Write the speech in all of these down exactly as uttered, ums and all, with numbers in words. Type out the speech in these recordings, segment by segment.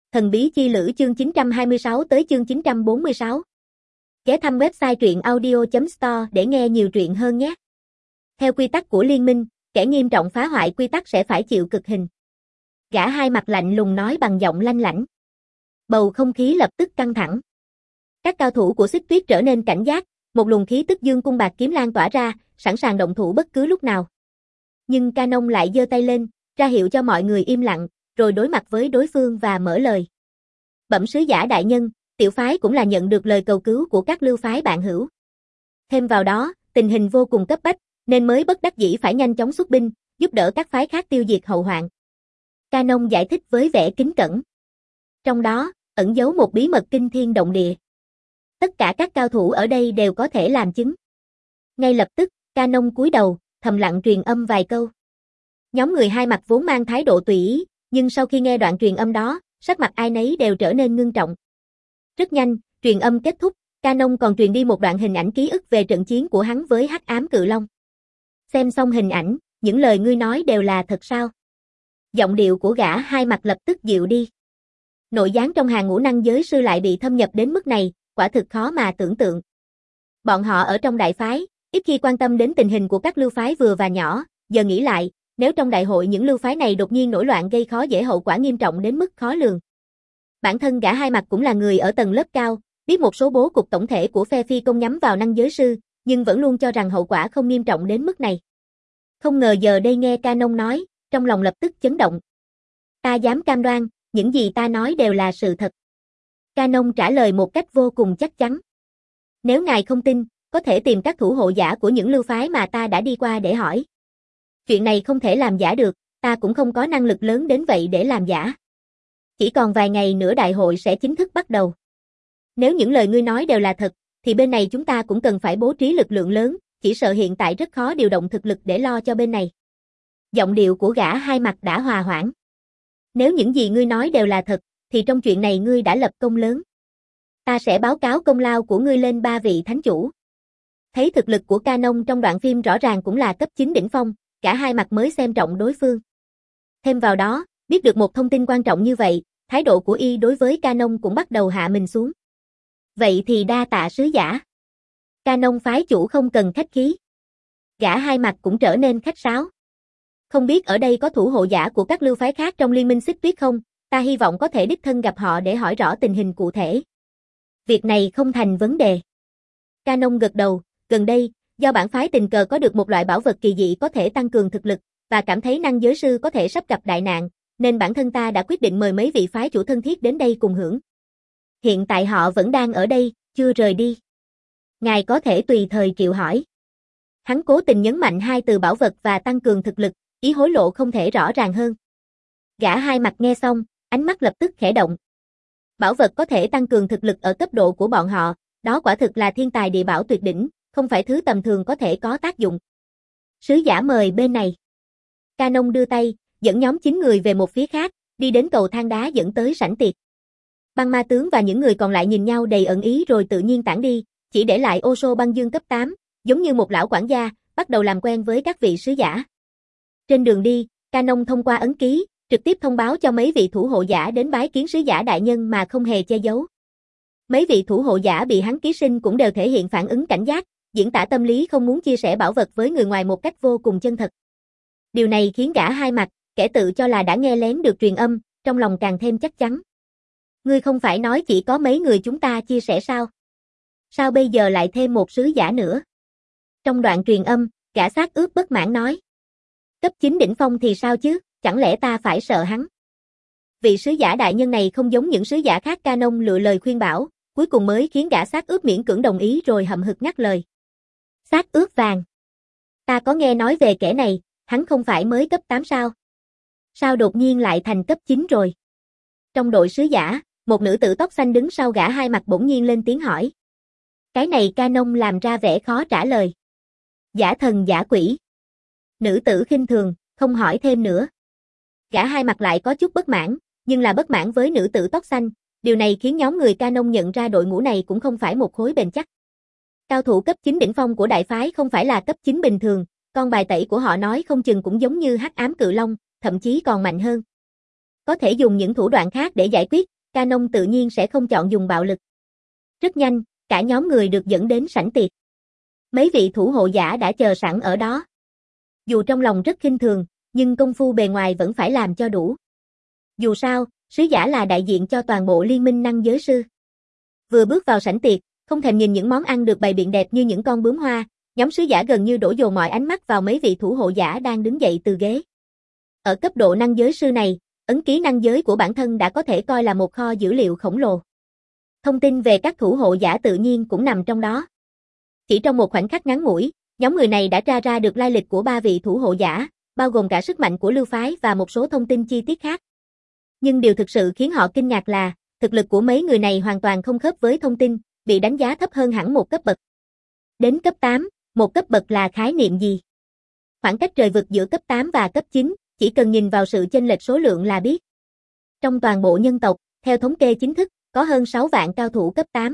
Thần bí chi lữ chương chín trăm hai mươi sáu tới chương chín trăm bốn mươi sáu. Ghé thăm website truyện audio chấm store để nghe nhiều truyện hơn nhé. Theo quy tắc của liên minh, kẻ nghiêm trọng phá hoại quy tắc sẽ phải chịu cực hình. Gã hai mặt lạnh lùng nói bằng giọng lanh lảnh. Bầu không khí lập tức căng thẳng. Các cao thủ của Xích Tuyết trở nên cảnh giác, một luồng khí tức dương cung bạc kiếm lan tỏa ra, sẵn sàng động thủ bất cứ lúc nào. Nhưng Canon lại giơ tay lên, ra hiệu cho mọi người im lặng, rồi đối mặt với đối phương và mở lời. Bẩm sứ giả đại nhân, tiểu phái cũng là nhận được lời cầu cứu của các lưu phái bạn hữu. Thêm vào đó, tình hình vô cùng cấp bách, nên mới bất đắc dĩ phải nhanh chóng xuất binh, giúp đỡ các phái khác tiêu diệt hậu hoạn. Canon giải thích với vẻ kính cẩn. Trong đó, ẩn giấu một bí mật kinh thiên động địa. Tất cả các cao thủ ở đây đều có thể làm chứng. Ngay lập tức, Canon cúi đầu, thầm lặng truyền âm vài câu. Nhóm người hai mặt vốn mang thái độ tùy ý, nhưng sau khi nghe đoạn truyền âm đó, sắc mặt ai nấy đều trở nên ngưng trọng. Rất nhanh, truyền âm kết thúc, Canon còn truyền đi một đoạn hình ảnh ký ức về trận chiến của hắn với Hắc Ám Cự Long. Xem xong hình ảnh, những lời ngươi nói đều là thật sao? Giọng điệu của gã hai mặt lập tức dịu đi. Nội gián trong hàng ngũ năng giới sư lại bị thâm nhập đến mức này, quả thực khó mà tưởng tượng. Bọn họ ở trong đại phái, ít khi quan tâm đến tình hình của các lưu phái vừa và nhỏ, giờ nghĩ lại, nếu trong đại hội những lưu phái này đột nhiên nổi loạn gây khó dễ hậu quả nghiêm trọng đến mức khó lường. Bản thân gã hai mặt cũng là người ở tầng lớp cao, biết một số bố cục tổng thể của phe phi công nhắm vào năng giới sư, nhưng vẫn luôn cho rằng hậu quả không nghiêm trọng đến mức này. Không ngờ giờ đây nghe Canon nói, trong lòng lập tức chấn động. Ta dám cam đoan, những gì ta nói đều là sự thật. Canon trả lời một cách vô cùng chắc chắn. Nếu ngài không tin, có thể tìm các thủ hộ giả của những lưu phái mà ta đã đi qua để hỏi. Chuyện này không thể làm giả được, ta cũng không có năng lực lớn đến vậy để làm giả. Chỉ còn vài ngày nữa đại hội sẽ chính thức bắt đầu. Nếu những lời ngươi nói đều là thật, thì bên này chúng ta cũng cần phải bố trí lực lượng lớn, chỉ sợ hiện tại rất khó điều động thực lực để lo cho bên này. Giọng điệu của gã hai mặt đã hòa hoãn. Nếu những gì ngươi nói đều là thật, thì trong chuyện này ngươi đã lập công lớn. Ta sẽ báo cáo công lao của ngươi lên ba vị thánh chủ. Thấy thực lực của Canon trong đoạn phim rõ ràng cũng là cấp chín đỉnh phong, cả hai mặt mới xem trọng đối phương. Thêm vào đó, biết được một thông tin quan trọng như vậy, thái độ của y đối với Canon cũng bắt đầu hạ mình xuống. Vậy thì đa tạ sứ giả. Canon phái chủ không cần khách khí. Gã hai mặt cũng trở nên khách sáo. Không biết ở đây có thủ hộ giả của các lưu phái khác trong liên minh Xích Tuyết không, ta hy vọng có thể đích thân gặp họ để hỏi rõ tình hình cụ thể. Việc này không thành vấn đề. Canon gật đầu, gần đây, do bản phái tình cờ có được một loại bảo vật kỳ dị có thể tăng cường thực lực, và cảm thấy năng giới sư có thể sắp gặp đại nạn, nên bản thân ta đã quyết định mời mấy vị phái chủ thân thiết đến đây cùng hưởng. Hiện tại họ vẫn đang ở đây, chưa rời đi. Ngài có thể tùy thời triệu hỏi. Hắn cố tình nhấn mạnh hai từ bảo vật và tăng cường thực lực, ý hối lộ không thể rõ ràng hơn. Gã hai mặt nghe xong, ánh mắt lập tức khẽ động. Bảo vật có thể tăng cường thực lực ở cấp độ của bọn họ, đó quả thực là thiên tài địa bảo tuyệt đỉnh, không phải thứ tầm thường có thể có tác dụng. Sứ giả mời bên này. Canon đưa tay, dẫn nhóm chín người về một phía khác, đi đến cầu thang đá dẫn tới sảnh tiệc. Băng ma tướng và những người còn lại nhìn nhau đầy ẩn ý rồi tự nhiên tản đi, chỉ để lại Ô Sô Băng Dương cấp tám, giống như một lão quản gia, bắt đầu làm quen với các vị sứ giả. Trên đường đi, Canon thông qua ấn ký, trực tiếp thông báo cho mấy vị thủ hộ giả đến bái kiến sứ giả đại nhân mà không hề che giấu. Mấy vị thủ hộ giả bị hắn ký sinh cũng đều thể hiện phản ứng cảnh giác, diễn tả tâm lý không muốn chia sẻ bảo vật với người ngoài một cách vô cùng chân thật. Điều này khiến gã hai mặt, kẻ tự cho là đã nghe lén được truyền âm, trong lòng càng thêm chắc chắn. Ngươi không phải nói chỉ có mấy người chúng ta chia sẻ sao? Sao bây giờ lại thêm một sứ giả nữa? Trong đoạn truyền âm, gã xác ướp bất mãn nói. Cấp chín đỉnh phong thì sao chứ, chẳng lẽ ta phải sợ hắn? Vị sứ giả đại nhân này không giống những sứ giả khác. Canon lựa lời khuyên bảo, cuối cùng mới khiến gã xác ướp miễn cưỡng đồng ý rồi hậm hực ngắt lời. Xác ướp vàng. Ta có nghe nói về kẻ này, hắn không phải mới cấp tám sao? Sao đột nhiên lại thành cấp chín rồi? Trong đội sứ giả, một nữ tử tóc xanh đứng sau gã hai mặt bỗng nhiên lên tiếng hỏi. Cái này Canon làm ra vẻ khó trả lời. Giả thần giả quỷ. Nữ tử khinh thường, không hỏi thêm nữa. Gã hai mặt lại có chút bất mãn, nhưng là bất mãn với nữ tử tóc xanh, điều này khiến nhóm người Canon nhận ra đội ngũ này cũng không phải một khối bền chắc. Cao thủ cấp chín đỉnh phong của đại phái không phải là cấp chín bình thường, con bài tẩy của họ nói không chừng cũng giống như Hắc Ám Cự Long, thậm chí còn mạnh hơn. Có thể dùng những thủ đoạn khác để giải quyết, Canon tự nhiên sẽ không chọn dùng bạo lực. Rất nhanh, cả nhóm người được dẫn đến sảnh tiệc. Mấy vị thủ hộ giả đã chờ sẵn ở đó. Dù trong lòng rất khinh thường, nhưng công phu bề ngoài vẫn phải làm cho đủ. Dù sao, sứ giả là đại diện cho toàn bộ liên minh năng giới sư. Vừa bước vào sảnh tiệc, không thèm nhìn những món ăn được bày biện đẹp như những con bướm hoa, nhóm sứ giả gần như đổ dồn mọi ánh mắt vào mấy vị thủ hộ giả đang đứng dậy từ ghế. Ở cấp độ năng giới sư này, ấn ký năng giới của bản thân đã có thể coi là một kho dữ liệu khổng lồ. Thông tin về các thủ hộ giả tự nhiên cũng nằm trong đó. Chỉ trong một khoảnh khắc ngắn ngủi, nhóm người này đã tra ra được lai lịch của ba vị thủ hộ giả, bao gồm cả sức mạnh của lưu phái và một số thông tin chi tiết khác. Nhưng điều thực sự khiến họ kinh ngạc là, thực lực của mấy người này hoàn toàn không khớp với thông tin, bị đánh giá thấp hơn hẳn một cấp bậc. Đến cấp tám, một cấp bậc là khái niệm gì? Khoảng cách trời vực giữa cấp tám và cấp chín, chỉ cần nhìn vào sự chênh lệch số lượng là biết. Trong toàn bộ nhân tộc, theo thống kê chính thức, có hơn sáu vạn cao thủ cấp tám.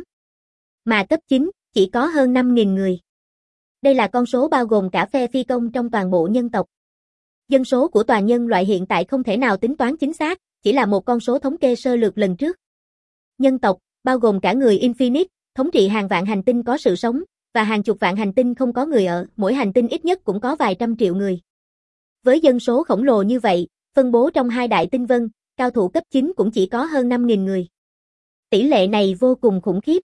Mà cấp chín, chỉ có hơn năm nghìn người. Đây là con số bao gồm cả phe phi công trong toàn bộ nhân tộc. Dân số của toàn nhân loại hiện tại không thể nào tính toán chính xác, chỉ là một con số thống kê sơ lược lần trước. Nhân tộc, bao gồm cả người Infinite, thống trị hàng vạn hành tinh có sự sống, và hàng chục vạn hành tinh không có người ở, mỗi hành tinh ít nhất cũng có vài trăm triệu người. Với dân số khổng lồ như vậy, phân bố trong hai đại tinh vân, cao thủ cấp chín cũng chỉ có hơn năm nghìn người. Tỷ lệ này vô cùng khủng khiếp.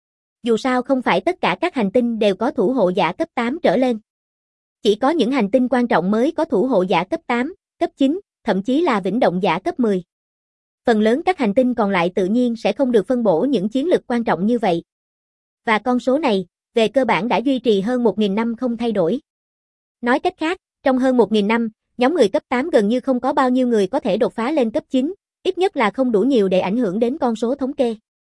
Dù sao không phải tất cả các hành tinh đều có thủ hộ giả cấp tám trở lên. Chỉ có những hành tinh quan trọng mới có thủ hộ giả cấp tám, cấp chín, thậm chí là vĩnh động giả cấp mười. Phần lớn các hành tinh còn lại tự nhiên sẽ không được phân bổ những chiến lực quan trọng như vậy. Và con số này, về cơ bản đã duy trì hơn một nghìn năm không thay đổi. Nói cách khác, trong hơn một nghìn năm, nhóm người cấp tám gần như không có bao nhiêu người có thể đột phá lên cấp chín, ít nhất là không đủ nhiều để ảnh hưởng đến con số thống kê.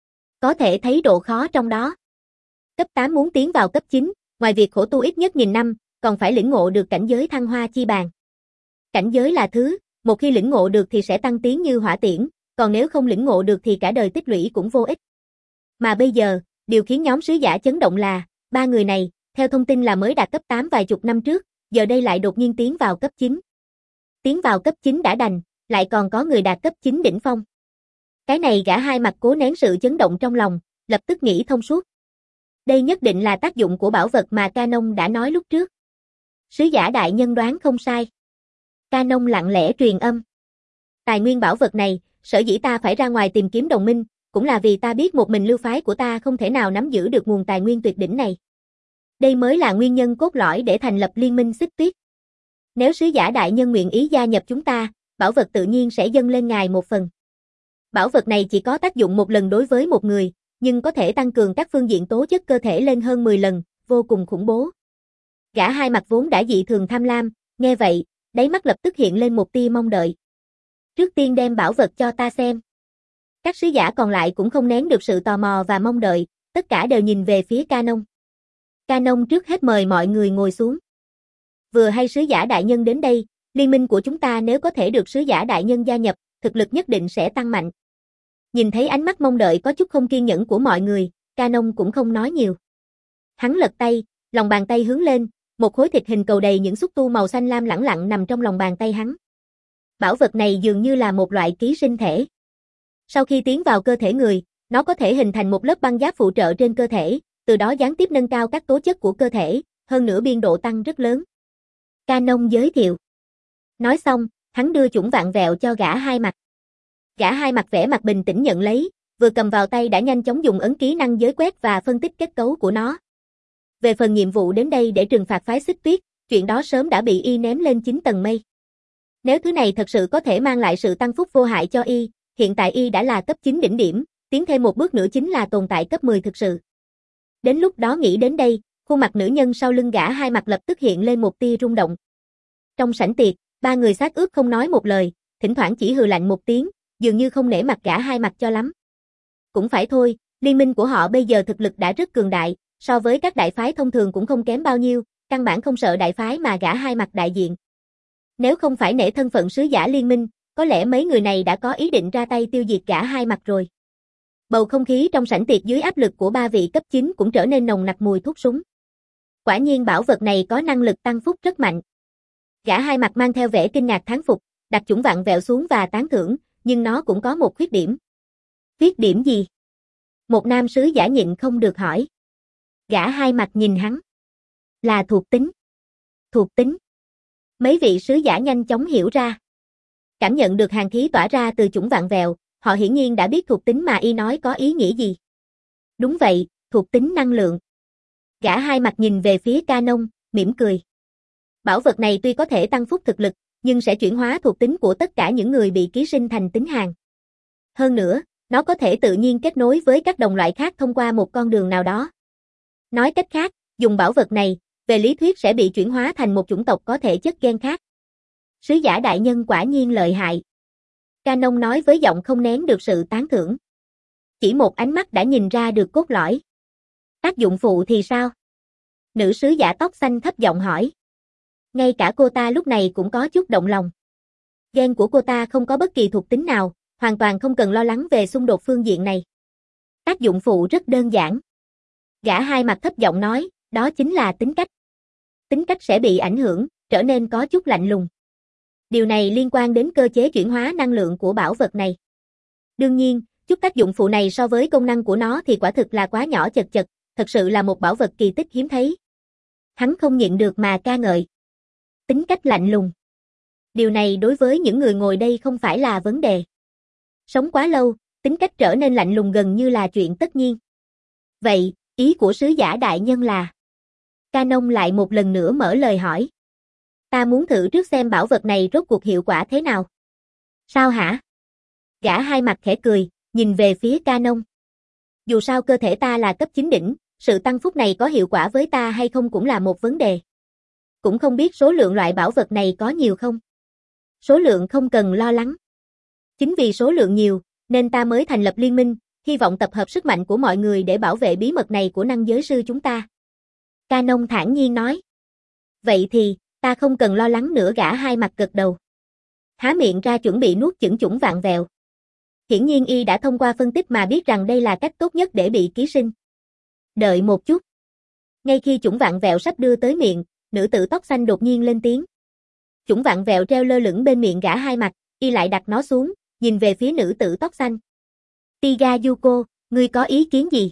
Có thể thấy độ khó trong đó. Cấp tám muốn tiến vào cấp chín, ngoài việc khổ tu ít nhất nghìn năm, còn phải lĩnh ngộ được cảnh giới thăng hoa chi bàn. Cảnh giới là thứ, một khi lĩnh ngộ được thì sẽ tăng tiến như hỏa tiễn, còn nếu không lĩnh ngộ được thì cả đời tích lũy cũng vô ích. Mà bây giờ, điều khiến nhóm sứ giả chấn động là, ba người này, theo thông tin là mới đạt cấp tám vài chục năm trước, giờ đây lại đột nhiên tiến vào cấp chín. Tiến vào cấp chín đã đành, lại còn có người đạt cấp chín đỉnh phong. Cái này gã hai mặt cố nén sự chấn động trong lòng, lập tức nghĩ thông suốt. Đây nhất định là tác dụng của bảo vật mà Canon đã nói lúc trước. Sứ giả đại nhân đoán không sai. Canon lặng lẽ truyền âm. Tài nguyên bảo vật này, sở dĩ ta phải ra ngoài tìm kiếm đồng minh, cũng là vì ta biết một mình lưu phái của ta không thể nào nắm giữ được nguồn tài nguyên tuyệt đỉnh này. Đây mới là nguyên nhân cốt lõi để thành lập liên minh Xích Tuyết. Nếu sứ giả đại nhân nguyện ý gia nhập chúng ta, bảo vật tự nhiên sẽ dâng lên ngài một phần. Bảo vật này chỉ có tác dụng một lần đối với một người, nhưng có thể tăng cường các phương diện tố chất cơ thể lên hơn mười lần, vô cùng khủng bố. Gã hai mặt vốn đã dị thường tham lam, nghe vậy, đáy mắt lập tức hiện lên một tia mong đợi. Trước tiên đem bảo vật cho ta xem. Các sứ giả còn lại cũng không nén được sự tò mò và mong đợi, tất cả đều nhìn về phía Canon. Canon trước hết mời mọi người ngồi xuống. Vừa hay sứ giả đại nhân đến đây, liên minh của chúng ta nếu có thể được sứ giả đại nhân gia nhập, thực lực nhất định sẽ tăng mạnh. Nhìn thấy ánh mắt mong đợi có chút không kiên nhẫn của mọi người, Canon cũng không nói nhiều. Hắn lật tay, lòng bàn tay hướng lên, một khối thịt hình cầu đầy những xúc tu màu xanh lam lẳng lặng nằm trong lòng bàn tay hắn. Bảo vật này dường như là một loại ký sinh thể. Sau khi tiến vào cơ thể người, nó có thể hình thành một lớp băng giáp phụ trợ trên cơ thể, từ đó gián tiếp nâng cao các tố chất của cơ thể, hơn nữa biên độ tăng rất lớn. Canon giới thiệu. Nói xong, hắn đưa chủng vạn vẹo cho gã hai mặt. Gã hai mặt vẻ mặt bình tĩnh nhận lấy, vừa cầm vào tay đã nhanh chóng dùng ấn ký năng giới quét và phân tích kết cấu của nó. Về phần nhiệm vụ đến đây để trừng phạt phái Xích Tuyết, chuyện đó sớm đã bị y ném lên chín tầng mây. Nếu thứ này thật sự có thể mang lại sự tăng phúc vô hại cho y, hiện tại y đã là cấp chín đỉnh điểm, tiến thêm một bước nữa chính là tồn tại cấp mười thực sự. Đến lúc đó nghĩ đến đây, khuôn mặt nữ nhân sau lưng gã hai mặt lập tức hiện lên một tia rung động. Trong sảnh tiệc, ba người xác ướp không nói một lời, thỉnh thoảng chỉ hừ lạnh một tiếng, dường như không nể mặt gã hai mặt cho lắm. Cũng phải thôi, liên minh của họ bây giờ thực lực đã rất cường đại, so với các đại phái thông thường cũng không kém bao nhiêu, căn bản không sợ đại phái mà gã hai mặt đại diện. Nếu không phải nể thân phận sứ giả liên minh, có lẽ mấy người này đã có ý định ra tay tiêu diệt gã hai mặt rồi. Bầu không khí trong sảnh tiệc dưới áp lực của ba vị cấp chín cũng trở nên nồng nặc mùi thuốc súng. Quả nhiên bảo vật này có năng lực tăng phúc rất mạnh. Gã hai mặt mang theo vẻ kinh ngạc thán phục, đặt chủng vạn vẹo xuống và tán thưởng, nhưng nó cũng có một khuyết điểm. Viết điểm gì? Một nam sứ giả nhịn không được hỏi. Gã hai mặt nhìn hắn. Là thuộc tính. Thuộc tính. Mấy vị sứ giả nhanh chóng hiểu ra. Cảm nhận được hàn khí tỏa ra từ chủng vạn vẹo, họ hiển nhiên đã biết thuộc tính mà y nói có ý nghĩa gì. Đúng vậy, thuộc tính năng lượng. Gã hai mặt nhìn về phía Canon, mỉm cười. Bảo vật này tuy có thể tăng phúc thực lực, nhưng sẽ chuyển hóa thuộc tính của tất cả những người bị ký sinh thành tính hàn. Hơn nữa, nó có thể tự nhiên kết nối với các đồng loại khác thông qua một con đường nào đó. Nói cách khác, dùng bảo vật này, về lý thuyết sẽ bị chuyển hóa thành một chủng tộc có thể chất gen khác. Sứ giả đại nhân quả nhiên lợi hại. Canon nói với giọng không nén được sự tán thưởng. Chỉ một ánh mắt đã nhìn ra được cốt lõi. Tác dụng phụ thì sao? Nữ sứ giả tóc xanh thấp giọng hỏi. Ngay cả cô ta lúc này cũng có chút động lòng. Gen của cô ta không có bất kỳ thuộc tính nào, hoàn toàn không cần lo lắng về xung đột phương diện này. Tác dụng phụ rất đơn giản. Gã hai mặt thấp giọng nói, đó chính là tính cách. Tính cách sẽ bị ảnh hưởng, trở nên có chút lạnh lùng. Điều này liên quan đến cơ chế chuyển hóa năng lượng của bảo vật này. Đương nhiên, chút tác dụng phụ này so với công năng của nó thì quả thực là quá nhỏ chật chật, thật sự là một bảo vật kỳ tích hiếm thấy. Hắn không nhịn được mà ca ngợi. Tính cách lạnh lùng. Điều này đối với những người ngồi đây không phải là vấn đề. Sống quá lâu, tính cách trở nên lạnh lùng gần như là chuyện tất nhiên. Vậy, ý của sứ giả đại nhân là? Canon lại một lần nữa mở lời hỏi. Ta muốn thử trước xem bảo vật này rốt cuộc hiệu quả thế nào. Sao hả? Gã hai mặt khẽ cười, nhìn về phía Canon. Dù sao cơ thể ta là cấp chín đỉnh, sự tăng phúc này có hiệu quả với ta hay không cũng là một vấn đề. Cũng không biết số lượng loại bảo vật này có nhiều không? Số lượng không cần lo lắng. Chính vì số lượng nhiều, nên ta mới thành lập liên minh, hy vọng tập hợp sức mạnh của mọi người để bảo vệ bí mật này của năng giới sư chúng ta. Canon thản nhiên nói. Vậy thì, ta không cần lo lắng nữa, gã hai mặt gật đầu. Há miệng ra chuẩn bị nuốt chửng chủng vạn vẹo. Hiển nhiên y đã thông qua phân tích mà biết rằng đây là cách tốt nhất để bị ký sinh. Đợi một chút. Ngay khi chủng vạn vẹo sắp đưa tới miệng, nữ tử tóc xanh đột nhiên lên tiếng. Chủng vạn vẹo treo lơ lửng bên miệng gã hai mặt, y lại đặt nó xuống, nhìn về phía nữ tử tóc xanh. Tiga Yuko, ngươi có ý kiến gì?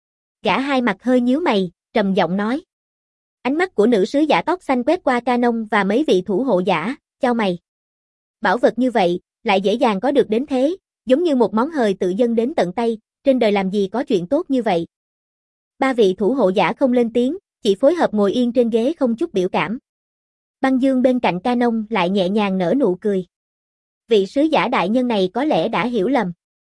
Gã hai mặt hơi nhíu mày, trầm giọng nói. Ánh mắt của nữ sứ giả tóc xanh quét qua Canon và mấy vị thủ hộ giả, chau mày. Bảo vật như vậy, lại dễ dàng có được đến thế, giống như một món hời tự dâng đến tận tay, trên đời làm gì có chuyện tốt như vậy. Ba vị thủ hộ giả không lên tiếng, chỉ phối hợp ngồi yên trên ghế không chút biểu cảm. Băng Dương bên cạnh Canon lại nhẹ nhàng nở nụ cười. Vị sứ giả đại nhân này có lẽ đã hiểu lầm.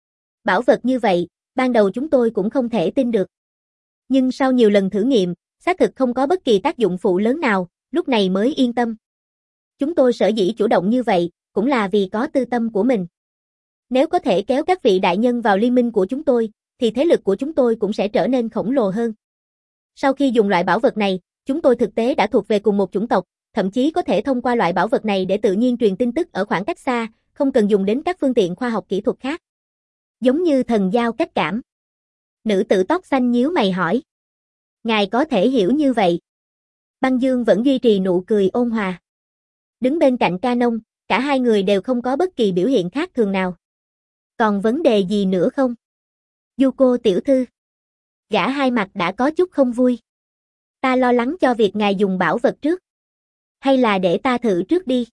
Bảo vật như vậy, ban đầu chúng tôi cũng không thể tin được. Nhưng sau nhiều lần thử nghiệm, xác thực không có bất kỳ tác dụng phụ lớn nào, lúc này mới yên tâm. Chúng tôi sở dĩ chủ động như vậy, cũng là vì có tư tâm của mình. Nếu có thể kéo các vị đại nhân vào liên minh của chúng tôi, thì thế lực của chúng tôi cũng sẽ trở nên khổng lồ hơn. Sau khi dùng loại bảo vật này, chúng tôi thực tế đã thuộc về cùng một chủng tộc, thậm chí có thể thông qua loại bảo vật này để tự nhiên truyền tin tức ở khoảng cách xa, không cần dùng đến các phương tiện khoa học kỹ thuật khác. Giống như thần giao cách cảm. Nữ tử tóc xanh nhíu mày hỏi. Ngài có thể hiểu như vậy. Băng Dương vẫn duy trì nụ cười ôn hòa. Đứng bên cạnh Canon, cả hai người đều không có bất kỳ biểu hiện khác thường nào. Còn vấn đề gì nữa không? Yuko tiểu thư. Gã hai mặt đã có chút không vui. Ta lo lắng cho việc ngài dùng bảo vật trước. Hay là để ta thử trước đi.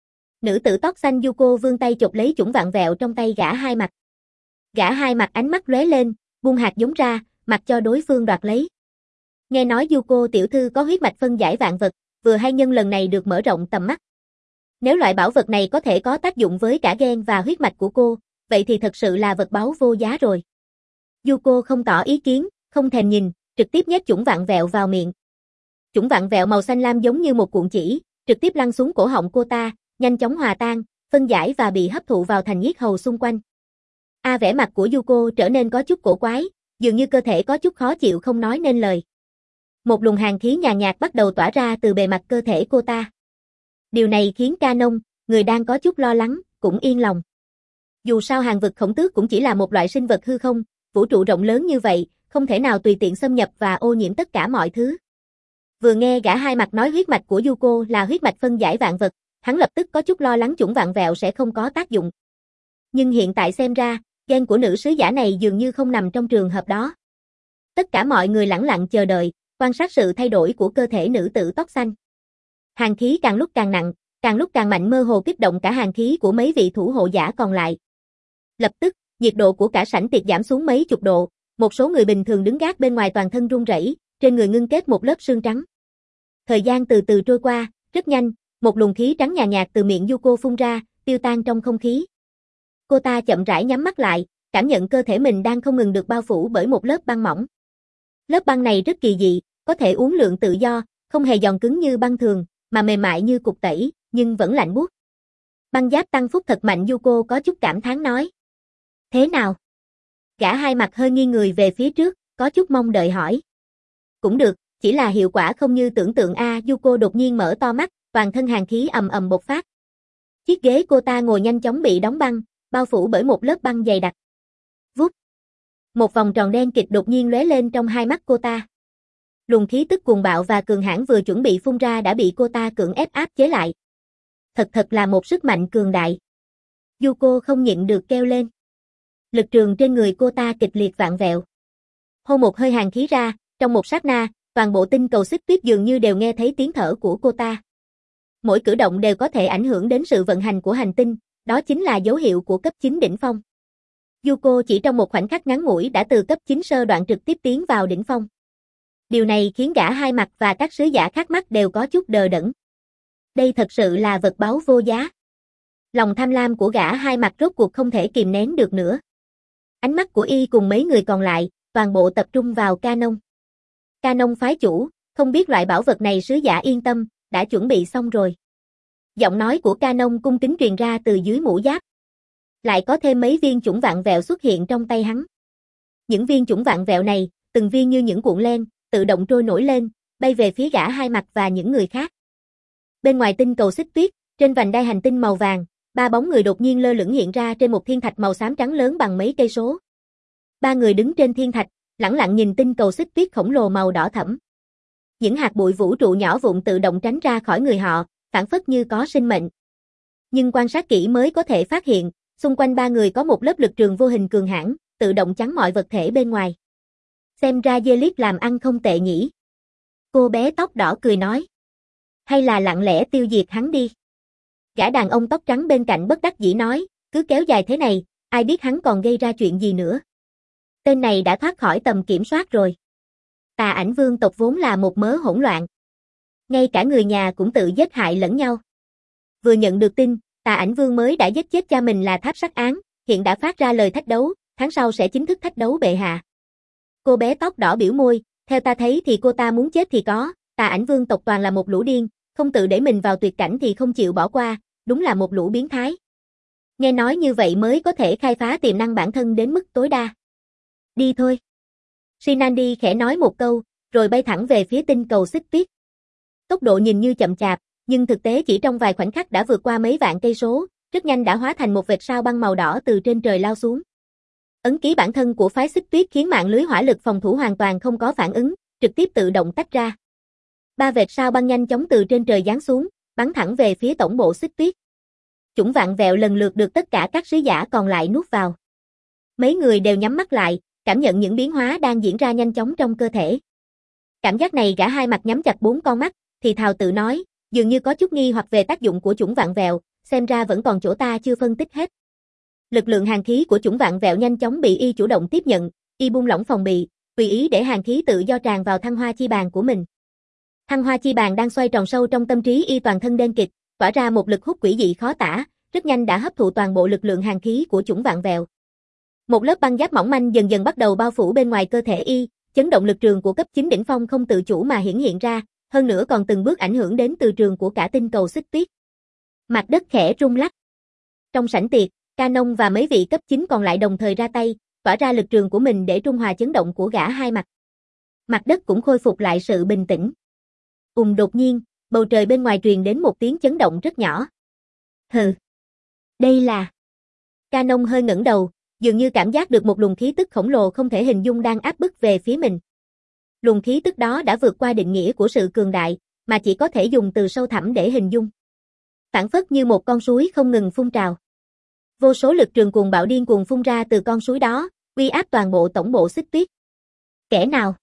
Nữ tử tóc xanh Yuko vươn tay chụp lấy chủng vạn vẹo trong tay gã hai mặt. Gã hai mặt ánh mắt lóe lên, buông hạt giống ra, mặc cho đối phương đoạt lấy. Nghe nói Yuko tiểu thư có huyết mạch phân giải vạn vật, vừa hay nhân lần này được mở rộng tầm mắt. Nếu loại bảo vật này có thể có tác dụng với cả gen và huyết mạch của cô, vậy thì thật sự là vật báu vô giá rồi. Yuko không tỏ ý kiến, không thèm nhìn, trực tiếp nhét chủng vạn vẹo vào miệng. Chủng vạn vẹo màu xanh lam giống như một cuộn chỉ, trực tiếp lăn xuống cổ họng cô ta, nhanh chóng hòa tan, phân giải và bị hấp thụ vào thành yết hầu xung quanh. A vẻ mặt của Yuko trở nên có chút cổ quái, dường như cơ thể có chút khó chịu không nói nên lời. Một luồng hàn khí nhàn nhạt bắt đầu tỏa ra từ bề mặt cơ thể cô ta. Điều này khiến Canon, người đang có chút lo lắng, cũng yên lòng. Dù sao hàng vực khổng tước cũng chỉ là một loại sinh vật hư không, vũ trụ rộng lớn như vậy, không thể nào tùy tiện xâm nhập và ô nhiễm tất cả mọi thứ. Vừa nghe gã hai mặt nói huyết mạch của Yuko là huyết mạch phân giải vạn vật, hắn lập tức có chút lo lắng chủng vạn vẹo sẽ không có tác dụng. Nhưng hiện tại xem ra, Gen của nữ sứ giả này dường như không nằm trong trường hợp đó. Tất cả mọi người lẳng lặng chờ đợi, quan sát sự thay đổi của cơ thể nữ tử tóc xanh. Hàn khí càng lúc càng nặng, càng lúc càng mạnh, mơ hồ kích động cả hàn khí của mấy vị thủ hộ giả còn lại. Lập tức, nhiệt độ của cả sảnh tiệc giảm xuống mấy chục độ, một số người bình thường đứng gác bên ngoài toàn thân run rẩy, trên người ngưng kết một lớp sương trắng. Thời gian từ từ trôi qua, rất nhanh, một luồng khí trắng nhàn nhạt từ miệng Yuko phun ra, tiêu tan trong không khí. Cô ta chậm rãi nhắm mắt lại, cảm nhận cơ thể mình đang không ngừng được bao phủ bởi một lớp băng mỏng. Lớp băng này rất kỳ dị, có thể uốn lượn tự do, không hề giòn cứng như băng thường, mà mềm mại như cục tẩy, nhưng vẫn lạnh buốt. Băng giáp tăng phúc thật mạnh, Yuko có chút cảm thán nói. Thế nào? Gã hai mặt hơi nghiêng người về phía trước, có chút mong đợi hỏi. Cũng được, chỉ là hiệu quả không như tưởng tượng a. Yuko đột nhiên mở to mắt, toàn thân hàn khí ầm ầm bộc phát. Chiếc ghế cô ta ngồi nhanh chóng bị đóng băng, bao phủ bởi một lớp băng dày đặc. Vút. Một vòng tròn đen kịt đột nhiên lóe lên trong hai mắt cô ta. Luồng khí tức cuồng bạo và cường hãn vừa chuẩn bị phun ra đã bị cô ta cưỡng ép áp chế lại. Thật thật là một sức mạnh cường đại. Yuko không nhịn được kêu lên. Lực trường trên người cô ta kịch liệt vạn vẹo. Hô một hơi hàn khí ra, trong một sát na, toàn bộ tinh cầu xích tuyết dường như đều nghe thấy tiếng thở của cô ta. Mỗi cử động đều có thể ảnh hưởng đến sự vận hành của hành tinh, đó chính là dấu hiệu của cấp chín đỉnh phong. Yuko chỉ trong một khoảnh khắc ngắn ngủi đã từ cấp chín sơ đoạn trực tiếp tiến vào đỉnh phong. Điều này khiến gã hai mặt và các sứ giả khác mắt đều có chút đờ đẫn. Đây thật sự là vật báu vô giá. Lòng tham lam của gã hai mặt rốt cuộc không thể kìm nén được nữa. Ánh mắt của y cùng mấy người còn lại, toàn bộ tập trung vào Canon. Canon phái chủ, không biết loại bảo vật này sứ giả yên tâm, đã chuẩn bị xong rồi. Giọng nói của Canon cung kính truyền ra từ dưới mũ giáp. Lại có thêm mấy viên chủng vạn vẹo xuất hiện trong tay hắn. Những viên chủng vạn vẹo này, từng viên như những cuộn len, tự động trôi nổi lên, bay về phía gã hai mặt và những người khác. Bên ngoài tinh cầu xích tuyết, trên vành đai hành tinh màu vàng, ba bóng người đột nhiên lơ lửng hiện ra trên một thiên thạch màu xám trắng lớn bằng mấy cây số. Ba người đứng trên thiên thạch, lẳng lặng nhìn tinh cầu xích tuyết khổng lồ màu đỏ thẫm. Những hạt bụi vũ trụ nhỏ vụn tự động tránh ra khỏi người họ, phảng phất như có sinh mệnh. Nhưng quan sát kỹ mới có thể phát hiện, xung quanh ba người có một lớp lực trường vô hình cường hãn, tự động chắn mọi vật thể bên ngoài. Xem ra Zelit làm ăn không tệ nhỉ. Cô bé tóc đỏ cười nói. Hay là lặng lẽ tiêu diệt hắn đi. Gã đàn ông tóc trắng bên cạnh bất đắc dĩ nói, cứ kéo dài thế này, ai biết hắn còn gây ra chuyện gì nữa. Tên này đã thoát khỏi tầm kiểm soát rồi. Tà Ảnh Vương tộc vốn là một mớ hỗn loạn. Ngay cả người nhà cũng tự giết hại lẫn nhau. Vừa nhận được tin, Tà Ảnh Vương mới đã giết chết cha mình là Tháp Sắc Án, hiện đã phát ra lời thách đấu, tháng sau sẽ chính thức thách đấu bệ hạ. Cô bé tóc đỏ biểu môi, theo ta thấy thì cô ta muốn chết thì có, Tà Ảnh Vương tộc toàn là một lũ điên, không tự để mình vào tuyệt cảnh thì không chịu bỏ qua, đúng là một lũ biến thái. Nghe nói như vậy mới có thể khai phá tiềm năng bản thân đến mức tối đa. Đi thôi. Shinandi khẽ nói một câu, rồi bay thẳng về phía tinh cầu xích tuyết. Tốc độ nhìn như chậm chạp, nhưng thực tế chỉ trong vài khoảnh khắc đã vượt qua mấy vạn cây số, rất nhanh đã hóa thành một vệt sao băng màu đỏ từ trên trời lao xuống. Ấn ký bản thân của phái xích tuyết khiến mạng lưới hỏa lực phòng thủ hoàn toàn không có phản ứng, trực tiếp tự động tách ra. Ba vệt sao băng nhanh chóng từ trên trời giáng xuống, bắn thẳng về phía tổng bộ xích tuyết. Chủng vạn vẹo lần lượt được tất cả các sứ giả còn lại nuốt vào. Mấy người đều nhắm mắt lại, cảm nhận những biến hóa đang diễn ra nhanh chóng trong cơ thể. Cảm giác này gã hai mặt nhắm chặt bốn con mắt, thì thào tự nói, dường như có chút nghi hoặc về tác dụng của chủng vạn vẹo, xem ra vẫn còn chỗ ta chưa phân tích hết. Lực lượng hàn khí của chủng vạn vẹo nhanh chóng bị y chủ động tiếp nhận, y buông lỏng phòng bị, tùy ý để hàn khí tự do tràn vào thăng hoa chi bàn của mình. Thăng hoa chi bàn đang xoay tròn sâu trong tâm trí y, toàn thân đen kịt, tỏa ra một lực hút quỷ dị khó tả, rất nhanh đã hấp thụ toàn bộ lực lượng hàn khí của chủng vạn vẹo. Một lớp băng giáp mỏng manh dần dần bắt đầu bao phủ bên ngoài cơ thể y, chấn động lực trường của cấp chín đỉnh phong không tự chủ mà hiển hiện ra, hơn nữa còn từng bước ảnh hưởng đến từ trường của cả tinh cầu xích tuyết. Mặt đất khẽ rung lắc. Trong sảnh tiệc, Canon và mấy vị cấp chín còn lại đồng thời ra tay, tỏa ra lực trường của mình để trung hòa chấn động của gã hai mặt. Mặt đất cũng khôi phục lại sự bình tĩnh. Ùm, đột nhiên, bầu trời bên ngoài truyền đến một tiếng chấn động rất nhỏ. Hừ. Đây là... Canon hơi ngẩng đầu, dường như cảm giác được một luồng khí tức khổng lồ không thể hình dung đang áp bức về phía mình. Luồng khí tức đó đã vượt qua định nghĩa của sự cường đại, mà chỉ có thể dùng từ sâu thẳm để hình dung. Phảng phất như một con suối không ngừng phun trào. Vô số lực trường cuồng bạo điên cuồng phun ra từ con suối đó, uy áp toàn bộ tổng bộ Xích Tuyết. Kẻ nào?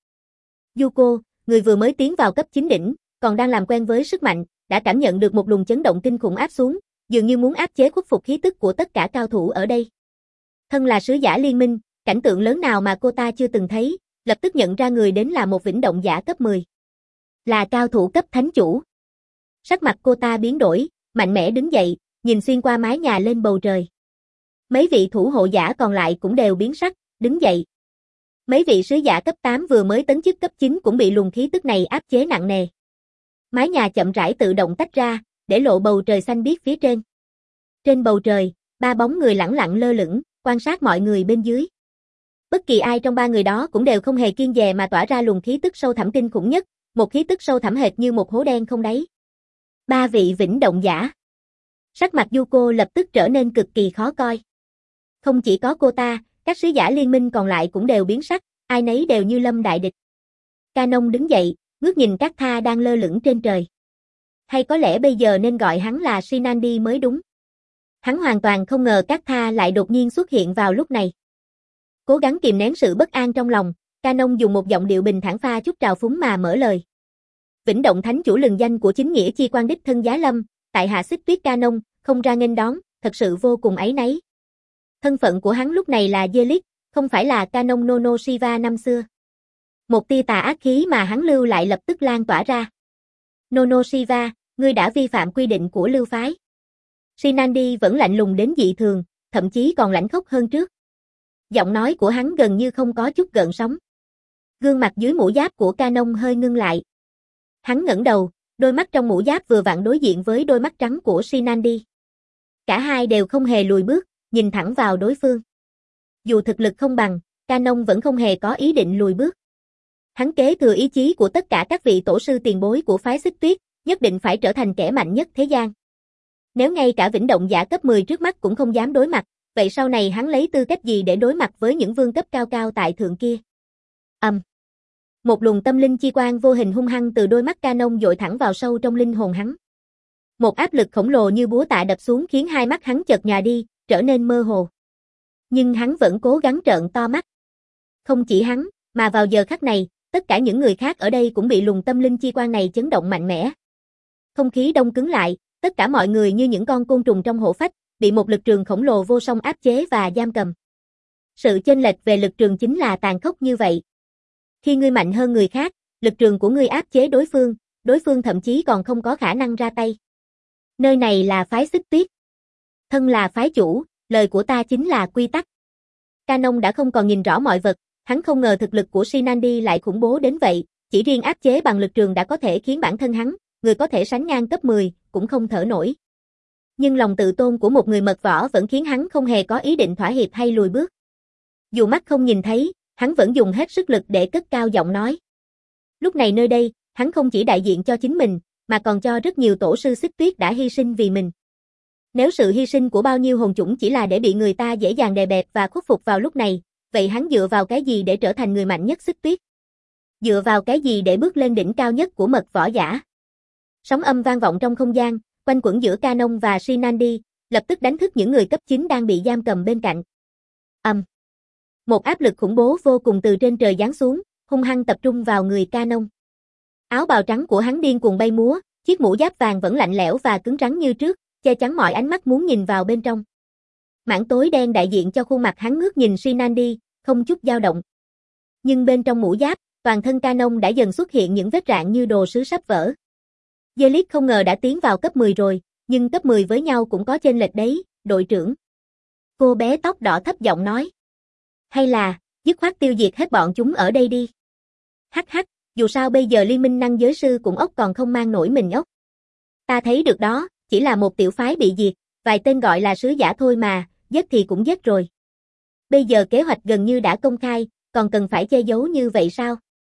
Yuko, người vừa mới tiến vào cấp chín đỉnh, còn đang làm quen với sức mạnh, đã cảm nhận được một luồng chấn động kinh khủng áp xuống, dường như muốn áp chế khuất phục khí tức của tất cả cao thủ ở đây. Thân là sứ giả liên minh, cảnh tượng lớn nào mà cô ta chưa từng thấy, lập tức nhận ra người đến là một vĩnh động giả cấp mười. Là cao thủ cấp thánh chủ. Sắc mặt cô ta biến đổi, mạnh mẽ đứng dậy, nhìn xuyên qua mái nhà lên bầu trời. Mấy vị thủ hộ giả còn lại cũng đều biến sắc, đứng dậy. Mấy vị sứ giả cấp tám vừa mới tấn chức cấp chín cũng bị luồng khí tức này áp chế nặng nề. Mái nhà chậm rãi tự động tách ra, để lộ bầu trời xanh biếc phía trên. Trên bầu trời, ba bóng người lẳng lặng lơ lửng, quan sát mọi người bên dưới. Bất kỳ ai trong ba người đó cũng đều không hề kiêng dè mà tỏa ra luồng khí tức sâu thẳm kinh khủng nhất, một khí tức sâu thẳm hệt như một hố đen không đáy. Ba vị vĩnh động giả. Sắc mặt Yuko lập tức trở nên cực kỳ khó coi. Không chỉ có cô ta, các sứ giả liên minh còn lại cũng đều biến sắc, ai nấy đều như lâm đại địch. Canon đứng dậy, ngước nhìn các tha đang lơ lửng trên trời. Hay có lẽ bây giờ nên gọi hắn là Shinandi mới đúng. Hắn hoàn toàn không ngờ các tha lại đột nhiên xuất hiện vào lúc này. Cố gắng kìm nén sự bất an trong lòng, Canon dùng một giọng điệu bình thản pha chút trào phúng mà mở lời. Vĩnh động thánh chủ lừng danh của chính nghĩa chi quan đích thân giá lâm, tại hạ Xích Tuyết Canon, không ra nghênh đón, thật sự vô cùng áy náy. Thân phận của hắn lúc này là Zelik, không phải là Canon Nono Shiva năm xưa. Một tia tà ác khí mà hắn lưu lại lập tức lan tỏa ra. Nono Shiva, ngươi đã vi phạm quy định của lưu phái. Shinandi vẫn lạnh lùng đến dị thường, thậm chí còn lãnh khốc hơn trước. Giọng nói của hắn gần như không có chút gợn sóng. Gương mặt dưới mũ giáp của Canon hơi ngưng lại. Hắn ngẩng đầu, đôi mắt trong mũ giáp vừa vặn đối diện với đôi mắt trắng của Shinandi. Cả hai đều không hề lùi bước, nhìn thẳng vào đối phương. Dù thực lực không bằng, Canon vẫn không hề có ý định lùi bước. Hắn kế thừa ý chí của tất cả các vị tổ sư tiền bối của phái Xích Tuyết, nhất định phải trở thành kẻ mạnh nhất thế gian. Nếu ngay cả vĩnh động giả cấp mười trước mắt cũng không dám đối mặt, vậy sau này hắn lấy tư cách gì để đối mặt với những vương cấp cao cao tại thượng kia? Ầm. Um. Một luồng tâm linh chi quang vô hình hung hăng từ đôi mắt Canon dội thẳng vào sâu trong linh hồn hắn. Một áp lực khổng lồ như búa tạ đập xuống khiến hai mắt hắn chợt nhòa đi, trở nên mơ hồ. Nhưng hắn vẫn cố gắng trợn to mắt. Không chỉ hắn, mà vào giờ khắc này, tất cả những người khác ở đây cũng bị luồng tâm linh chi quang này chấn động mạnh mẽ. Không khí đông cứng lại, tất cả mọi người như những con côn trùng trong hổ phách, bị một lực trường khổng lồ vô song áp chế và giam cầm. Sự chênh lệch về lực trường chính là tàn khốc như vậy. Khi ngươi mạnh hơn người khác, lực trường của ngươi áp chế đối phương, đối phương thậm chí còn không có khả năng ra tay. Nơi này là phái Xích Tuyết. Thân là phái chủ, lời của ta chính là quy tắc. Canon đã không còn nhìn rõ mọi vật, hắn không ngờ thực lực của Shinandi lại khủng bố đến vậy, chỉ riêng áp chế bằng lực trường đã có thể khiến bản thân hắn, người có thể sánh ngang cấp mười, cũng không thở nổi. Nhưng lòng tự tôn của một người mật võ vẫn khiến hắn không hề có ý định thỏa hiệp hay lùi bước. Dù mắt không nhìn thấy, hắn vẫn dùng hết sức lực để cất cao giọng nói. Lúc này nơi đây, hắn không chỉ đại diện cho chính mình, mà còn cho rất nhiều tổ sư Xích Tuyết đã hy sinh vì mình. Nếu sự hy sinh của bao nhiêu hồn chủng chỉ là để bị người ta dễ dàng đè bẹp và khuất phục vào lúc này, vậy hắn dựa vào cái gì để trở thành người mạnh nhất Xích Tuyết? Dựa vào cái gì để bước lên đỉnh cao nhất của mật võ giả? Sóng âm vang vọng trong không gian, quanh quẩn giữa Canon và Shinandi, lập tức đánh thức những người cấp chín đang bị giam cầm bên cạnh. Ầm. Um. Một áp lực khủng bố vô cùng từ trên trời giáng xuống, hung hăng tập trung vào người Canon. Áo bào trắng của hắn điên cuồng bay múa, chiếc mũ giáp vàng vẫn lạnh lẽo và cứng rắn như trước, che chắn mọi ánh mắt muốn nhìn vào bên trong. Mảng tối đen đại diện cho khuôn mặt hắn ngước nhìn Shinandi, không chút dao động. Nhưng bên trong mũ giáp, toàn thân Canon đã dần xuất hiện những vết rạn như đồ sứ sắp vỡ. Zelik không ngờ đã tiến vào cấp mười rồi, nhưng cấp mười với nhau cũng có chênh lệch đấy, đội trưởng. Cô bé tóc đỏ thấp giọng nói. Hay là, dứt khoát tiêu diệt hết bọn chúng ở đây đi. Hắc hắc, dù sao bây giờ liên minh năng giới sư cũng ốc còn không mang nổi mình ốc. Ta thấy được đó, chỉ là một tiểu phái bị diệt, vài tên gọi là sứ giả thôi mà, giết thì cũng giết rồi. Bây giờ kế hoạch gần như đã công khai, còn cần phải che giấu như vậy sao?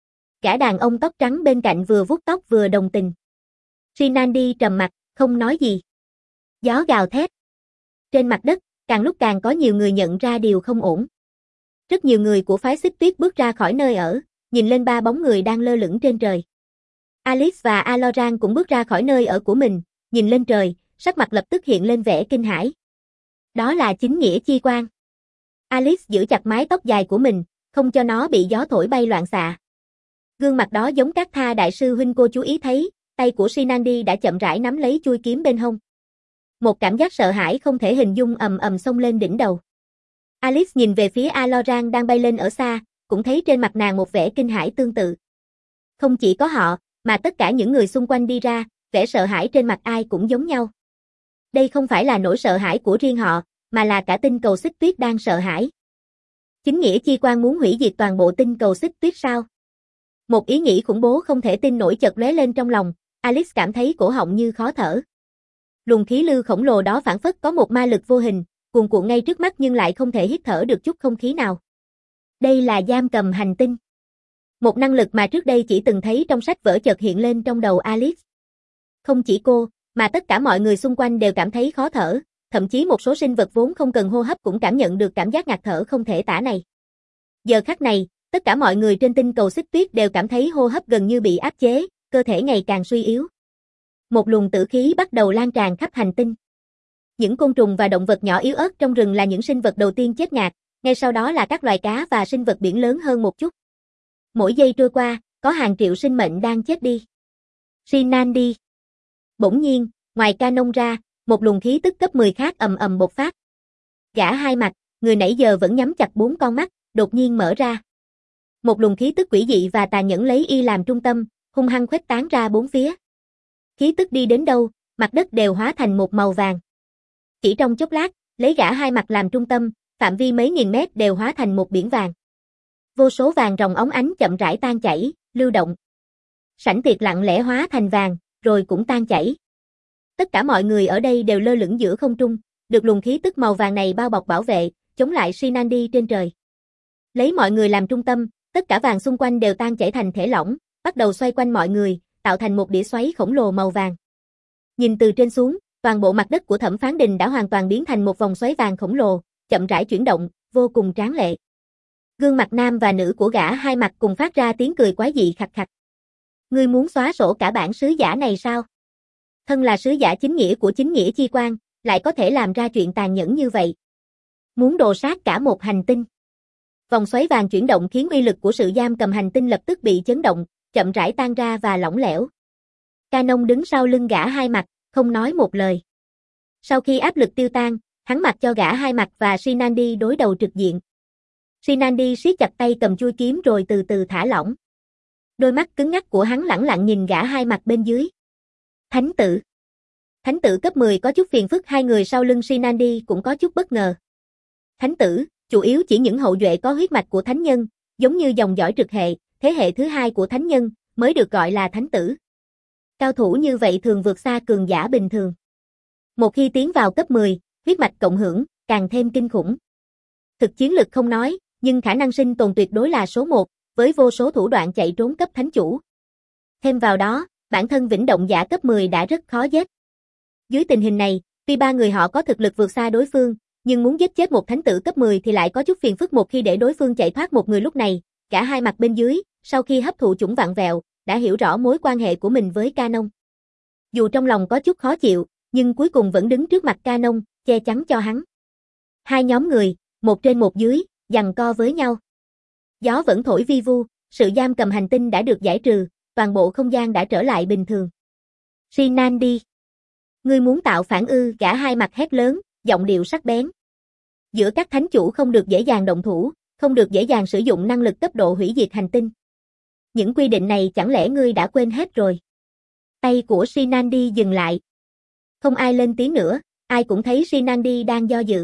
Cả đàn ông tóc trắng bên cạnh vừa vuốt tóc vừa đồng tình. Shinandi trầm mặt, không nói gì. Gió gào thét. Trên mặt đất, càng lúc càng có nhiều người nhận ra điều không ổn. Rất nhiều người của phái Xích Tuyết bước ra khỏi nơi ở, nhìn lên ba bóng người đang lơ lửng trên trời. Alice và Aloran cũng bước ra khỏi nơi ở của mình, nhìn lên trời, sắc mặt lập tức hiện lên vẻ kinh hãi. Đó là chính nghĩa chi quang. Alice giữ chặt mái tóc dài của mình, không cho nó bị gió thổi bay loạn xạ. Gương mặt đó giống các tha đại sư huynh cô chú ý thấy, tay của Sinandi đã chậm rãi nắm lấy chuôi kiếm bên hông. Một cảm giác sợ hãi không thể hình dung ầm ầm xông lên đỉnh đầu. Alice nhìn về phía Aloran đang bay lên ở xa, cũng thấy trên mặt nàng một vẻ kinh hãi tương tự. Không chỉ có họ, mà tất cả những người xung quanh đi ra, vẻ sợ hãi trên mặt ai cũng giống nhau. Đây không phải là nỗi sợ hãi của riêng họ, mà là cả tinh cầu xích tuyết đang sợ hãi. Chính nghĩa chi quang muốn hủy diệt toàn bộ tinh cầu xích tuyết sao? Một ý nghĩ khủng bố không thể tin nổi chợt lóe lên trong lòng, Alice cảm thấy cổ họng như khó thở. Luồng khí lưu khổng lồ đó phảng phất có một ma lực vô hình, cuồn cuộn ngay trước mắt nhưng lại không thể hít thở được chút không khí nào. Đây là giam cầm hành tinh. Một năng lực mà trước đây chỉ từng thấy trong sách vở chợt hiện lên trong đầu Alice. Không chỉ cô, mà tất cả mọi người xung quanh đều cảm thấy khó thở, thậm chí một số sinh vật vốn không cần hô hấp cũng cảm nhận được cảm giác ngạt thở không thể tả này. Giờ khắc này, tất cả mọi người trên tinh cầu xích tuyết đều cảm thấy hô hấp gần như bị áp chế, cơ thể ngày càng suy yếu. Một luồng tử khí bắt đầu lan tràn khắp hành tinh. Những côn trùng và động vật nhỏ yếu ớt trong rừng là những sinh vật đầu tiên chết ngạt, ngay sau đó là các loài cá và sinh vật biển lớn hơn một chút. Mỗi giây trôi qua, có hàng triệu sinh mệnh đang chết đi. Sinandi. Bỗng nhiên, ngoài Canon ra, một luồng khí tức cấp mười khác ầm ầm bộc phát. Gã hai mặt, người nãy giờ vẫn nhắm chặt bốn con mắt, đột nhiên mở ra. Một luồng khí tức quỷ dị và tàn nhẫn lấy y làm trung tâm, hung hăng khuếch tán ra bốn phía. Khí tức đi đến đâu, mặt đất đều hóa thành một màu vàng. Chỉ trong chốc lát, lấy gã hai mặt làm trung tâm, phạm vi mấy nghìn mét đều hóa thành một biển vàng. Vô số vàng ròng óng ánh chậm rãi tan chảy, lưu động. Sảnh tiệc lặng lẽ hóa thành vàng, rồi cũng tan chảy. Tất cả mọi người ở đây đều lơ lửng giữa không trung, được luồng khí tức màu vàng này bao bọc bảo vệ, chống lại Sinandi trên trời. Lấy mọi người làm trung tâm, tất cả vàng xung quanh đều tan chảy thành thể lỏng, bắt đầu xoay quanh mọi người, tạo thành một đĩa xoáy khổng lồ màu vàng. Nhìn từ trên xuống, toàn bộ mặt đất của Thẩm Phán Đình đã hoàn toàn biến thành một vòng xoáy vàng khổng lồ, chậm rãi chuyển động, vô cùng tráng lệ. Gương mặt nam và nữ của gã hai mặt cùng phát ra tiếng cười quái dị khặt khặt. Ngươi muốn xóa sổ cả bản sứ giả này sao? Thân là sứ giả chính nghĩa của chính nghĩa chi quang, lại có thể làm ra chuyện tàn nhẫn như vậy. Muốn đồ sát cả một hành tinh. Vòng xoáy vàng chuyển động khiến uy lực của sự giam cầm hành tinh lập tức bị chấn động, chậm rãi tan ra và lỏng lẻo. Canon đứng sau lưng gã hai mặt, không nói một lời. Sau khi áp lực tiêu tan, hắn mặc cho gã hai mặt và Sinandi đối đầu trực diện. Sinandi siết chặt tay cầm chuôi kiếm rồi từ từ thả lỏng. Đôi mắt cứng ngắc của hắn lẳng lặng nhìn gã hai mặt bên dưới. Thánh tử. Thánh tử cấp mười có chút phiền phức, hai người sau lưng Sinandi cũng có chút bất ngờ. Thánh tử, chủ yếu chỉ những hậu duệ có huyết mạch của thánh nhân, giống như dòng dõi trực hệ, thế hệ thứ hai của thánh nhân, mới được gọi là thánh tử. Cao thủ như vậy thường vượt xa cường giả bình thường. Một khi tiến vào cấp mười, huyết mạch cộng hưởng, càng thêm kinh khủng. Thực chiến lực không nói, nhưng khả năng sinh tồn tuyệt đối là số một, với vô số thủ đoạn chạy trốn cấp thánh chủ. Thêm vào đó, bản thân Vĩnh Động Giả cấp mười đã rất khó giết. Dưới tình hình này, tuy ba người họ có thực lực vượt xa đối phương, nhưng muốn giết chết một thánh tử cấp mười thì lại có chút phiền phức một khi để đối phương chạy thoát một người. Lúc này, cả hai mặt bên dưới, sau khi hấp thụ chủng vặn vẹo, đã hiểu rõ mối quan hệ của mình với Canon. Dù trong lòng có chút khó chịu, nhưng cuối cùng vẫn đứng trước mặt Canon, che chắn cho hắn. Hai nhóm người, một trên một dưới, giằng co với nhau. Gió vẫn thổi vi vu, sự giam cầm hành tinh đã được giải trừ, toàn bộ không gian đã trở lại bình thường. Sinandi. Ngươi muốn tạo phản ư? Gã hai mặt hét lớn, giọng điệu sắc bén. Giữa các thánh chủ không được dễ dàng động thủ, không được dễ dàng sử dụng năng lực cấp độ hủy diệt hành tinh. Những quy định này chẳng lẽ ngươi đã quên hết rồi? Tay của Sinandi dừng lại. Không ai lên tiếng nữa, ai cũng thấy Sinandi đang do dự.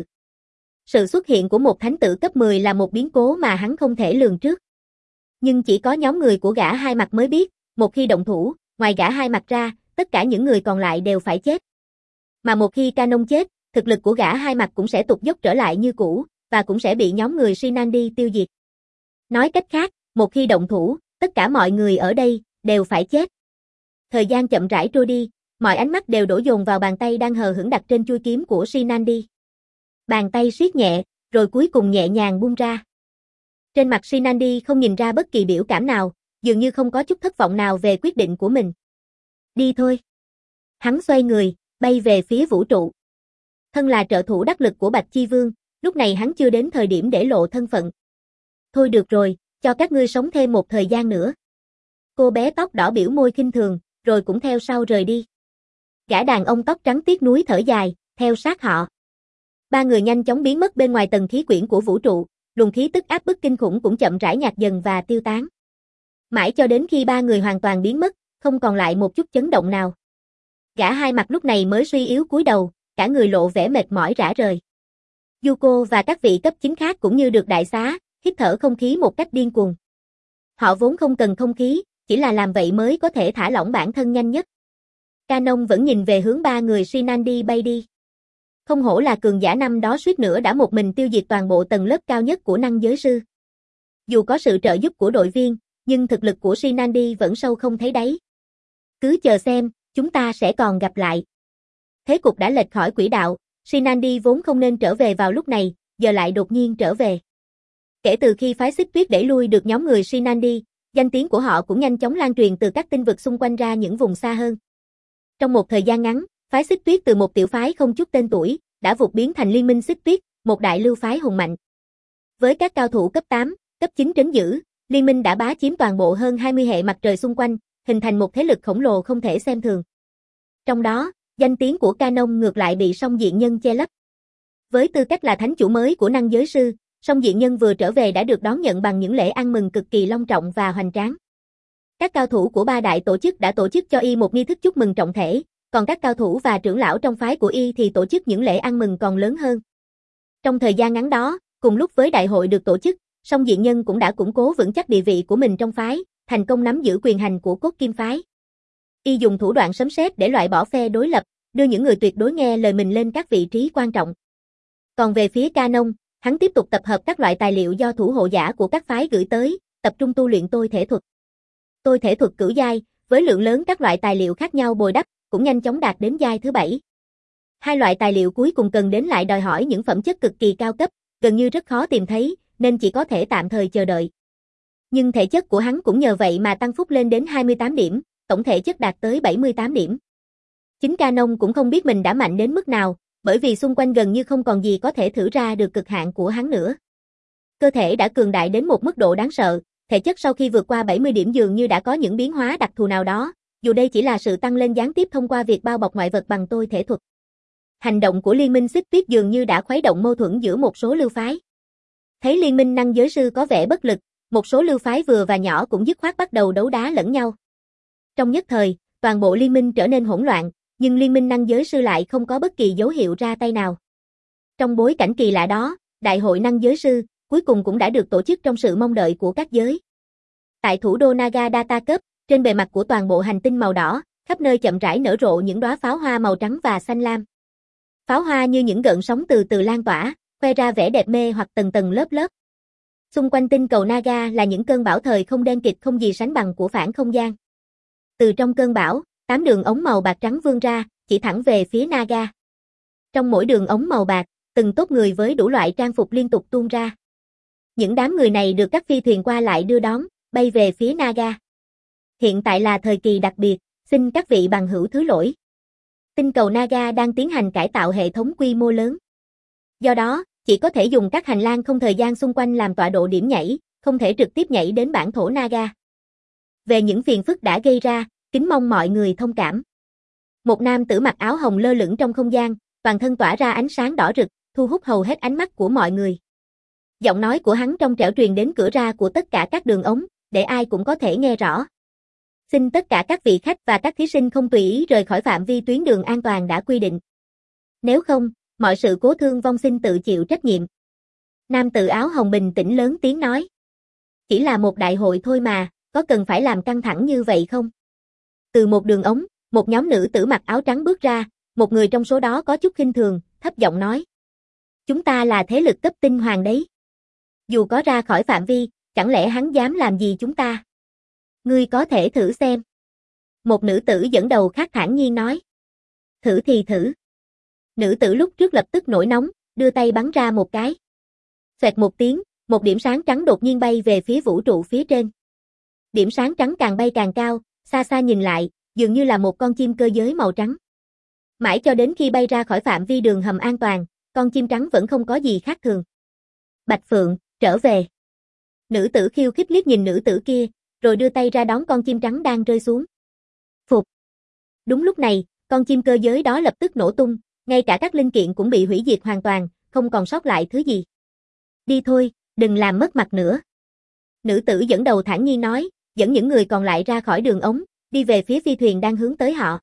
Sự xuất hiện của một thánh tử cấp mười là một biến cố mà hắn không thể lường trước. Nhưng chỉ có nhóm người của gã hai mặt mới biết, một khi động thủ, ngoài gã hai mặt ra, tất cả những người còn lại đều phải chết. Mà một khi Canon chết, thực lực của gã hai mặt cũng sẽ tụt dốc trở lại như cũ, và cũng sẽ bị nhóm người Sinandi tiêu diệt. Nói cách khác, một khi động thủ, tất cả mọi người ở đây, đều phải chết. Thời gian chậm rãi trôi đi, mọi ánh mắt đều đổ dồn vào bàn tay đang hờ hững đặt trên chuôi kiếm của Sinandi. Bàn tay siết nhẹ, rồi cuối cùng nhẹ nhàng buông ra. Trên mặt Sinandi không nhìn ra bất kỳ biểu cảm nào, dường như không có chút thất vọng nào về quyết định của mình. Đi thôi. Hắn xoay người, bay về phía vũ trụ. Thân là trợ thủ đắc lực của Bạch Chi Vương, lúc này hắn chưa đến thời điểm để lộ thân phận. Thôi được rồi, cho các ngươi sống thêm một thời gian nữa. Cô bé tóc đỏ biểu môi khinh thường, rồi cũng theo sau rời đi. Gã đàn ông tóc trắng tiếc nuối thở dài, theo sát họ. Ba người nhanh chóng biến mất bên ngoài tầng khí quyển của vũ trụ, luồng khí tức áp bức kinh khủng cũng chậm rãi nhạt dần và tiêu tán. Mãi cho đến khi ba người hoàn toàn biến mất, không còn lại một chút chấn động nào. Gã hai mặt lúc này mới suy yếu cúi đầu, cả người lộ vẻ mệt mỏi rã rời. Yuko và các vị cấp chín khác cũng như được đại xá, hít thở không khí một cách điên cuồng. Họ vốn không cần không khí, chỉ là làm vậy mới có thể thả lỏng bản thân nhanh nhất. Canon vẫn nhìn về hướng ba người Shinandi bay đi. Không hổ là cường giả năm đó suýt nữa đã một mình tiêu diệt toàn bộ tầng lớp cao nhất của năng giới sư. Dù có sự trợ giúp của đội viên, nhưng thực lực của Shinandi vẫn sâu không thấy đáy. Cứ chờ xem, chúng ta sẽ còn gặp lại. Thế cục đã lệch khỏi quỹ đạo, Shinandi vốn không nên trở về vào lúc này, giờ lại đột nhiên trở về. Kể từ khi phái Xích Tuyết đẩy lui được nhóm người Shinandi, danh tiếng của họ cũng nhanh chóng lan truyền từ các tinh vực xung quanh ra những vùng xa hơn. Trong một thời gian ngắn, phái Xích Tuyết từ một tiểu phái không chút tên tuổi, đã vụt biến thành Liên minh Xích Tuyết, một đại lưu phái hùng mạnh. Với các cao thủ cấp tám, cấp chín trấn giữ, liên minh đã bá chiếm toàn bộ hơn hai mươi hệ mặt trời xung quanh, hình thành một thế lực khổng lồ không thể xem thường. Trong đó, danh tiếng của Canon ngược lại bị Song Diện Nhân che lấp. Với tư cách là thánh chủ mới của năng giới sư, Song Diện Nhân vừa trở về đã được đón nhận bằng những lễ ăn mừng cực kỳ long trọng và hoành tráng. Các cao thủ của ba đại tổ chức đã tổ chức cho y một nghi thức chúc mừng trọng thể, còn các cao thủ và trưởng lão trong phái của y thì tổ chức những lễ ăn mừng còn lớn hơn. Trong thời gian ngắn đó, cùng lúc với đại hội được tổ chức, Song Diện Nhân cũng đã củng cố vững chắc địa vị của mình trong phái, thành công nắm giữ quyền hành của Cốt Kim phái. Y dùng thủ đoạn sấm sét để loại bỏ phe đối lập, đưa những người tuyệt đối nghe lời mình lên các vị trí quan trọng. Còn về phía Canon, hắn tiếp tục tập hợp các loại tài liệu do thủ hộ giả của các phái gửi tới, tập trung tu luyện tôi thể thuật. Tôi thể thuật cửu giai, với lượng lớn các loại tài liệu khác nhau bồi đắp, cũng nhanh chóng đạt đến giai thứ bảy. Hai loại tài liệu cuối cùng cần đến lại đòi hỏi những phẩm chất cực kỳ cao cấp, gần như rất khó tìm thấy, nên chỉ có thể tạm thời chờ đợi. Nhưng thể chất của hắn cũng nhờ vậy mà tăng phúc lên đến hai mươi tám điểm, tổng thể chất đạt tới bảy mươi tám điểm. Chính Canon cũng không biết mình đã mạnh đến mức nào, bởi vì xung quanh gần như không còn gì có thể thử ra được cực hạn của hắn nữa. Cơ thể đã cường đại đến một mức độ đáng sợ, thể chất sau khi vượt qua bảy mươi điểm dường như đã có những biến hóa đặc thù nào đó, dù đây chỉ là sự tăng lên gián tiếp thông qua việc bao bọc ngoại vật bằng tôi thể thuật. Hành động của Liên minh Xích Tuyết dường như đã khuấy động mâu thuẫn giữa một số lưu phái. Thấy liên minh năng giới sư có vẻ bất lực, một số lưu phái vừa và nhỏ cũng dứt khoát bắt đầu đấu đá lẫn nhau. Trong nhất thời, toàn bộ liên minh trở nên hỗn loạn, nhưng liên minh năng giới sư lại không có bất kỳ dấu hiệu ra tay nào. Trong bối cảnh kỳ lạ đó, đại hội năng giới sư cuối cùng cũng đã được tổ chức trong sự mong đợi của các giới. Tại thủ đô Naga Data Cup, trên bề mặt của toàn bộ hành tinh màu đỏ, khắp nơi chậm rãi nở rộ những đóa pháo hoa màu trắng và xanh lam. Pháo hoa như những gợn sóng từ từ lan tỏa, khoe ra vẻ đẹp mê hoặc tầng tầng lớp lớp. Xung quanh tinh cầu Naga là những cơn bão thời không đen kịt không gì sánh bằng của phản không gian. Từ trong cơn bão, tám đường ống màu bạc trắng vươn ra, chỉ thẳng về phía Naga. Trong mỗi đường ống màu bạc, từng tốp người với đủ loại trang phục liên tục tuôn ra. Những đám người này được các phi thuyền qua lại đưa đón, bay về phía Naga. Hiện tại là thời kỳ đặc biệt, xin các vị bằng hữu thứ lỗi. Tinh cầu Naga đang tiến hành cải tạo hệ thống quy mô lớn. Do đó, chỉ có thể dùng các hành lang không thời gian xung quanh làm tọa độ điểm nhảy, không thể trực tiếp nhảy đến bản thổ Naga. Về những phiền phức đã gây ra, kính mong mọi người thông cảm. Một nam tử mặc áo hồng lơ lửng trong không gian, toàn thân tỏa ra ánh sáng đỏ rực, thu hút hầu hết ánh mắt của mọi người. Giọng nói của hắn trong trẻo truyền đến cửa ra của tất cả các đường ống, để ai cũng có thể nghe rõ. Xin tất cả các vị khách và các thí sinh không tùy ý rời khỏi phạm vi tuyến đường an toàn đã quy định. Nếu không, mọi sự cố thương vong xin tự chịu trách nhiệm. Nam tử áo hồng bình tĩnh lớn tiếng nói. Chỉ là một đại hội thôi mà, có cần phải làm căng thẳng như vậy không? Từ một đường ống, một nhóm nữ tử mặc áo trắng bước ra, một người trong số đó có chút khinh thường, thấp giọng nói. Chúng ta là thế lực cấp tinh hoàng đấy. Dù có ra khỏi phạm vi, chẳng lẽ hắn dám làm gì chúng ta? Ngươi có thể thử xem. Một nữ tử dẫn đầu khác thản nhiên nói. Thử thì thử. Nữ tử lúc trước lập tức nổi nóng, đưa tay bắn ra một cái. Xoẹt một tiếng, một điểm sáng trắng đột nhiên bay về phía vũ trụ phía trên. Điểm sáng trắng càng bay càng cao, xa xa nhìn lại, dường như là một con chim cơ giới màu trắng. Mãi cho đến khi bay ra khỏi phạm vi đường hầm an toàn, con chim trắng vẫn không có gì khác thường. Bạch Phượng, trở về. Nữ tử khiêu khích liếc nhìn nữ tử kia, rồi đưa tay ra đón con chim trắng đang rơi xuống. Phục. Đúng lúc này, con chim cơ giới đó lập tức nổ tung, ngay cả các linh kiện cũng bị hủy diệt hoàn toàn, không còn sót lại thứ gì. Đi thôi, đừng làm mất mặt nữa. Nữ tử dẫn đầu thản nhiên nói, dẫn những người còn lại ra khỏi đường ống, đi về phía phi thuyền đang hướng tới họ.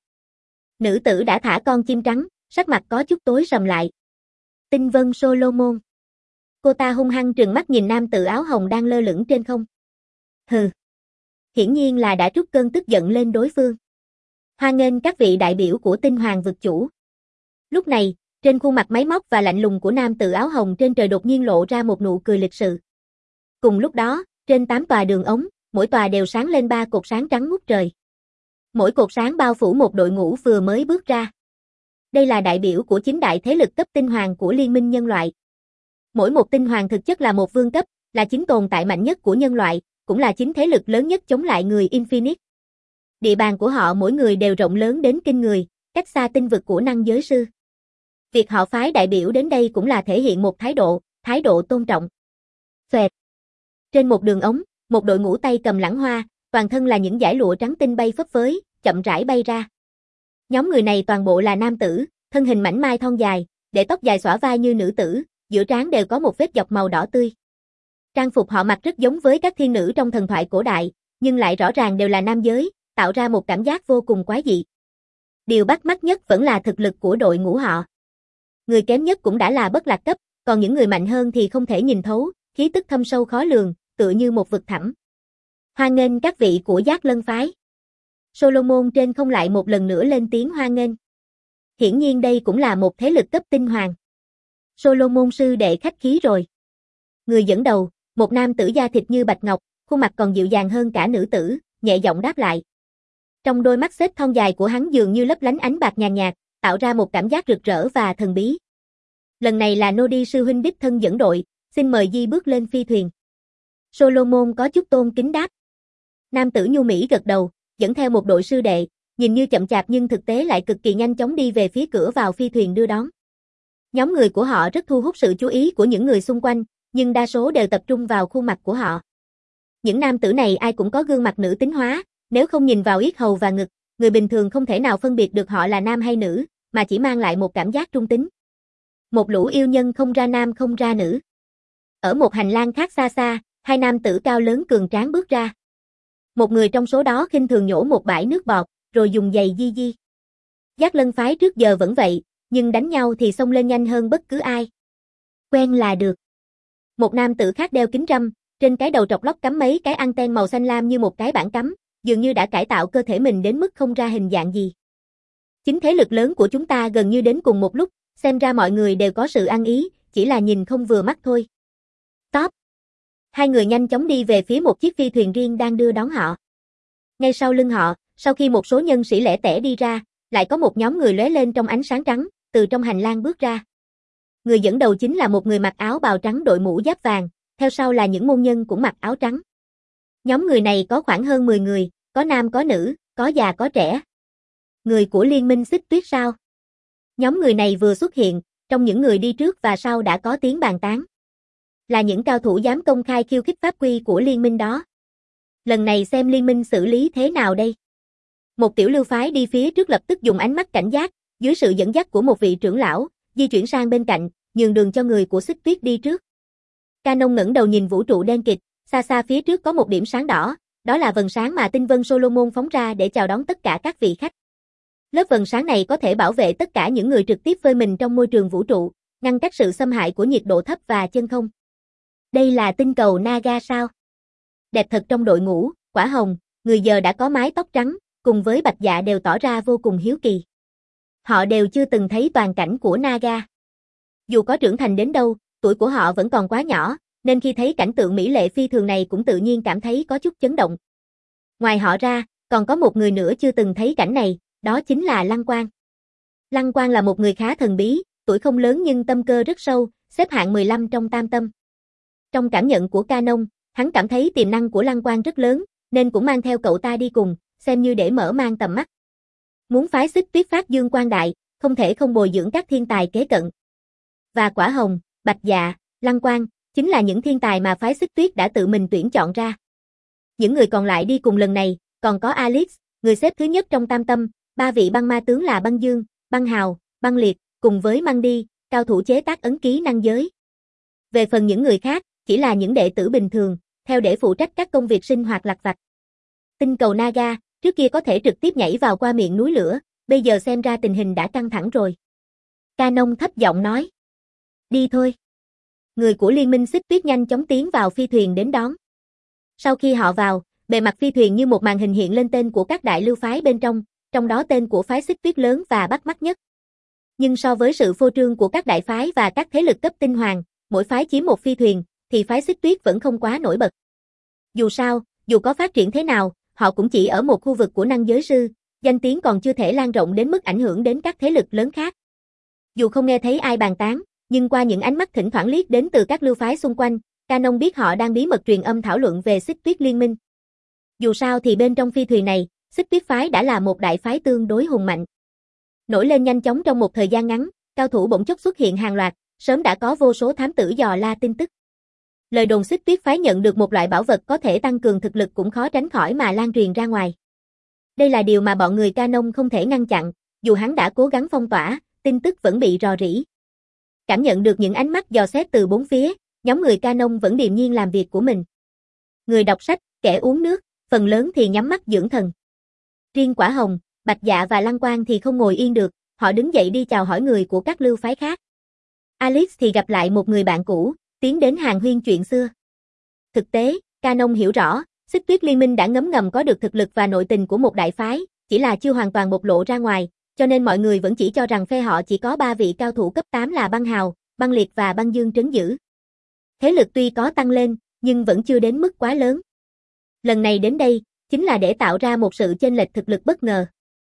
Nữ tử đã thả con chim trắng, sắc mặt có chút tối sầm lại. Tinh Vân Solomon. Cô ta hung hăng trừng mắt nhìn nam tử áo hồng đang lơ lửng trên không. Hừ. Hiển nhiên là đã trút cơn tức giận lên đối phương. Hoan nghênh các vị đại biểu của Tinh Hoàng vực chủ. Lúc này, trên khuôn mặt máy móc và lạnh lùng của nam tử áo hồng trên trời đột nhiên lộ ra một nụ cười lịch sự. Cùng lúc đó, trên tám tòa đường ống, mỗi tòa đều sáng lên ba cột sáng trắng ngút trời. Mỗi cột sáng bao phủ một đội ngũ vừa mới bước ra. Đây là đại biểu của chín đại thế lực cấp tinh hoàng của Liên minh nhân loại. Mỗi một tinh hoàng thực chất là một vương cấp, là chính tồn tại mạnh nhất của nhân loại, cũng là chính thế lực lớn nhất chống lại người Infinite. Địa bàn của họ mỗi người đều rộng lớn đến kinh người, cách xa tinh vực của năng giới sư. Việc họ phái đại biểu đến đây cũng là thể hiện một thái độ, thái độ tôn trọng. Xoẹt. Trên một đường ống, một đội ngũ tay cầm lẵng hoa, toàn thân là những dải lụa trắng tinh bay phấp phới, chậm rãi bay ra. Nhóm người này toàn bộ là nam tử, thân hình mảnh mai thon dài, để tóc dài xõa vai như nữ tử, giữa trán đều có một vết dọc màu đỏ tươi. Trang phục họ mặc rất giống với các thiên nữ trong thần thoại cổ đại, nhưng lại rõ ràng đều là nam giới, tạo ra một cảm giác vô cùng quái dị. Điều bắt mắt nhất vẫn là thực lực của đội ngũ họ. Người kém nhất cũng đã là bất lạc cấp, còn những người mạnh hơn thì không thể nhìn thấu, khí tức thâm sâu khó lường, tựa như một vực thẳm. Hoan nghênh các vị của Giác Lân phái. Solomon trên không lại một lần nữa lên tiếng hoan nghênh. Hiển nhiên đây cũng là một thế lực cấp tinh hoàng. Solomon sư đệ khách khí rồi. Người dẫn đầu, một nam tử da thịt như bạch ngọc, khuôn mặt còn dịu dàng hơn cả nữ tử, nhẹ giọng đáp lại. Trong đôi mắt xếp thon dài của hắn dường như lấp lánh ánh bạc nhàn nhạt, tạo ra một cảm giác rực rỡ và thần bí. Lần này là Nodi sư huynh đích thân dẫn đội, xin mời Di bước lên phi thuyền. Solomon có chút tôn kính đáp. Nam tử nhu mỹ gật đầu, dẫn theo một đội sư đệ, nhìn như chậm chạp nhưng thực tế lại cực kỳ nhanh chóng đi về phía cửa vào phi thuyền đưa đón. Nhóm người của họ rất thu hút sự chú ý của những người xung quanh, nhưng đa số đều tập trung vào khuôn mặt của họ. Những nam tử này ai cũng có gương mặt nữ tính hóa, nếu không nhìn vào yết hầu và ngực, người bình thường không thể nào phân biệt được họ là nam hay nữ, mà chỉ mang lại một cảm giác trung tính. Một lũ yêu nhân không ra nam không ra nữ. Ở một hành lang khác xa xa, hai nam tử cao lớn cường tráng bước ra. Một người trong số đó khinh thường nhổ một bãi nước bọt, rồi dùng giày di di. Giác Lân phái trước giờ vẫn vậy, nhưng đánh nhau thì xông lên nhanh hơn bất cứ ai. Quen là được. Một nam tử khác đeo kính râm, trên cái đầu trọc lóc cắm mấy cái anten màu xanh lam như một cái bảng cắm, dường như đã cải tạo cơ thể mình đến mức không ra hình dạng gì. Chính thế lực lớn của chúng ta gần như đến cùng một lúc, xem ra mọi người đều có sự ăn ý, chỉ là nhìn không vừa mắt thôi. Top. Hai người nhanh chóng đi về phía một chiếc phi thuyền riêng đang đưa đón họ. Ngay sau lưng họ, sau khi một số nhân sĩ lẻ tẻ đi ra, lại có một nhóm người lóe lên trong ánh sáng trắng, từ trong hành lang bước ra. Người dẫn đầu chính là một người mặc áo bào trắng đội mũ giáp vàng, theo sau là những môn nhân cũng mặc áo trắng. Nhóm người này có khoảng hơn mười người, có nam có nữ, có già có trẻ. Người của Liên minh Xích Tuyết sao? Nhóm người này vừa xuất hiện, trong những người đi trước và sau đã có tiếng bàn tán. Là những cao thủ dám công khai khiêu khích pháp quy của liên minh đó. Lần này xem liên minh xử lý thế nào đây? Một tiểu lưu phái đi phía trước lập tức dùng ánh mắt cảnh giác, dưới sự dẫn dắt của một vị trưởng lão, di chuyển sang bên cạnh, nhường đường cho người của Xích Tuyết đi trước. Canon ngẩng đầu nhìn vũ trụ đen kịt, xa xa phía trước có một điểm sáng đỏ, đó là vầng sáng mà Tinh Vân Solomon phóng ra để chào đón tất cả các vị khách. Lớp vầng sáng này có thể bảo vệ tất cả những người trực tiếp phơi mình trong môi trường vũ trụ, ngăn cách sự xâm hại của nhiệt độ thấp và chân không. Đây là tinh cầu Naga sao? Đẹp thật. Trong đội ngũ, Quả Hồng, người giờ đã có mái tóc trắng, cùng với Bạch Dạ đều tỏ ra vô cùng hiếu kỳ. Họ đều chưa từng thấy toàn cảnh của Naga. Dù có trưởng thành đến đâu, tuổi của họ vẫn còn quá nhỏ, nên khi thấy cảnh tượng mỹ lệ phi thường này cũng tự nhiên cảm thấy có chút chấn động. Ngoài họ ra, còn có một người nữa chưa từng thấy cảnh này, đó chính là Lăng Quang. Lăng Quang là một người khá thần bí, tuổi không lớn nhưng tâm cơ rất sâu, xếp hạng mười lăm trong tam tâm. Trong cảm nhận của Canon, hắn cảm thấy tiềm năng của Lăng Quang rất lớn, nên cũng mang theo cậu ta đi cùng, xem như để mở mang tầm mắt. Muốn phái Xích Tuyết phát dương quang đại, không thể không bồi dưỡng các thiên tài kế cận. Và Quả Hồng, Bạch Dạ, Lăng Quang, chính là những thiên tài mà phái Xích Tuyết đã tự mình tuyển chọn ra. Những người còn lại đi cùng lần này, còn có Alex, người xếp thứ nhất trong tam tâm, ba vị băng ma tướng là Băng Dương, Băng Hào, Băng Liệt, cùng với Mandy, cao thủ chế tác ấn ký năng giới. Về phần những người khác, chỉ là những đệ tử bình thường, theo để phụ trách các công việc sinh hoạt lặt vặt. Tinh cầu Naga, trước kia có thể trực tiếp nhảy vào qua miệng núi lửa, bây giờ xem ra tình hình đã căng thẳng rồi. Canon thấp giọng nói. Đi thôi. Người của Liên minh Xích Tuyết nhanh chóng tiến vào phi thuyền đến đón. Sau khi họ vào, bề mặt phi thuyền như một màn hình hiện lên tên của các đại lưu phái bên trong, trong đó tên của phái Xích Tuyết lớn và bắt mắt nhất. Nhưng so với sự phô trương của các đại phái và các thế lực cấp tinh hoàng, mỗi phái chiếm một phi thuyền, thì phái Xích Tuyết vẫn không quá nổi bật. Dù sao, dù có phát triển thế nào, họ cũng chỉ ở một khu vực của năng giới sư, danh tiếng còn chưa thể lan rộng đến mức ảnh hưởng đến các thế lực lớn khác. Dù không nghe thấy ai bàn tán, nhưng qua những ánh mắt thỉnh thoảng liếc đến từ các lưu phái xung quanh, Canon biết họ đang bí mật truyền âm thảo luận về Xích Tuyết Liên minh. Dù sao thì bên trong phi thuyền này, Xích Tuyết phái đã là một đại phái tương đối hùng mạnh. Nổi lên nhanh chóng trong một thời gian ngắn, cao thủ bỗng chốc xuất hiện hàng loạt, sớm đã có vô số thám tử dò la tin tức. Lời đồn Xích Tuyết phái nhận được một loại bảo vật có thể tăng cường thực lực cũng khó tránh khỏi mà lan truyền ra ngoài. Đây là điều mà bọn người Canon không thể ngăn chặn, dù hắn đã cố gắng phong tỏa, tin tức vẫn bị rò rỉ. Cảm nhận được những ánh mắt dò xét từ bốn phía, nhóm người Canon vẫn điềm nhiên làm việc của mình. Người đọc sách, kẻ uống nước, phần lớn thì nhắm mắt dưỡng thần. Riêng Quả Hồng, Bạch Dạ và Lăng Quang thì không ngồi yên được, họ đứng dậy đi chào hỏi người của các lưu phái khác. Alex thì gặp lại một người bạn cũ, tiến đến hàn huyên chuyện xưa. Thực tế, Canon hiểu rõ, Xích Tuyết Liên minh đã ngấm ngầm có được thực lực và nội tình của một đại phái, chỉ là chưa hoàn toàn bộc lộ ra ngoài, cho nên mọi người vẫn chỉ cho rằng phe họ chỉ có ba vị cao thủ cấp tám là Băng Hào, Băng Liệt và Băng Dương trấn giữ. Thế lực tuy có tăng lên, nhưng vẫn chưa đến mức quá lớn. Lần này đến đây, chính là để tạo ra một sự chênh lệch thực lực bất ngờ.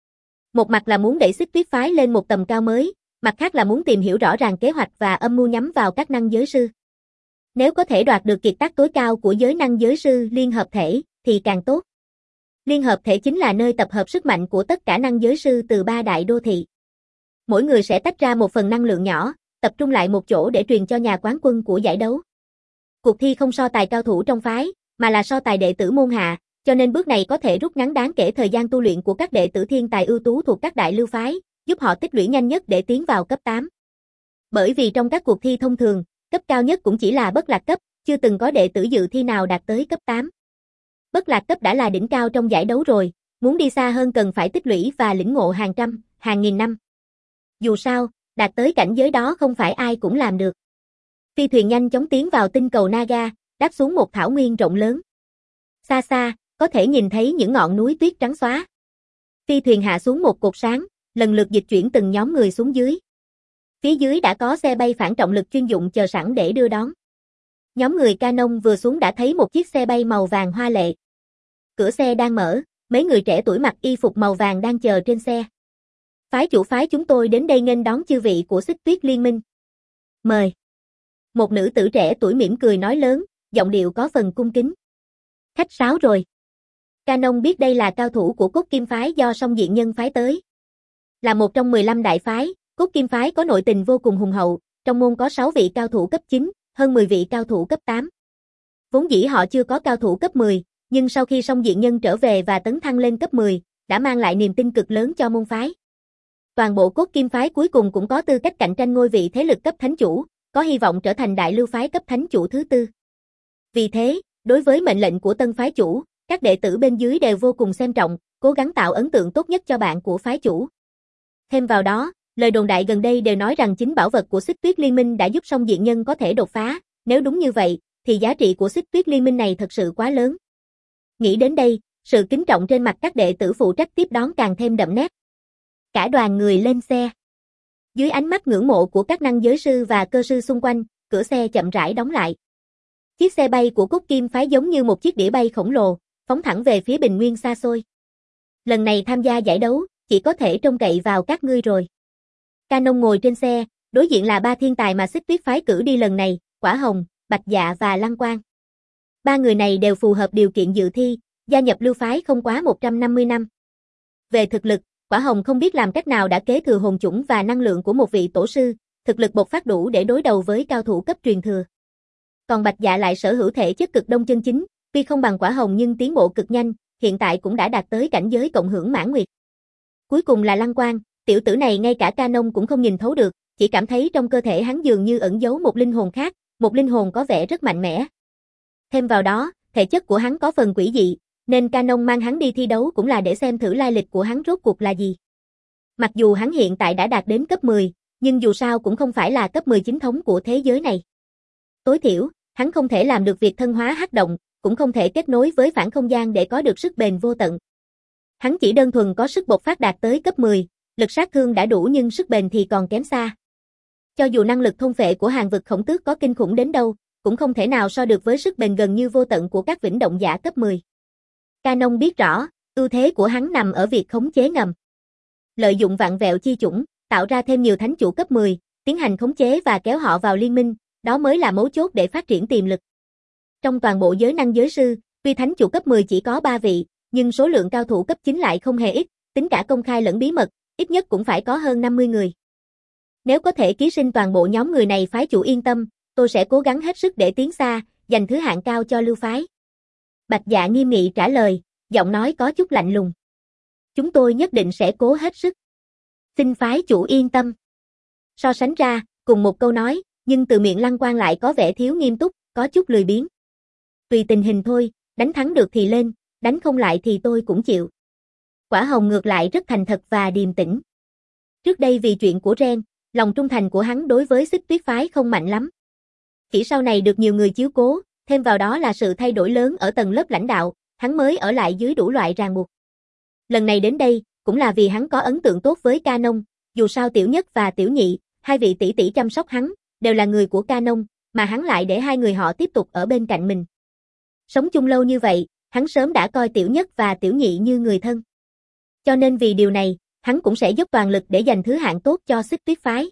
Một mặt là muốn đẩy Xích Tuyết phái lên một tầm cao mới, mặt khác là muốn tìm hiểu rõ ràng kế hoạch và âm mưu nhắm vào các năng giới sư. Nếu có thể đoạt được kiệt tác tối cao của giới năng giới sư liên hợp thể, thì càng tốt. Liên hợp thể chính là nơi tập hợp sức mạnh của tất cả năng giới sư từ ba đại đô thị. Mỗi người sẽ tách ra một phần năng lượng nhỏ, tập trung lại một chỗ để truyền cho nhà quán quân của giải đấu. Cuộc thi không so tài cao thủ trong phái, mà là so tài đệ tử môn hạ, cho nên bước này có thể rút ngắn đáng kể thời gian tu luyện của các đệ tử thiên tài ưu tú thuộc các đại lưu phái, giúp họ tích lũy nhanh nhất để tiến vào cấp tám. Bởi vì trong các cuộc thi thông thường, cấp cao nhất cũng chỉ là bất lạc cấp, chưa từng có đệ tử dự thi nào đạt tới cấp tám. Bất lạc cấp đã là đỉnh cao trong giải đấu rồi, muốn đi xa hơn cần phải tích lũy và lĩnh ngộ hàng trăm, hàng nghìn năm. Dù sao, đạt tới cảnh giới đó không phải ai cũng làm được. Phi thuyền nhanh chóng tiến vào tinh cầu Naga, đáp xuống một thảo nguyên rộng lớn. Xa xa, có thể nhìn thấy những ngọn núi tuyết trắng xóa. Phi thuyền hạ xuống một cột sáng, lần lượt dịch chuyển từng nhóm người xuống dưới. Phía dưới đã có xe bay phản trọng lực chuyên dụng chờ sẵn để đưa đón. Nhóm người Canon vừa xuống đã thấy một chiếc xe bay màu vàng hoa lệ. Cửa xe đang mở, mấy người trẻ tuổi mặc y phục màu vàng đang chờ trên xe. Phái chủ phái chúng tôi đến đây nghênh đón chư vị của Xích Tuyết Liên minh. Mời. Một nữ tử trẻ tuổi mỉm cười nói lớn, giọng điệu có phần cung kính. Khách sáo rồi. Canon biết đây là cao thủ của Cốt Kim phái do Song Diện Nhân phái tới. Là một trong mười lăm đại phái, Cốt Kim phái có nội tình vô cùng hùng hậu, trong môn có sáu vị cao thủ cấp chín, hơn mười vị cao thủ cấp tám. Vốn dĩ họ chưa có cao thủ cấp mười, nhưng sau khi Song Diện Nhân trở về và tấn thăng lên cấp mười, đã mang lại niềm tin cực lớn cho môn phái. Toàn bộ Cốt Kim phái cuối cùng cũng có tư cách cạnh tranh ngôi vị thế lực cấp thánh chủ, có hy vọng trở thành đại lưu phái cấp thánh chủ thứ tư. Vì thế, đối với mệnh lệnh của tân phái chủ, các đệ tử bên dưới đều vô cùng xem trọng, cố gắng tạo ấn tượng tốt nhất cho bạn của phái chủ. Thêm vào đó, lời đồn đại gần đây đều nói rằng chính bảo vật của Xích Tuyết Liên minh đã giúp Song Diện Nhân có thể đột phá, nếu đúng như vậy, thì giá trị của Xích Tuyết Liên minh này thật sự quá lớn. Nghĩ đến đây, sự kính trọng trên mặt các đệ tử phụ trách tiếp đón càng thêm đậm nét. Cả đoàn người lên xe. Dưới ánh mắt ngưỡng mộ của các năng giới sư và cơ sư xung quanh, cửa xe chậm rãi đóng lại. Chiếc xe bay của Cốt Kim phái giống như một chiếc đĩa bay khổng lồ, phóng thẳng về phía bình nguyên xa xôi. Lần này tham gia giải đấu, chỉ có thể trông cậy vào các ngươi rồi. Canon ngồi trên xe, đối diện là ba thiên tài mà Xích Tuyết phái cử đi lần này, Quả Hồng, Bạch Dạ và Lăng Quang. Ba người này đều phù hợp điều kiện dự thi, gia nhập lưu phái không quá một trăm năm mươi năm. Về thực lực, Quả Hồng không biết làm cách nào đã kế thừa hồn chủng và năng lượng của một vị tổ sư, thực lực bộc phát đủ để đối đầu với cao thủ cấp truyền thừa. Còn Bạch Dạ lại sở hữu thể chất cực đông chân chính, tuy không bằng Quả Hồng nhưng tiến bộ cực nhanh, hiện tại cũng đã đạt tới cảnh giới cộng hưởng mãn nguyệt. Cuối cùng là Lăng Quang, tiểu tử này ngay cả Canon cũng không nhìn thấu được, chỉ cảm thấy trong cơ thể hắn dường như ẩn giấu một linh hồn khác, một linh hồn có vẻ rất mạnh mẽ. Thêm vào đó, thể chất của hắn có phần quỷ dị, nên Canon mang hắn đi thi đấu cũng là để xem thử lai lịch của hắn rốt cuộc là gì. Mặc dù hắn hiện tại đã đạt đến cấp mười, nhưng dù sao cũng không phải là cấp mười chính thống của thế giới này. Tối thiểu, hắn không thể làm được việc thân hóa hắc động, cũng không thể kết nối với phản không gian để có được sức bền vô tận. Hắn chỉ đơn thuần có sức bộc phát đạt tới cấp mười, lực sát thương đã đủ nhưng sức bền thì còn kém xa. Cho dù năng lực thôn phệ của hàng vực khổng tước có kinh khủng đến đâu, cũng không thể nào so được với sức bền gần như vô tận của các vĩnh động giả cấp mười. Canon biết rõ, ưu thế của hắn nằm ở việc khống chế ngầm. Lợi dụng vạn vẹo chi chủng, tạo ra thêm nhiều thánh chủ cấp mười, tiến hành khống chế và kéo họ vào liên minh, đó mới là mấu chốt để phát triển tiềm lực. Trong toàn bộ giới năng giới sư, tuy thánh chủ cấp mười chỉ có ba vị, nhưng số lượng cao thủ cấp chín lại không hề ít, tính cả công khai lẫn bí mật, ít nhất cũng phải có hơn năm mươi người. Nếu có thể ký sinh toàn bộ nhóm người này phái chủ yên tâm, tôi sẽ cố gắng hết sức để tiến xa, giành thứ hạng cao cho lưu phái. Bạch Dạ nghiêm nghị trả lời, giọng nói có chút lạnh lùng. Chúng tôi nhất định sẽ cố hết sức. Xin phái chủ yên tâm. So sánh ra, cùng một câu nói, nhưng từ miệng Lăng Quang lại có vẻ thiếu nghiêm túc, có chút lười biếng. Tùy tình hình thôi, đánh thắng được thì lên, đánh không lại thì tôi cũng chịu. Quả Hồng ngược lại rất thành thật và điềm tĩnh. Trước đây vì chuyện của Ren, lòng trung thành của hắn đối với Xích Tuyết phái không mạnh lắm. Chỉ sau này được nhiều người chiếu cố, thêm vào đó là sự thay đổi lớn ở tầng lớp lãnh đạo, hắn mới ở lại dưới đủ loại ràng buộc. Lần này đến đây, cũng là vì hắn có ấn tượng tốt với Canon, dù sao Tiểu Nhất và Tiểu Nhị, hai vị tỷ tỷ chăm sóc hắn, đều là người của Canon, mà hắn lại để hai người họ tiếp tục ở bên cạnh mình. Sống chung lâu như vậy, hắn sớm đã coi Tiểu Nhất và Tiểu Nhị như người thân. Cho nên vì điều này, hắn cũng sẽ dốc toàn lực để giành thứ hạng tốt cho Xích Tuyết phái.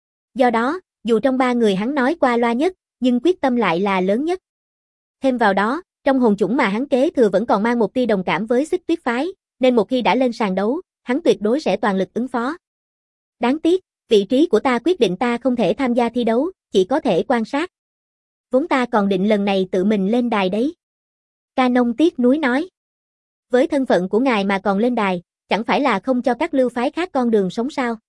Do đó, dù trong ba người hắn nói qua loa nhất, nhưng quyết tâm lại là lớn nhất. Thêm vào đó, trong hồn chủng mà hắn kế thừa vẫn còn mang một tia đồng cảm với Xích Tuyết phái, nên một khi đã lên sàn đấu, hắn tuyệt đối sẽ toàn lực ứng phó. Đáng tiếc, vị trí của ta quyết định ta không thể tham gia thi đấu, chỉ có thể quan sát. Vốn ta còn định lần này tự mình lên đài đấy. Canon tiếc nuối nói. Với thân phận của ngài mà còn lên đài, chẳng phải là không cho các lưu phái khác con đường sống sao?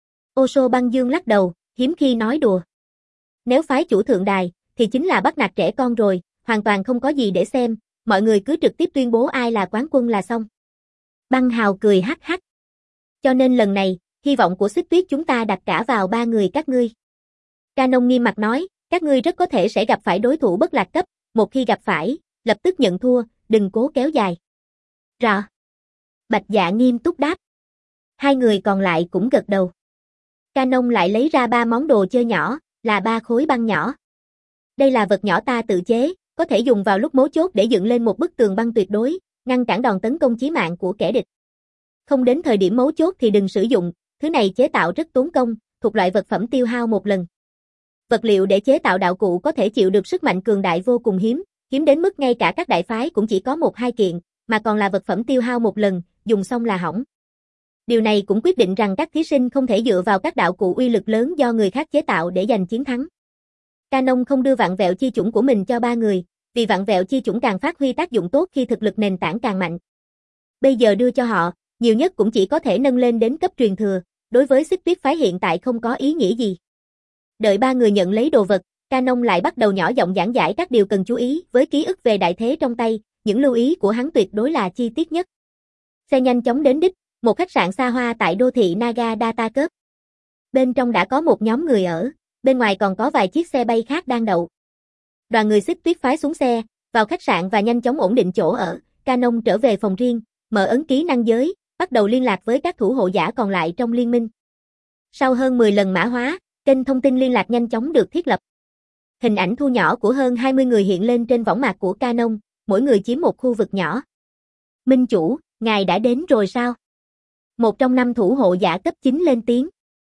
Ô Băng Dương lắc đầu, hiếm khi nói đùa. Nếu phái chủ thượng đài, thì chính là bắt nạt trẻ con rồi, hoàn toàn không có gì để xem, mọi người cứ trực tiếp tuyên bố ai là quán quân là xong. Băng Hào cười hắc hắc. Cho nên lần này, hy vọng của Xích Tuyết chúng ta đặt cả vào ba người các ngươi. Canon nghiêm mặt nói, các ngươi rất có thể sẽ gặp phải đối thủ bất lạc cấp, một khi gặp phải, lập tức nhận thua, đừng cố kéo dài. Rõ. Bạch Dạ nghiêm túc đáp. Hai người còn lại cũng gật đầu. Canon lại lấy ra ba món đồ chơi nhỏ, là ba khối băng nhỏ. Đây là vật nhỏ ta tự chế, có thể dùng vào lúc mấu chốt để dựng lên một bức tường băng tuyệt đối, ngăn cản đòn tấn công chí mạng của kẻ địch. Không đến thời điểm mấu chốt thì đừng sử dụng, thứ này chế tạo rất tốn công, thuộc loại vật phẩm tiêu hao một lần. Vật liệu để chế tạo đạo cụ có thể chịu được sức mạnh cường đại vô cùng hiếm, hiếm đến mức ngay cả các đại phái cũng chỉ có một hai kiện, mà còn là vật phẩm tiêu hao một lần, dùng xong là hỏng. Điều này cũng quyết định rằng các thí sinh không thể dựa vào các đạo cụ uy lực lớn do người khác chế tạo để giành chiến thắng. Canon không đưa vạn vẹo chi chủng của mình cho ba người, vì vạn vẹo chi chủng càng phát huy tác dụng tốt khi thực lực nền tảng càng mạnh. Bây giờ đưa cho họ, nhiều nhất cũng chỉ có thể nâng lên đến cấp truyền thừa, đối với Xích Tuyết phái hiện tại không có ý nghĩa gì. Đợi ba người nhận lấy đồ vật, Canon lại bắt đầu nhỏ giọng giảng giải các điều cần chú ý với ký ức về đại thế trong tay, những lưu ý của hắn tuyệt đối là chi tiết nhất. Xe nhanh chóng đến đích, một khách sạn xa hoa tại đô thị Naga Data Cup. Bên trong đã có một nhóm người ở, bên ngoài còn có vài chiếc xe bay khác đang đậu. Đoàn người Xích Tuyết phái xuống xe, vào khách sạn và nhanh chóng ổn định chỗ ở, Canon trở về phòng riêng, mở ấn ký năng giới, bắt đầu liên lạc với các thủ hộ giả còn lại trong liên minh. Sau hơn mười lần mã hóa, kênh thông tin liên lạc nhanh chóng được thiết lập. Hình ảnh thu nhỏ của hơn hai mươi người hiện lên trên võng mạc của Canon, mỗi người chiếm một khu vực nhỏ. Minh chủ, ngài đã đến rồi sao? Một trong năm thủ hộ giả cấp chín lên tiếng.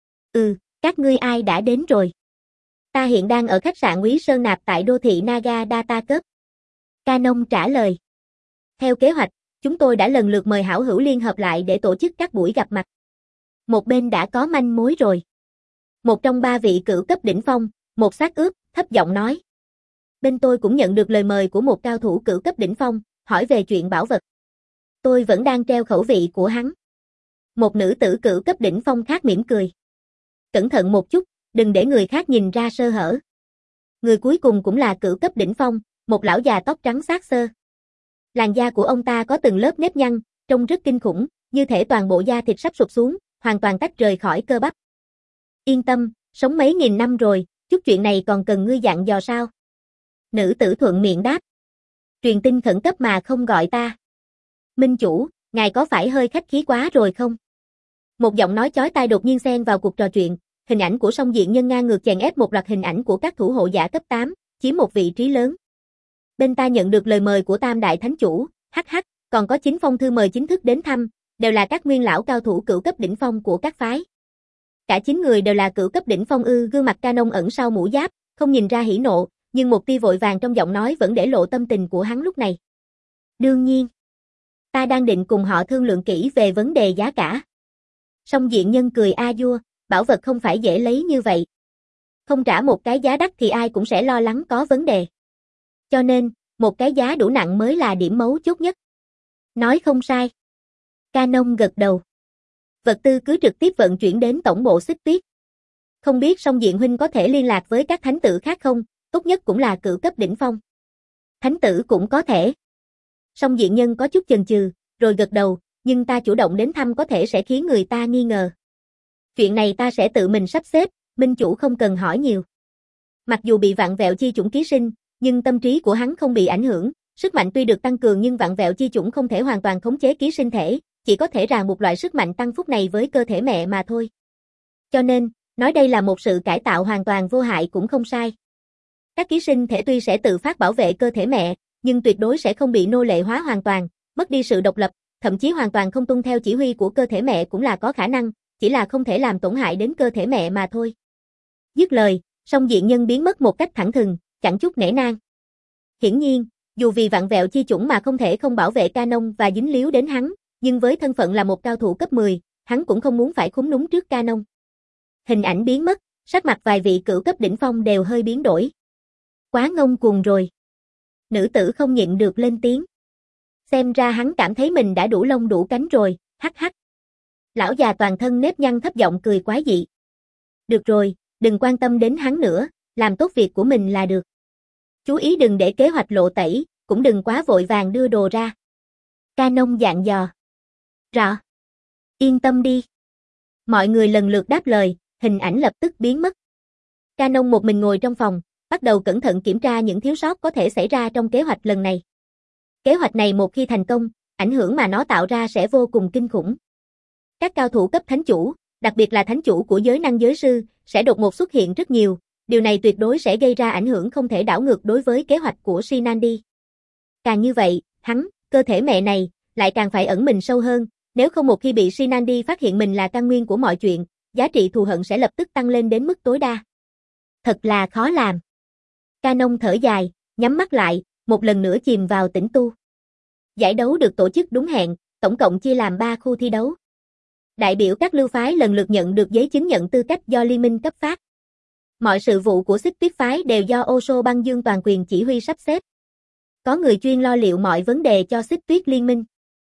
Ừ, các ngươi ai đã đến rồi? Ta hiện đang ở khách sạn Quý Sơn Nạp tại đô thị Naga Data Cup. Canon trả lời. Theo kế hoạch, Chúng tôi đã lần lượt mời hảo hữu liên hợp lại để tổ chức các buổi gặp mặt. Một bên đã có manh mối rồi. Một trong ba vị cửu cấp đỉnh phong, một xác ướp, thấp giọng nói. Bên tôi cũng nhận được lời mời của một cao thủ cửu cấp đỉnh phong, hỏi về chuyện bảo vật. Tôi vẫn đang treo khẩu vị của hắn. Một nữ tử cửu cấp đỉnh phong khác mỉm cười. Cẩn thận một chút, đừng để người khác nhìn ra sơ hở. Người cuối cùng cũng là cửu cấp đỉnh phong, một lão già tóc trắng xát xơ. Làn da của ông ta có từng lớp nếp nhăn, trông rất kinh khủng, như thể toàn bộ da thịt sắp sụp xuống, hoàn toàn tách rời khỏi cơ bắp. Yên tâm, sống mấy nghìn năm rồi, chút chuyện này còn cần ngươi dặn dò sao? Nữ tử thuận miệng đáp. Truyền tin khẩn cấp mà không gọi ta. Minh chủ, ngài có phải hơi khách khí quá rồi không? Một giọng nói chói tai đột nhiên xen vào cuộc trò chuyện, hình ảnh của Song Diện Nhân ngang ngược chèn ép một loạt hình ảnh của các thủ hộ giả cấp tám, chiếm một vị trí lớn. Bên ta nhận được lời mời của Tam Đại Thánh Chủ, hắc hắc, còn có chín phong thư mời chính thức đến thăm, đều là các nguyên lão cao thủ cửu cấp đỉnh phong của các phái. Cả chín người đều là cửu cấp đỉnh phong ư? Gương mặt Canon ẩn sau mũ giáp, không nhìn ra hỉ nộ, nhưng một tia vội vàng trong giọng nói vẫn để lộ tâm tình của hắn lúc này. Đương nhiên, ta đang định cùng họ thương lượng kỹ về vấn đề giá cả. Song Diện Nhân cười a dua, bảo vật không phải dễ lấy như vậy. Không trả một cái giá đắt thì ai cũng sẽ lo lắng có vấn đề. Cho nên, một cái giá đủ nặng mới là điểm mấu chốt nhất. Nói không sai. Canon gật đầu. Vật tư cứ trực tiếp vận chuyển đến tổng bộ Xích Tuyết. Không biết Song Diện huynh có thể liên lạc với các thánh tử khác không, tốt nhất cũng là cửu cấp đỉnh phong. Thánh tử cũng có thể. Song Diện Nhân có chút chần chừ, rồi gật đầu, nhưng ta chủ động đến thăm có thể sẽ khiến người ta nghi ngờ. Chuyện này ta sẽ tự mình sắp xếp, minh chủ không cần hỏi nhiều. Mặc dù bị vạn vẹo chi chủng ký sinh, nhưng tâm trí của hắn không bị ảnh hưởng, sức mạnh tuy được tăng cường nhưng vạn vẹo chi chủng không thể hoàn toàn khống chế ký sinh thể, chỉ có thể ràng một loại sức mạnh tăng phúc này với cơ thể mẹ mà thôi. Cho nên, nói đây là một sự cải tạo hoàn toàn vô hại cũng không sai. Các ký sinh thể tuy sẽ tự phát bảo vệ cơ thể mẹ, nhưng tuyệt đối sẽ không bị nô lệ hóa hoàn toàn, mất đi sự độc lập, thậm chí hoàn toàn không tuân theo chỉ huy của cơ thể mẹ cũng là có khả năng, chỉ là không thể làm tổn hại đến cơ thể mẹ mà thôi. Dứt lời, Song Diện Nhân biến mất một cách thẳng thừng, chẳng chút nể nang. Hiển nhiên, dù vì vạn vẹo chi chủng mà không thể không bảo vệ Canon và dính líu đến hắn, nhưng với thân phận là một cao thủ cấp mười, hắn cũng không muốn phải khúm núm trước Canon. Hình ảnh biến mất, sắc mặt vài vị cửu cấp đỉnh phong đều hơi biến đổi. Quá ngông cuồng rồi. Nữ tử không nhịn được lên tiếng. Xem ra hắn cảm thấy mình đã đủ lông đủ cánh rồi, hắc hắc. Lão già toàn thân nếp nhăn thấp giọng cười quái dị. Được rồi, đừng quan tâm đến hắn nữa, làm tốt việc của mình là được. Chú ý đừng để kế hoạch lộ tẩy, cũng đừng quá vội vàng đưa đồ ra. Canon dặn dò. Rõ. Yên tâm đi. Mọi người lần lượt đáp lời, hình ảnh lập tức biến mất. Canon một mình ngồi trong phòng, bắt đầu cẩn thận kiểm tra những thiếu sót có thể xảy ra trong kế hoạch lần này. Kế hoạch này một khi thành công, ảnh hưởng mà nó tạo ra sẽ vô cùng kinh khủng. Các cao thủ cấp thánh chủ, đặc biệt là thánh chủ của giới năng giới sư, sẽ đột ngột xuất hiện rất nhiều, điều này tuyệt đối sẽ gây ra ảnh hưởng không thể đảo ngược đối với kế hoạch của Shinandi. Càng như vậy, hắn, cơ thể mẹ này, lại càng phải ẩn mình sâu hơn, nếu không một khi bị Shinandi phát hiện mình là căn nguyên của mọi chuyện, giá trị thù hận sẽ lập tức tăng lên đến mức tối đa. Thật là khó làm. Canon thở dài, nhắm mắt lại, một lần nữa chìm vào tĩnh tu. Giải đấu được tổ chức đúng hẹn, tổng cộng chia làm ba khu thi đấu. Đại biểu các lưu phái lần lượt nhận được giấy chứng nhận tư cách do liên minh cấp phát. Mọi sự vụ của Xích Tuyết phái đều do Oso Băng Dương toàn quyền chỉ huy sắp xếp. Có người chuyên lo liệu mọi vấn đề cho Xích Tuyết liên minh.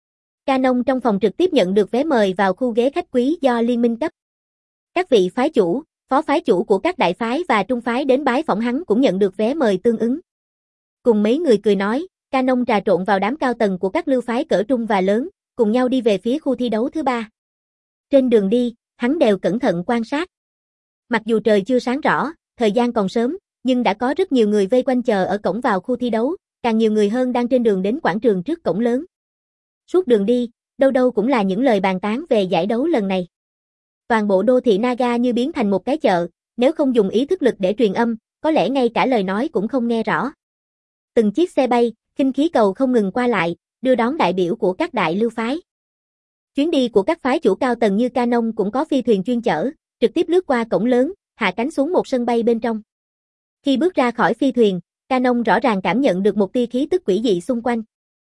Canon trong phòng trực tiếp nhận được vé mời vào khu ghế khách quý do liên minh cấp. Các vị phái chủ, phó phái chủ của các đại phái và trung phái đến bái phỏng hắn cũng nhận được vé mời tương ứng. Cùng mấy người cười nói, Canon trà trộn vào đám cao tầng của các lưu phái cỡ trung và lớn, cùng nhau đi về phía khu thi đấu thứ ba. Trên đường đi, hắn đều cẩn thận quan sát. Mặc dù trời chưa sáng rõ, thời gian còn sớm, nhưng đã có rất nhiều người vây quanh chờ ở cổng vào khu thi đấu, càng nhiều người hơn đang trên đường đến quảng trường trước cổng lớn. Suốt đường đi, đâu đâu cũng là những lời bàn tán về giải đấu lần này. Toàn bộ đô thị Naga như biến thành một cái chợ, nếu không dùng ý thức lực để truyền âm, có lẽ ngay cả lời nói cũng không nghe rõ. Từng chiếc xe bay, khinh khí cầu không ngừng qua lại, đưa đón đại biểu của các đại lưu phái. Chuyến đi của các phái chủ cao tầng như Canon cũng có phi thuyền chuyên chở, trực tiếp lướt qua cổng lớn, hạ cánh xuống một sân bay bên trong. Khi bước ra khỏi phi thuyền, Canon rõ ràng cảm nhận được một tia khí tức quỷ dị xung quanh.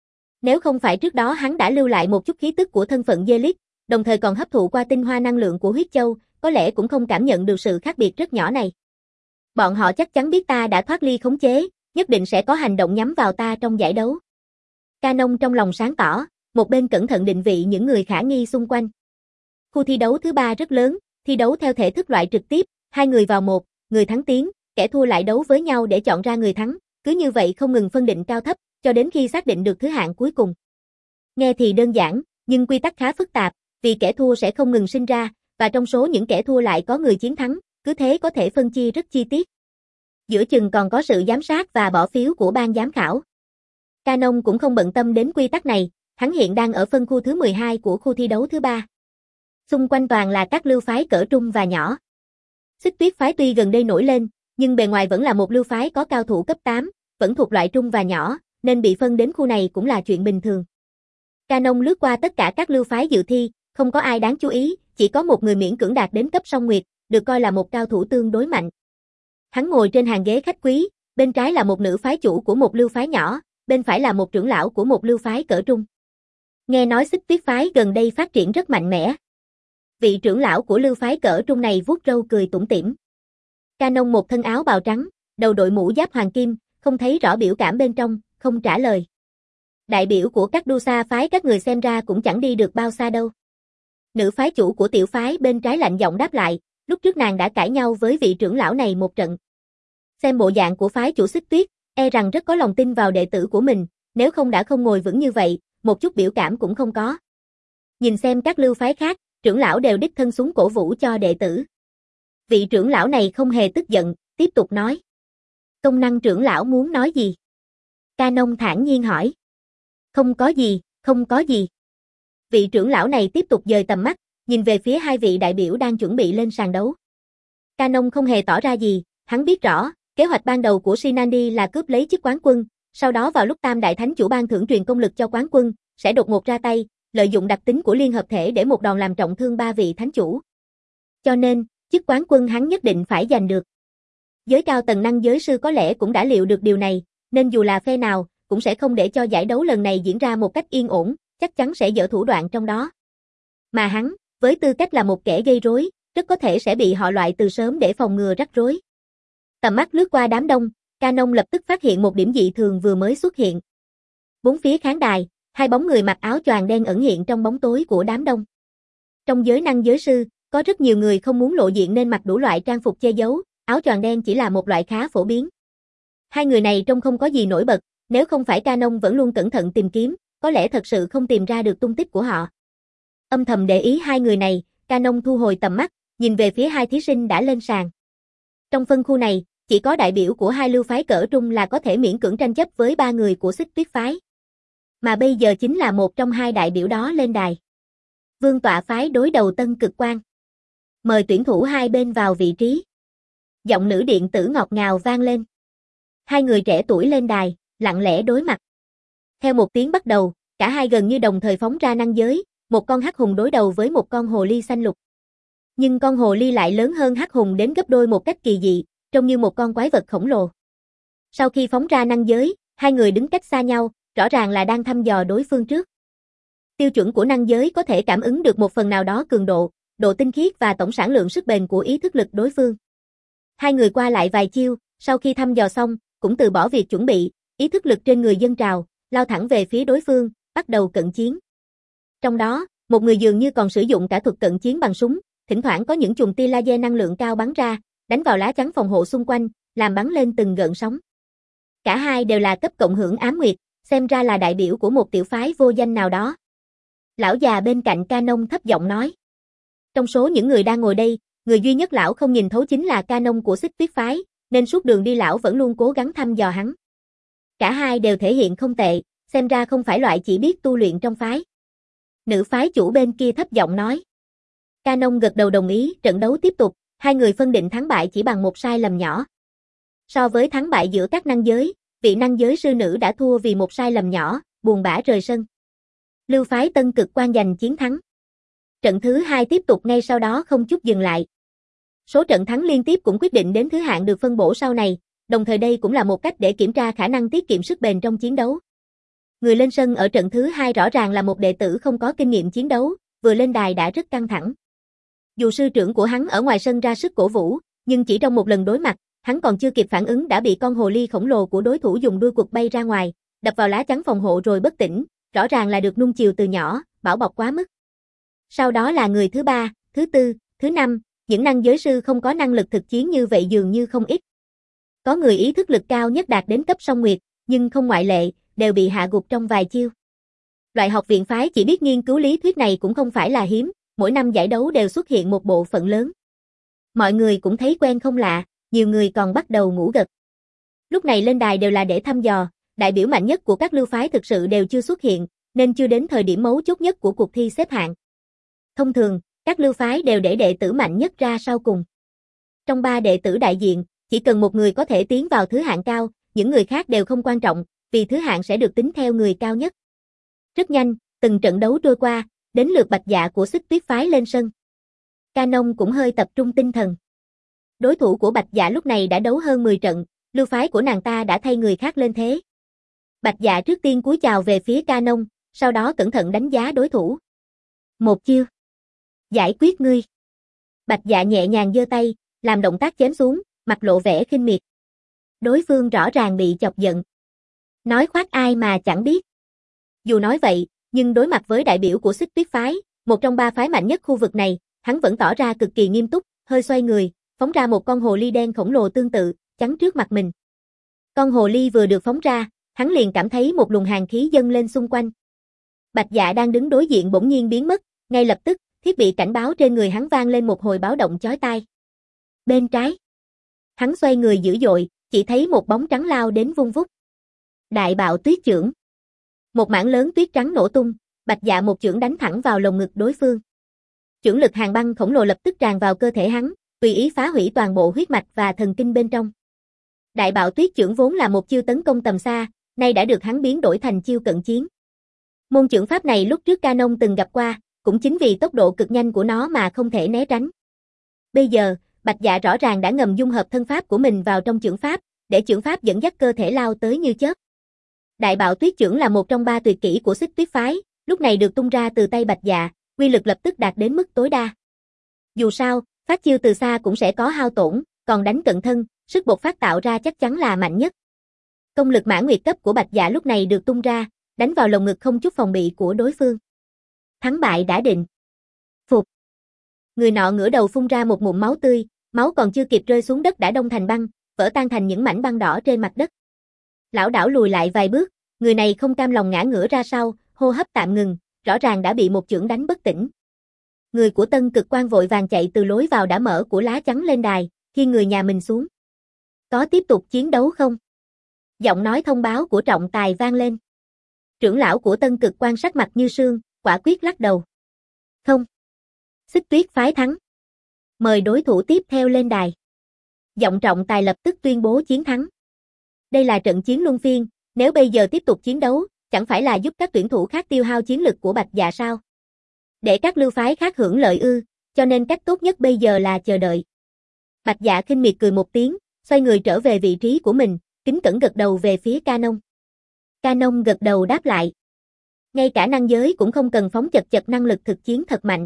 Nếu không phải trước đó hắn đã lưu lại một chút khí tức của thân phận Dê-lít, đồng thời còn hấp thụ qua tinh hoa năng lượng của huyết châu, có lẽ cũng không cảm nhận được sự khác biệt rất nhỏ này. Bọn họ chắc chắn biết ta đã thoát ly khống chế, nhất định sẽ có hành động nhắm vào ta trong giải đấu. Canon trong lòng sáng tỏ, một bên cẩn thận định vị những người khả nghi xung quanh. Khu thi đấu thứ ba rất lớn, thi đấu theo thể thức loại trực tiếp, hai người vào một, người thắng tiến, kẻ thua lại đấu với nhau để chọn ra người thắng, cứ như vậy không ngừng phân định cao thấp, cho đến khi xác định được thứ hạng cuối cùng. Nghe thì đơn giản, nhưng quy tắc khá phức tạp, vì kẻ thua sẽ không ngừng sinh ra, và trong số những kẻ thua lại có người chiến thắng, cứ thế có thể phân chia rất chi tiết. Giữa chừng còn có sự giám sát và bỏ phiếu của ban giám khảo. Canon cũng không bận tâm đến quy tắc này, hắn hiện đang ở phân khu thứ mười hai của khu thi đấu thứ ba. Xung quanh toàn là các lưu phái cỡ trung và nhỏ. Xích Tuyết phái tuy gần đây nổi lên, nhưng bề ngoài vẫn là một lưu phái có cao thủ cấp tám, vẫn thuộc loại trung và nhỏ, nên bị phân đến khu này cũng là chuyện bình thường. Canon lướt qua tất cả các lưu phái dự thi, không có ai đáng chú ý, chỉ có một người miễn cưỡng đạt đến cấp song nguyệt, được coi là một cao thủ tương đối mạnh. Hắn ngồi trên hàng ghế khách quý, bên trái là một nữ phái chủ của một lưu phái nhỏ, bên phải là một trưởng lão của một lưu phái cỡ trung. Nghe nói Xích Tuyết phái gần đây phát triển rất mạnh mẽ. Vị trưởng lão của lưu phái cỡ trung này vuốt râu cười tủm tỉm. Canon một thân áo bào trắng, đầu đội mũ giáp hoàng kim, không thấy rõ biểu cảm bên trong, không trả lời. Đại biểu của các đu sa phái các người xem ra cũng chẳng đi được bao xa đâu. Nữ phái chủ của tiểu phái bên trái lạnh giọng đáp lại, lúc trước nàng đã cãi nhau với vị trưởng lão này một trận. Xem bộ dạng của phái chủ Xích Tuyết, e rằng rất có lòng tin vào đệ tử của mình, nếu không đã không ngồi vững như vậy, một chút biểu cảm cũng không có. Nhìn xem các lưu phái khác, trưởng lão đều đích thân xuống cổ vũ cho đệ tử. Vị trưởng lão này không hề tức giận, tiếp tục nói. Công năng trưởng lão muốn nói gì? Canon thản nhiên hỏi. Không có gì, không có gì. Vị trưởng lão này tiếp tục dời tầm mắt, nhìn về phía hai vị đại biểu đang chuẩn bị lên sàn đấu. Canon không hề tỏ ra gì, hắn biết rõ, kế hoạch ban đầu của Shinandi là cướp lấy chức quán quân, sau đó vào lúc Tam Đại Thánh Chủ ban thưởng truyền công lực cho quán quân, sẽ đột ngột ra tay, lợi dụng đặc tính của liên hợp thể để một đòn làm trọng thương ba vị thánh chủ. Cho nên, chức quán quân hắn nhất định phải giành được. Giới cao tầng năng giới sư có lẽ cũng đã liệu được điều này, nên dù là phe nào, cũng sẽ không để cho giải đấu lần này diễn ra một cách yên ổn, chắc chắn sẽ dở thủ đoạn trong đó. Mà hắn, với tư cách là một kẻ gây rối, rất có thể sẽ bị họ loại từ sớm để phòng ngừa rắc rối. Tầm mắt lướt qua đám đông, Canon lập tức phát hiện một điểm dị thường vừa mới xuất hiện. Bốn phía khán đài, hai bóng người mặc áo choàng đen ẩn hiện trong bóng tối của đám đông. Trong giới năng giới sư, có rất nhiều người không muốn lộ diện nên mặc đủ loại trang phục che giấu, áo choàng đen chỉ là một loại khá phổ biến. Hai người này trông không có gì nổi bật, nếu không phải Canon vẫn luôn cẩn thận tìm kiếm, có lẽ thật sự không tìm ra được tung tích của họ. Âm thầm để ý hai người này, Canon thu hồi tầm mắt, nhìn về phía hai thí sinh đã lên sàn. Trong phân khu này, chỉ có đại biểu của hai lưu phái cỡ trung là có thể miễn cưỡng tranh chấp với ba người của Xích Tuyết phái. Mà bây giờ chính là một trong hai đại biểu đó lên đài. Vương tọa phái đối đầu Tân Cực Quang. Mời tuyển thủ hai bên vào vị trí. Giọng nữ điện tử ngọt ngào vang lên. Hai người trẻ tuổi lên đài, lặng lẽ đối mặt. Theo một tiếng bắt đầu, cả hai gần như đồng thời phóng ra năng giới, một con hắc hùng đối đầu với một con hồ ly xanh lục. Nhưng con hồ ly lại lớn hơn hắc hùng đến gấp đôi một cách kỳ dị, trông như một con quái vật khổng lồ. Sau khi phóng ra năng giới, hai người đứng cách xa nhau, rõ ràng là đang thăm dò đối phương trước. Tiêu chuẩn của năng giới có thể cảm ứng được một phần nào đó cường độ, độ tinh khiết và tổng sản lượng sức bền của ý thức lực đối phương. Hai người qua lại vài chiêu, sau khi thăm dò xong, cũng từ bỏ việc chuẩn bị, ý thức lực trên người dâng trào, lao thẳng về phía đối phương, bắt đầu cận chiến. Trong đó, một người dường như còn sử dụng cả thuật cận chiến bằng súng, thỉnh thoảng có những chùm tia laser năng lượng cao bắn ra, đánh vào lá chắn phòng hộ xung quanh, làm bắn lên từng gợn sóng. Cả hai đều là cấp cộng hưởng ám nguyệt, xem ra là đại biểu của một tiểu phái vô danh nào đó. Lão già bên cạnh Canon thấp giọng nói. Trong số những người đang ngồi đây, người duy nhất lão không nhìn thấu chính là Canon của Xích Tuyết phái, nên suốt đường đi lão vẫn luôn cố gắng thăm dò hắn. Cả hai đều thể hiện không tệ, xem ra không phải loại chỉ biết tu luyện trong phái. Nữ phái chủ bên kia thấp giọng nói. Canon gật đầu đồng ý, trận đấu tiếp tục, hai người phân định thắng bại chỉ bằng một sai lầm nhỏ. So với thắng bại giữa các năng giới, vị năng giới sư nữ đã thua vì một sai lầm nhỏ, buồn bã rời sân. Lưu phái Tân Cực Quang giành chiến thắng. Trận thứ hai tiếp tục ngay sau đó không chút dừng lại. Số trận thắng liên tiếp cũng quyết định đến thứ hạng được phân bổ sau này, đồng thời đây cũng là một cách để kiểm tra khả năng tiết kiệm sức bền trong chiến đấu. Người lên sân ở trận thứ hai rõ ràng là một đệ tử không có kinh nghiệm chiến đấu, vừa lên đài đã rất căng thẳng. Dù sư trưởng của hắn ở ngoài sân ra sức cổ vũ, nhưng chỉ trong một lần đối mặt, hắn còn chưa kịp phản ứng đã bị con hồ ly khổng lồ của đối thủ dùng đuôi quật bay ra ngoài, đập vào lá chắn phòng hộ rồi bất tỉnh, rõ ràng là được nuông chiều từ nhỏ, bảo bọc quá mức. Sau đó là người thứ ba, thứ tư, thứ năm, những năng giới sư không có năng lực thực chiến như vậy dường như không ít. Có người ý thức lực cao nhất đạt đến cấp song nguyệt, nhưng không ngoại lệ, đều bị hạ gục trong vài chiêu. Loại học viện phái chỉ biết nghiên cứu lý thuyết này cũng không phải là hiếm, mỗi năm giải đấu đều xuất hiện một bộ phận lớn. Mọi người cũng thấy quen không lạ, nhiều người còn bắt đầu ngủ gật. Lúc này lên đài đều là để thăm dò, đại biểu mạnh nhất của các lưu phái thực sự đều chưa xuất hiện, nên chưa đến thời điểm mấu chốt nhất của cuộc thi xếp hạng. Thông thường, các lưu phái đều để đệ tử mạnh nhất ra sau cùng. Trong ba đệ tử đại diện, chỉ cần một người có thể tiến vào thứ hạng cao, những người khác đều không quan trọng, vì thứ hạng sẽ được tính theo người cao nhất. Rất nhanh, từng trận đấu trôi qua, đến lượt Bạch Dạ của Xích Tuyết phái lên sân. Canon cũng hơi tập trung tinh thần. Đối thủ của Bạch Dạ lúc này đã đấu hơn mười trận, lưu phái của nàng ta đã thay người khác lên thế. Bạch Dạ trước tiên cúi chào về phía Canon, sau đó cẩn thận đánh giá đối thủ. Một chiêu. Giải quyết ngươi. Bạch Dạ nhẹ nhàng giơ tay, làm động tác chém xuống, mặt lộ vẻ khinh miệt. Đối phương rõ ràng bị chọc giận. Nói khoác ai mà chẳng biết. Dù nói vậy, nhưng đối mặt với đại biểu của Xích Tuyết phái, một trong ba phái mạnh nhất khu vực này, hắn vẫn tỏ ra cực kỳ nghiêm túc, hơi xoay người, phóng ra một con hồ ly đen khổng lồ tương tự, chắn trước mặt mình. Con hồ ly vừa được phóng ra, hắn liền cảm thấy một luồng hàn khí dâng lên xung quanh. Bạch Dạ đang đứng đối diện bỗng nhiên biến mất, ngay lập tức, thiết bị cảnh báo trên người hắn vang lên một hồi báo động chói tai. Bên trái. Hắn xoay người dữ dội, chỉ thấy một bóng trắng lao đến vung vút. Đại bạo tuyết chưởng. Một mảng lớn tuyết trắng nổ tung, Bạch Dạ một chưởng đánh thẳng vào lồng ngực đối phương. Chưởng lực hàn băng khổng lồ lập tức tràn vào cơ thể hắn, tùy ý phá hủy toàn bộ huyết mạch và thần kinh bên trong. Đại bạo tuyết chưởng vốn là một chiêu tấn công tầm xa, nay đã được hắn biến đổi thành chiêu cận chiến. Môn chưởng pháp này lúc trước Canon từng gặp qua, cũng chính vì tốc độ cực nhanh của nó mà không thể né tránh. Bây giờ, Bạch Dạ rõ ràng đã ngầm dung hợp thân pháp của mình vào trong chưởng pháp, để chưởng pháp dẫn dắt cơ thể lao tới như chớp. Đại bạo tuyết chưởng là một trong ba tuyệt kỹ của Xích Tuyết phái, lúc này được tung ra từ tay Bạch Dạ, uy lực lập tức đạt đến mức tối đa. Dù sao, phát chiêu từ xa cũng sẽ có hao tổn, còn đánh cận thân, sức bộc phát tạo ra chắc chắn là mạnh nhất. Công lực mãn nguyệt cấp của Bạch Dạ lúc này được tung ra, đánh vào lồng ngực không chút phòng bị của đối phương. Thắng bại đã định. Phục. Người nọ ngửa đầu phun ra một ngụm máu tươi, máu còn chưa kịp rơi xuống đất đã đông thành băng, vỡ tan thành những mảnh băng đỏ trên mặt đất. Lão đảo lùi lại vài bước, người này không cam lòng ngã ngửa ra sau, hô hấp tạm ngừng, rõ ràng đã bị một chưởng đánh bất tỉnh. Người của Tân Cực Quan vội vàng chạy từ lối vào đã mở của lá chắn lên đài, khi người nhà mình xuống. Có tiếp tục chiến đấu không? Giọng nói thông báo của trọng tài vang lên. Trưởng lão của Tân Cực Quan sắc mặt như sương, quả quyết lắc đầu. Không. Xích Tuyết phái thắng. Mời đối thủ tiếp theo lên đài. Giọng trọng tài lập tức tuyên bố chiến thắng. Đây là trận chiến luân phiên, nếu bây giờ tiếp tục chiến đấu, chẳng phải là giúp các tuyển thủ khác tiêu hao chiến lực của Bạch Dạ sao? Để các lưu phái khác hưởng lợi ư, cho nên cách tốt nhất bây giờ là chờ đợi. Bạch Dạ khinh miệt cười một tiếng, xoay người trở về vị trí của mình, kính cẩn gật đầu về phía Canon. Canon gật đầu đáp lại. Ngay cả năng giới cũng không cần phóng chật chật năng lực thực chiến thật mạnh.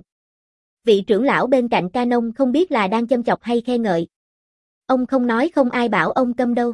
Vị trưởng lão bên cạnh Canon không biết là đang châm chọc hay khen ngợi. Ông không nói không ai bảo ông câm đâu.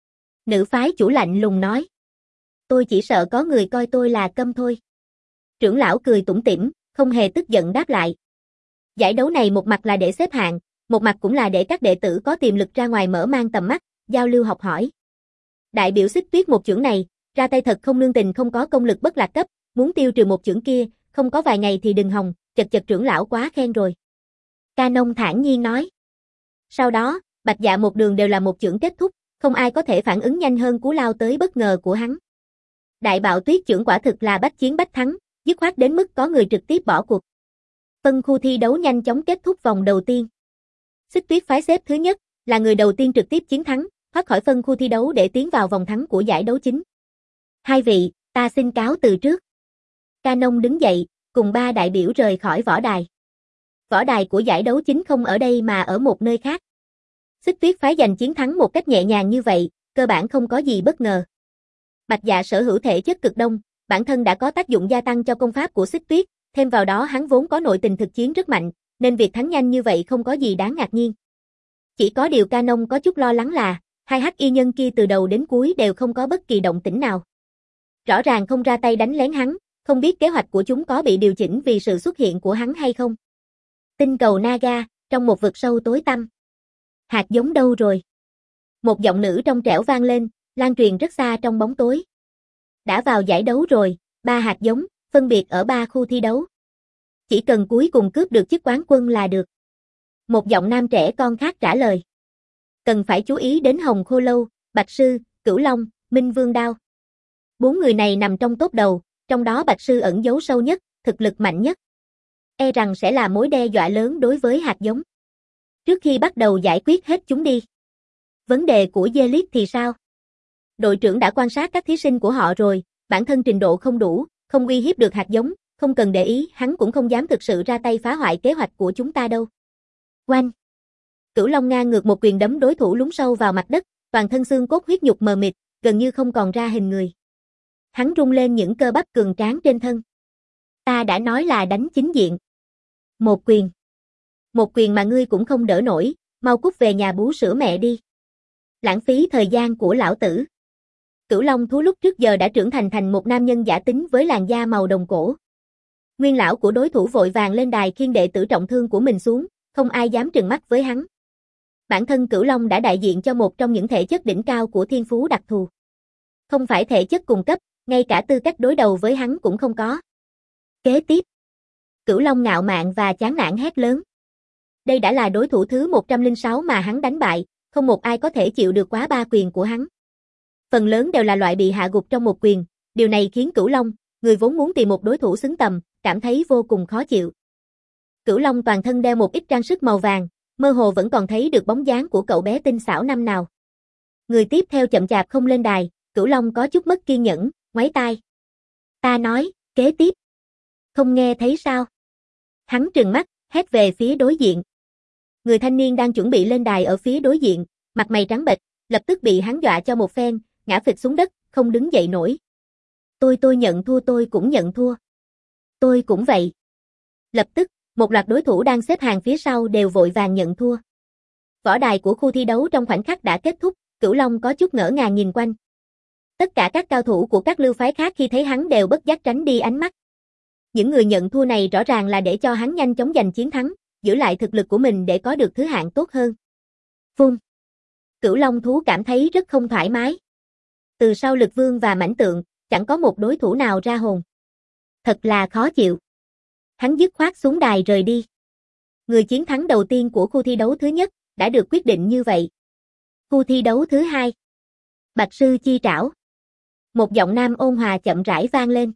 Nữ phái chủ lạnh lùng nói. Tôi chỉ sợ có người coi tôi là câm thôi. Trưởng lão cười tủm tỉm, không hề tức giận đáp lại. Giải đấu này một mặt là để xếp hạng, một mặt cũng là để các đệ tử có tiềm lực ra ngoài mở mang tầm mắt, giao lưu học hỏi. Đại biểu Xích Tuyết một chưởng này, ra tay thật không nương tình không có công lực bất lạc cấp, muốn tiêu trừ một chưởng kia, không có vài ngày thì đừng hòng, chật chật trưởng lão quá khen rồi. Canon thản nhiên nói. Sau đó, Bạch Dạ một đường đều là một chưởng kết thúc, không ai có thể phản ứng nhanh hơn cú lao tới bất ngờ của hắn. Đại bạo tuyết chưởng quả thực là bách chiến bách thắng, dứt khoát đến mức có người trực tiếp bỏ cuộc. Phân khu thi đấu nhanh chóng kết thúc vòng đầu tiên. Xích Tuyết phái xếp thứ nhất, là người đầu tiên trực tiếp chiến thắng, thoát khỏi phân khu thi đấu để tiến vào vòng thắng của giải đấu chính. Hai vị, ta xin cáo từ trước. Canon đứng dậy, cùng ba đại biểu rời khỏi võ đài. Võ đài của giải đấu chính không ở đây mà ở một nơi khác. Xích Tuyết phái giành chiến thắng một cách nhẹ nhàng như vậy, cơ bản không có gì bất ngờ. Bạch Dạ sở hữu thể chất cực đông, bản thân đã có tác dụng gia tăng cho công pháp của Xích Tuyết, thêm vào đó hắn vốn có nội tình thực chiến rất mạnh, nên việc thắng nhanh như vậy không có gì đáng ngạc nhiên. Chỉ có điều Canon có chút lo lắng là, hai hắc y nhân kia từ đầu đến cuối đều không có bất kỳ động tĩnh nào. Rõ ràng không ra tay đánh lén hắn, không biết kế hoạch của chúng có bị điều chỉnh vì sự xuất hiện của hắn hay không. Tinh cầu Naga, trong một vực sâu tối tăm. Hạt giống đâu rồi? Một giọng nữ trong trẻo vang lên, lan truyền rất xa trong bóng tối. Đã vào giải đấu rồi, ba hạt giống, phân biệt ở ba khu thi đấu. Chỉ cần cuối cùng cướp được chức quán quân là được. Một giọng nam trẻ con khác trả lời. Cần phải chú ý đến Hồng Khô Lâu, Bạch Sư, Cửu Long, Minh Vương Đao. Bốn người này nằm trong top đầu, trong đó Bạch Sư ẩn giấu sâu nhất, thực lực mạnh nhất. E rằng sẽ là mối đe dọa lớn đối với hạt giống. Trước khi bắt đầu giải quyết hết chúng đi. Vấn đề của Zelit thì sao? Đội trưởng đã quan sát các thí sinh của họ rồi, bản thân trình độ không đủ, không uy hiếp được hạt giống, không cần để ý, hắn cũng không dám thực sự ra tay phá hoại kế hoạch của chúng ta đâu. Oanh! Cửu Long ngang ngược một quyền đấm đối thủ lún sâu vào mặt đất, toàn thân xương cốt huyết nhục mờ mịt, gần như không còn ra hình người. Hắn rung lên những cơ bắp cường tráng trên thân. Ta đã nói là đánh chính diện. Một quyền. Một quyền mà ngươi cũng không đỡ nổi, mau cút về nhà bú sữa mẹ đi. Lãng phí thời gian của lão tử. Cửu Long thú lúc trước giờ đã trưởng thành thành một nam nhân giả tính với làn da màu đồng cổ. Nguyên lão của đối thủ vội vàng lên đài khiêng đệ tử trọng thương của mình xuống, không ai dám trừng mắt với hắn. Bản thân Cửu Long đã đại diện cho một trong những thể chất đỉnh cao của thiên phú đặc thù. Không phải thể chất cùng cấp, ngay cả tư cách đối đầu với hắn cũng không có. Kế tiếp, Cửu Long ngạo mạn và chán nản hét lớn. Đây đã là đối thủ thứ một trăm lẻ sáu mà hắn đánh bại, không một ai có thể chịu được quá ba quyền của hắn. Phần lớn đều là loại bị hạ gục trong một quyền, điều này khiến Cửu Long, người vốn muốn tìm một đối thủ xứng tầm, cảm thấy vô cùng khó chịu. Cửu Long toàn thân đeo một ít trang sức màu vàng, mơ hồ vẫn còn thấy được bóng dáng của cậu bé tinh xảo năm nào. Người tiếp theo chậm chạp không lên đài, Cửu Long có chút mất kiên nhẫn, ngoáy tai. Ta nói, kế tiếp. Không nghe thấy sao? Hắn trừng mắt, hét về phía đối diện. Người thanh niên đang chuẩn bị lên đài ở phía đối diện, mặt mày trắng bệch, lập tức bị hắn dọa cho một phen, ngã phịch xuống đất, không đứng dậy nổi. Tôi tôi nhận thua tôi cũng nhận thua. Tôi cũng vậy. Lập tức, một loạt đối thủ đang xếp hàng phía sau đều vội vàng nhận thua. Võ đài của khu thi đấu trong khoảnh khắc đã kết thúc, Cửu Long có chút ngỡ ngàng nhìn quanh. Tất cả các cao thủ của các lưu phái khác khi thấy hắn đều bất giác tránh đi ánh mắt. Những người nhận thua này rõ ràng là để cho hắn nhanh chóng giành chiến thắng, giữ lại thực lực của mình để có được thứ hạng tốt hơn. Phun. Cửu Long thú cảm thấy rất không thoải mái. Từ sau Lực Vương và Mãnh Tượng, chẳng có một đối thủ nào ra hồn. Thật là khó chịu. Hắn dứt khoát xuống đài rời đi. Người chiến thắng đầu tiên của khu thi đấu thứ nhất, đã được quyết định như vậy. Khu thi đấu thứ hai. Bạch Sư chi trảo. Một giọng nam ôn hòa chậm rãi vang lên.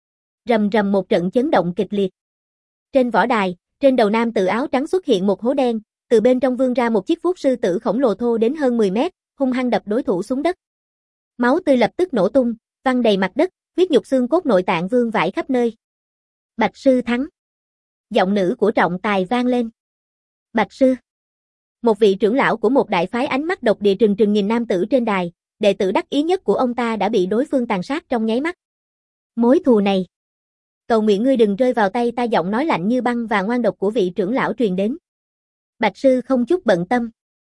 Rầm rầm một trận chấn động kịch liệt. Trên võ đài, trên đầu nam tự áo trắng xuất hiện một hố đen, từ bên trong vươn ra một chiếc vuốt sư tử khổng lồ thô đến hơn mười mét, hung hăng đập đối thủ xuống đất. Máu tươi lập tức nổ tung, văng đầy mặt đất, huyết nhục xương cốt nội tạng vương vãi khắp nơi. Bạch Sư thắng. Giọng nữ của trọng tài vang lên. Bạch Sư. Một vị trưởng lão của một đại phái ánh mắt độc địa trừng trừng nhìn nam tử trên đài, đệ tử đắc ý nhất của ông ta đã bị đối phương tàn sát trong nháy mắt. Mối thù này. Cầu nguyện ngươi đừng rơi vào tay ta, giọng nói lạnh như băng và ngoan độc của vị trưởng lão truyền đến. Bạch Sư không chút bận tâm.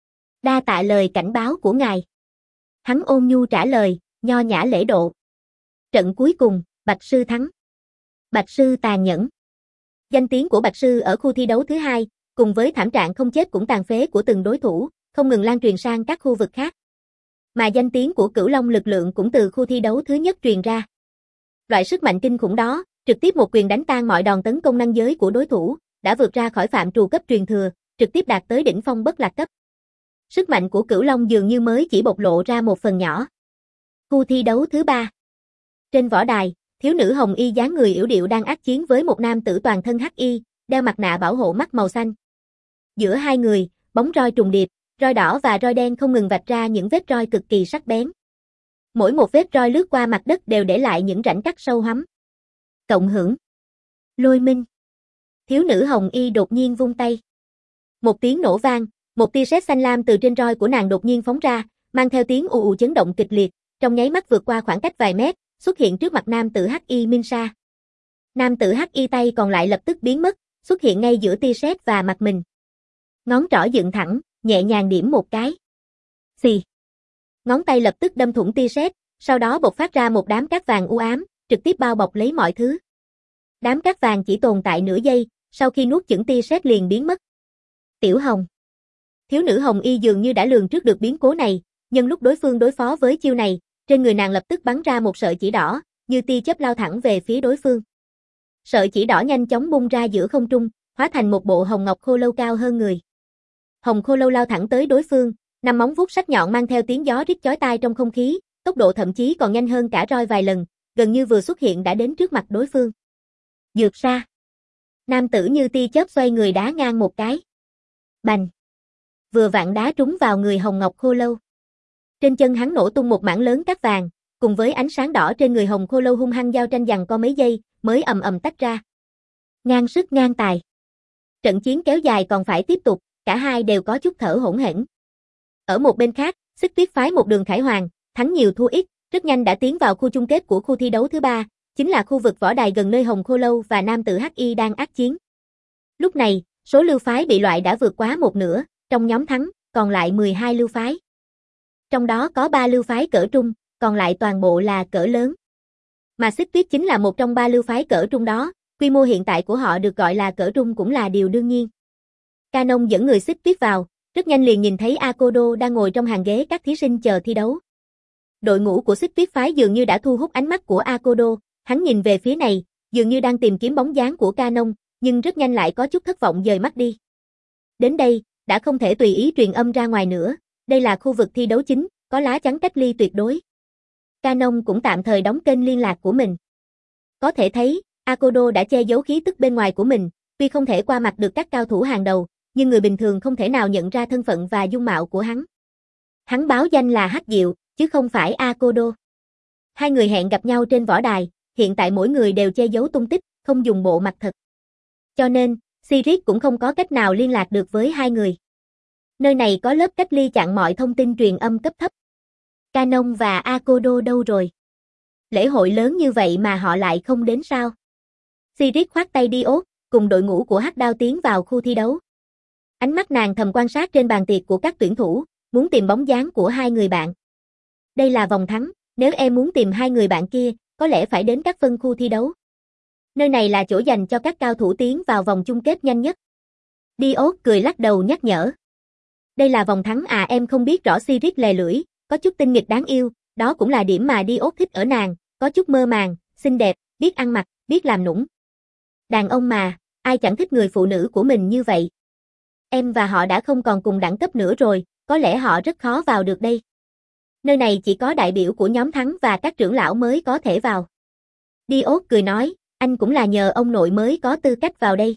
Đa tạ lời cảnh báo của ngài. Hắn ôn nhu trả lời, nho nhã lễ độ. Trận cuối cùng, Bạch Sư thắng. Bạch Sư tàn nhẫn. Danh tiếng của Bạch Sư ở khu thi đấu thứ hai, cùng với thảm trạng không chết cũng tàn phế của từng đối thủ, không ngừng lan truyền sang các khu vực khác. Mà danh tiếng của Cửu Long lực lượng cũng từ khu thi đấu thứ nhất truyền ra. Loại sức mạnh kinh khủng đó, trực tiếp một quyền đánh tan mọi đòn tấn công năng giới của đối thủ, đã vượt ra khỏi phạm trù cấp truyền thừa, trực tiếp đạt tới đỉnh phong bất lạc cấp. Sức mạnh của Cửu Long dường như mới chỉ bộc lộ ra một phần nhỏ. Khu thi đấu thứ ba. Trên võ đài, thiếu nữ hồng y dáng người yểu điệu đang ác chiến với một nam tử toàn thân hắc y, đeo mặt nạ bảo hộ mắt màu xanh. Giữa hai người, bóng roi trùng điệp, roi đỏ và roi đen không ngừng vạch ra những vết roi cực kỳ sắc bén. Mỗi một vết roi lướt qua mặt đất đều để lại những rãnh cắt sâu hoắm. Cộng hưởng. Lôi minh. Thiếu nữ hồng y đột nhiên vung tay. Một tiếng nổ vang, một tia sét xanh lam từ trên roi của nàng đột nhiên phóng ra, mang theo tiếng ù ù chấn động kịch liệt, trong nháy mắt vượt qua khoảng cách vài mét, xuất hiện trước mặt nam tử hắc y Minh Sa. Nam tử hắc y tay còn lại lập tức biến mất, xuất hiện ngay giữa T-shirt và mặt mình. Ngón trỏ dựng thẳng, nhẹ nhàng điểm một cái. Xì. Ngón tay lập tức đâm thủng T-shirt, sau đó bộc phát ra một đám cát vàng u ám, trực tiếp bao bọc lấy mọi thứ. Đám cát vàng chỉ tồn tại nửa giây, sau khi nuốt chửng T-shirt liền biến mất. Tiểu Hồng. Thiếu nữ Hồng Y dường như đã lường trước được biến cố này, nhân lúc đối phương đối phó với chiêu này, trên người nàng lập tức bắn ra một sợi chỉ đỏ, như tia chớp lao thẳng về phía đối phương. Sợi chỉ đỏ nhanh chóng bung ra giữa không trung, hóa thành một bộ hồng ngọc khô lâu cao hơn người. Hồng khô lâu lao thẳng tới đối phương, năm móng vuốt sắc nhọn mang theo tiếng gió rít chói tai trong không khí, tốc độ thậm chí còn nhanh hơn cả roi vài lần, gần như vừa xuất hiện đã đến trước mặt đối phương. Dược sa. Nam tử như tia chớp xoay người đá ngang một cái. Bành. Vừa vặn đá trúng vào người hồng ngọc khô lâu. Trên chân hắn nổ tung một mảng lớn cát vàng, cùng với ánh sáng đỏ trên người hồng khô lâu hung hăng giao tranh giằng co mấy giây, mới ầm ầm tách ra. Ngang sức ngang tài. Trận chiến kéo dài còn phải tiếp tục, cả hai đều có chút thở hổn hển. Ở một bên khác, Xích Tuyết phái một đường khải hoàng, thắng nhiều thua ít, rất nhanh đã tiến vào khu chung kết của khu thi đấu thứ ba, chính là khu vực võ đài gần nơi hồng khô lâu và nam tử hắc y đang ác chiến. Lúc này, số lưu phái bị loại đã vượt quá một nửa, trong nhóm thắng, còn lại mười hai lưu phái. Trong đó có ba lưu phái cỡ trung, còn lại toàn bộ là cỡ lớn. Mà Xích Tuyết chính là một trong ba lưu phái cỡ trung đó, quy mô hiện tại của họ được gọi là cỡ trung cũng là điều đương nhiên. Canon dẫn người Xích Tuyết vào, rất nhanh liền nhìn thấy Akodo đang ngồi trong hàng ghế các thí sinh chờ thi đấu. Đội ngũ của Xích Tuyết phái dường như đã thu hút ánh mắt của Akodo, hắn nhìn về phía này, dường như đang tìm kiếm bóng dáng của Canon, nhưng rất nhanh lại có chút thất vọng dời mắt đi. Đến đây, đã không thể tùy ý truyền âm ra ngoài nữa, đây là khu vực thi đấu chính, có lá chắn cách ly tuyệt đối. Canon cũng tạm thời đóng kênh liên lạc của mình. Có thể thấy, Akodo đã che giấu khí tức bên ngoài của mình, tuy không thể qua mặt được các cao thủ hàng đầu, nhưng người bình thường không thể nào nhận ra thân phận và dung mạo của hắn. Hắn báo danh là Hắc Diệu, chứ không phải Akodo. Hai người hẹn gặp nhau trên võ đài, hiện tại mỗi người đều che giấu tung tích, không dùng bộ mặt thật. Cho nên, Sirius cũng không có cách nào liên lạc được với hai người. Nơi này có lớp cách ly chặn mọi thông tin truyền âm cấp thấp. Canon và Akodo đâu rồi? Lễ hội lớn như vậy mà họ lại không đến sao? Sirius khoát tay đi ốt, cùng đội ngũ của Hắc Đao tiến vào khu thi đấu. Ánh mắt nàng thầm quan sát trên bàn tiệc của các tuyển thủ, muốn tìm bóng dáng của hai người bạn. Đây là vòng thắng, nếu em muốn tìm hai người bạn kia, có lẽ phải đến các phân khu thi đấu. Nơi này là chỗ dành cho các cao thủ tiến vào vòng chung kết nhanh nhất. Dios cười lắc đầu nhắc nhở. Đây là vòng thắng à, em không biết rõ. Sirius lè lưỡi, có chút tinh nghịch đáng yêu, đó cũng là điểm mà Dios thích ở nàng, có chút mơ màng, xinh đẹp, biết ăn mặc, biết làm nũng. Đàn ông mà, ai chẳng thích người phụ nữ của mình như vậy. Em và họ đã không còn cùng đẳng cấp nữa rồi, có lẽ họ rất khó vào được đây. Nơi này chỉ có đại biểu của nhóm thắng và các trưởng lão mới có thể vào. Dios cười nói, anh cũng là nhờ ông nội mới có tư cách vào đây.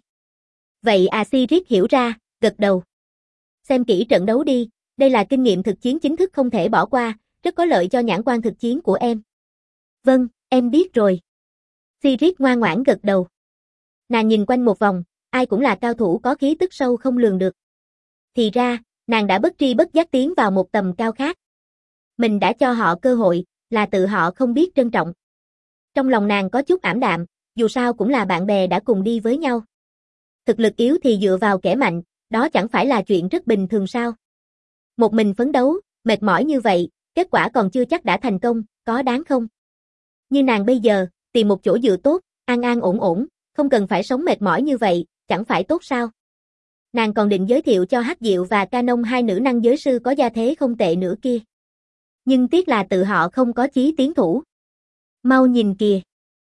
Vậy à, Sirius hiểu ra, gật đầu. Xem kỹ trận đấu đi, đây là kinh nghiệm thực chiến chính thức không thể bỏ qua, rất có lợi cho nhãn quan thực chiến của em. Vâng, em biết rồi. Sirius ngoan ngoãn gật đầu. Nàng nhìn quanh một vòng, ai cũng là cao thủ có khí tức sâu không lường được. Thì ra, nàng đã bất tri bất giác tiến vào một tầm cao khác. Mình đã cho họ cơ hội, là tự họ không biết trân trọng. Trong lòng nàng có chút ảm đạm, dù sao cũng là bạn bè đã cùng đi với nhau. Thực lực yếu thì dựa vào kẻ mạnh, đó chẳng phải là chuyện rất bình thường sao? Một mình phấn đấu, mệt mỏi như vậy, kết quả còn chưa chắc đã thành công, có đáng không? Như nàng bây giờ, tìm một chỗ dựa tốt, an an ổn ổn, không cần phải sống mệt mỏi như vậy, chẳng phải tốt sao? Nàng còn định giới thiệu cho Hắc Diệu và Canon hai nữ năng giới sư có gia thế không tệ nữa kia. Nhưng tiếc là tự họ không có chí tiến thủ. Mau nhìn kìa.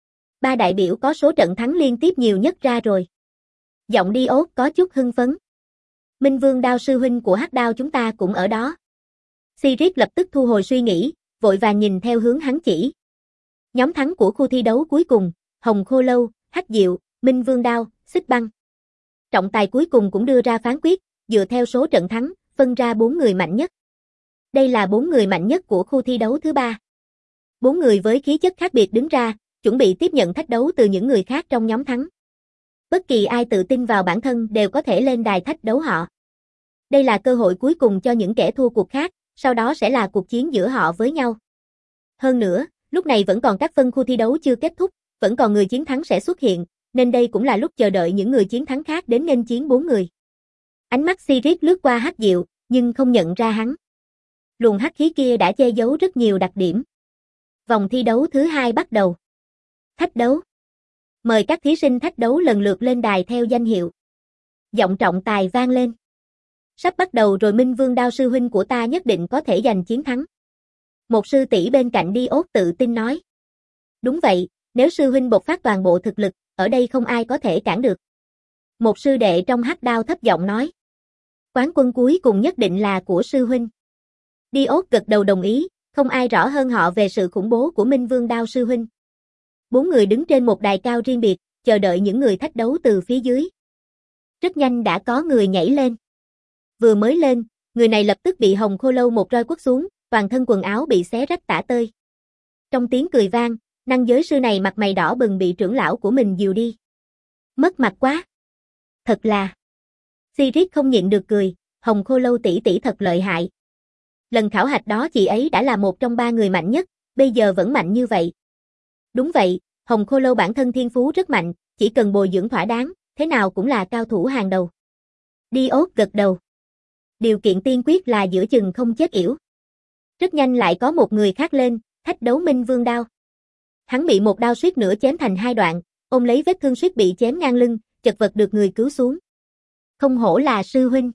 Ba đại biểu có số trận thắng liên tiếp nhiều nhất ra rồi. Giọng Dios có chút hưng phấn. Minh Vương Đao sư huynh của Hắc Đao chúng ta cũng ở đó. Sirius lập tức thu hồi suy nghĩ, vội vàng nhìn theo hướng hắn chỉ. Nhóm thắng của khu thi đấu cuối cùng, Hồng Khô Lâu, Hắc Diệu, Minh Vương Đao, Xích Băng. Trọng tài cuối cùng cũng đưa ra phán quyết, dựa theo số trận thắng, phân ra bốn người mạnh nhất. Đây là bốn người mạnh nhất của khu thi đấu thứ ba. Bốn người với khí chất khác biệt đứng ra, chuẩn bị tiếp nhận thách đấu từ những người khác trong nhóm thắng. Bất kỳ ai tự tin vào bản thân đều có thể lên đài thách đấu họ. Đây là cơ hội cuối cùng cho những kẻ thua cuộc khác, sau đó sẽ là cuộc chiến giữa họ với nhau. Hơn nữa, Lúc này vẫn còn các phân khu thi đấu chưa kết thúc, vẫn còn người chiến thắng sẽ xuất hiện, nên đây cũng là lúc chờ đợi những người chiến thắng khác đến nghênh chiến bốn người. Ánh mắt Sirius lướt qua Hắc Diệu, nhưng không nhận ra hắn. Luồng hắc khí kia đã che giấu rất nhiều đặc điểm. Vòng thi đấu thứ hai bắt đầu. Thách đấu. Mời các thí sinh thách đấu lần lượt lên đài theo danh hiệu. Giọng trọng tài vang lên. Sắp bắt đầu rồi, Minh Vương Đao sư huynh của ta nhất định có thể giành chiến thắng. Một sư tỷ bên cạnh Dios tự tin nói. Đúng vậy, nếu sư huynh bộc phát toàn bộ thực lực, ở đây không ai có thể cản được. Một sư đệ trong Hắc Đao thấp giọng nói. Quán quân cuối cùng nhất định là của sư huynh. Dios gật đầu đồng ý, không ai rõ hơn họ về sự khủng bố của Minh Vương Đao sư huynh. Bốn người đứng trên một đài cao riêng biệt, chờ đợi những người thách đấu từ phía dưới. Rất nhanh đã có người nhảy lên. Vừa mới lên, người này lập tức bị Hồng Khô Lâu một roi quất xuống, toàn thân quần áo bị xé rách tả tơi. Trong tiếng cười vang, năng giới sư này mặt mày đỏ bừng bị trưởng lão của mình dìu đi. Mất mặt quá. Thật là. Sirius không nhịn được cười, Hồng Khô Lâu tỷ tỷ thật lợi hại. Lần khảo hạch đó chị ấy đã là một trong ba người mạnh nhất, bây giờ vẫn mạnh như vậy. Đúng vậy, Hồng Khô Lâu bản thân thiên phú rất mạnh, chỉ cần bồi dưỡng thỏa đáng, thế nào cũng là cao thủ hàng đầu. Dios gật đầu. Điều kiện tiên quyết là giữa chừng không chết yểu. Rất nhanh lại có một người khác lên, thách đấu Minh Vương Đao. Hắn bị một đao suýt nữa chém thành hai đoạn, ôm lấy vết thương suýt bị chém ngang lưng, chật vật được người cứu xuống. Không hổ là sư huynh.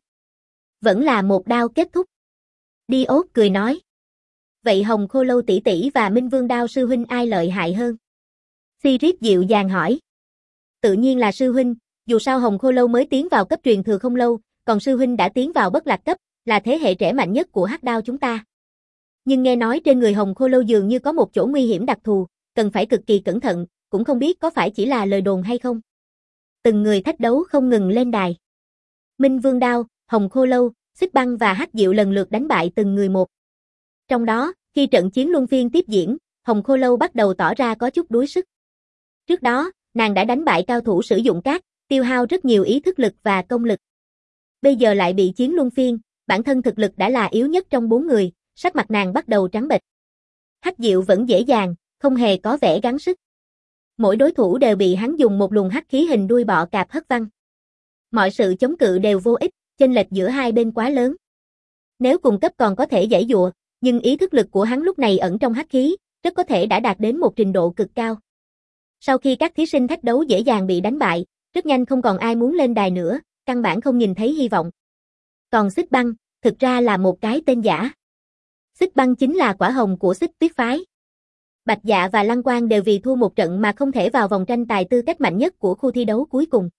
Vẫn là một đao kết thúc. Dios cười nói. Vậy Hồng Khô Lâu tỷ tỷ và Minh Vương Đao sư huynh ai lợi hại hơn? Sirius dịu dàng hỏi. Tự nhiên là sư huynh, dù sao Hồng Khô Lâu mới tiến vào cấp truyền thừa không lâu, còn sư huynh đã tiến vào bất lạc cấp, là thế hệ trẻ mạnh nhất của Hắc Đao chúng ta. Nhưng nghe nói trên người Hồng Khô Lâu dường như có một chỗ nguy hiểm đặc thù, cần phải cực kỳ cẩn thận, cũng không biết có phải chỉ là lời đồn hay không. Từng người thách đấu không ngừng lên đài. Minh Vương Đao, Hồng Khô Lâu, Xích Băng và Hắc Diệu lần lượt đánh bại từng người một. Trong đó, khi trận chiến luân phiên tiếp diễn, Hồng Khô Lâu bắt đầu tỏ ra có chút đuối sức. Trước đó, nàng đã đánh bại cao thủ sử dụng cát, tiêu hao rất nhiều ý thức lực và công lực. Bây giờ lại bị chiến luân phiên, bản thân thực lực đã là yếu nhất trong bốn người, sắc mặt nàng bắt đầu trắng bệch. Hắc Diệu vẫn dễ dàng, không hề có vẻ gắng sức. Mỗi đối thủ đều bị hắn dùng một luồng hắc khí hình đuôi bọ cạp hất văng. Mọi sự chống cự đều vô ích, chênh lệch giữa hai bên quá lớn. Nếu cùng cấp còn có thể giãy giụa, nhưng ý thức lực của hắn lúc này ẩn trong hắc khí, rất có thể đã đạt đến một trình độ cực cao. Sau khi các thí sinh thách đấu dễ dàng bị đánh bại, rất nhanh không còn ai muốn lên đài nữa, căn bản không nhìn thấy hy vọng. Còn Xích Băng, thực ra là một cái tên giả. Xích Băng chính là quả hồng của Xích Tuyết phái. Bạch Dạ và Lăng Quang đều vì thua một trận mà không thể vào vòng tranh tài tư cách mạnh nhất của khu thi đấu cuối cùng.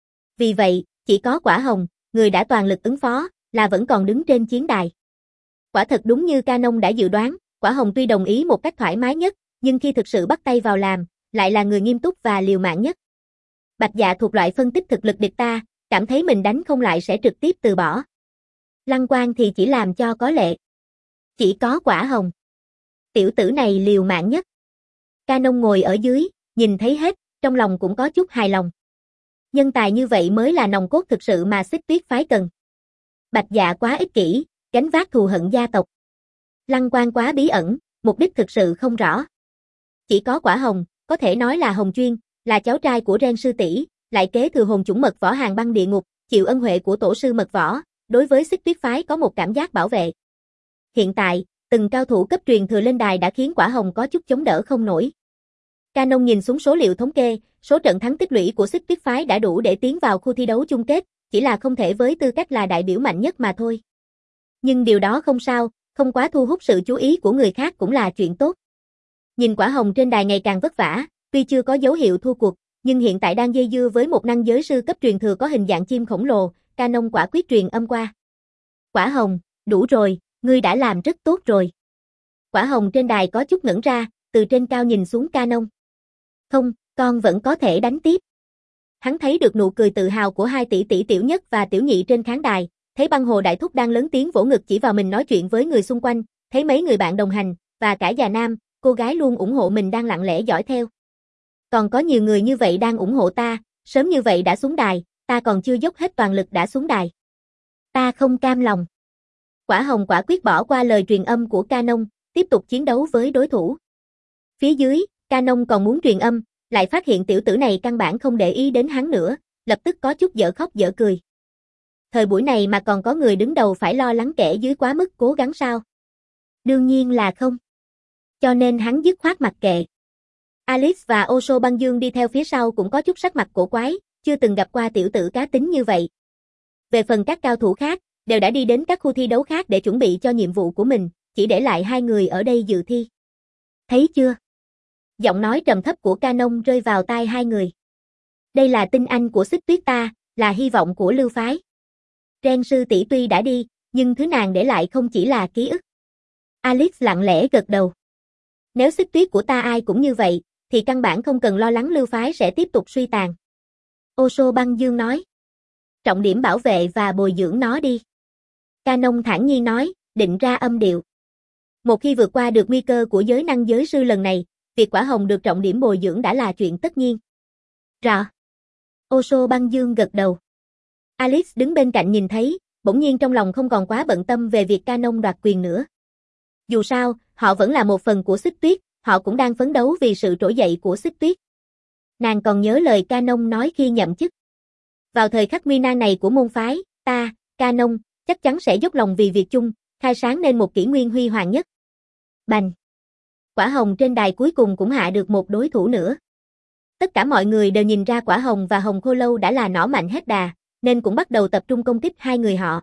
Vì vậy, chỉ có quả hồng, người đã toàn lực ứng phó, là vẫn còn đứng trên chiến đài. Quả thật đúng như Canon đã dự đoán, quả hồng tuy đồng ý một cách thoải mái nhất, nhưng khi thực sự bắt tay vào làm, lại là người nghiêm túc và liều mạng nhất. Bạch Dạ thuộc loại phân tích thực lực địch ta, cảm thấy mình đánh không lại sẽ trực tiếp từ bỏ. Lăng Quang thì chỉ làm cho có lệ. Chỉ có quả hồng. Tiểu tử này liều mạng nhất. Canon ngồi ở dưới, nhìn thấy hết, trong lòng cũng có chút hài lòng. Nhân tài như vậy mới là nòng cốt thực sự mà Xích Tuyết phái cần. Bạch Dạ quá ích kỷ, gánh vác thù hận gia tộc. Lăng Quang quá bí ẩn, mục đích thực sự không rõ. Chỉ có quả hồng, có thể nói là hồng chuyên, là cháu trai của Ren sư tỷ, lại kế thừa hồn chủng mật võ hàng băng địa ngục, chịu ân huệ của tổ sư mật võ, đối với Xích Tuyết phái có một cảm giác bảo vệ. Hiện tại, từng cao thủ cấp truyền thừa lên đài đã khiến quả hồng có chút chống đỡ không nổi. Canon nhìn xuống số liệu thống kê, số trận thắng tích lũy của Xích Tuyết phái đã đủ để tiến vào khu thi đấu chung kết, chỉ là không thể với tư cách là đại biểu mạnh nhất mà thôi. Nhưng điều đó không sao, không quá thu hút sự chú ý của người khác cũng là chuyện tốt. Nhìn quả hồng trên đài ngày càng vất vả, tuy chưa có dấu hiệu thua cuộc, nhưng hiện tại đang dây dưa với một năng giới sư cấp truyền thừa có hình dạng chim khổng lồ, Canon quả quyết truyền âm qua. Quả hồng, đủ rồi, ngươi đã làm rất tốt rồi. Quả hồng trên đài có chút ngẩn ra, từ trên cao nhìn xuống Canon. Không, con vẫn có thể đánh tiếp. Hắn thấy được nụ cười tự hào của hai tỷ tỷ tiểu nhất và tiểu nhị trên khán đài, thấy băng hồ đại thúc đang lớn tiếng vỗ ngực chỉ vào mình nói chuyện với người xung quanh, thấy mấy người bạn đồng hành, và cả già nam, cô gái luôn ủng hộ mình đang lặng lẽ dõi theo. Còn có nhiều người như vậy đang ủng hộ ta, sớm như vậy đã xuống đài, ta còn chưa dốc hết toàn lực đã xuống đài. Ta không cam lòng. Quả hồng quả quyết bỏ qua lời truyền âm của Canon, tiếp tục chiến đấu với đối thủ. Phía dưới, Canon còn muốn truyền âm, lại phát hiện tiểu tử này căn bản không để ý đến hắn nữa, lập tức có chút dở khóc dở cười. Thời buổi này mà còn có người đứng đầu phải lo lắng kẻ dưới quá mức cố gắng sao? Đương nhiên là không. Cho nên hắn dứt khoát mặc kệ. Alice và Oso Băng Dương đi theo phía sau cũng có chút sắc mặt cổ quái, chưa từng gặp qua tiểu tử cá tính như vậy. Về phần các cao thủ khác, đều đã đi đến các khu thi đấu khác để chuẩn bị cho nhiệm vụ của mình, chỉ để lại hai người ở đây dự thi. Thấy chưa? Giọng nói trầm thấp của Canon rơi vào tai hai người. Đây là tinh anh của Xích Tuyết ta, là hy vọng của lưu phái. Ren sư tỷ tuy đã đi, nhưng thứ nàng để lại không chỉ là ký ức. Alice lặng lẽ gật đầu. Nếu Xích Tuyết của ta ai cũng như vậy, thì căn bản không cần lo lắng lưu phái sẽ tiếp tục suy tàn. Oso Băng Dương nói. Trọng điểm bảo vệ và bồi dưỡng nó đi. Canon thản nhiên nói, định ra âm điệu. Một khi vượt qua được nguy cơ của giới năng giới sư lần này, việc Quả Hồng được trọng điểm bồi dưỡng đã là chuyện tất nhiên. Rõ. Oso Băng Dương gật đầu. Alice đứng bên cạnh nhìn thấy, bỗng nhiên trong lòng không còn quá bận tâm về việc Canon đoạt quyền nữa. Dù sao, họ vẫn là một phần của Xích Tuyết, họ cũng đang phấn đấu vì sự trỗi dậy của Xích Tuyết. Nàng còn nhớ lời Canon nói khi nhậm chức. Vào thời khắc nguy nan này của môn phái, ta, Canon, chắc chắn sẽ dốc lòng vì việc chung, khai sáng nên một kỷ nguyên huy hoàng nhất. Bành! Quả Hồng trên đài cuối cùng cũng hạ được một đối thủ nữa. Tất cả mọi người đều nhìn ra Quả Hồng và Hồng Khô Lâu đã là nỏ mạnh hết đà, nên cũng bắt đầu tập trung công kích hai người họ.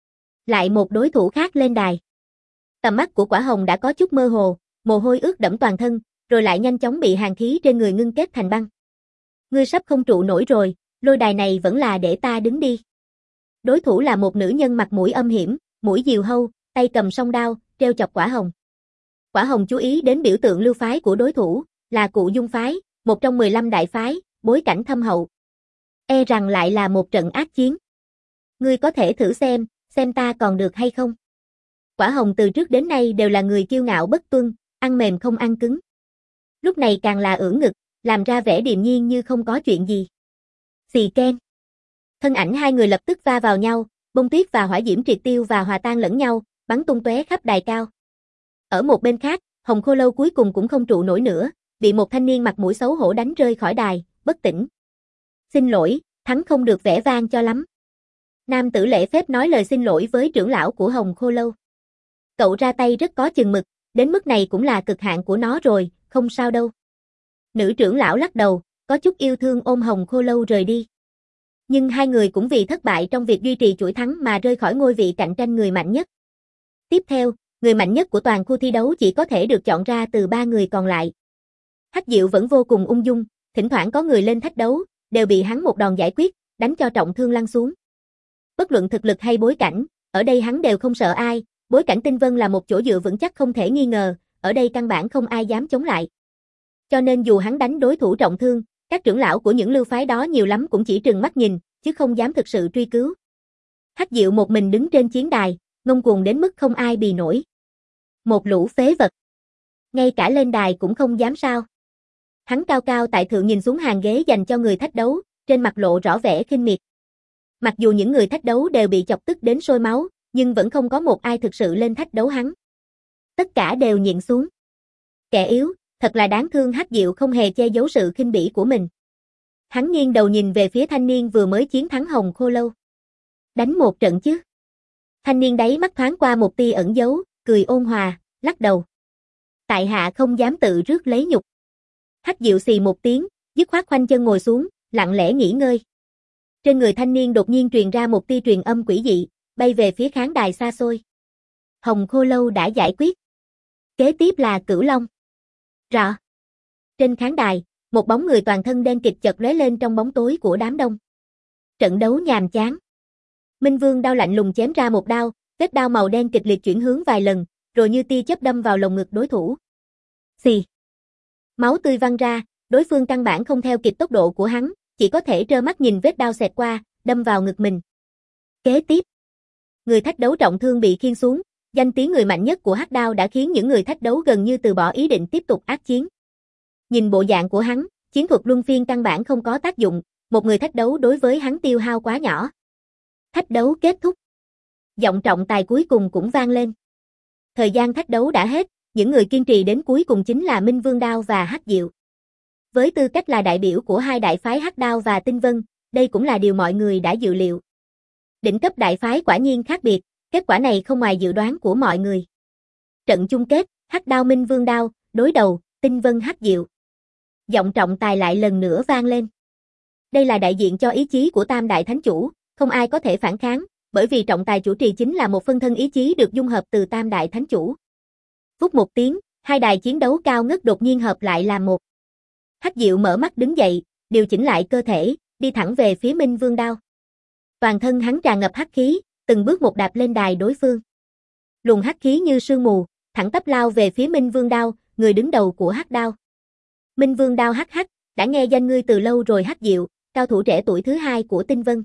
Lại một đối thủ khác lên đài. Tầm mắt của Quả Hồng đã có chút mơ hồ, mồ hôi ướt đẫm toàn thân, rồi lại nhanh chóng bị hàn khí trên người ngưng kết thành băng. Ngươi sắp không trụ nổi rồi, lôi đài này vẫn là để ta đứng đi. Đối thủ là một nữ nhân mặt mũi âm hiểm, mũi diều hâu, tay cầm song đao, treo chọc Quả Hồng. Quả Hồng chú ý đến biểu tượng lưu phái của đối thủ, là Cụ Dung phái, một trong mười lăm đại phái, bối cảnh thâm hậu. E rằng lại là một trận ác chiến. Ngươi có thể thử xem, xem ta còn được hay không. Quả Hồng từ trước đến nay đều là người kiêu ngạo bất tuân, ăn mềm không ăn cứng. Lúc này càng là ưỡn ngực, làm ra vẻ điềm nhiên như không có chuyện gì. Xì ken. Thân ảnh hai người lập tức va vào nhau, bông tuyết và hỏa diễm triệt tiêu và hòa tan lẫn nhau, bắn tung tóe khắp đài cao. Ở một bên khác, Hồng Khô Lâu cuối cùng cũng không trụ nổi nữa, bị một thanh niên mặt mũi xấu hổ đánh rơi khỏi đài, bất tỉnh. Xin lỗi, thắng không được vẻ vang cho lắm. Nam tử lễ phép nói lời xin lỗi với trưởng lão của Hồng Khô Lâu. Cậu ra tay rất có chừng mực, đến mức này cũng là cực hạn của nó rồi, không sao đâu. Nữ trưởng lão lắc đầu, có chút yêu thương ôm Hồng Khô Lâu rời đi. Nhưng hai người cũng vì thất bại trong việc duy trì chuỗi thắng mà rơi khỏi ngôi vị cạnh tranh người mạnh nhất. Tiếp theo, người mạnh nhất của toàn khu thi đấu chỉ có thể được chọn ra từ ba người còn lại. Hắc Diệu vẫn vô cùng ung dung, thỉnh thoảng có người lên thách đấu, đều bị hắn một đòn giải quyết, đánh cho trọng thương lăn xuống. Bất luận thực lực hay bối cảnh, ở đây hắn đều không sợ ai, bối cảnh Tinh Vân là một chỗ dựa vững chắc không thể nghi ngờ, ở đây căn bản không ai dám chống lại. Cho nên dù hắn đánh đối thủ trọng thương, các trưởng lão của những lưu phái đó nhiều lắm cũng chỉ trừng mắt nhìn, chứ không dám thực sự truy cứu. Hắc Diệu một mình đứng trên chiến đài, ngông cuồng đến mức không ai bì nổi. Một lũ phế vật. Ngay cả lên đài cũng không dám sao. Hắn cao cao tại thượng nhìn xuống hàng ghế dành cho người thách đấu, trên mặt lộ rõ vẻ khinh miệt. Mặc dù những người thách đấu đều bị chọc tức đến sôi máu, nhưng vẫn không có một ai thực sự lên thách đấu hắn. Tất cả đều nhịn xuống. Kẻ yếu, thật là đáng thương. Hắc Diệu không hề che giấu sự khinh bỉ của mình. Hắn nghiêng đầu nhìn về phía thanh niên vừa mới chiến thắng Hồng Khô Lâu. Đánh một trận chứ. Thanh niên đáy mắt thoáng qua một tia ẩn giấu, cười ôn hòa, lắc đầu. Tại hạ không dám tự rước lấy nhục. Hắc Diệu xì một tiếng, dứt khoát khoanh chân ngồi xuống, lặng lẽ nghỉ ngơi. Trên người thanh niên đột nhiên truyền ra một tia truyền âm quỷ dị, bay về phía khán đài xa xôi. Hồng Khô Lâu đã giải quyết. Kế tiếp là Cửu Long. Rõ. Trên khán đài, một bóng người toàn thân đen kịt chợt lóe lên trong bóng tối của đám đông. Trận đấu nhàm chán. Minh Vương đao lạnh lùng chém ra một đao, vết đao màu đen kịch liệt chuyển hướng vài lần, rồi như tia chớp đâm vào lồng ngực đối thủ. Xì. Máu tươi văng ra, đối phương căn bản không theo kịp tốc độ của hắn, chỉ có thể trơ mắt nhìn vết đao xẹt qua, đâm vào ngực mình. Kế tiếp, người thách đấu trọng thương bị khiêng xuống, danh tiếng người mạnh nhất của Hắc Đao đã khiến những người thách đấu gần như từ bỏ ý định tiếp tục ác chiến. Nhìn bộ dạng của hắn, chiến thuật luân phiên căn bản không có tác dụng, một người thách đấu đối với hắn tiêu hao quá nhỏ. Thách đấu kết thúc. Giọng trọng tài cuối cùng cũng vang lên. Thời gian thách đấu đã hết, những người kiên trì đến cuối cùng chính là Minh Vương Đao và Hắc Diệu. Với tư cách là đại biểu của hai đại phái Hắc Đao và Tinh Vân, đây cũng là điều mọi người đã dự liệu. Đỉnh cấp đại phái quả nhiên khác biệt, kết quả này không ngoài dự đoán của mọi người. Trận chung kết, Hắc Đao Minh Vương Đao, đối đầu, Tinh Vân Hắc Diệu. Giọng trọng tài lại lần nữa vang lên. Đây là đại diện cho ý chí của Tam Đại Thánh Chủ, không ai có thể phản kháng, bởi vì trọng tài chủ trì chính là một phân thân ý chí được dung hợp từ Tam Đại Thánh Chủ. Phút một tiếng, hai đài chiến đấu cao ngất đột nhiên hợp lại làm một. Hắc Diệu mở mắt đứng dậy, điều chỉnh lại cơ thể, đi thẳng về phía Minh Vương Đao. Toàn thân hắn tràn ngập hắc khí, từng bước một đạp lên đài đối phương. Luồng hắc khí như sương mù, thẳng tắp lao về phía Minh Vương Đao, người đứng đầu của Hắc Đao. Minh Vương Đao hắc hắc, đã nghe danh ngươi từ lâu rồi Hắc Diệu, cao thủ trẻ tuổi thứ hai của Tinh Vân.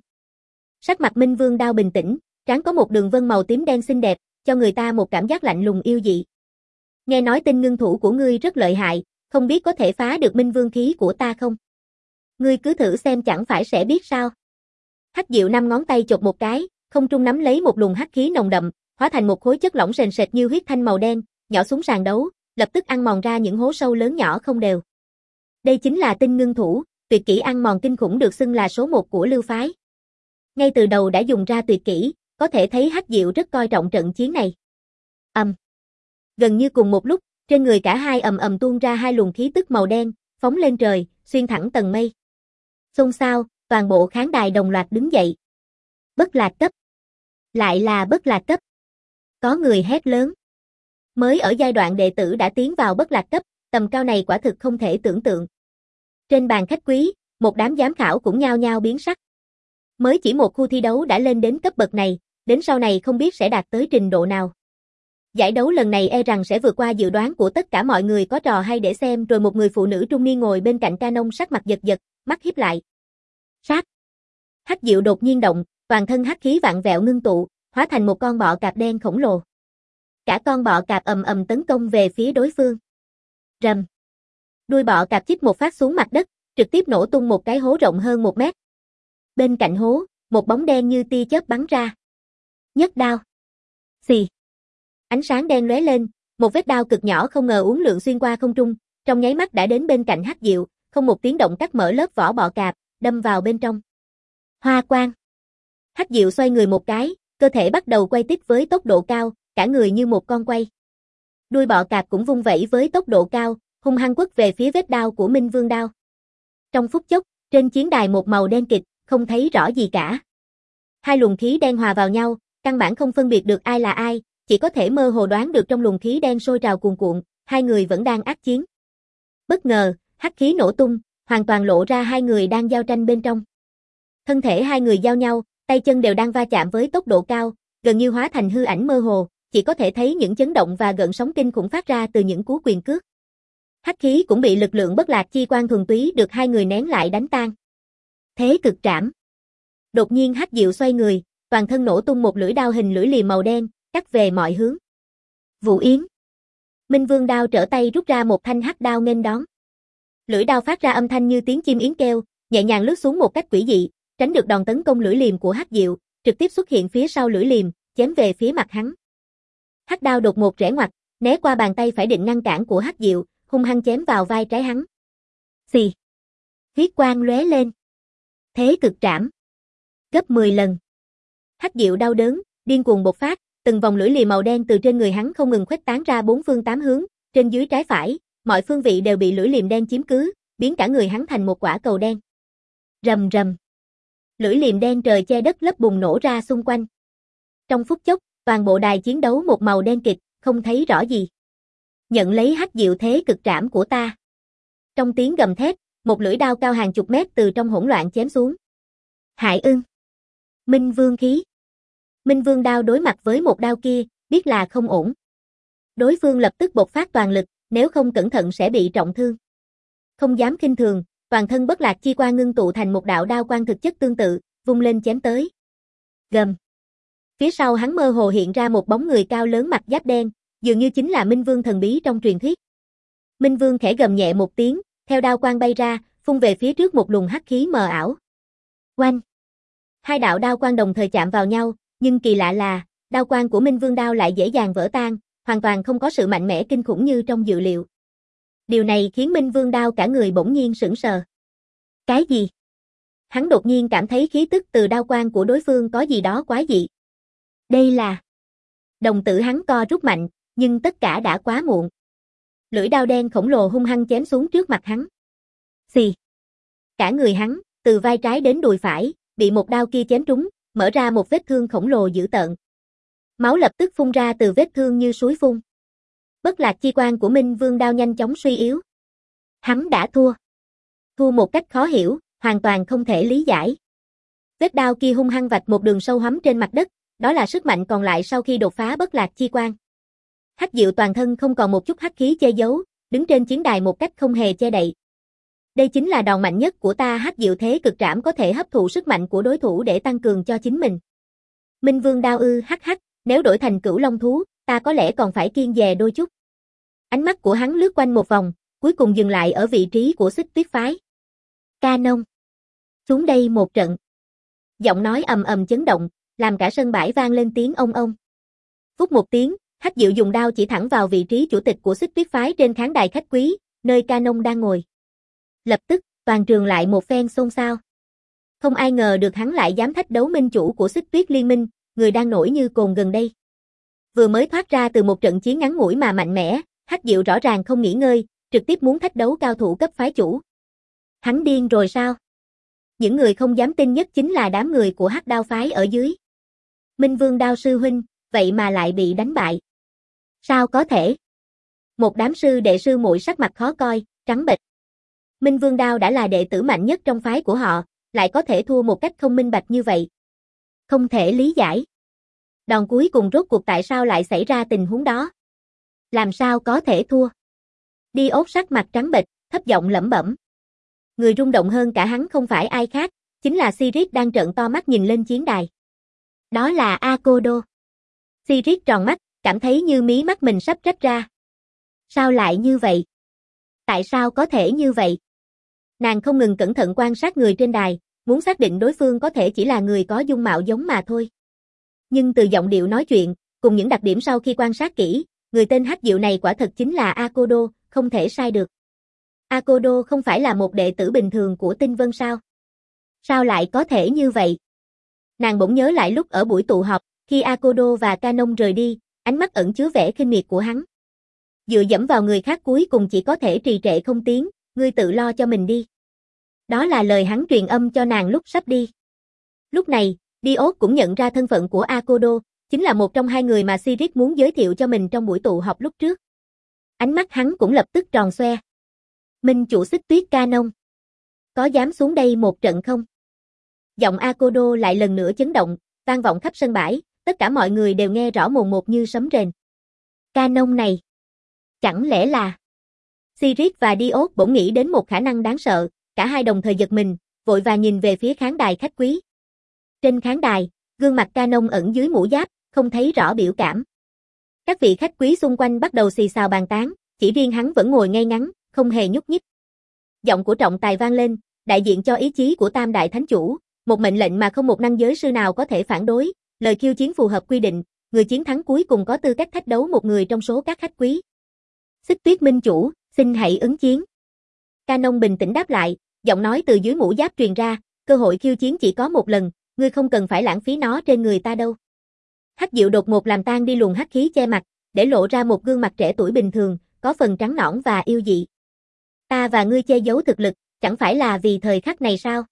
Sắc mặt Minh Vương Đao bình tĩnh, trán có một đường vân màu tím đen xinh đẹp, cho người ta một cảm giác lạnh lùng yêu dị. Nghe nói tinh ngưng thủ của ngươi rất lợi hại, không biết có thể phá được Minh Vương khí của ta không? Ngươi cứ thử xem chẳng phải sẽ biết sao. Hắc Diệu năm ngón tay chộp một cái, không trung nắm lấy một luồng hắc khí nồng đậm, hóa thành một khối chất lỏng sền sệt như huyết thanh màu đen, nhỏ xuống sàn đấu, lập tức ăn mòn ra những hố sâu lớn nhỏ không đều. Đây chính là tinh ngưng thủ, tuyệt kỹ ăn mòn kinh khủng được xưng là số một của Lưu phái. Ngay từ đầu đã dùng ra tuyệt kỹ, có thể thấy Hắc Diệu rất coi trọng trận chiến này. Ầm. Um. Gần như cùng một lúc, trên người cả hai ầm ầm tuôn ra hai luồng khí tức màu đen, phóng lên trời, xuyên thẳng tầng mây. Xôn xao, toàn bộ khán đài đồng loạt đứng dậy. Bất lạc cấp. Lại là bất lạc cấp. Có người hét lớn. Mới ở giai đoạn đệ tử đã tiến vào bất lạc cấp, tầm cao này quả thực không thể tưởng tượng. Trên bàn khách quý, một đám giám khảo cũng nhao nhao biến sắc. Mới chỉ một khu thi đấu đã lên đến cấp bậc này, đến sau này không biết sẽ đạt tới trình độ nào. Giải đấu lần này e rằng sẽ vượt qua dự đoán của tất cả mọi người, có trò hay để xem. Rồi một người phụ nữ trung niên ngồi bên cạnh Canon sắc mặt giật giật, mắt híp lại. Sát. Hắc Diệu đột nhiên động, toàn thân hắc khí vạn vẹo ngưng tụ, hóa thành một con bọ cạp đen khổng lồ. Cả con bọ cạp ầm ầm tấn công về phía đối phương. Rầm. Đuôi bọ cạp chích một phát xuống mặt đất, trực tiếp nổ tung một cái hố rộng hơn một mét. Bên cạnh hố, một bóng đen như tia chớp bắn ra. Nhất đao. Xì. Ánh sáng đen lóe lên, một vết đao cực nhỏ không ngờ uốn lượn xuyên qua không trung, trong nháy mắt đã đến bên cạnh Hắc Diệu, không một tiếng động cắt mở lớp vỏ bọ cạp, đâm vào bên trong. Hoa quang. Hắc Diệu xoay người một cái, cơ thể bắt đầu quay tít với tốc độ cao, cả người như một con quay. Đuôi bọ cạp cũng vung vẩy với tốc độ cao, hung hăng quất về phía vết đao của Minh Vương Đao. Trong phút chốc, trên chiến đài một màu đen kịt, không thấy rõ gì cả. Hai luồng khí đen hòa vào nhau, căn bản không phân biệt được ai là ai, chỉ có thể mơ hồ đoán được trong luồng khí đen sôi trào cuồn cuộn, hai người vẫn đang ác chiến. Bất ngờ, hắc khí nổ tung, hoàn toàn lộ ra hai người đang giao tranh bên trong. Thân thể hai người giao nhau, tay chân đều đang va chạm với tốc độ cao, gần như hóa thành hư ảnh mơ hồ, chỉ có thể thấy những chấn động và gợn sóng kinh khủng phát ra từ những cú quyền cước. Hắc khí cũng bị lực lượng bất lạc chi quan thuần túy được hai người nén lại đánh tan. Thế cực trảm. Đột nhiên Hắc Diệu xoay người, toàn thân nổ tung một lưỡi đao hình lưỡi liềm màu đen, cắt về mọi hướng. Vũ Yến. Minh Vương Đao trở tay rút ra một thanh hắc đao nghênh đón. Lưỡi đao phát ra âm thanh như tiếng chim yến kêu, nhẹ nhàng lướt xuống một cách quỷ dị, tránh được đòn tấn công lưỡi liềm của Hắc Diệu, trực tiếp xuất hiện phía sau lưỡi liềm, chém về phía mặt hắn. Hắc đao đột ngột rẽ ngoặt, né qua bàn tay phải định ngăn cản của Hắc Diệu, hung hăng chém vào vai trái hắn. Xì. Huyết quang lóe lên. Thế cực trảm. Gấp mười lần. Hắc Diệu đau đớn, điên cuồng bộc phát, từng vòng lưỡi liềm màu đen từ trên người hắn không ngừng khuếch tán ra bốn phương tám hướng, trên dưới trái phải, mọi phương vị đều bị lưỡi liềm đen chiếm cứ, biến cả người hắn thành một quả cầu đen. Rầm rầm. Lưỡi liềm đen trời che đất lấp bùng nổ ra xung quanh. Trong phút chốc, toàn bộ đài chiến đấu một màu đen kịt, không thấy rõ gì. Nhận lấy Hắc Diệu thế cực trảm của ta. Trong tiếng gầm thét, một lưỡi đao cao hàng chục mét từ trong hỗn loạn chém xuống. Hại ưng. Minh Vương khí. Minh Vương Đao đối mặt với một đao kia, biết là không ổn. Đối phương lập tức bộc phát toàn lực, nếu không cẩn thận sẽ bị trọng thương. Không dám khinh thường, toàn thân bất lạc chi quang ngưng tụ thành một đạo đao quang thực chất tương tự, vung lên chém tới. Gầm. Phía sau hắn mơ hồ hiện ra một bóng người cao lớn mặc giáp đen, dường như chính là Minh Vương thần bí trong truyền thuyết. Minh Vương khẽ gầm nhẹ một tiếng, theo đao quang bay ra, phun về phía trước một luồng hắc khí mờ ảo. Oanh! Hai đạo đao quang đồng thời chạm vào nhau, nhưng kỳ lạ là, đao quang của Minh Vương đao lại dễ dàng vỡ tan, hoàn toàn không có sự mạnh mẽ kinh khủng như trong dự liệu. Điều này khiến Minh Vương Đao cả người bỗng nhiên sững sờ. Cái gì? Hắn đột nhiên cảm thấy khí tức từ đao quang của đối phương có gì đó quái dị. Đây là... Đồng tử hắn co rút mạnh, nhưng tất cả đã quá muộn. Lưỡi đao đen khổng lồ hung hăng chém xuống trước mặt hắn. Xì. Cả người hắn, từ vai trái đến đùi phải, bị một đao kia chém trúng, mở ra một vết thương khổng lồ dữ tợn. Máu lập tức phun ra từ vết thương như suối phun. Bất lạc chi quan của Minh Vương Đao nhanh chóng suy yếu. Hắn đã thua. Thua một cách khó hiểu, hoàn toàn không thể lý giải. Vết đao kia hung hăng vạch một đường sâu hoắm trên mặt đất, đó là sức mạnh còn lại sau khi đột phá bất lạc chi quan. Hắc Diệu toàn thân không còn một chút hắc khí che giấu, đứng trên chiến đài một cách không hề che đậy. Đây chính là đòn mạnh nhất của ta. Hắc Diệu thế cực trảm có thể hấp thụ sức mạnh của đối thủ để tăng cường cho chính mình. Minh Vương Đao ư hắc hắc, nếu đổi thành Cửu Long thú, ta có lẽ còn phải kiêng dè đôi chút. Ánh mắt của hắn lướt quanh một vòng, cuối cùng dừng lại ở vị trí của Xích Tuyết phái. Canon, xuống đây một trận. Giọng nói ầm ầm chấn động, làm cả sân bãi vang lên tiếng ông ông. Phút một tiếng, Hắc Diệu dùng đao chỉ thẳng vào vị trí chủ tịch của Xích Tuyết phái trên khán đài khách quý, nơi Canon đang ngồi. Lập tức, toàn trường lại một phen xôn xao. Không ai ngờ được hắn lại dám thách đấu minh chủ của Xích Tuyết Liên Minh, người đang nổi như cồn gần đây. Vừa mới thoát ra từ một trận chiến ngắn ngủi mà mạnh mẽ, Hắc Diệu rõ ràng không nghỉ ngơi, trực tiếp muốn thách đấu cao thủ cấp phái chủ. Hắn điên rồi sao? Những người không dám tin nhất chính là đám người của Hắc Đao phái ở dưới. Minh Vương Đao sư huynh, vậy mà lại bị đánh bại. Sao có thể? Một đám sư đệ sư muội sắc mặt khó coi, trắng bệch. Minh Vương Đao đã là đệ tử mạnh nhất trong phái của họ, lại có thể thua một cách không minh bạch như vậy. Không thể lý giải. Đòn cuối cùng rốt cuộc tại sao lại xảy ra tình huống đó? Làm sao có thể thua? Đi ốt sắc mặt trắng bệch, thấp giọng lẩm bẩm. Người rung động hơn cả hắn không phải ai khác, chính là Sirius đang trợn to mắt nhìn lên chiến đài. Đó là Akodo. Sirius tròn mắt, cảm thấy như mí mắt mình sắp rách ra. Sao lại như vậy? Tại sao có thể như vậy? Nàng không ngừng cẩn thận quan sát người trên đài, muốn xác định đối phương có thể chỉ là người có dung mạo giống mà thôi. Nhưng từ giọng điệu nói chuyện, cùng những đặc điểm sau khi quan sát kỹ, người tên Hắc Diệu này quả thật chính là Akodo, không thể sai được. Akodo không phải là một đệ tử bình thường của Tinh Vân sao? Sao lại có thể như vậy? Nàng bỗng nhớ lại lúc ở buổi tụ họp, khi Akodo và Canon rời đi, ánh mắt ẩn chứa vẻ khinh miệt của hắn. Dựa dẫm vào người khác cuối cùng chỉ có thể trì trệ không tiến, ngươi tự lo cho mình đi. Đó là lời hắn truyền âm cho nàng lúc sắp đi. Lúc này, Dios cũng nhận ra thân phận của Akodo, chính là một trong hai người mà Sirius muốn giới thiệu cho mình trong buổi tụ họp lúc trước. Ánh mắt hắn cũng lập tức tròn xoe. Minh chủ Xích Tuyết Canon, có dám xuống đây một trận không? Giọng Akodo lại lần nữa chấn động, vang vọng khắp sân bãi, tất cả mọi người đều nghe rõ mồn một như sấm rền. Canon này, chẳng lẽ là... Sirius và Dios bỗng nghĩ đến một khả năng đáng sợ, cả hai đồng thời giật mình, vội vàng nhìn về phía khán đài khách quý. Trên khán đài, gương mặt Canon ẩn dưới mũ giáp, không thấy rõ biểu cảm. Các vị khách quý xung quanh bắt đầu xì xào bàn tán, chỉ riêng hắn vẫn ngồi ngay ngắn, không hề nhúc nhích. Giọng của trọng tài vang lên, đại diện cho ý chí của Tam Đại Thánh Chủ, một mệnh lệnh mà không một năng giới sư nào có thể phản đối, lời khiêu chiến phù hợp quy định, người chiến thắng cuối cùng có tư cách thách đấu một người trong số các khách quý. Xích Tuyết Minh chủ, xin hãy ứng chiến. Canon bình tĩnh đáp lại, giọng nói từ dưới mũ giáp truyền ra, cơ hội khiêu chiến chỉ có một lần, ngươi không cần phải lãng phí nó trên người ta đâu. Hắc Diệu đột ngột làm tan đi luồng hắc khí che mặt, để lộ ra một gương mặt trẻ tuổi bình thường, có phần trắng nõn và yêu dị. Ta và ngươi che giấu thực lực, chẳng phải là vì thời khắc này sao?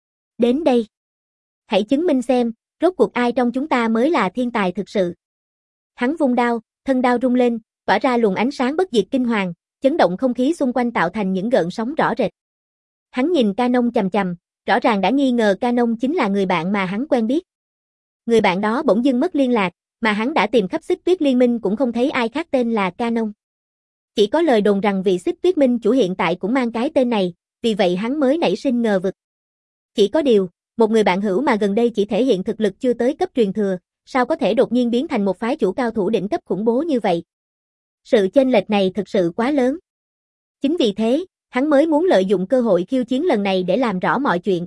Đến đây. Hãy chứng minh xem, rốt cuộc ai trong chúng ta mới là thiên tài thực sự. Hắn vung đao, thân đao rung lên, tỏa ra luồng ánh sáng bất diệt kinh hoàng, chấn động không khí xung quanh tạo thành những gợn sóng rõ rệt. Hắn nhìn Canon chằm chằm, rõ ràng đã nghi ngờ Canon chính là người bạn mà hắn quen biết. Người bạn đó bỗng dưng mất liên lạc, mà hắn đã tìm khắp Xích Tuyết Liên Minh cũng không thấy ai khác tên là Canon. Chỉ có lời đồn rằng vị Xích Tuyết Minh chủ hiện tại cũng mang cái tên này, vì vậy hắn mới nảy sinh ngờ vực. Chỉ có điều, một người bạn hữu mà gần đây chỉ thể hiện thực lực chưa tới cấp truyền thừa, sao có thể đột nhiên biến thành một phái chủ cao thủ đỉnh cấp khủng bố như vậy? Sự chênh lệch này thực sự quá lớn. Chính vì thế, hắn mới muốn lợi dụng cơ hội khiêu chiến lần này để làm rõ mọi chuyện.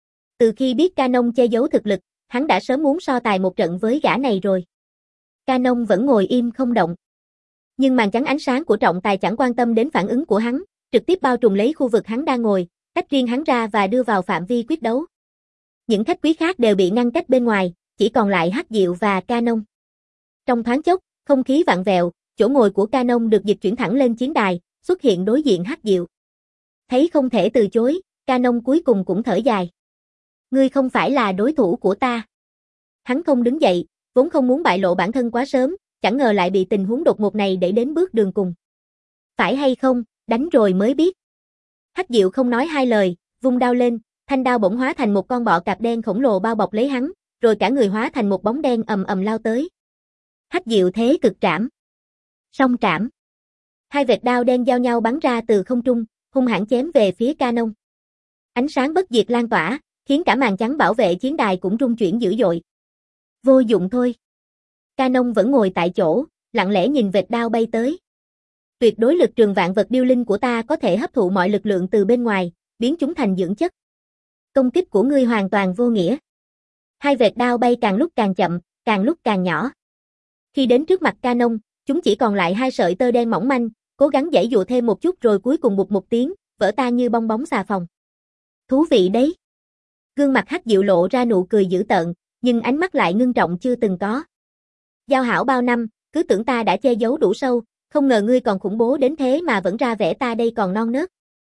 Từ khi biết Canon che giấu thực lực, hắn đã sớm muốn so tài một trận với gã này rồi. Canon vẫn ngồi im không động. Nhưng màn chắn ánh sáng của trọng tài chẳng quan tâm đến phản ứng của hắn, trực tiếp bao trùm lấy khu vực hắn đang ngồi, tách riêng hắn ra và đưa vào phạm vi quyết đấu. Những khách quý khác đều bị ngăn cách bên ngoài, chỉ còn lại Hắc Diệu và Canon. Trong thoáng chốc, không khí vặn vẹo, chỗ ngồi của Canon được dịch chuyển thẳng lên chiến đài, xuất hiện đối diện Hắc Diệu. Thấy không thể từ chối, Canon cuối cùng cũng thở dài. Ngươi không phải là đối thủ của ta. Hắn không đứng dậy, vốn không muốn bại lộ bản thân quá sớm, chẳng ngờ lại bị tình huống đột ngột này đẩy đến bước đường cùng. Phải hay không, đánh rồi mới biết. Hắc Diệu không nói hai lời, vung đao lên, thanh đao bỗng hóa thành một con bọ cạp đen khổng lồ bao bọc lấy hắn, rồi cả người hóa thành một bóng đen ầm ầm lao tới. Hắc Diệu thế cực trảm. Song trảm. Hai vệt đao đen giao nhau bắn ra từ không trung, hung hãn chém về phía Canon. Ánh sáng bất diệt lan tỏa, khiến cả màn chắn bảo vệ chiến đài cũng rung chuyển dữ dội. Vô dụng thôi. Canon vẫn ngồi tại chỗ, lặng lẽ nhìn vệt đao bay tới. Tuyệt đối lực trường vạn vật điêu linh của ta có thể hấp thụ mọi lực lượng từ bên ngoài, biến chúng thành dưỡng chất. Công kích của ngươi hoàn toàn vô nghĩa. Hai vệt đao bay càng lúc càng chậm, càng lúc càng nhỏ. Khi đến trước mặt Canon, chúng chỉ còn lại hai sợi tơ đen mỏng manh, cố gắng giãy dụa thêm một chút rồi cuối cùng bụp một tiếng, vỡ tan như bong bóng xà phòng. Thú vị đấy. Gương mặt Hắc Diệu lộ ra nụ cười dữ tợn, nhưng ánh mắt lại ngưng trọng chưa từng có. Giao hảo bao năm, cứ tưởng ta đã che giấu đủ sâu, không ngờ ngươi còn khủng bố đến thế mà vẫn ra vẻ ta đây còn non nớt.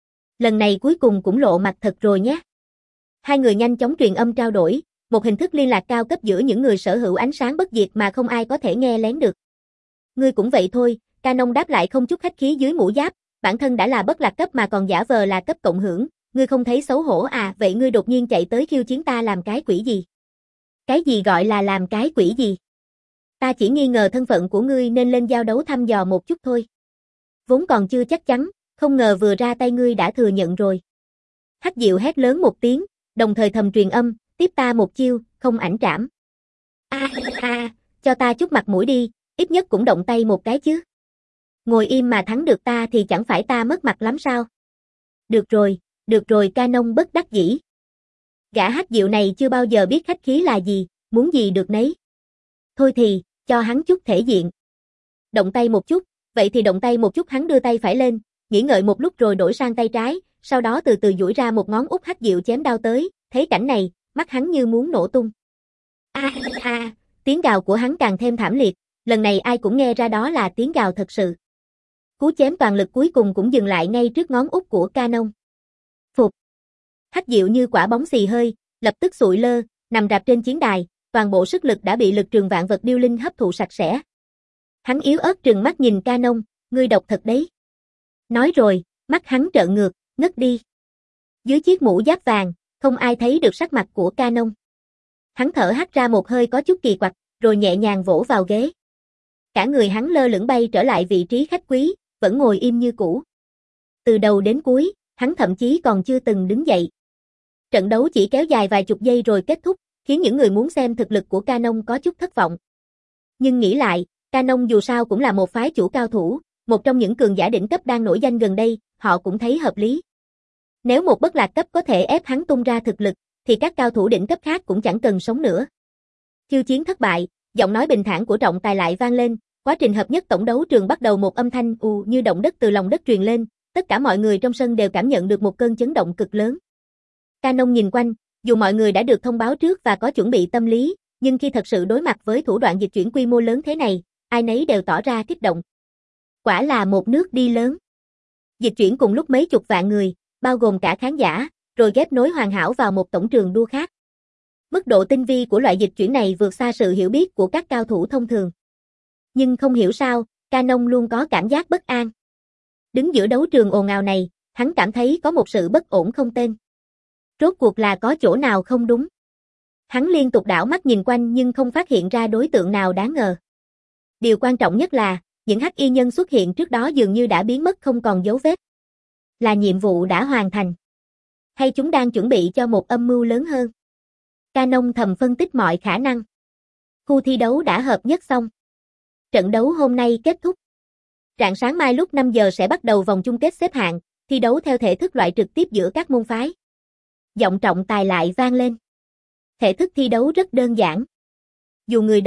Lần này cuối cùng cũng lộ mặt thật rồi nhé. Hai người nhanh chóng truyền âm trao đổi, một hình thức liên lạc cao cấp giữa những người sở hữu ánh sáng bất diệt mà không ai có thể nghe lén được. Ngươi cũng vậy thôi, Canon đáp lại không chút khách khí dưới mũ giáp, bản thân đã là bất lạc cấp mà còn giả vờ là cấp cộng hưởng, ngươi không thấy xấu hổ à, vậy ngươi đột nhiên chạy tới khiêu chiến ta làm cái quỷ gì? Cái gì gọi là làm cái quỷ gì? Ta chỉ nghi ngờ thân phận của ngươi nên lên giao đấu thăm dò một chút thôi. Vốn còn chưa chắc chắn, không ngờ vừa ra tay ngươi đã thừa nhận rồi. Hắc Diệu hét lớn một tiếng, đồng thời thầm truyền âm, tiếp ta một chiêu, không ảnh trảm. A a, cho ta chút mặt mũi đi, ít nhất cũng động tay một cái chứ. Ngồi im mà thắng được ta thì chẳng phải ta mất mặt lắm sao? Được rồi, được rồi, Canon bất đắc dĩ. Gã Hắc Diệu này chưa bao giờ biết khách khí là gì, muốn gì được nấy. Thôi thì, cho hắn chút thể diện. Động tay một chút, vậy thì động tay một chút, hắn đưa tay phải lên, nghĩ ngợi một lúc rồi đổi sang tay trái, sau đó từ từ duỗi ra một ngón út. Hắc Diệu chém đao tới, thấy cảnh này, mắt hắn như muốn nổ tung. A a, tiếng gào của hắn càng thêm thảm liệt, lần này ai cũng nghe ra đó là tiếng gào thật sự. Cú chém toàn lực cuối cùng cũng dừng lại ngay trước ngón út của Canon. Phục. Hắc Diệu như quả bóng xì hơi, lập tức sụi lơ, nằm rạp trên chiến đài, toàn bộ sức lực đã bị lực trường vạn vật điêu linh hấp thụ sạch sẽ. Hắn yếu ớt trừng mắt nhìn Canon, ngươi độc thật đấy. Nói rồi, mắt hắn trợn ngược, ngất đi. Dưới chiếc mũ giáp vàng, không ai thấy được sắc mặt của Canon. Hắn thở hắt ra một hơi có chút kỳ quặc, rồi nhẹ nhàng vỗ vào ghế. Cả người hắn lơ lửng bay trở lại vị trí khách quý, vẫn ngồi im như cũ. Từ đầu đến cuối, hắn thậm chí còn chưa từng đứng dậy. Trận đấu chỉ kéo dài vài chục giây rồi kết thúc, khiến những người muốn xem thực lực của Canon có chút thất vọng. Nhưng nghĩ lại, Canon dù sao cũng là một phái chủ cao thủ, một trong những cường giả đỉnh cấp đang nổi danh gần đây, họ cũng thấy hợp lý. Nếu một bất lạc cấp có thể ép hắn tung ra thực lực, thì các cao thủ đỉnh cấp khác cũng chẳng cần sống nữa. Khiêu chiến thất bại, giọng nói bình thản của trọng tài lại vang lên, quá trình hợp nhất tổng đấu trường bắt đầu. Một âm thanh ù như động đất từ lòng đất truyền lên, tất cả mọi người trong sân đều cảm nhận được một cơn chấn động cực lớn. Canon nhìn quanh, dù mọi người đã được thông báo trước và có chuẩn bị tâm lý, nhưng khi thật sự đối mặt với thủ đoạn dịch chuyển quy mô lớn thế này, ai nấy đều tỏ ra kích động. Quả là một nước đi lớn. Dịch chuyển cùng lúc mấy chục vạn người, bao gồm cả khán giả, rồi ghép nối hoàn hảo vào một tổng trường đua khác. Mức độ tinh vi của loại dịch chuyển này vượt xa sự hiểu biết của các cao thủ thông thường. Nhưng không hiểu sao, Canon luôn có cảm giác bất an. Đứng giữa đấu trường ồn ào này, hắn cảm thấy có một sự bất ổn không tên. Rốt cuộc là có chỗ nào không đúng. Hắn liên tục đảo mắt nhìn quanh nhưng không phát hiện ra đối tượng nào đáng ngờ. Điều quan trọng nhất là, những hắc y nhân xuất hiện trước đó dường như đã biến mất không còn dấu vết. Là nhiệm vụ đã hoàn thành. Hay chúng đang chuẩn bị cho một âm mưu lớn hơn. Canon thầm phân tích mọi khả năng. Khu thi đấu đã hợp nhất xong. Trận đấu hôm nay kết thúc. Rạng sáng mai lúc năm giờ sẽ bắt đầu vòng chung kết xếp hạng, thi đấu theo thể thức loại trực tiếp giữa các môn phái. Giọng trọng tài lại vang lên. Thể thức thi đấu rất đơn giản. Dù người đông,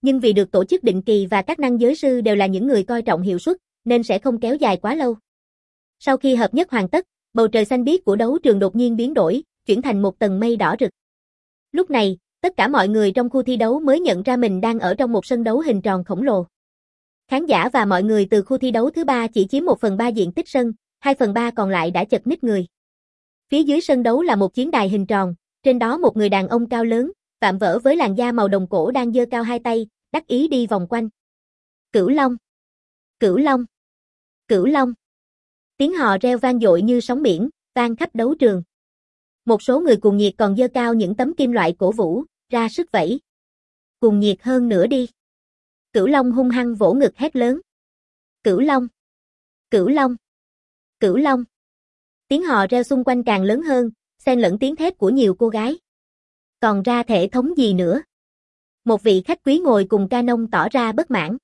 Nhưng vì được tổ chức định kỳ và các năng giới sư đều là những người coi trọng hiệu suất, nên sẽ không kéo dài quá lâu. Sau khi hợp nhất hoàn tất, bầu trời xanh biếc của đấu trường đột nhiên biến đổi, chuyển thành một tầng mây đỏ rực. Lúc này, tất cả mọi người trong khu thi đấu mới nhận ra mình đang ở trong một sân đấu hình tròn khổng lồ. Khán giả và mọi người từ khu thi đấu thứ ba chỉ chiếm một phần ba diện tích sân, hai phần ba còn lại đã chật ních người. Phía dưới sân đấu là một chiến đài hình tròn, trên đó một người đàn ông cao lớn, vạm vỡ với làn da màu đồng cổ đang giơ cao hai tay, đắc ý đi vòng quanh. Cửu Long! Cửu Long! Cửu Long! Tiếng hò reo vang dội như sóng biển, vang khắp đấu trường. Một số người cuồng nhiệt còn giơ cao những tấm kim loại cổ vũ, ra sức vẫy. Cuồng nhiệt hơn nữa đi! Cửu Long hung hăng vỗ ngực hét lớn. Cửu Long! Cửu Long! Cửu Long! Tiếng hò reo xung quanh càng lớn hơn, xen lẫn tiếng thét của nhiều cô gái. Còn ra thể thống gì nữa? Một vị khách quý ngồi cùng Canon tỏ ra bất mãn.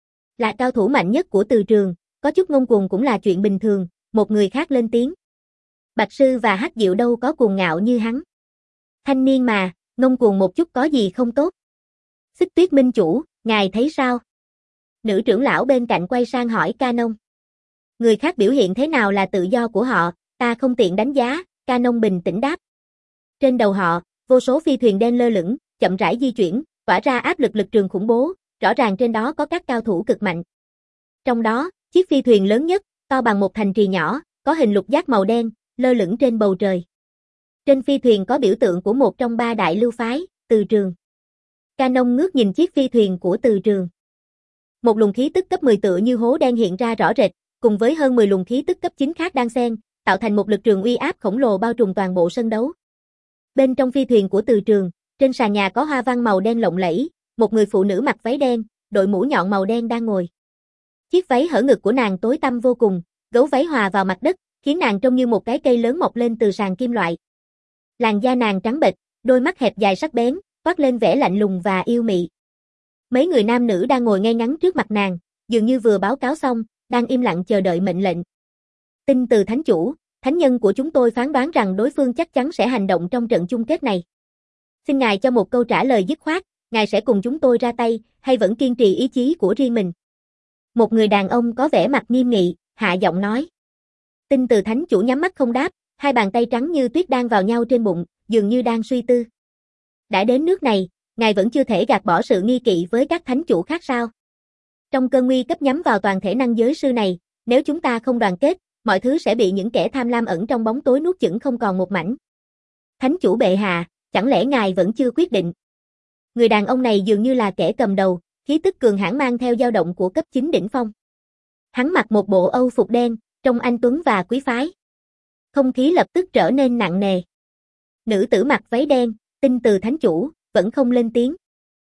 Là cao thủ mạnh nhất của từ trường, có chút ngông cuồng cũng là chuyện bình thường, một người khác lên tiếng. Bạch Sư và Hắc Diệu đâu có cuồng ngạo như hắn. Thanh niên mà, ngông cuồng một chút có gì không tốt. Xích Tuyết minh chủ, ngài thấy sao? Nữ trưởng lão bên cạnh quay sang hỏi Canon. Người khác biểu hiện thế nào là tự do của họ, ta không tiện đánh giá, Canon bình tĩnh đáp. Trên đầu họ, vô số phi thuyền đen lơ lửng, chậm rãi di chuyển, tỏa ra áp lực lực trường khủng bố, rõ ràng trên đó có các cao thủ cực mạnh. Trong đó, chiếc phi thuyền lớn nhất, to bằng một thành trì nhỏ, có hình lục giác màu đen, lơ lửng trên bầu trời. Trên phi thuyền có biểu tượng của một trong ba đại lưu phái, Từ Trường. Canon ngước nhìn chiếc phi thuyền của Từ Trường. Một luồng khí tức cấp mười tựa như hố đen hiện ra rõ rệt, cùng với hơn mười luồng khí tức cấp chín khác đang xen, tạo thành một lực trường uy áp khổng lồ bao trùm toàn bộ sân đấu. Bên trong phi thuyền của Từ Trường, trên sàn nhà có hoa văn màu đen lộng lẫy, một người phụ nữ mặc váy đen, đội mũ nhọn màu đen đang ngồi. Chiếc váy hở ngực của nàng tối tăm vô cùng, gấu váy hòa vào mặt đất, khiến nàng trông như một cái cây lớn mọc lên từ sàn kim loại. Làn da nàng trắng bệch, đôi mắt hẹp dài sắc bén, toát lên vẻ lạnh lùng và yêu mị. Mấy người nam nữ đang ngồi ngay ngắn trước mặt nàng, dường như vừa báo cáo xong, đang im lặng chờ đợi mệnh lệnh. Tin từ thánh chủ, thánh nhân của chúng tôi phán đoán rằng đối phương chắc chắn sẽ hành động trong trận chung kết này. Xin ngài cho một câu trả lời dứt khoát, ngài sẽ cùng chúng tôi ra tay, hay vẫn kiên trì ý chí của riêng mình? Một người đàn ông có vẻ mặt nghiêm nghị, hạ giọng nói. Tin từ thánh chủ nhắm mắt không đáp, hai bàn tay trắng như tuyết đang vào nhau trên bụng, dường như đang suy tư. Đã đến nước này, ngài vẫn chưa thể gạt bỏ sự nghi kỵ với các thánh chủ khác sao? Trong cơn nguy cấp nhắm vào toàn thể năng giới sư này, nếu chúng ta không đoàn kết, mọi thứ sẽ bị những kẻ tham lam ẩn trong bóng tối nuốt chửng không còn một mảnh. Thánh chủ bệ hạ, chẳng lẽ ngài vẫn chưa quyết định? Người đàn ông này dường như là kẻ cầm đầu, khí tức cường hãn mang theo dao động của cấp chín đỉnh phong. Hắn mặc một bộ âu phục đen, trông anh tuấn và quý phái. Không khí lập tức trở nên nặng nề. Nữ tử mặc váy đen, Tin từ thánh chủ, vẫn không lên tiếng.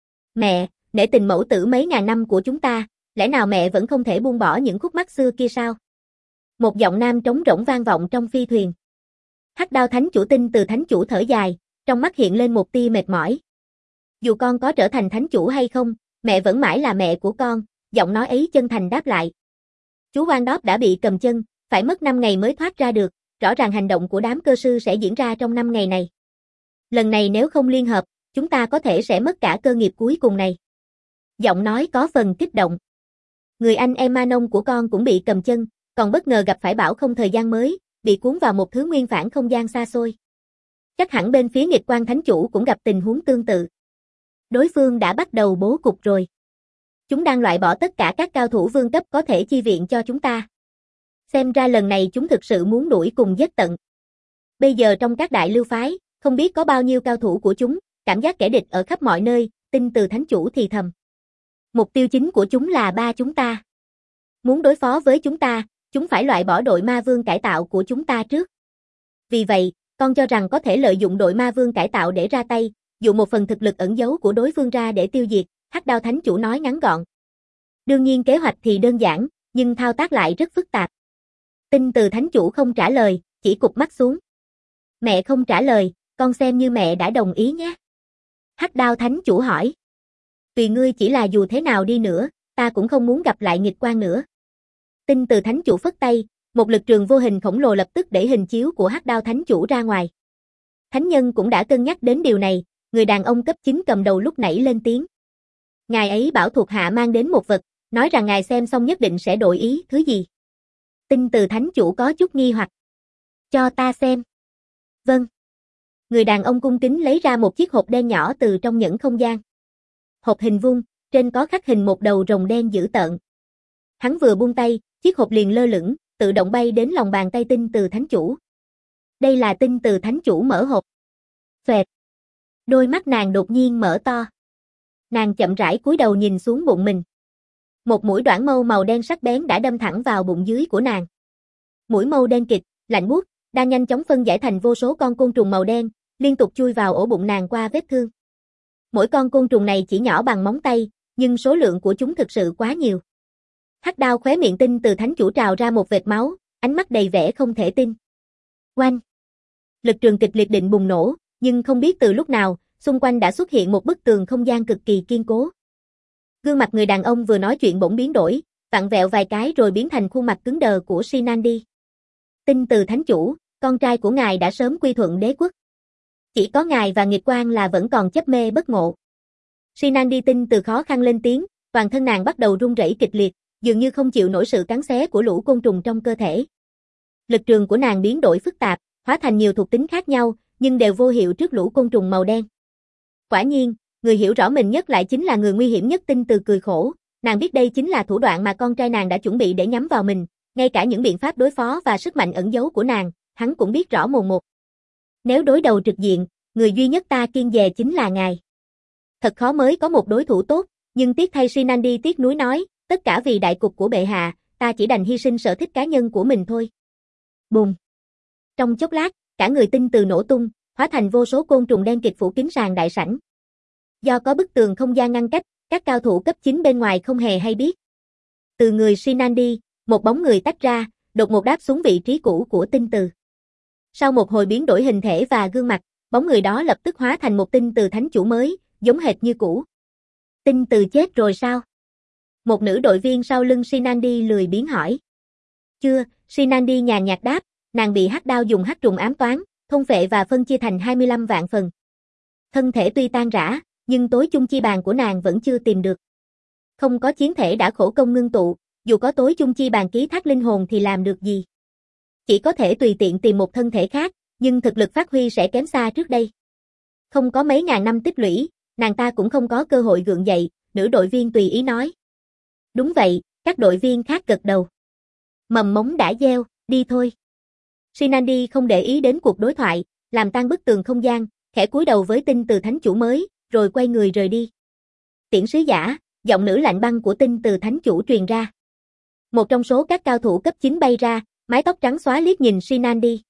Mẹ, nể tình mẫu tử mấy ngàn năm của chúng ta, lẽ nào mẹ vẫn không thể buông bỏ những khúc mắc xưa kia sao? Một giọng nam trống rỗng vang vọng trong phi thuyền. Hắc Đao thánh chủ Tin từ thánh chủ thở dài, trong mắt hiện lên một tia mệt mỏi. Dù con có trở thành thánh chủ hay không, mẹ vẫn mãi là mẹ của con, giọng nói ấy chân thành đáp lại. Chú Quan Đóp đã bị cầm chân, phải mất năm ngày mới thoát ra được, rõ ràng hành động của đám cơ sư sẽ diễn ra trong năm ngày này. Lần này nếu không liên hợp, chúng ta có thể sẽ mất cả cơ nghiệp cuối cùng này. Giọng nói có phần kích động. Người anh em Manon của con cũng bị cầm chân, còn bất ngờ gặp phải bão không thời gian mới, bị cuốn vào một thứ nguyên phản không gian xa xôi. Chắc hẳn bên phía Nghịch Quan Thánh Chủ cũng gặp tình huống tương tự. Đối phương đã bắt đầu bố cục rồi. Chúng đang loại bỏ tất cả các cao thủ vương cấp có thể chi viện cho chúng ta. Xem ra lần này chúng thực sự muốn đuổi cùng giết tận. Bây giờ trong các đại lưu phái, không biết có bao nhiêu cao thủ của chúng, cảm giác kẻ địch ở khắp mọi nơi, Tin từ thánh chủ thì thầm. Mục tiêu chính của chúng là ba chúng ta. Muốn đối phó với chúng ta, chúng phải loại bỏ đội ma vương cải tạo của chúng ta trước. Vì vậy, con cho rằng có thể lợi dụng đội ma vương cải tạo để ra tay, dụ một phần thực lực ẩn giấu của đối phương ra để tiêu diệt, Hắc Đao thánh chủ nói ngắn gọn. Đương nhiên kế hoạch thì đơn giản, nhưng thao tác lại rất phức tạp. Tin từ thánh chủ không trả lời, chỉ cụp mắt xuống. Mẹ không trả lời, con xem như mẹ đã đồng ý nhé. Hắc Đao thánh chủ hỏi. Tùy ngươi, chỉ là dù thế nào đi nữa, ta cũng không muốn gặp lại Nghịch Quan nữa. Tin từ thánh chủ phất tay, một lực trường vô hình khổng lồ lập tức đẩy hình chiếu của Hắc Đao thánh chủ ra ngoài. Thánh nhân cũng đã cân nhắc đến điều này, người đàn ông cấp chín cầm đầu lúc nãy lên tiếng. Ngài ấy bảo thuộc hạ mang đến một vật, nói rằng ngài xem xong nhất định sẽ đổi ý, thứ gì? Tinh Từ thánh chủ có chút nghi hoặc. Cho ta xem. Vâng. Người đàn ông cung kính lấy ra một chiếc hộp đen nhỏ từ trong nhẫn không gian. Hộp hình vuông, trên có khắc hình một đầu rồng đen dữ tợn. Hắn vừa buông tay, chiếc hộp liền lơ lửng, tự động bay đến lòng bàn tay Tinh Từ thánh chủ. Đây là Tinh Từ thánh chủ mở hộp. Phệt. Đôi mắt nàng đột nhiên mở to. Nàng chậm rãi cúi đầu nhìn xuống bụng mình. Một mũi đoản mâu màu đen sắc bén đã đâm thẳng vào bụng dưới của nàng. Mũi mâu đen kịt, lạnh buốt, đang nhanh chóng phân giải thành vô số con côn trùng màu đen, liên tục chui vào ổ bụng nàng qua vết thương. Mỗi con côn trùng này chỉ nhỏ bằng móng tay, nhưng số lượng của chúng thực sự quá nhiều. Hắc đao khóe miệng Tinh Từ thánh chủ trào ra một vệt máu, ánh mắt đầy vẻ không thể tin. Oanh! Lực trường kịch liệt định bùng nổ, nhưng không biết từ lúc nào, xung quanh đã xuất hiện một bức tường không gian cực kỳ kiên cố. Gương mặt người đàn ông vừa nói chuyện bỗng biến đổi, vặn vẹo vài cái rồi biến thành khuôn mặt cứng đờ của Sinandi. Tinh Từ thánh chủ, con trai của ngài đã sớm quy thuận đế quốc. Chỉ có ngài và Nghịch Quan là vẫn còn chấp mê bất ngộ. Sinandi Tinh Từ khó khăn lên tiếng, toàn thân nàng bắt đầu run rẩy kịch liệt, dường như không chịu nổi sự cắn xé của lũ côn trùng trong cơ thể. Lực trường của nàng biến đổi phức tạp, hóa thành nhiều thuộc tính khác nhau, nhưng đều vô hiệu trước lũ côn trùng màu đen. Quả nhiên, người hiểu rõ mình nhất lại chính là người nguy hiểm nhất. Tinh Từ cười khổ, nàng biết đây chính là thủ đoạn mà con trai nàng đã chuẩn bị để nhắm vào mình, ngay cả những biện pháp đối phó và sức mạnh ẩn giấu của nàng, hắn cũng biết rõ mồn một. Nếu đối đầu trực diện, người duy nhất ta kiêng dè chính là ngài. Thật khó mới có một đối thủ tốt, nhưng tiếc thay. Sinandi tiếc nuối nói, tất cả vì đại cục của bệ hạ, ta chỉ đành hy sinh sở thích cá nhân của mình thôi. Bùm. Trong chốc lát, cả người Tinh Từ nổ tung, hóa thành vô số côn trùng đen kịt phủ kín sàn đại sảnh. Do có bức tường không gian ngăn cách, các cao thủ cấp chín bên ngoài không hề hay biết. Từ người Sinandi, một bóng người tách ra, đột ngột đáp xuống vị trí cũ của Tinh Từ. Sau một hồi biến đổi hình thể và gương mặt, bóng người đó lập tức hóa thành một Tinh Từ thánh chủ mới, giống hệt như cũ. Tinh Từ chết rồi sao? Một nữ đội viên sau lưng Sinandi lười biếng hỏi. Chưa, Sinandi nhàn nhạt đáp, nàng bị hắc đao dùng hắc trùng ám toán, thôn phệ và phân chia thành hai mươi lăm vạn phần. Thân thể tuy tan rã, nhưng tối chung chi bàn của nàng vẫn chưa tìm được. Không có chiến thể đã khổ công ngưng tụ, dù có tối chung chi bàn ký thác linh hồn thì làm được gì? Chỉ có thể tùy tiện tìm một thân thể khác, nhưng thực lực phát huy sẽ kém xa trước đây. Không có mấy ngàn năm tích lũy, nàng ta cũng không có cơ hội gượng dậy, nữ đội viên tùy ý nói. Đúng vậy, các đội viên khác gật đầu. Mầm mống đã gieo, đi thôi. Sinandi không để ý đến cuộc đối thoại, làm tan bức tường không gian, khẽ cúi đầu với Tinh Từ thánh chủ mới, rồi quay người rời đi. Tiễn sứ giả, giọng nữ lạnh băng của Tinh Từ thánh chủ truyền ra. Một trong số các cao thủ cấp chín bay ra, mái tóc trắng xóa liếc nhìn Sinandi.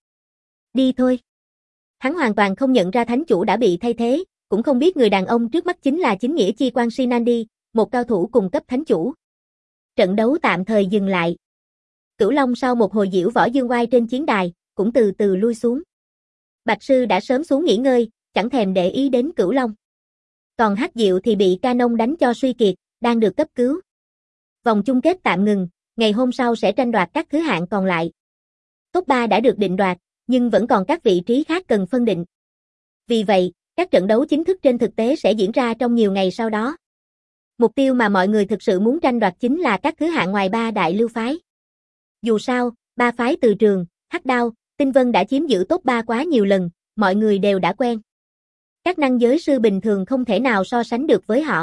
Đi thôi. Hắn hoàn toàn không nhận ra thánh chủ đã bị thay thế, cũng không biết người đàn ông trước mắt chính là chính nghĩa chi quan Sinandi, một cao thủ cùng cấp thánh chủ. Trận đấu tạm thời dừng lại. Cửu Long sau một hồi diễu võ dương oai trên chiến đài, cũng từ từ lui xuống. Bạch sư đã sớm xuống nghỉ ngơi, chẳng thèm để ý đến Cửu Long. Còn Hắc Diệu thì bị Ca Nông đánh cho suy kiệt, đang được cấp cứu. Vòng chung kết tạm ngừng, ngày hôm sau sẽ tranh đoạt các thứ hạng còn lại. Top ba đã được định đoạt, nhưng vẫn còn các vị trí khác cần phân định. Vì vậy, các trận đấu chính thức trên thực tế sẽ diễn ra trong nhiều ngày sau đó. Mục tiêu mà mọi người thực sự muốn tranh đoạt chính là các thứ hạng ngoài ba đại lưu phái. Dù sao, ba phái Từ Trường, Hắc Đao, Tinh Vân đã chiếm giữ top ba quá nhiều lần, mọi người đều đã quen. Các năng giới sư bình thường không thể nào so sánh được với họ.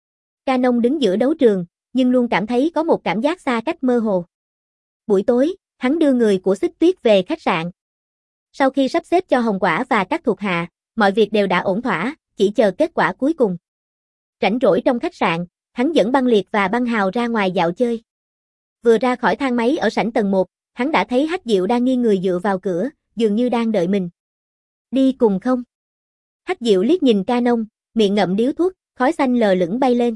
Ca Nông đứng giữa đấu trường, nhưng luôn cảm thấy có một cảm giác xa cách mơ hồ. Buổi tối, hắn đưa người của Xích Tuyết về khách sạn. Sau khi sắp xếp cho Hồng Quả và các thuộc hạ, mọi việc đều đã ổn thỏa, chỉ chờ kết quả cuối cùng. Rảnh rỗi trong khách sạn, hắn dẫn Băng Liệt và Băng Hào ra ngoài dạo chơi. Vừa ra khỏi thang máy ở sảnh tầng một, hắn đã thấy Hắc Diệu đang nghiêng người dựa vào cửa, dường như đang đợi mình. Đi cùng không? Hắc Diệu liếc nhìn Ca Nông, miệng ngậm điếu thuốc, khói xanh lờ lững bay lên.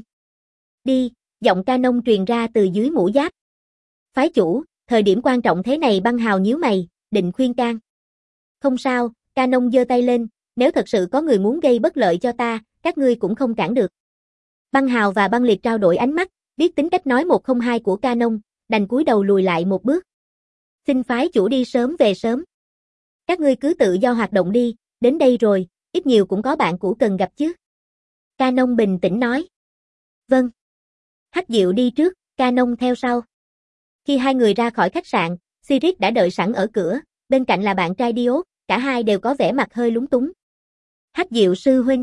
Đi, giọng Ca Nông truyền ra từ dưới mũ giáp. Phái chủ, thời điểm quan trọng thế này. Băng Hào nhíu mày, định khuyên can. Không sao, Ca Nông giơ tay lên, nếu thật sự có người muốn gây bất lợi cho ta, các ngươi cũng không cản được. Băng Hào và Băng Liệt trao đổi ánh mắt, biết tính cách nói một không hai của Ca Nông, đành cúi đầu lùi lại một bước. Xin phái chủ đi sớm về sớm. Các ngươi cứ tự do hoạt động đi, đến đây rồi, ít nhiều cũng có bạn cũ cần gặp chứ. Ca Nông bình tĩnh nói. Vâng. Hắc Diệu đi trước, Canon theo sau. Khi hai người ra khỏi khách sạn, Sirius đã đợi sẵn ở cửa, bên cạnh là bạn trai Diốt, cả hai đều có vẻ mặt hơi lúng túng. Hắc Diệu sư huynh.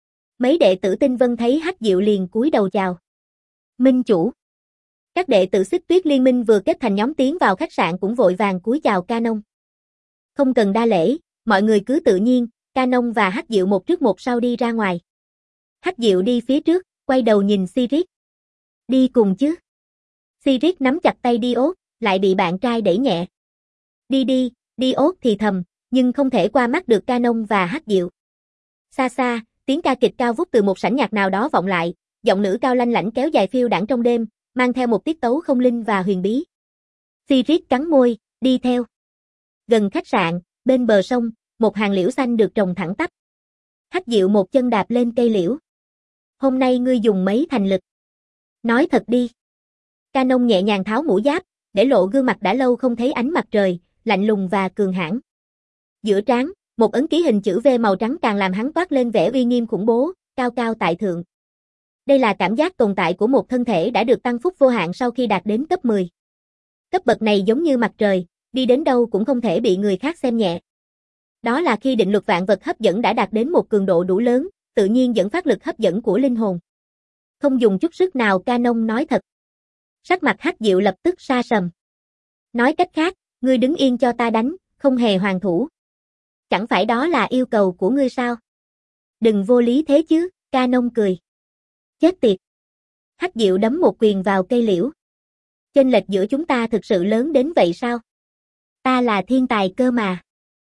Mấy đệ tử Tinh Vân thấy Hắc Diệu liền cúi đầu chào. Minh chủ. Các đệ tử Xích Tuyết Liên Minh vừa kết thành nhóm tiến vào khách sạn cũng vội vàng cúi chào Canon. Không cần đa lễ, mọi người cứ tự nhiên, Canon và Hắc Diệu một trước một sau đi ra ngoài. Hắc Diệu đi phía trước, quay đầu nhìn Sirius. Đi cùng chứ. Sirius nắm chặt tay Diốt, lại bị bạn trai đẩy nhẹ. Đi đi, Diốt thì thầm, nhưng không thể qua mắt được Canon và Hắc Diệu. Xa xa, tiếng ca kịch cao vút từ một sảnh nhạc nào đó vọng lại, giọng nữ cao lanh lảnh kéo dài phiêu đãng trong đêm, mang theo một tiết tấu không linh và huyền bí. Sirius cắn môi, đi theo. Gần khách sạn, bên bờ sông, một hàng liễu xanh được trồng thẳng tắp. Hắc Diệu một chân đạp lên cây liễu. Hôm nay ngươi dùng mấy thành lực? Nói thật đi. Canon nhẹ nhàng tháo mũ giáp, để lộ gương mặt đã lâu không thấy ánh mặt trời, lạnh lùng và cường hãn. Giữa trán, một ấn ký hình chữ V màu trắng càng làm hắn toát lên vẻ uy nghiêm khủng bố, cao cao tại thượng. Đây là cảm giác tồn tại của một thân thể đã được tăng phúc vô hạn sau khi đạt đến cấp mười. Cấp bậc này giống như mặt trời, đi đến đâu cũng không thể bị người khác xem nhẹ. Đó là khi định luật vạn vật hấp dẫn đã đạt đến một cường độ đủ lớn, tự nhiên dẫn phát lực hấp dẫn của linh hồn. Không dùng chút sức nào, Canon nói thật. Sắc mặt Hắc Diệu lập tức sa sầm. Nói cách khác, ngươi đứng yên cho ta đánh, không hề hoàn thủ. Chẳng phải đó là yêu cầu của ngươi sao? Đừng vô lý thế chứ, Canon cười. Chết tiệt. Hắc Diệu đấm một quyền vào cây liễu. Chênh lệch giữa chúng ta thực sự lớn đến vậy sao? Ta là thiên tài cơ mà.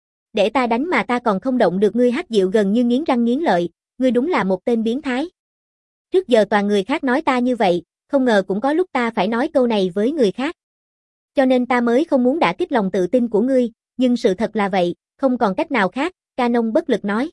Để ta đánh mà ta còn không động được ngươi. Hắc Diệu gần như nghiến răng nghiến lợi, ngươi đúng là một tên biến thái. Trước giờ toàn người khác nói ta như vậy, không ngờ cũng có lúc ta phải nói câu này với người khác. Cho nên ta mới không muốn đả kích lòng tự tin của ngươi, nhưng sự thật là vậy, không còn cách nào khác, Canon bất lực nói.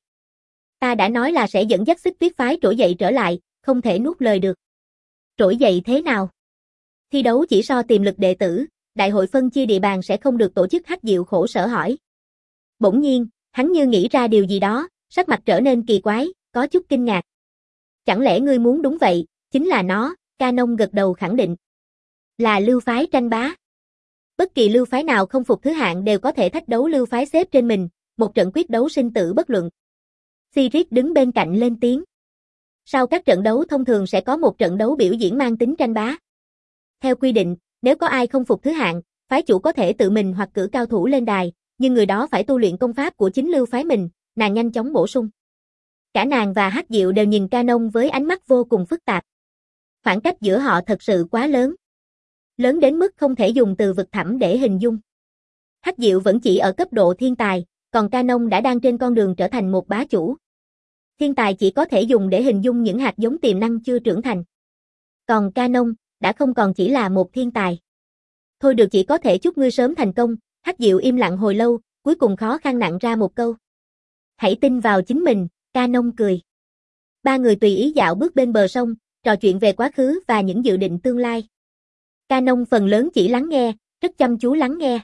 Ta đã nói là sẽ dẫn dắt Xích Tuyết phái trỗi dậy trở lại, không thể nuốt lời được. Trỗi dậy thế nào? Thi đấu chỉ so tiềm lực đệ tử, đại hội phân chia địa bàn sẽ không được tổ chức. Hắc Diệu khổ sở hỏi. Bỗng nhiên, hắn như nghĩ ra điều gì đó, sắc mặt trở nên kỳ quái, có chút kinh ngạc. Chẳng lẽ ngươi muốn? Đúng vậy, chính là nó, Canon gật đầu khẳng định. Là lưu phái tranh bá. Bất kỳ lưu phái nào không phục thứ hạng đều có thể thách đấu lưu phái xếp trên mình, một trận quyết đấu sinh tử bất luận. Sirius đứng bên cạnh lên tiếng. Sau các trận đấu thông thường sẽ có một trận đấu biểu diễn mang tính tranh bá. Theo quy định, nếu có ai không phục thứ hạng, phái chủ có thể tự mình hoặc cử cao thủ lên đài, nhưng người đó phải tu luyện công pháp của chính lưu phái mình, nàng nhanh chóng bổ sung. Cả nàng và Hắc Diệu đều nhìn Canon với ánh mắt vô cùng phức tạp. Khoảng cách giữa họ thật sự quá lớn. Lớn đến mức không thể dùng từ vực thẳm để hình dung. Hắc Diệu vẫn chỉ ở cấp độ thiên tài, còn Canon đã đang trên con đường trở thành một bá chủ. Thiên tài chỉ có thể dùng để hình dung những hạt giống tiềm năng chưa trưởng thành. Còn Canon đã không còn chỉ là một thiên tài. Thôi được, chỉ có thể chúc ngươi sớm thành công. Hắc Diệu im lặng hồi lâu, cuối cùng khó khăn nặng ra một câu. Hãy tin vào chính mình, Canon cười. Ba người tùy ý dạo bước bên bờ sông, trò chuyện về quá khứ và những dự định tương lai. Canon phần lớn chỉ lắng nghe, rất chăm chú lắng nghe.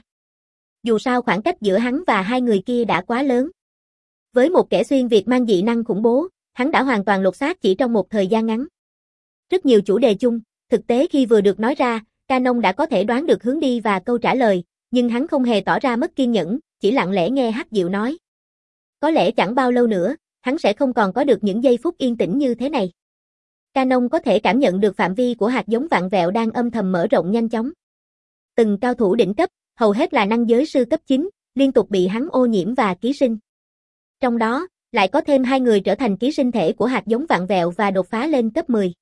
Dù sao khoảng cách giữa hắn và hai người kia đã quá lớn. Với một kẻ xuyên Việt mang dị năng khủng bố, hắn đã hoàn toàn lột xác chỉ trong một thời gian ngắn. Rất nhiều chủ đề chung, thực tế khi vừa được nói ra, Canon đã có thể đoán được hướng đi và câu trả lời, nhưng hắn không hề tỏ ra mất kiên nhẫn, chỉ lặng lẽ nghe Hắc Diệu nói. Có lẽ chẳng bao lâu nữa, hắn sẽ không còn có được những giây phút yên tĩnh như thế này. Canon có thể cảm nhận được phạm vi của hạt giống vạn vẹo đang âm thầm mở rộng nhanh chóng. Từng cao thủ đỉnh cấp, hầu hết là năng giới sư cấp chín, liên tục bị hắn ô nhiễm và ký sinh. Trong đó, lại có thêm hai người trở thành ký sinh thể của hạt giống vạn vẹo và đột phá lên cấp mười.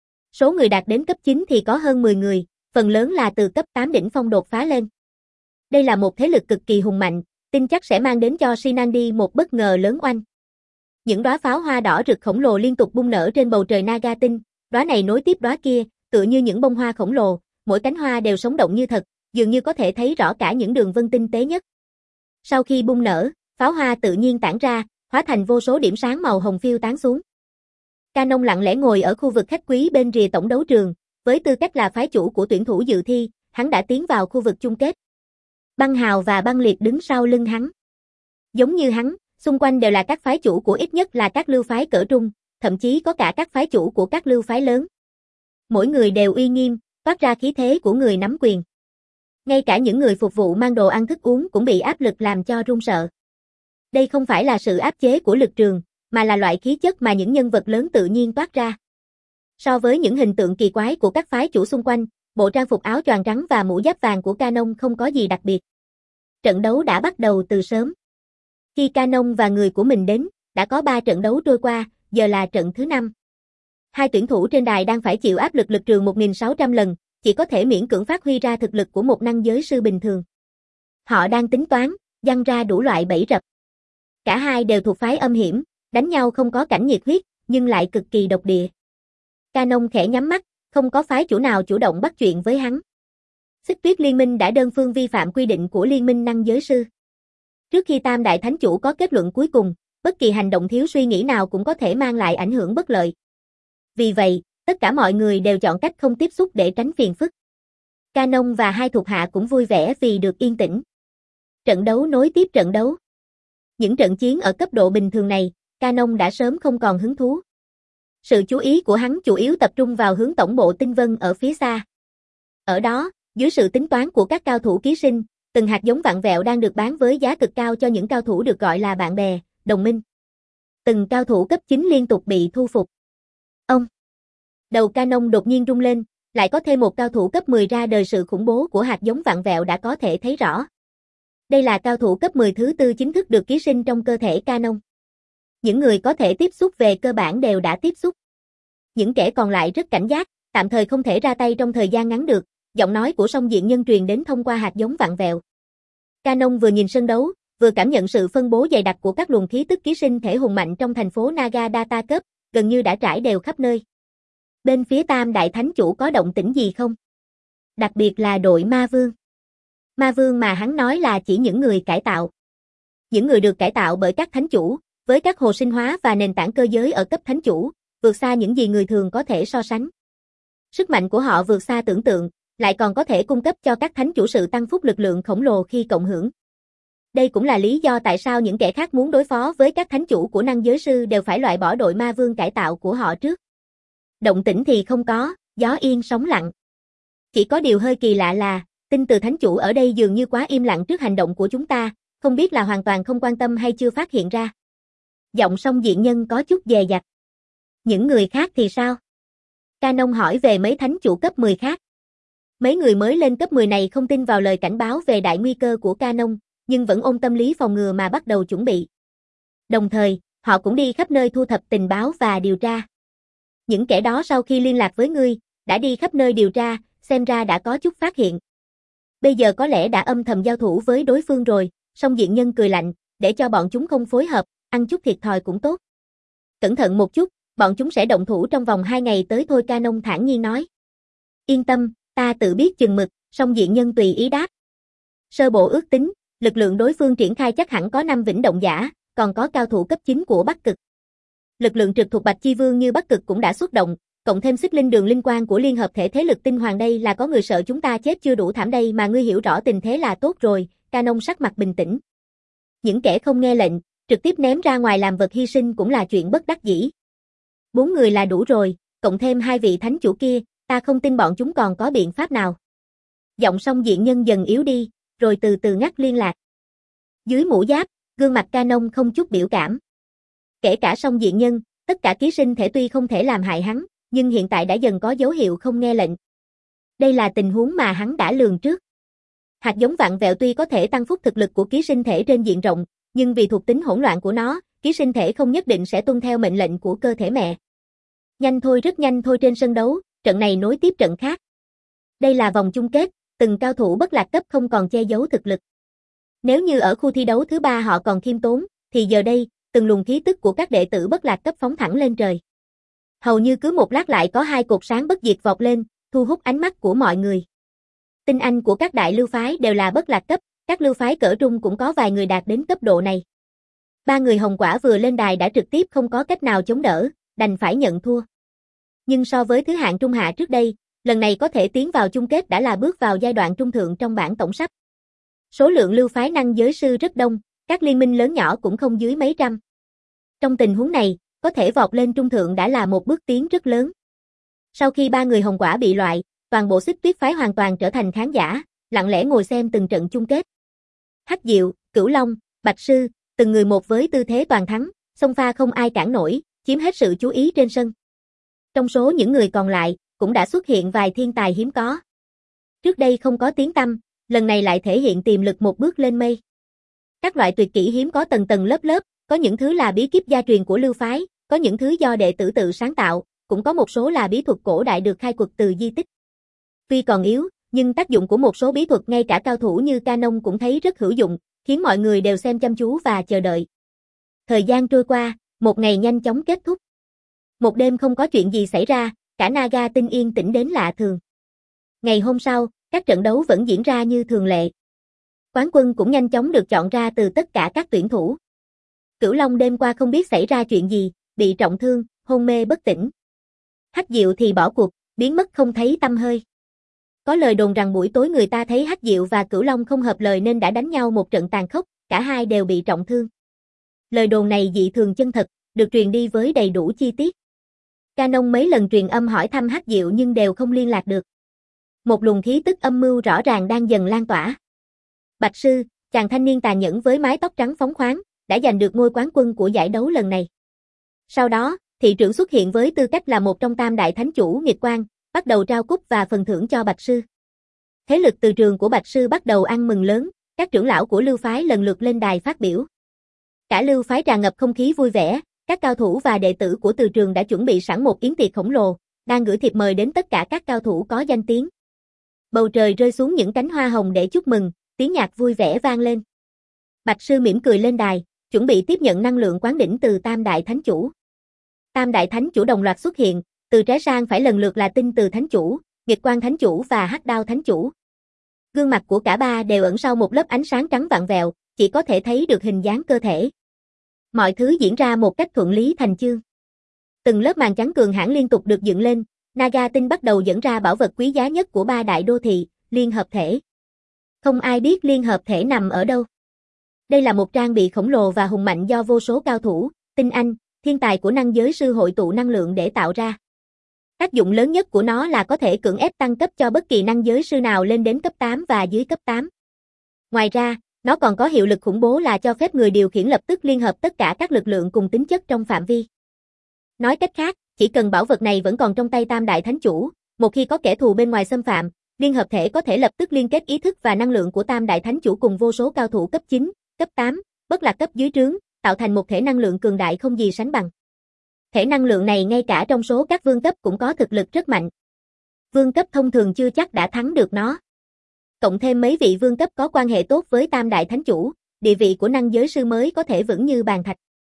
Số người đạt đến cấp chín thì có hơn mười người, phần lớn là từ cấp tám đỉnh phong đột phá lên. Đây là một thế lực cực kỳ hùng mạnh, tin chắc sẽ mang đến cho Shinandi một bất ngờ lớn oanh. Những đóa pháo hoa đỏ rực khổng lồ liên tục bung nở trên bầu trời Naga tinh, đóa này nối tiếp đóa kia, tựa như những bông hoa khổng lồ, mỗi cánh hoa đều sống động như thật, dường như có thể thấy rõ cả những đường vân tinh tế nhất. Sau khi bung nở, pháo hoa tự nhiên tản ra, hóa thành vô số điểm sáng màu hồng phiêu tán xuống. Canon lặng lẽ ngồi ở khu vực khách quý bên rìa tổng đấu trường, với tư cách là phái chủ của tuyển thủ dự thi, hắn đã tiến vào khu vực chung kết. Băng Hào và Băng Liệt đứng sau lưng hắn. Giống như hắn, xung quanh đều là các phái chủ của ít nhất là các lưu phái cỡ trung, thậm chí có cả các phái chủ của các lưu phái lớn. Mỗi người đều uy nghiêm, toát ra khí thế của người nắm quyền. Ngay cả những người phục vụ mang đồ ăn thức uống cũng bị áp lực làm cho run sợ. Đây không phải là sự áp chế của lực trường, mà là loại khí chất mà những nhân vật lớn tự nhiên toát ra. So với những hình tượng kỳ quái của các phái chủ xung quanh, bộ trang phục áo choàng trắng và mũ giáp vàng của Canon không có gì đặc biệt. Trận đấu đã bắt đầu từ sớm. Khi Canon và người của mình đến, đã có ba trận đấu trôi qua, giờ là trận thứ năm. Hai tuyển thủ trên đài đang phải chịu áp lực lực trường một nghìn sáu trăm lần, chỉ có thể miễn cưỡng phát huy ra thực lực của một năng giới sư bình thường. Họ đang tính toán, giăng ra đủ loại bẫy rập. Cả hai đều thuộc phái âm hiểm, đánh nhau không có cảnh nhiệt huyết, nhưng lại cực kỳ độc địa. Canon khẽ nhắm mắt, không có phái chủ nào chủ động bắt chuyện với hắn. Xích Tuyết Liên Minh đã đơn phương vi phạm quy định của Liên minh năng giới sư. Trước khi Tam Đại Thánh Chủ có kết luận cuối cùng, bất kỳ hành động thiếu suy nghĩ nào cũng có thể mang lại ảnh hưởng bất lợi. Vì vậy, tất cả mọi người đều chọn cách không tiếp xúc để tránh phiền phức. Canon và hai thuộc hạ cũng vui vẻ vì được yên tĩnh. Trận đấu nối tiếp trận đấu. Những trận chiến ở cấp độ bình thường này, Canon đã sớm không còn hứng thú. Sự chú ý của hắn chủ yếu tập trung vào hướng tổng bộ tinh vân ở phía xa. Ở đó, dưới sự tính toán của các cao thủ ký sinh, từng hạt giống vặn vẹo đang được bán với giá cực cao cho những cao thủ được gọi là bạn bè, đồng minh. Từng cao thủ cấp chín liên tục bị thu phục. Ông! Đầu Canon đột nhiên rung lên, lại có thêm một cao thủ cấp mười ra đời, sự khủng bố của hạt giống vặn vẹo đã có thể thấy rõ. Đây là cao thủ cấp mười thứ tư chính thức được ký sinh trong cơ thể Canon. Những người có thể tiếp xúc về cơ bản đều đã tiếp xúc. Những kẻ còn lại rất cảnh giác, tạm thời không thể ra tay trong thời gian ngắn được, giọng nói của Song Diện Nhân truyền đến thông qua hạt giống vặn vẹo. Canon vừa nhìn sân đấu, vừa cảm nhận sự phân bố dày đặc của các luồng khí tức ký sinh thể hùng mạnh trong thành phố Naga Data Cup, gần như đã trải đều khắp nơi. Bên phía Tam Đại Thánh Chủ có động tĩnh gì không? Đặc biệt là đội Ma Vương. Ma Vương mà hắn nói là chỉ những người cải tạo. Những người được cải tạo bởi các thánh chủ, với các hồ sinh hóa và nền tảng cơ giới ở cấp thánh chủ, vượt xa những gì người thường có thể so sánh. Sức mạnh của họ vượt xa tưởng tượng, lại còn có thể cung cấp cho các thánh chủ sự tăng phúc lực lượng khổng lồ khi cộng hưởng. Đây cũng là lý do tại sao những kẻ khác muốn đối phó với các thánh chủ của năng giới sư đều phải loại bỏ đội Ma Vương cải tạo của họ trước. Động tĩnh thì không có, gió yên sóng lặng. Chỉ có điều hơi kỳ lạ là, tin từ thánh chủ ở đây dường như quá im lặng trước hành động của chúng ta, không biết là hoàn toàn không quan tâm hay chưa phát hiện ra. Giọng Song Diện Nhân có chút dè dặt. Những người khác thì sao? Canon hỏi về mấy thánh chủ cấp mười khác. Mấy người mới lên cấp mười này không tin vào lời cảnh báo về đại nguy cơ của Canon, nhưng vẫn ôm tâm lý phòng ngừa mà bắt đầu chuẩn bị. Đồng thời, họ cũng đi khắp nơi thu thập tình báo và điều tra. Những kẻ đó sau khi liên lạc với ngươi, đã đi khắp nơi điều tra, xem ra đã có chút phát hiện. Bây giờ có lẽ đã âm thầm giao thủ với đối phương rồi, Song Diện Nhân cười lạnh, để cho bọn chúng không phối hợp, ăn chút thiệt thòi cũng tốt. Cẩn thận một chút, bọn chúng sẽ động thủ trong vòng hai ngày tới thôi, Canon thản nhiên nói. Yên tâm, ta tự biết chừng mực, Song Diện Nhân tùy ý đáp. Sơ bộ ước tính, lực lượng đối phương triển khai chắc hẳn có năm vĩnh động giả, còn có cao thủ cấp chín của Bắc Cực. Lực lượng trực thuộc Bạch Chi Vương như Bắc Cực cũng đã xuất động, cộng thêm xích linh đường linh quan của liên hợp thể thế lực tinh hoàng, đây là có người sợ chúng ta chết chưa đủ thảm đây mà ngươi hiểu rõ tình thế là tốt rồi, Canon sắc mặt bình tĩnh. Những kẻ không nghe lệnh, trực tiếp ném ra ngoài làm vật hy sinh cũng là chuyện bất đắc dĩ. Bốn người là đủ rồi, cộng thêm hai vị thánh chủ kia, ta không tin bọn chúng còn có biện pháp nào. Giọng Song Diện Nhân dần yếu đi, rồi từ từ ngắt liên lạc. Dưới mũ giáp, gương mặt Canon không chút biểu cảm. Kể cả Song Diện Nhân, tất cả ký sinh thể tuy không thể làm hại hắn, nhưng hiện tại đã dần có dấu hiệu không nghe lệnh. Đây là tình huống mà hắn đã lường trước. Hạt giống vặn vẹo tuy có thể tăng phúc thực lực của ký sinh thể trên diện rộng, nhưng vì thuộc tính hỗn loạn của nó, ký sinh thể không nhất định sẽ tuân theo mệnh lệnh của cơ thể mẹ. Nhanh thôi, rất nhanh thôi. Trên sân đấu, trận này nối tiếp trận khác. Đây là vòng chung kết, từng cao thủ bất lạc cấp không còn che giấu thực lực. Nếu như ở khu thi đấu thứ ba họ còn khiêm tốn, thì giờ đây, từng luồng khí tức của các đệ tử bất lạc cấp phóng thẳng lên trời. Hầu như cứ một lát lại có hai cột sáng bất diệt vọt lên, thu hút ánh mắt của mọi người. Tinh anh của các đại lưu phái đều là bất lạc cấp, các lưu phái cỡ trung cũng có vài người đạt đến cấp độ này. Ba người Hồng Quả vừa lên đài đã trực tiếp không có cách nào chống đỡ, đành phải nhận thua. Nhưng so với thứ hạng trung hạ trước đây, lần này có thể tiến vào chung kết đã là bước vào giai đoạn trung thượng trong bảng tổng sắp. Số lượng lưu phái năng giới sư rất đông, các liên minh lớn nhỏ cũng không dưới mấy trăm. Trong tình huống này, có thể vọt lên trung thượng đã là một bước tiến rất lớn. Sau khi ba người Hồng Quả bị loại, toàn bộ Xích Tuyết phái hoàn toàn trở thành khán giả, lặng lẽ ngồi xem từng trận chung kết. Hắc Diệu, Cửu Long, Bạch Sư, từng người một với tư thế toàn thắng, xông pha không ai cản nổi, chiếm hết sự chú ý trên sân. Trong số những người còn lại, cũng đã xuất hiện vài thiên tài hiếm có. Trước đây không có tiếng tăm, lần này lại thể hiện tiềm lực một bước lên mây. Các loại tuyệt kỹ hiếm có tầng tầng lớp lớp, có những thứ là bí kíp gia truyền của Lưu phái, có những thứ do đệ tử tự sáng tạo, cũng có một số là bí thuật cổ đại được khai quật từ di tích. Tuy còn yếu, nhưng tác dụng của một số bí thuật ngay cả cao thủ như Canon cũng thấy rất hữu dụng, khiến mọi người đều xem chăm chú và chờ đợi. Thời gian trôi qua, một ngày nhanh chóng kết thúc. Một đêm không có chuyện gì xảy ra, cả Naga Tinh yên tĩnh đến lạ thường. Ngày hôm sau, các trận đấu vẫn diễn ra như thường lệ. Quán quân cũng nhanh chóng được chọn ra từ tất cả các tuyển thủ. Cửu Long đêm qua không biết xảy ra chuyện gì, bị trọng thương, hôn mê bất tỉnh. Hắc Diệu thì bỏ cuộc, biến mất không thấy tăm hơi. Có lời đồn rằng buổi tối người ta thấy Hắc Diệu và Cửu Long không hợp lời nên đã đánh nhau một trận tàn khốc, cả hai đều bị trọng thương. Lời đồn này dị thường chân thật, được truyền đi với đầy đủ chi tiết. Canon mấy lần truyền âm hỏi thăm Hắc Diệu nhưng đều không liên lạc được. Một luồng khí tức âm mưu rõ ràng đang dần lan tỏa. Bạch Sư, chàng thanh niên tàn nhẫn với mái tóc trắng phóng khoáng, đã giành được ngôi quán quân của giải đấu lần này. Sau đó, thị trưởng xuất hiện với tư cách là một trong tam đại thánh chủ Nghịch Quang, bắt đầu trao cúp và phần thưởng cho Bạch Sư. Thế lực từ trường của Bạch Sư bắt đầu ăn mừng lớn, các trưởng lão của Lưu phái lần lượt lên đài phát biểu. Cả Lưu phái tràn ngập không khí vui vẻ, các cao thủ và đệ tử của từ trường đã chuẩn bị sẵn một yến tiệc khổng lồ, đang gửi thiệp mời đến tất cả các cao thủ có danh tiếng. Bầu trời rơi xuống những cánh hoa hồng để chúc mừng, tiếng nhạc vui vẻ vang lên. Bạch Sư mỉm cười lên đài, chuẩn bị tiếp nhận năng lượng quán đỉnh từ tam đại thánh chủ. Tam đại thánh chủ đồng loạt xuất hiện, từ trái sang phải lần lượt là Tinh Từ thánh chủ, Nghịch Quang thánh chủ và Hắc Đao thánh chủ. Gương mặt của cả ba đều ẩn sau một lớp ánh sáng trắng vặn vẹo, chỉ có thể thấy được hình dáng cơ thể. Mọi thứ diễn ra một cách thuận lý thành chương. Từng lớp màn trắng cường hãn liên tục được dựng lên, Naga Tinh bắt đầu dẫn ra bảo vật quý giá nhất của ba đại đô thị, Liên Hợp Thể. Không ai biết Liên Hợp Thể nằm ở đâu. Đây là một trang bị khổng lồ và hùng mạnh do vô số cao thủ, tinh anh, thiên tài của năng giới sư hội tụ năng lượng để tạo ra. Tác dụng lớn nhất của nó là có thể cưỡng ép tăng cấp cho bất kỳ năng giới sư nào lên đến cấp tám và dưới cấp tám. Ngoài ra, nó còn có hiệu lực khủng bố là cho phép người điều khiển lập tức liên hợp tất cả các lực lượng cùng tính chất trong phạm vi. Nói cách khác, chỉ cần bảo vật này vẫn còn trong tay tam đại thánh chủ, một khi có kẻ thù bên ngoài xâm phạm, Liên Hợp Thể có thể lập tức liên kết ý thức và năng lượng của tam đại thánh chủ cùng vô số cao thủ cấp chín, cấp tám, bất lạc cấp dưới trướng, tạo thành một thể năng lượng cường đại không gì sánh bằng. Thể năng lượng này ngay cả trong số các vương cấp cũng có thực lực rất mạnh. Vương cấp thông thường chưa chắc đã thắng được nó. Cộng thêm mấy vị vương cấp có quan hệ tốt với tam đại thánh chủ, địa vị của năng giới sư mới có thể vững như bàn thạch.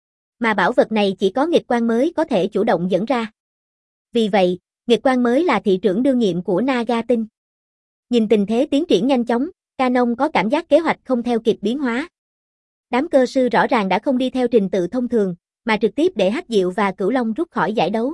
Mà bảo vật này chỉ có Nghịch Quang mới có thể chủ động dẫn ra. Vì vậy, Nghịch Quang mới là thị trưởng đương nhiệm của Naga Tinh. Nhìn tình thế tiến triển nhanh chóng, Canon có cảm giác kế hoạch không theo kịp biến hóa. Đám cơ sư rõ ràng đã không đi theo trình tự thông thường, mà trực tiếp để Hắc Diệu và Cửu Long rút khỏi giải đấu.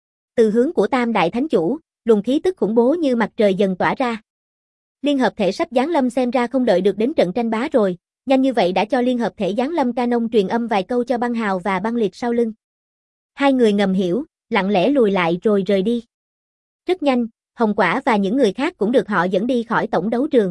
Từ hướng của tam đại thánh chủ, luồng khí tức khủng bố như mặt trời dần tỏa ra. Liên Hợp Thể sắp giáng lâm xem ra không đợi được đến trận tranh bá rồi, nhanh như vậy đã cho Liên Hợp Thể giáng lâm. Canon truyền âm vài câu cho Băng Hào và Băng Liệt sau lưng. Hai người ngầm hiểu, lặng lẽ lùi lại rồi rời đi. Rất nhanh, Hồng Quả và những người khác cũng được họ dẫn đi khỏi tổng đấu trường.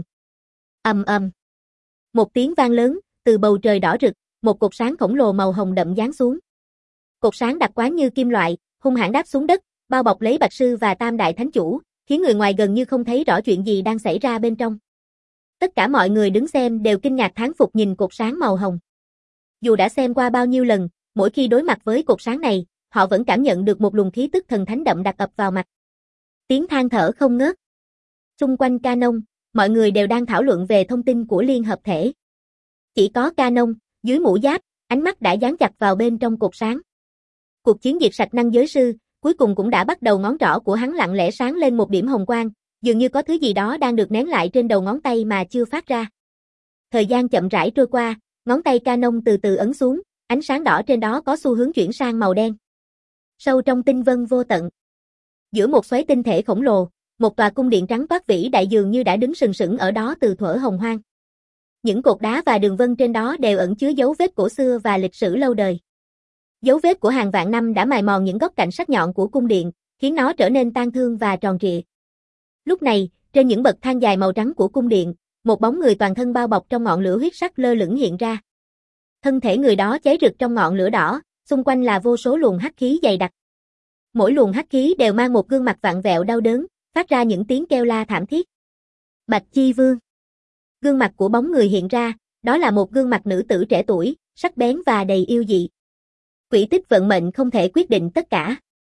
Ầm ầm. Một tiếng vang lớn, từ bầu trời đỏ rực, một cột sáng khổng lồ màu hồng đậm giáng xuống. Cột sáng đặc quán như kim loại, hung hãn đáp xuống đất, bao bọc lấy Bạch Sư và tam đại thánh chủ, khiến người ngoài gần như không thấy rõ chuyện gì đang xảy ra bên trong. Tất cả mọi người đứng xem đều kinh ngạc thán phục nhìn cột sáng màu hồng. Dù đã xem qua bao nhiêu lần, mỗi khi đối mặt với cột sáng này, họ vẫn cảm nhận được một luồng khí tức thần thánh đậm đặc ập vào mặt. Tiếng than thở không ngớt. Xung quanh Canon, mọi người đều đang thảo luận về thông tin của Liên Hợp Thể. Chỉ có Canon, dưới mũ giáp, ánh mắt đã dán chặt vào bên trong cột sáng. Cuộc chiến diệt sạch năng giới sư, cuối cùng cũng đã bắt đầu. Ngón trỏ của hắn lặng lẽ sáng lên một điểm hồng quang, dường như có thứ gì đó đang được nén lại trên đầu ngón tay mà chưa phát ra. Thời gian chậm rãi trôi qua, ngón tay Canon từ từ ấn xuống, ánh sáng đỏ trên đó có xu hướng chuyển sang màu đen. Sâu trong tinh vân vô tận, giữa một xoáy tinh thể khổng lồ, một tòa cung điện trắng toát vĩ đại dường như đã đứng sừng sững ở đó từ thuở hồng hoang. Những cột đá và đường vân trên đó đều ẩn chứa dấu vết cổ xưa và lịch sử lâu đời. Dấu vết của hàng vạn năm đã mài mòn những góc cạnh sắc nhọn của cung điện, khiến nó trở nên tang thương và tròn trịa. Lúc này, trên những bậc thang dài màu trắng của cung điện, một bóng người toàn thân bao bọc trong ngọn lửa huyết sắc lơ lửng hiện ra. Thân thể người đó cháy rực trong ngọn lửa đỏ, xung quanh là vô số luồng hắc khí dày đặc. Mỗi luồng hắc khí đều mang một gương mặt vặn vẹo đau đớn, phát ra những tiếng kêu la thảm thiết. Bạch Chi Vương. Gương mặt của bóng người hiện ra, đó là một gương mặt nữ tử trẻ tuổi, sắc bén và đầy yêu dị. Quỹ tích vận mệnh không thể quyết định tất cả.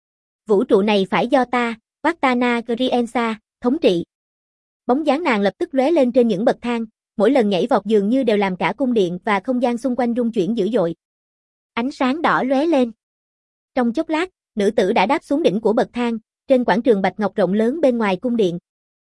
Vũ trụ này phải do ta, Vaktana Griensa, thống trị. Bóng dáng nàng lập tức lóe lên trên những bậc thang, mỗi lần nhảy vọt dường như đều làm cả cung điện và không gian xung quanh rung chuyển dữ dội. Ánh sáng đỏ lóe lên. Trong chốc lát, nữ tử đã đáp xuống đỉnh của bậc thang, trên quảng trường bạch ngọc rộng lớn bên ngoài cung điện.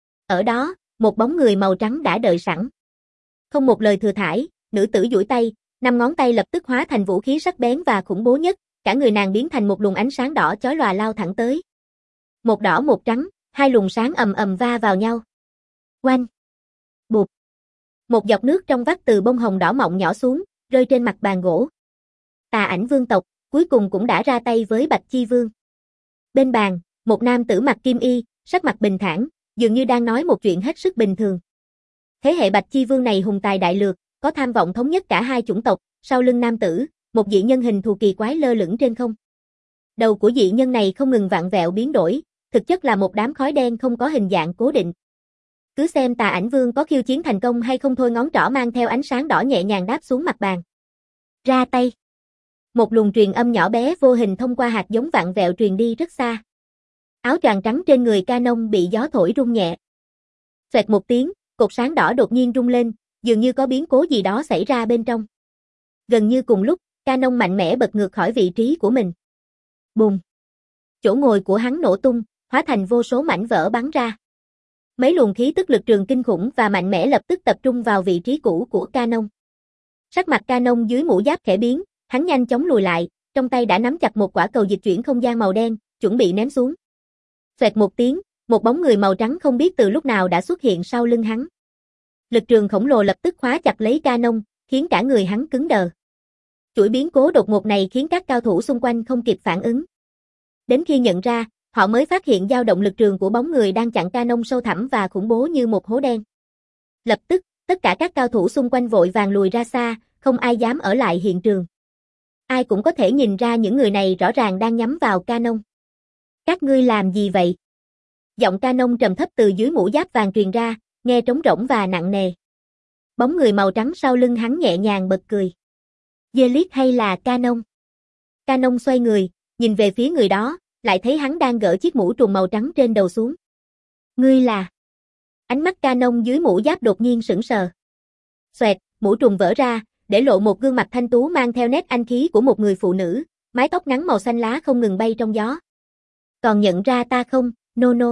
Ở đó, một bóng người màu trắng đã đợi sẵn. Không một lời thừa thãi, nữ tử duỗi tay, năm ngón tay lập tức hóa thành vũ khí sắc bén và khủng bố nhất, cả người nàng biến thành một luồng ánh sáng đỏ chói lòa lao thẳng tới. Một đỏ một trắng, hai luồng sáng ầm ầm va vào nhau. Oanh! Bụp! Một giọt nước trong vắt từ bông hồng đỏ mọng nhỏ xuống, rơi trên mặt bàn gỗ. Tà Ảnh vương tộc, cuối cùng cũng đã ra tay với Bạch Chi Vương. Bên bàn, một nam tử mặc kim y, sắc mặt bình thản, dường như đang nói một chuyện hết sức bình thường. Thế hệ Bạch Chi Vương này hùng tài đại lược, có tham vọng thống nhất cả hai chủng tộc, sau lưng nam tử, một dị nhân hình thù kỳ quái lơ lửng trên không. Đầu của dị nhân này không ngừng vặn vẹo biến đổi, thực chất là một đám khói đen không có hình dạng cố định. Cứ xem Tà Ảnh Vương có khiêu chiến thành công hay không thôi, ngón trỏ mang theo ánh sáng đỏ nhẹ nhàng đáp xuống mặt bàn. Ra tay. Một luồng truyền âm nhỏ bé vô hình thông qua hạt giống vặn vẹo truyền đi rất xa. Áo choàng trắng trên người Canon bị gió thổi rung nhẹ. Xoẹt một tiếng, cột sáng đỏ đột nhiên rung lên, dường như có biến cố gì đó xảy ra bên trong. Gần như cùng lúc, Canon mạnh mẽ bật ngược khỏi vị trí của mình. Bùng! Chỗ ngồi của hắn nổ tung, hóa thành vô số mảnh vỡ bắn ra. Mấy luồng khí tức lực trường kinh khủng và mạnh mẽ lập tức tập trung vào vị trí cũ của Canon. Sắc mặt Canon dưới mũ giáp khẽ biến, hắn nhanh chóng lùi lại, trong tay đã nắm chặt một quả cầu dịch chuyển không gian màu đen, chuẩn bị ném xuống. Xoẹt một tiếng, một bóng người màu trắng không biết từ lúc nào đã xuất hiện sau lưng hắn. Lực trường khổng lồ lập tức khóa chặt lấy Canon, khiến cả người hắn cứng đờ. Chuỗi biến cố đột ngột này khiến các cao thủ xung quanh không kịp phản ứng. Đến khi nhận ra, họ mới phát hiện dao động lực trường của bóng người đang chặn Canon sâu thẳm và khủng bố như một hố đen. Lập tức, tất cả các cao thủ xung quanh vội vàng lùi ra xa, không ai dám ở lại hiện trường. Ai cũng có thể nhìn ra những người này rõ ràng đang nhắm vào Canon. Các ngươi làm gì vậy? Giọng Canon trầm thấp từ dưới mũ giáp vàng truyền ra, nghe trống rỗng và nặng nề. Bóng người màu trắng sau lưng hắn nhẹ nhàng bật cười. Zelit hay là Canon? Canon xoay người, nhìn về phía người đó, lại thấy hắn đang gỡ chiếc mũ trùm màu trắng trên đầu xuống. Ngươi là... Ánh mắt Canon dưới mũ giáp đột nhiên sững sờ. Xoẹt, mũ trùm vỡ ra, để lộ một gương mặt thanh tú mang theo nét anh khí của một người phụ nữ, mái tóc ngắn màu xanh lá không ngừng bay trong gió. Còn nhận ra ta không, Nono?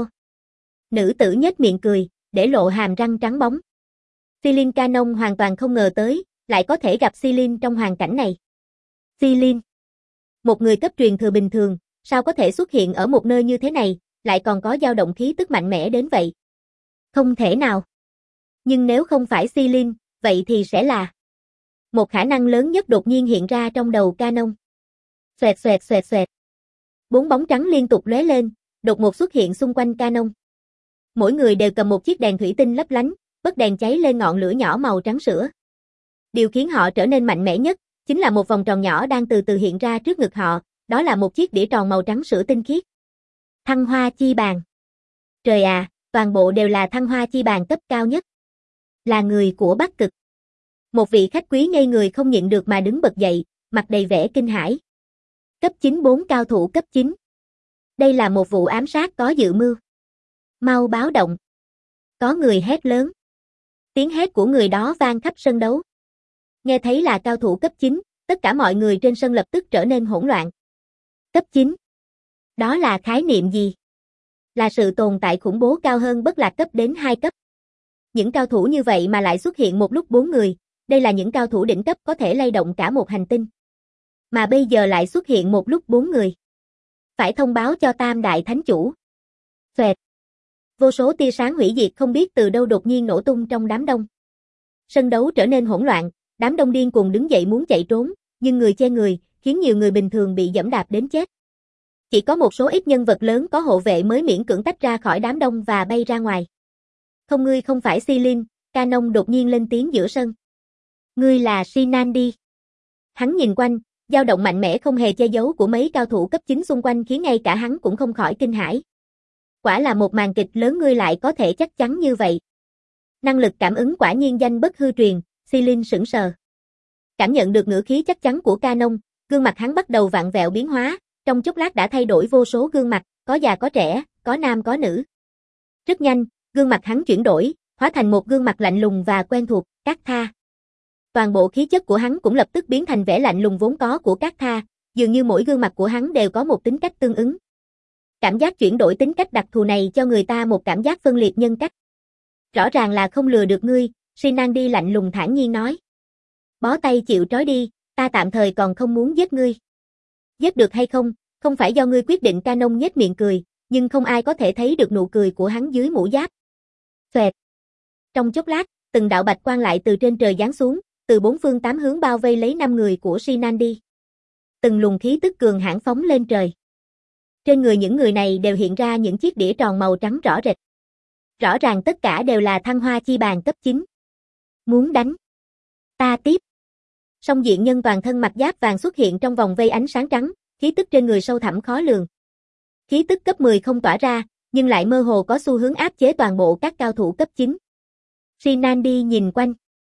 Nữ tử nhếch miệng cười, để lộ hàm răng trắng bóng. Celine Canon hoàn toàn không ngờ tới, lại có thể gặp Celine trong hoàn cảnh này. Celine, một người cấp truyền thừa bình thường, sao có thể xuất hiện ở một nơi như thế này, lại còn có dao động khí tức mạnh mẽ đến vậy? Không thể nào. Nhưng nếu không phải Celine, vậy thì sẽ là... Một khả năng lớn nhất đột nhiên hiện ra trong đầu Canon. Xoẹt xoẹt xoẹt xoẹt. Bốn bóng trắng liên tục lóe lên, đột ngột xuất hiện xung quanh Canon. Mỗi người đều cầm một chiếc đèn thủy tinh lấp lánh, bấc đèn cháy lên ngọn lửa nhỏ màu trắng sữa. Điều khiến họ trở nên mạnh mẽ nhất, chính là một vòng tròn nhỏ đang từ từ hiện ra trước ngực họ, đó là một chiếc đĩa tròn màu trắng sữa tinh khiết. Thăng hoa chi bàn. Trời à, toàn bộ đều là thăng hoa chi bàn cấp cao nhất. Là người của Bắc Cực. Một vị khách quý ngây người không nhịn được mà đứng bật dậy, mặt đầy vẻ kinh hãi. Cấp chín bốn cao thủ cấp chín. Đây là một vụ ám sát có dự mưu. Mau báo động. Có người hét lớn. Tiếng hét của người đó vang khắp sân đấu. Nghe thấy là cao thủ cấp chín, tất cả mọi người trên sân lập tức trở nên hỗn loạn. Cấp chín. Đó là khái niệm gì? Là sự tồn tại khủng bố cao hơn bất lạc cấp đến hai cấp. Những cao thủ như vậy mà lại xuất hiện một lúc bốn người, đây là những cao thủ đỉnh cấp có thể lay động cả một hành tinh. Mà bây giờ lại xuất hiện một lúc bốn người. Phải thông báo cho Tam Đại Thánh Chủ. Xoẹt. Vô số tia sáng hủy diệt không biết từ đâu đột nhiên nổ tung trong đám đông. Sân đấu trở nên hỗn loạn, đám đông điên cuồng đứng dậy muốn chạy trốn, nhưng người che người, khiến nhiều người bình thường bị giẫm đạp đến chết. Chỉ có một số ít nhân vật lớn có hộ vệ mới miễn cưỡng tách ra khỏi đám đông và bay ra ngoài. Không, ngươi không phải Silin, Canon đột nhiên lên tiếng giữa sân. Ngươi là Shinandi. Hắn nhìn quanh, dao động mạnh mẽ không hề che giấu của mấy cao thủ cấp chín xung quanh khiến ngay cả hắn cũng không khỏi kinh hãi. Quả là một màn kịch lớn, ngươi lại có thể chắc chắn như vậy. Năng lực cảm ứng quả nhiên danh bất hư truyền, Silin sững sờ. Cảm nhận được ngữ khí chắc chắn của Canon, gương mặt hắn bắt đầu vặn vẹo biến hóa, trong chốc lát đã thay đổi vô số gương mặt, có già có trẻ, có nam có nữ. Rất nhanh, gương mặt hắn chuyển đổi, hóa thành một gương mặt lạnh lùng và quen thuộc, Cát Tha. Toàn bộ khí chất của hắn cũng lập tức biến thành vẻ lạnh lùng vốn có của Cát Tha, dường như mỗi gương mặt của hắn đều có một tính cách tương ứng. Cảm giác chuyển đổi tính cách đặc thù này cho người ta một cảm giác phân liệt nhân cách. Rõ ràng là không lừa được ngươi, Shinandi lạnh lùng thản nhiên nói. Bó tay chịu trói đi, ta tạm thời còn không muốn giết ngươi. Giết được hay không, không phải do ngươi quyết định, Canon nhếch miệng cười, nhưng không ai có thể thấy được nụ cười của hắn dưới mũ giáp. Xoẹt. Trong chốc lát, từng đạo bạch quang lại từ trên trời giáng xuống, từ bốn phương tám hướng bao vây lấy năm người của Shinandi. Từng luồng khí tức cường hãn phóng lên trời. Trên người những người này đều hiện ra những chiếc đĩa tròn màu trắng rõ rệt. Rõ ràng tất cả đều là thăng hoa chi bàn cấp chín. Muốn đánh? Ta tiếp. Song diện nhân toàn thân mặc giáp vàng xuất hiện trong vòng vây ánh sáng trắng, khí tức trên người sâu thẳm khó lường. Khí tức cấp mười không tỏa ra, nhưng lại mơ hồ có xu hướng áp chế toàn bộ các cao thủ cấp chín. Shinandi nhìn quanh.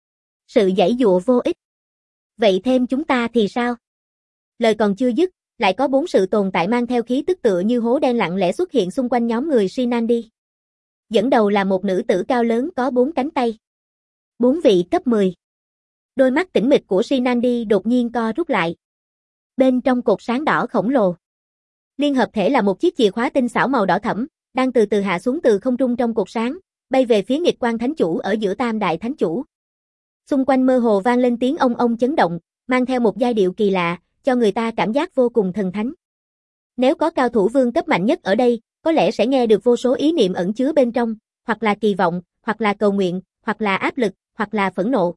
Sự giãy dụa vô ích. Vậy thêm chúng ta thì sao? Lời còn chưa dứt, lại có bốn sự tồn tại mang theo khí tức tựa như hố đen lặng lẽ xuất hiện xung quanh nhóm người Shinandi. Dẫn đầu là một nữ tử cao lớn có bốn cánh tay. Bốn vị cấp mười. Đôi mắt tĩnh mịch của Shinandi đột nhiên co rút lại. Bên trong cột sáng đỏ khổng lồ, liên hợp thể là một chiếc chìa khóa tinh xảo màu đỏ thẫm, đang từ từ hạ xuống từ không trung trong cột sáng, bay về phía Nghịch Quang Thánh Chủ ở giữa Tam Đại Thánh Chủ. Xung quanh mơ hồ vang lên tiếng ông ông chấn động, mang theo một giai điệu kỳ lạ, cho người ta cảm giác vô cùng thần thánh. Nếu có cao thủ vương cấp mạnh nhất ở đây, có lẽ sẽ nghe được vô số ý niệm ẩn chứa bên trong, hoặc là kỳ vọng, hoặc là cầu nguyện, hoặc là áp lực, hoặc là phẫn nộ.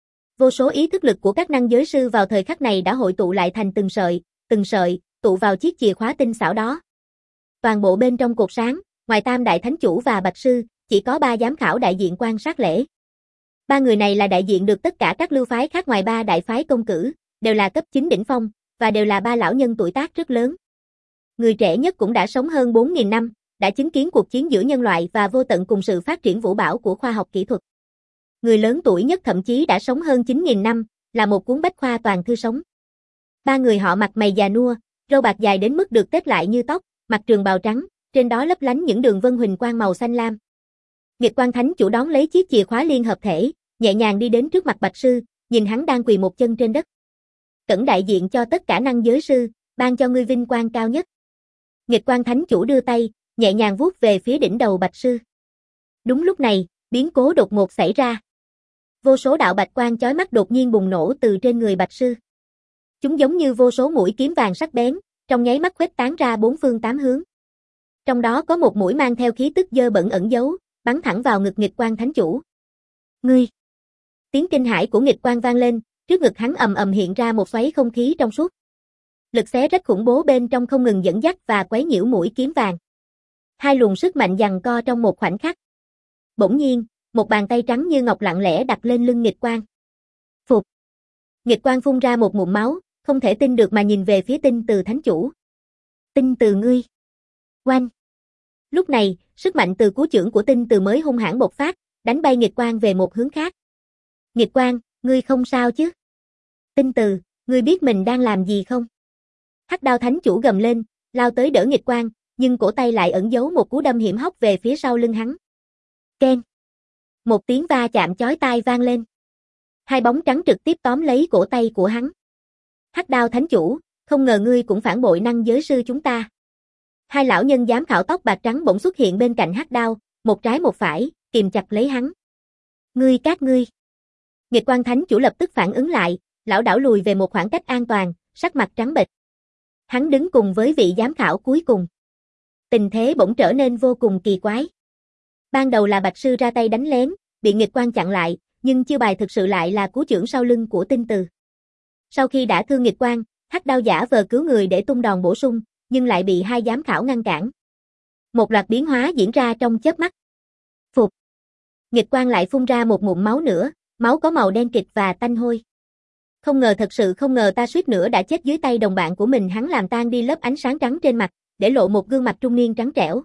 Vô số ý thức lực của các năng giới sư vào thời khắc này đã hội tụ lại thành từng sợi, từng sợi, tụ vào chiếc chìa khóa tinh xảo đó. Toàn bộ bên trong cột sáng, ngoài Tam Đại Thánh Chủ và Bạch Sư, chỉ có ba giám khảo đại diện quan sát lễ. Ba người này là đại diện được tất cả các lưu phái khác ngoài ba đại phái công cử, đều là cấp chín đỉnh phong, và đều là ba lão nhân tuổi tác rất lớn. Người trẻ nhất cũng đã sống hơn bốn nghìn năm, đã chứng kiến cuộc chiến giữa nhân loại và vô tận cùng sự phát triển vũ bão của khoa học kỹ thuật. Người lớn tuổi nhất thậm chí đã sống hơn chín nghìn năm, là một cuốn bách khoa toàn thư sống. Ba người họ mặt mày già nua, râu bạc dài đến mức được tết lại như tóc, mặc trường bào trắng, trên đó lấp lánh những đường vân huỳnh quang màu xanh lam. Nghịch Quang Thánh Chủ đón lấy chiếc chìa khóa liên hợp thể, nhẹ nhàng đi đến trước mặt Bạch Sư, nhìn hắn đang quỳ một chân trên đất. Cẩn đại diện cho tất cả năng giới sư, ban cho ngươi vinh quang cao nhất. Nghịch Quang Thánh Chủ đưa tay, nhẹ nhàng vuốt về phía đỉnh đầu Bạch Sư. Đúng lúc này, biến cố đột ngột xảy ra. Vô số đạo bạch quang chói mắt đột nhiên bùng nổ từ trên người Bạch Sư. Chúng giống như vô số mũi kiếm vàng sắc bén, trong nháy mắt khuếch tán ra bốn phương tám hướng. Trong đó có một mũi mang theo khí tức dơ bẩn ẩn giấu, bắn thẳng vào ngực Nghịch Quang Thánh Chủ. Ngươi! Tiếng kinh hãi của Nghịch Quang vang lên, trước ngực hắn ầm ầm hiện ra một xoáy không khí trong suốt. Lực xé rách khủng bố bên trong không ngừng dẫn dắt và quấy nhiễu mũi kiếm vàng. Hai luồng sức mạnh giằng co trong một khoảnh khắc. Bỗng nhiên, một bàn tay trắng như ngọc lặng lẽ đặt lên lưng Nghịch Quang. Phục! Nghịch Quang phun ra một ngụm máu, không thể tin được mà nhìn về phía Tinh Từ Thánh Chủ. Tinh Từ ngươi! Oanh! Lúc này, sức mạnh từ cú chưởng của Tinh Từ mới hung hãn bộc phát, đánh bay Nghịch Quang về một hướng khác. Nghịch Quang, ngươi không sao chứ? Tinh Từ, ngươi biết mình đang làm gì không? Hắc Đao Thánh Chủ gầm lên, lao tới đỡ Nghịch Quang, nhưng cổ tay lại ẩn giấu một cú đâm hiểm hóc về phía sau lưng hắn. Keng! Một tiếng va chạm chói tai vang lên. Hai bóng trắng trực tiếp tóm lấy cổ tay của hắn. Hắc Đao Thánh Chủ, không ngờ ngươi cũng phản bội năng giới sư chúng ta. Hai lão nhân giám khảo tóc bạc trắng bỗng xuất hiện bên cạnh Hắc Đao, một trái một phải, kìm chặt lấy hắn. Ngươi các ngươi! Nghịch Quang Thánh Chủ lập tức phản ứng lại, lão đảo lùi về một khoảng cách an toàn, sắc mặt trắng bệch. Hắn đứng cùng với vị giám khảo cuối cùng. Tình thế bỗng trở nên vô cùng kỳ quái. Ban đầu là Bạch Sư ra tay đánh lén, bị Nghịch Quang chặn lại, nhưng chiêu bài thực sự lại là cú chưởng sau lưng của Tinh Từ. Sau khi đã thương Nghịch Quang, Hắc Đao giả vờ cứu người để tung đòn bổ sung, nhưng lại bị hai giám khảo ngăn cản. Một loạt biến hóa diễn ra trong chớp mắt. Phục. Nghịch Quang lại phun ra một ngụm máu nữa, máu có màu đen kịt và tanh hôi. Không ngờ, thật sự không ngờ, ta suýt nữa đã chết dưới tay đồng bạn của mình. Hắn làm tan đi lớp ánh sáng trắng trên mặt, để lộ một gương mặt trung niên trắng trẻo.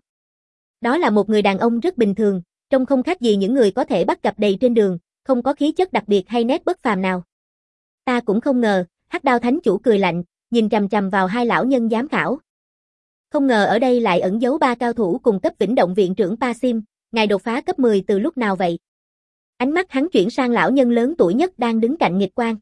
Đó là một người đàn ông rất bình thường, trông không khác gì những người có thể bắt gặp đầy trên đường, không có khí chất đặc biệt hay nét bất phàm nào. Ta cũng không ngờ, Hắc Đao Thánh Chủ cười lạnh, nhìn chằm chằm vào hai lão nhân giám khảo. Không ngờ ở đây lại ẩn giấu ba cao thủ cùng cấp Vĩnh Động viện trưởng Pasim, ngài đột phá cấp mười từ lúc nào vậy? Ánh mắt hắn chuyển sang lão nhân lớn tuổi nhất đang đứng cạnh Nghịch Quang.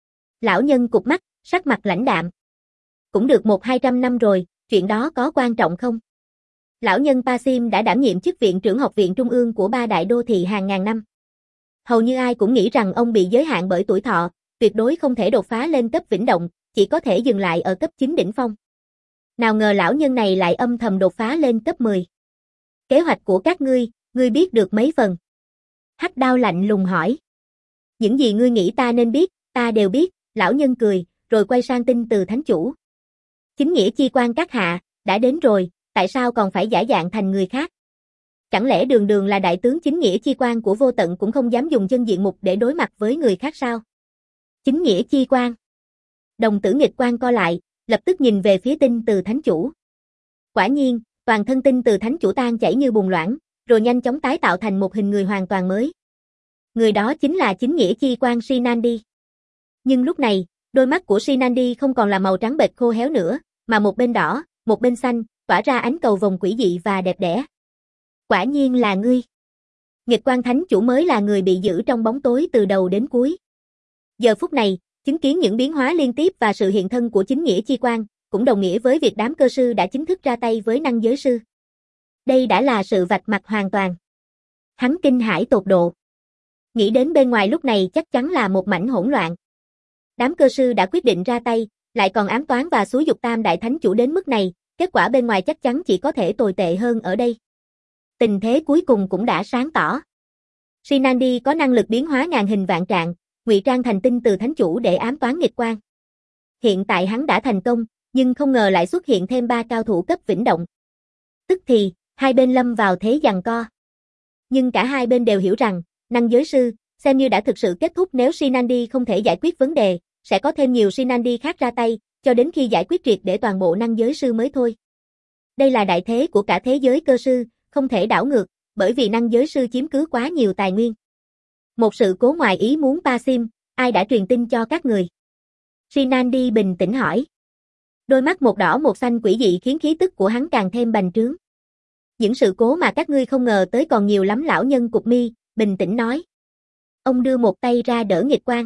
Lão nhân cụp mắt, sắc mặt lãnh đạm. Cũng được một hai trăm năm rồi, chuyện đó có quan trọng không? Lão nhân Pasim đã đảm nhiệm chức viện trưởng học viện trung ương của ba đại đô thị hàng ngàn năm. Hầu như ai cũng nghĩ rằng ông bị giới hạn bởi tuổi thọ, tuyệt đối không thể đột phá lên cấp Vĩnh Động, chỉ có thể dừng lại ở cấp chín đỉnh phong. Nào ngờ lão nhân này lại âm thầm đột phá lên cấp mười. Kế hoạch của các ngươi, ngươi biết được mấy phần? Hắc Đao lạnh lùng hỏi. Những gì ngươi nghĩ ta nên biết, ta đều biết, lão nhân cười, rồi quay sang Tinh Từ Thánh Chủ. Chính nghĩa chi quan các hạ, đã đến rồi, tại sao còn phải giả dạng thành người khác? Chẳng lẽ đường đường là đại tướng chính nghĩa chi quan của vô tận cũng không dám dùng chân diện mục để đối mặt với người khác sao? Chính nghĩa chi quan. Đồng tử Nghịch Quang co lại, lập tức nhìn về phía Tinh Từ Thánh Chủ. Quả nhiên, toàn thân Tinh Từ Thánh Chủ tan chảy như bùn loãng, rồi nhanh chóng tái tạo thành một hình người hoàn toàn mới. Người đó chính là chính nghĩa chi quan Shinandi. Nhưng lúc này, đôi mắt của Shinandi không còn là màu trắng bệch khô héo nữa, mà một bên đỏ, một bên xanh, tỏa ra ánh cầu vồng quỷ dị và đẹp đẽ. Quả nhiên là ngươi. Nghịch Quang Thánh Chủ mới là người bị giữ trong bóng tối từ đầu đến cuối. Giờ phút này, chứng kiến những biến hóa liên tiếp và sự hiện thân của chính nghĩa chi quan, cũng đồng nghĩa với việc đám cơ sư đã chính thức ra tay với năng giới sư. Đây đã là sự vạch mặt hoàn toàn. Hắn kinh hãi tột độ. Nghĩ đến bên ngoài lúc này chắc chắn là một mảnh hỗn loạn. Đám cơ sư đã quyết định ra tay, lại còn ám toán và xúi giục Tam Đại Thánh Chủ đến mức này, kết quả bên ngoài chắc chắn chỉ có thể tồi tệ hơn ở đây. Tình thế cuối cùng cũng đã sáng tỏ. Shinandi có năng lực biến hóa ngàn hình vạn trạng, ngụy trang thành Tinh Từ Thánh Chủ để ám toán Nghịch Quang. Hiện tại hắn đã thành công, nhưng không ngờ lại xuất hiện thêm ba cao thủ cấp Vĩnh Động. Tức thì, hai bên lâm vào thế giằng co. Nhưng cả hai bên đều hiểu rằng, năng giới sư, xem như đã thực sự kết thúc. Nếu Shinandi không thể giải quyết vấn đề, sẽ có thêm nhiều Shinandi khác ra tay, cho đến khi giải quyết triệt để toàn bộ năng giới sư mới thôi. Đây là đại thế của cả thế giới cơ sư, không thể đảo ngược, bởi vì năng giới sư chiếm cứ quá nhiều tài nguyên. Một sự cố ngoài ý muốn Pasim, ai đã truyền tin cho các người? Shinandi bình tĩnh hỏi. Đôi mắt một đỏ một xanh quỷ dị khiến khí tức của hắn càng thêm bành trướng. Những sự cố mà các ngươi không ngờ tới còn nhiều lắm. Lão nhân cụp mi, bình tĩnh nói. Ông đưa một tay ra đỡ Nghịch Quang.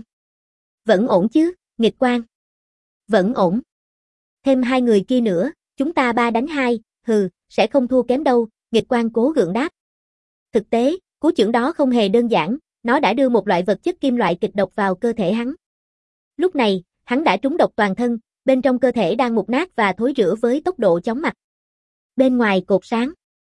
Vẫn ổn chứ, Nghịch Quang? Vẫn ổn. Thêm hai người kia nữa, chúng ta ba đánh hai, hừ, sẽ không thua kém đâu, Nghịch Quang cố gượng đáp. Thực tế, cú chưởng đó không hề đơn giản, nó đã đưa một loại vật chất kim loại kịch độc vào cơ thể hắn. Lúc này, hắn đã trúng độc toàn thân, bên trong cơ thể đang mục nát và thối rữa với tốc độ chóng mặt. Bên ngoài cột sáng,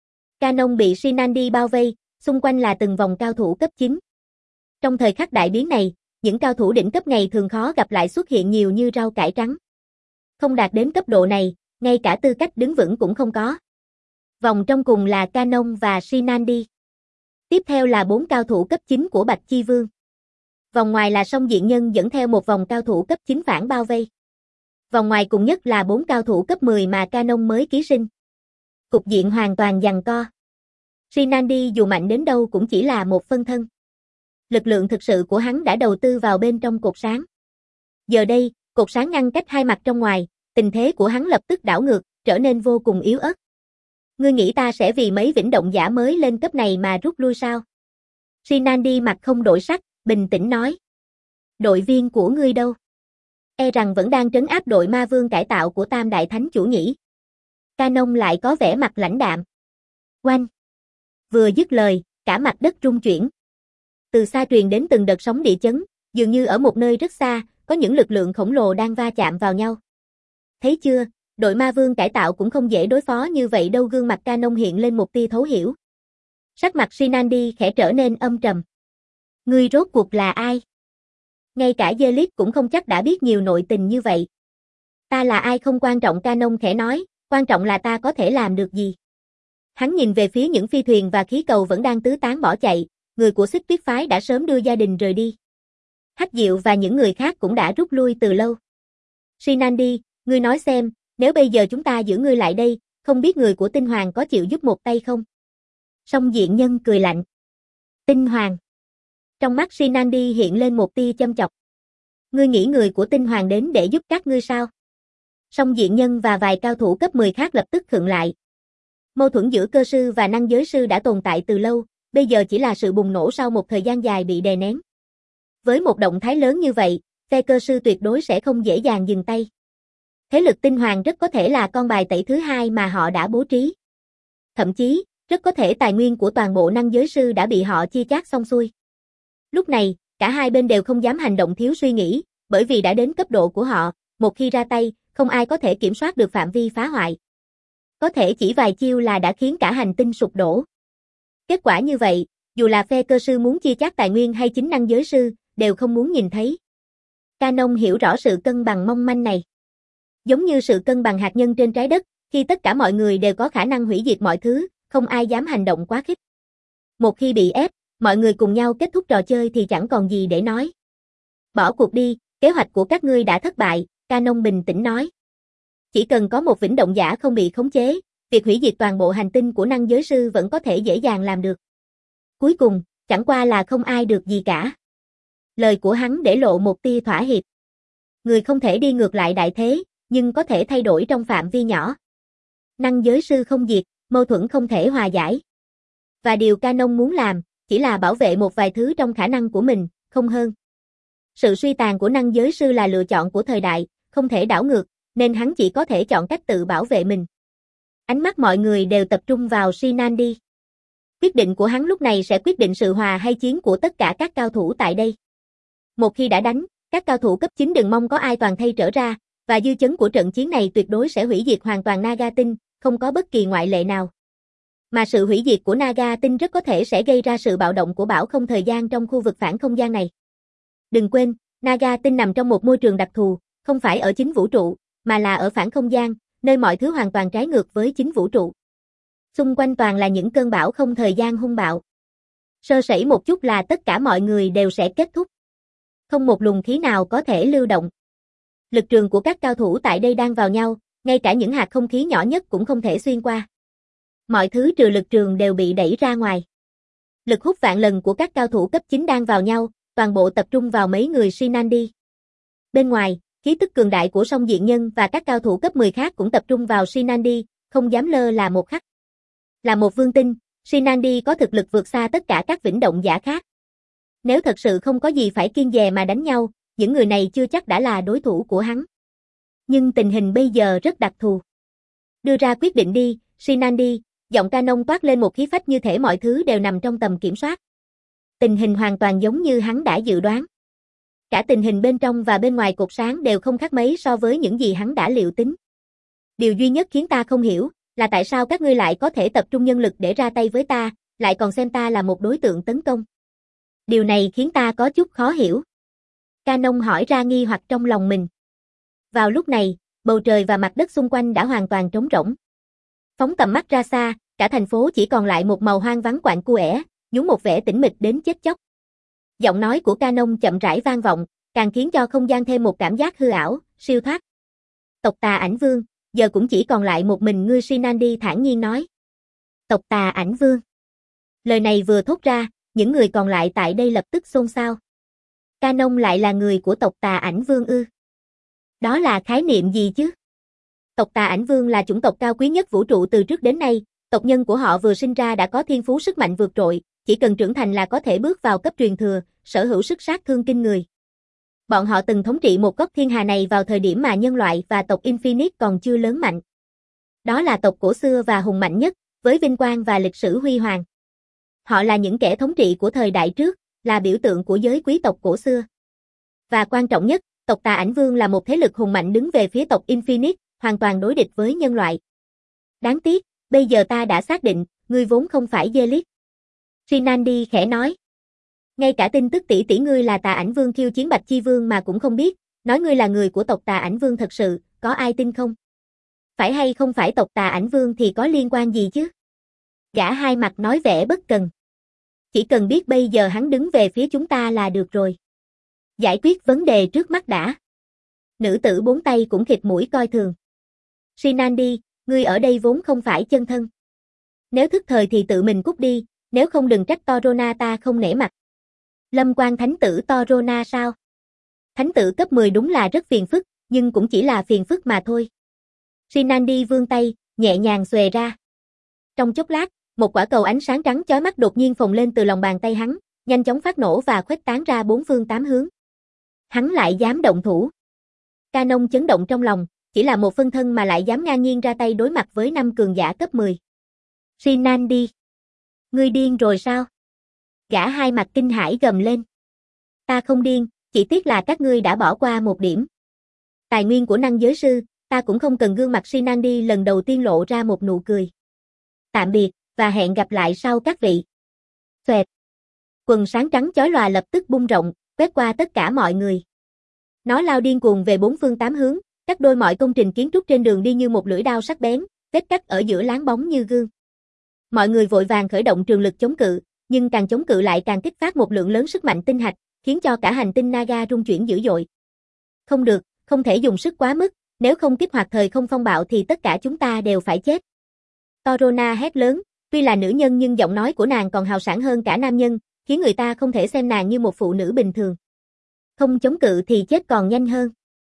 Canon bị Shinandi bao vây, xung quanh là từng vòng cao thủ cấp chín. Trong thời khắc đại biến này, những cao thủ đỉnh cấp ngày thường khó gặp lại xuất hiện nhiều như rau cải trắng. Không đạt đến cấp độ này, ngay cả tư cách đứng vững cũng không có. Vòng trong cùng là Canon và Shinandi. Tiếp theo là bốn cao thủ cấp chín của Bạch Chi Vương. Vòng ngoài là Song Diện Nhân dẫn theo một vòng cao thủ cấp chín phản bao vây. Vòng ngoài cùng nhất là bốn cao thủ cấp mười mà Canon mới ký sinh. Cục diện hoàn toàn giằng co. Shinandi dù mạnh đến đâu cũng chỉ là một phân thân. Lực lượng thực sự của hắn đã đầu tư vào bên trong cột sáng. Giờ đây, cột sáng ngăn cách hai mặt trong ngoài, tình thế của hắn lập tức đảo ngược, trở nên vô cùng yếu ớt. Ngươi nghĩ ta sẽ vì mấy Vĩnh Động giả mới lên cấp này mà rút lui sao? Shinandi mặt không đổi sắc, bình tĩnh nói. Đội viên của ngươi đâu? E rằng vẫn đang trấn áp đội ma vương cải tạo của Tam Đại Thánh Chủ nhỉ? Canon lại có vẻ mặt lãnh đạm. Oanh! Vừa dứt lời, cả mặt đất rung chuyển. Từ xa truyền đến từng đợt sóng địa chấn, dường như ở một nơi rất xa, có những lực lượng khổng lồ đang va chạm vào nhau. Thấy chưa, đội ma vương cải tạo cũng không dễ đối phó như vậy đâu. Gương mặt Canon hiện lên một tia thấu hiểu. Sắc mặt Shinandi khẽ trở nên âm trầm. Ngươi rốt cuộc là ai? Ngay cả Zelit cũng không chắc đã biết nhiều nội tình như vậy. Ta là ai không quan trọng, Canon khẽ nói, Quan trọng là ta có thể làm được gì. Hắn nhìn về phía những phi thuyền và khí cầu vẫn đang tứ tán bỏ chạy, người của Xích Tuyết phái đã sớm đưa gia đình rời đi. Hách Diệu và những người khác cũng đã rút lui từ lâu. Shinandi, ngươi nói xem, nếu bây giờ chúng ta giữ ngươi lại đây, không biết người của Tinh Hoàng có chịu giúp một tay không? Song Diện Nhân cười lạnh. Tinh Hoàng. Trong mắt Shinandi hiện lên một tia châm chọc. Ngươi nghĩ người của Tinh Hoàng đến để giúp các ngươi sao? Song Diện Nhân và vài cao thủ cấp mười khác lập tức khựng lại. Mâu thuẫn giữa cơ sư và năng giới sư đã tồn tại từ lâu, bây giờ chỉ là sự bùng nổ sau một thời gian dài bị đè nén. Với một động thái lớn như vậy, phe cơ sư tuyệt đối sẽ không dễ dàng dừng tay. Thế lực Tinh Hoàng rất có thể là con bài tẩy thứ hai mà họ đã bố trí. Thậm chí, rất có thể tài nguyên của toàn bộ năng giới sư đã bị họ chia chác xong xuôi. Lúc này, cả hai bên đều không dám hành động thiếu suy nghĩ, bởi vì đã đến cấp độ của họ, một khi ra tay, không ai có thể kiểm soát được phạm vi phá hoại. Có thể chỉ vài chiêu là đã khiến cả hành tinh sụp đổ. Kết quả như vậy, dù là phe cơ sư muốn chia chác tài nguyên hay chính năng giới sư, đều không muốn nhìn thấy. Canon hiểu rõ sự cân bằng mong manh này. Giống như sự cân bằng hạt nhân trên trái đất, khi tất cả mọi người đều có khả năng hủy diệt mọi thứ, không ai dám hành động quá khích. Một khi bị ép, mọi người cùng nhau kết thúc trò chơi thì chẳng còn gì để nói. Bỏ cuộc đi, kế hoạch của các ngươi đã thất bại, Canon bình tĩnh nói. Chỉ cần có một vĩnh động giả không bị khống chế, việc hủy diệt toàn bộ hành tinh của năng giới sư vẫn có thể dễ dàng làm được. Cuối cùng, chẳng qua là không ai được gì cả. Lời của hắn để lộ một tia thỏa hiệp. Người không thể đi ngược lại đại thế, nhưng có thể thay đổi trong phạm vi nhỏ. Năng giới sư không diệt, mâu thuẫn không thể hòa giải. Và điều Canon muốn làm, chỉ là bảo vệ một vài thứ trong khả năng của mình, không hơn. Sự suy tàn của năng giới sư là lựa chọn của thời đại, không thể đảo ngược, nên hắn chỉ có thể chọn cách tự bảo vệ mình. Ánh mắt mọi người đều tập trung vào Shinandi. Quyết định của hắn lúc này sẽ quyết định sự hòa hay chiến của tất cả các cao thủ tại đây. Một khi đã đánh, các cao thủ cấp chín đừng mong có ai toàn thây trở ra, và dư chấn của trận chiến này tuyệt đối sẽ hủy diệt hoàn toàn Naga tinh, không có bất kỳ ngoại lệ nào. Mà sự hủy diệt của Naga tinh rất có thể sẽ gây ra sự bạo động của bão không thời gian trong khu vực phản không gian này. Đừng quên, Naga tinh nằm trong một môi trường đặc thù, không phải ở chính vũ trụ, mà là ở phản không gian, nơi mọi thứ hoàn toàn trái ngược với chính vũ trụ. Xung quanh toàn là những cơn bão không thời gian hung bạo. Sơ sẩy một chút là tất cả mọi người đều sẽ kết thúc. Không một luồng khí nào có thể lưu động. Lực trường của các cao thủ tại đây đang vào nhau, ngay cả những hạt không khí nhỏ nhất cũng không thể xuyên qua. Mọi thứ trừ lực trường đều bị đẩy ra ngoài. Lực hút vạn lần của các cao thủ cấp chín đang vào nhau, toàn bộ tập trung vào mấy người Shinandi. Bên ngoài, khí tức cường đại của Song Diện Nhân và các cao thủ cấp mười khác cũng tập trung vào Shinandi, không dám lơ là một khắc. Là một vương tinh, Shinandi có thực lực vượt xa tất cả các vĩnh động giả khác. Nếu thật sự không có gì phải kiêng dè mà đánh nhau, những người này chưa chắc đã là đối thủ của hắn. Nhưng tình hình bây giờ rất đặc thù. Đưa ra quyết định đi, Shinandi, giọng Canon toát lên một khí phách như thể mọi thứ đều nằm trong tầm kiểm soát. Tình hình hoàn toàn giống như hắn đã dự đoán. Cả tình hình bên trong và bên ngoài cột sáng đều không khác mấy so với những gì hắn đã liệu tính. Điều duy nhất khiến ta không hiểu, là tại sao các ngươi lại có thể tập trung nhân lực để ra tay với ta, lại còn xem ta là một đối tượng tấn công. Điều này khiến ta có chút khó hiểu. Canon hỏi ra nghi hoặc trong lòng mình. Vào lúc này, bầu trời và mặt đất xung quanh đã hoàn toàn trống rỗng. Phóng tầm mắt ra xa, cả thành phố chỉ còn lại một màu hoang vắng quạnh quẻ, nhúng một vẻ tĩnh mịch đến chết chóc. Giọng nói của Canon chậm rãi vang vọng, càng khiến cho không gian thêm một cảm giác hư ảo, siêu thoát. Tộc Tà Ảnh Vương, giờ cũng chỉ còn lại một mình ngươi, Shinandi thản nhiên nói. Tộc Tà Ảnh Vương. Lời này vừa thốt ra, những người còn lại tại đây lập tức xôn xao. Canon lại là người của tộc Tà Ảnh Vương ư? Đó là khái niệm gì chứ? Tộc Tà Ảnh Vương là chủng tộc cao quý nhất vũ trụ từ trước đến nay, tộc nhân của họ vừa sinh ra đã có thiên phú sức mạnh vượt trội, chỉ cần trưởng thành là có thể bước vào cấp truyền thừa, sở hữu sức sát thương kinh người. Bọn họ từng thống trị một góc thiên hà này vào thời điểm mà nhân loại và tộc Infinite còn chưa lớn mạnh. Đó là tộc cổ xưa và hùng mạnh nhất, với vinh quang và lịch sử huy hoàng. Họ là những kẻ thống trị của thời đại trước, là biểu tượng của giới quý tộc cổ xưa. Và quan trọng nhất, tộc Tà Ảnh Vương là một thế lực hùng mạnh đứng về phía tộc Infinite, hoàn toàn đối địch với nhân loại. Đáng tiếc, bây giờ ta đã xác định, ngươi vốn không phải Zealot. Shinandi khẽ nói. Ngay cả tin tức tỷ tỷ ngươi là Tà Ảnh Vương khiêu chiến Bạch Chi Vương mà cũng không biết, nói ngươi là người của tộc Tà Ảnh Vương thật sự, có ai tin không? Phải hay không phải tộc Tà Ảnh Vương thì có liên quan gì chứ? Gã hai mặt nói vẻ bất cần. Chỉ cần biết bây giờ hắn đứng về phía chúng ta là được rồi. Giải quyết vấn đề trước mắt đã. Nữ tử bốn tay cũng khịt mũi coi thường. Shinandi, ngươi ở đây vốn không phải chân thân. Nếu thức thời thì tự mình cút đi, nếu không đừng trách Torrona ta không nể mặt. Lâm Quan thánh tử Torrona sao? Thánh tử cấp mười đúng là rất phiền phức, nhưng cũng chỉ là phiền phức mà thôi. Shinandi vươn tay, nhẹ nhàng xuề ra. Trong chốc lát, một quả cầu ánh sáng trắng chói mắt đột nhiên phồng lên từ lòng bàn tay hắn, nhanh chóng phát nổ và khuếch tán ra bốn phương tám hướng. Hắn lại dám động thủ. Canon chấn động trong lòng, chỉ là một phân thân mà lại dám ngang nhiên ra tay đối mặt với năm cường giả cấp mười. Shinandi, ngươi điên rồi sao? Gã hai mặt kinh hãi gầm lên. Ta không điên, chỉ tiếc là các ngươi đã bỏ qua một điểm. Tài nguyên của năng giới sư, ta cũng không cần. Gương mặt Shinandi lần đầu tiên lộ ra một nụ cười. Tạm biệt, và hẹn gặp lại sau các vị. Xoẹt. Quần sáng trắng chói lòa lập tức bung rộng, quét qua tất cả mọi người. Nó lao điên cuồng về bốn phương tám hướng, cắt đôi mọi công trình kiến trúc trên đường đi như một lưỡi đao sắc bén, vết cắt ở giữa láng bóng như gương. Mọi người vội vàng khởi động trường lực chống cự, nhưng càng chống cự lại càng kích phát một lượng lớn sức mạnh tinh hạch, khiến cho cả hành tinh Naga rung chuyển dữ dội. Không được, không thể dùng sức quá mức, nếu không kích hoạt thời không phong bạo thì tất cả chúng ta đều phải chết. Torrona hét lớn, tuy là nữ nhân nhưng giọng nói của nàng còn hào sảng hơn cả nam nhân, khiến người ta không thể xem nàng như một phụ nữ bình thường. Không chống cự thì chết còn nhanh hơn.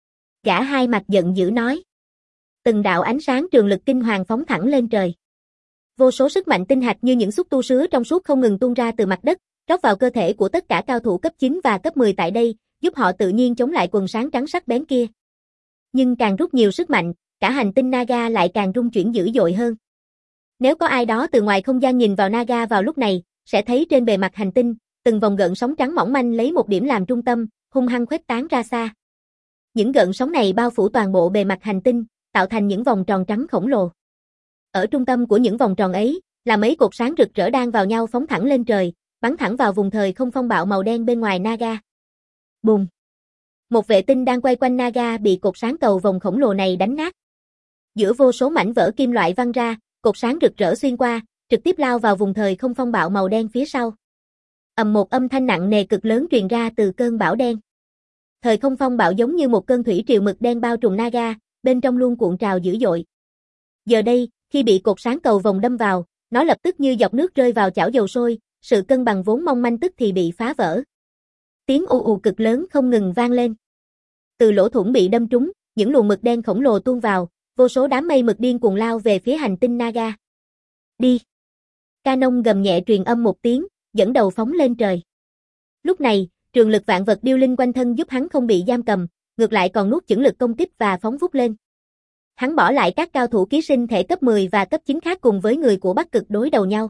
Gã hai mặt giận dữ nói. Từng đạo ánh sáng trường lực kinh hoàng phóng thẳng lên trời. Vô số sức mạnh tinh hạch như những xúc tu sứa trong suốt không ngừng tuôn ra từ mặt đất, rót vào cơ thể của tất cả cao thủ cấp chín và cấp mười tại đây, giúp họ tự nhiên chống lại quần sáng trắng sắc bén kia. Nhưng càng rút nhiều sức mạnh, cả hành tinh Naga lại càng rung chuyển dữ dội hơn. Nếu có ai đó từ ngoài không gian nhìn vào Naga vào lúc này, sẽ thấy trên bề mặt hành tinh, từng vòng gợn sóng trắng mỏng manh lấy một điểm làm trung tâm, hung hăng khuếch tán ra xa. Những gợn sóng này bao phủ toàn bộ bề mặt hành tinh, tạo thành những vòng tròn trắng khổng lồ. Ở trung tâm của những vòng tròn ấy, là mấy cột sáng rực rỡ đang vào nhau phóng thẳng lên trời, bắn thẳng vào vùng thời không phong bạo màu đen bên ngoài Naga. Bùng! Một vệ tinh đang quay quanh Naga bị cột sáng cầu vòng khổng lồ này đánh nát. Giữa vô số mảnh vỡ kim loại văng ra, cột sáng rực rỡ xuyên qua, trực tiếp lao vào vùng thời không phong bạo màu đen phía sau. Ầm một âm thanh nặng nề cực lớn truyền ra từ cơn bão đen. Thời không phong bạo giống như một cơn thủy triều mực đen bao trùm Naga, bên trong luôn cuộn trào dữ dội. Giờ đây, khi bị cột sáng cầu vòng đâm vào, nó lập tức như giọt nước rơi vào chảo dầu sôi, sự cân bằng vốn mong manh tức thì bị phá vỡ. Tiếng ù ù cực lớn không ngừng vang lên. Từ lỗ thủng bị đâm trúng, những luồng mực đen khổng lồ tuôn vào, vô số đám mây mực điên cuồng lao về phía hành tinh Naga. Đi! Canon gầm nhẹ truyền âm một tiếng, dẫn đầu phóng lên trời. Lúc này, trường lực vạn vật điêu linh quanh thân giúp hắn không bị giam cầm, ngược lại còn nuốt chửng lực công kích và phóng vút lên. Hắn bỏ lại các cao thủ ký sinh thể cấp mười và cấp chín khác cùng với người của Bắc Cực đối đầu nhau.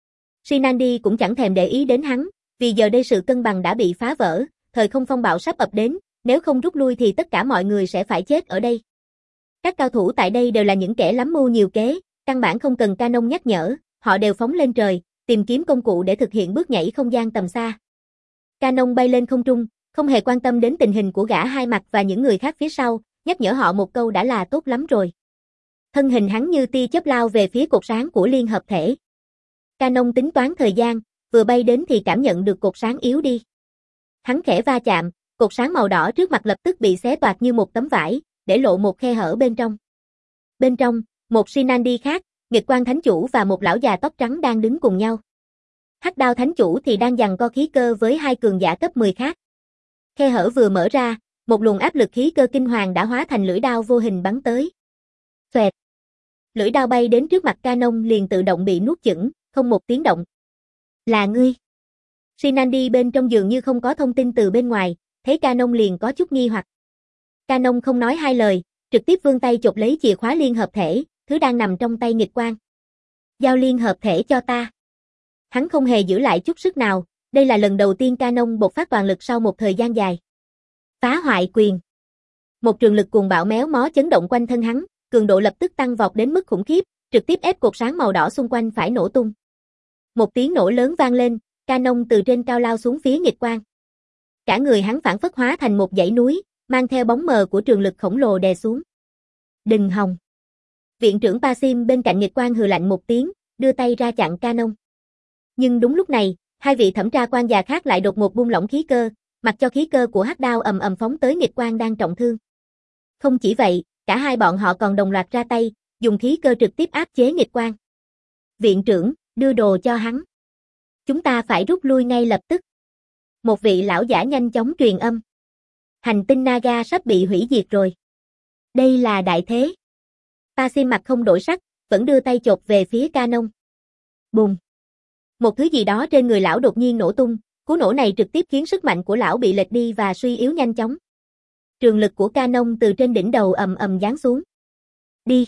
Shinandi cũng chẳng thèm để ý đến hắn, vì giờ đây sự cân bằng đã bị phá vỡ, thời không phong bạo sắp ập đến, nếu không rút lui thì tất cả mọi người sẽ phải chết ở đây. Các cao thủ tại đây đều là những kẻ lắm mưu nhiều kế, căn bản không cần Canon nhắc nhở, họ đều phóng lên trời, tìm kiếm công cụ để thực hiện bước nhảy không gian tầm xa. Canon bay lên không trung, không hề quan tâm đến tình hình của gã hai mặt và những người khác phía sau, nhắc nhở họ một câu đã là tốt lắm rồi. Thân hình hắn như tia chớp lao về phía cột sáng của liên hợp thể. Canon tính toán thời gian, vừa bay đến thì cảm nhận được cột sáng yếu đi. Hắn khẽ va chạm, cột sáng màu đỏ trước mặt lập tức bị xé toạc như một tấm vải, để lộ một khe hở bên trong. Bên trong, một Shinandi khác, Nghịch Quang Thánh Chủ và một lão già tóc trắng đang đứng cùng nhau. Hắc Đao Thánh Chủ thì đang giằng co khí cơ với hai cường giả cấp mười khác. Khe hở vừa mở ra, một luồng áp lực khí cơ kinh hoàng đã hóa thành lưỡi đao vô hình bắn tới. Xoẹt! Lưỡi đao bay đến trước mặt Canon liền tự động bị nuốt chửng, không một tiếng động. Là ngươi. Shinandi bên trong dường như không có thông tin từ bên ngoài, thấy Canon liền có chút nghi hoặc. Canon không nói hai lời, trực tiếp vươn tay chộp lấy chìa khóa liên hợp thể, thứ đang nằm trong tay Nghịch Quang. Giao liên hợp thể cho ta. Hắn không hề giữ lại chút sức nào, đây là lần đầu tiên Canon bộc phát toàn lực sau một thời gian dài. Phá hoại quyền. Một trường lực cuồng bạo méo mó chấn động quanh thân hắn, cường độ lập tức tăng vọt đến mức khủng khiếp, trực tiếp ép cột sáng màu đỏ xung quanh phải nổ tung. Một tiếng nổ lớn vang lên, Canon từ trên cao lao xuống phía Nghịch Quang. Cả người hắn phản phất hóa thành một dãy núi, mang theo bóng mờ của trường lực khổng lồ đè xuống. Đừng hòng. Viện trưởng Pasim bên cạnh nghịch quan hừ lạnh một tiếng, đưa tay ra chặn Canon. Nhưng đúng lúc này, hai vị thẩm tra quan già khác lại đột ngột buông lỏng khí cơ, mặc cho khí cơ của hắc đao ầm ầm phóng tới nghịch quan đang trọng thương. Không chỉ vậy, cả hai bọn họ còn đồng loạt ra tay, dùng khí cơ trực tiếp áp chế nghịch quan. Viện trưởng, đưa đồ cho hắn. Chúng ta phải rút lui ngay lập tức. Một vị lão giả nhanh chóng truyền âm. Hành tinh Naga sắp bị hủy diệt rồi. Đây là đại thế. Pasim mặt không đổi sắc, vẫn đưa tay chộp về phía Canon. Bùng. Một thứ gì đó trên người lão đột nhiên nổ tung, cú nổ này trực tiếp khiến sức mạnh của lão bị lệch đi và suy yếu nhanh chóng. Trường lực của Canon từ trên đỉnh đầu ầm ầm giáng xuống. Đi.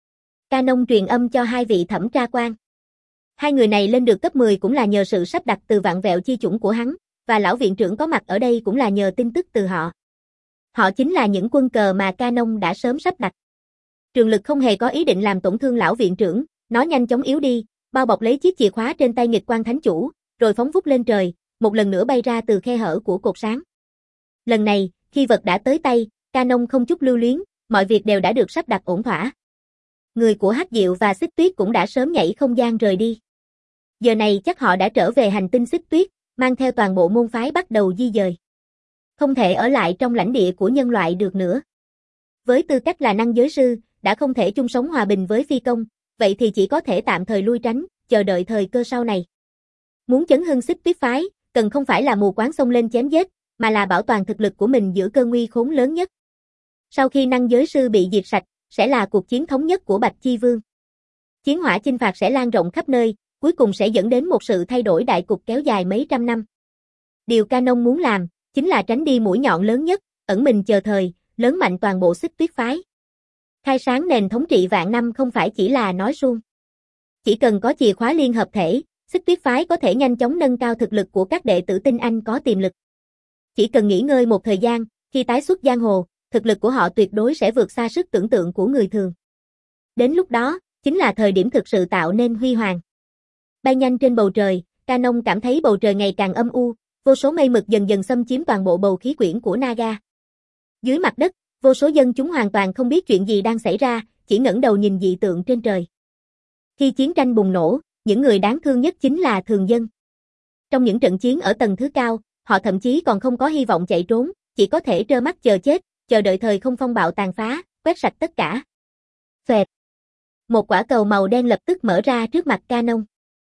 Canon truyền âm cho hai vị thẩm tra quan. Hai người này lên được cấp mười cũng là nhờ sự sắp đặt từ vạn vẹo chi chủng của hắn, và lão viện trưởng có mặt ở đây cũng là nhờ tin tức từ họ. Họ chính là những quân cờ mà Canon đã sớm sắp đặt. Trường lực không hề có ý định làm tổn thương lão viện trưởng, nó nhanh chóng yếu đi, bao bọc lấy chiếc chìa khóa trên tay nghịch quan thánh chủ, rồi phóng vút lên trời, một lần nữa bay ra từ khe hở của cột sáng. Lần này, khi vật đã tới tay, Canon không chút lưu luyến, mọi việc đều đã được sắp đặt ổn thỏa. Người của Hắc Diệu và Xích Tuyết cũng đã sớm nhảy không gian rời đi. Giờ này chắc họ đã trở về hành tinh Xích Tuyết, mang theo toàn bộ môn phái bắt đầu di dời. Không thể ở lại trong lãnh địa của nhân loại được nữa. Với tư cách là năng giới sư, đã không thể chung sống hòa bình với phi công, vậy thì chỉ có thể tạm thời lui tránh, chờ đợi thời cơ sau này. Muốn chấn hưng Xích Tuyết phái, cần không phải là mù quáng xông lên chém giết, mà là bảo toàn thực lực của mình giữa cơn nguy khốn lớn nhất. Sau khi năng giới sư bị diệt sạch, sẽ là cuộc chiến thống nhất của Bạch Chi Vương. Chiến hỏa chinh phạt sẽ lan rộng khắp nơi, cuối cùng sẽ dẫn đến một sự thay đổi đại cục kéo dài mấy trăm năm. Điều Canon muốn làm, chính là tránh đi mũi nhọn lớn nhất, ẩn mình chờ thời, lớn mạnh toàn bộ Xích Tuyết phái. Khai sáng nền thống trị vạn năm không phải chỉ là nói suông. Chỉ cần có chìa khóa liên hợp thể, Xích Tuyết phái có thể nhanh chóng nâng cao thực lực của các đệ tử tinh anh có tiềm lực. Chỉ cần nghỉ ngơi một thời gian, khi tái xuất giang hồ, thực lực của họ tuyệt đối sẽ vượt xa sức tưởng tượng của người thường. Đến lúc đó, chính là thời điểm thực sự tạo nên huy hoàng. Bay nhanh trên bầu trời, Canon cảm thấy bầu trời ngày càng âm u, vô số mây mực dần dần xâm chiếm toàn bộ bầu khí quyển của Naga. Dưới mặt đất, vô số dân chúng hoàn toàn không biết chuyện gì đang xảy ra, chỉ ngẩng đầu nhìn dị tượng trên trời. Khi chiến tranh bùng nổ, những người đáng thương nhất chính là thường dân. Trong những trận chiến ở tầng thứ cao, họ thậm chí còn không có hy vọng chạy trốn, chỉ có thể trơ mắt chờ chết, chờ đợi thời không phong bạo tàn phá, quét sạch tất cả. Xoẹt. Một quả cầu màu đen lập tức mở ra trước mặt Canon.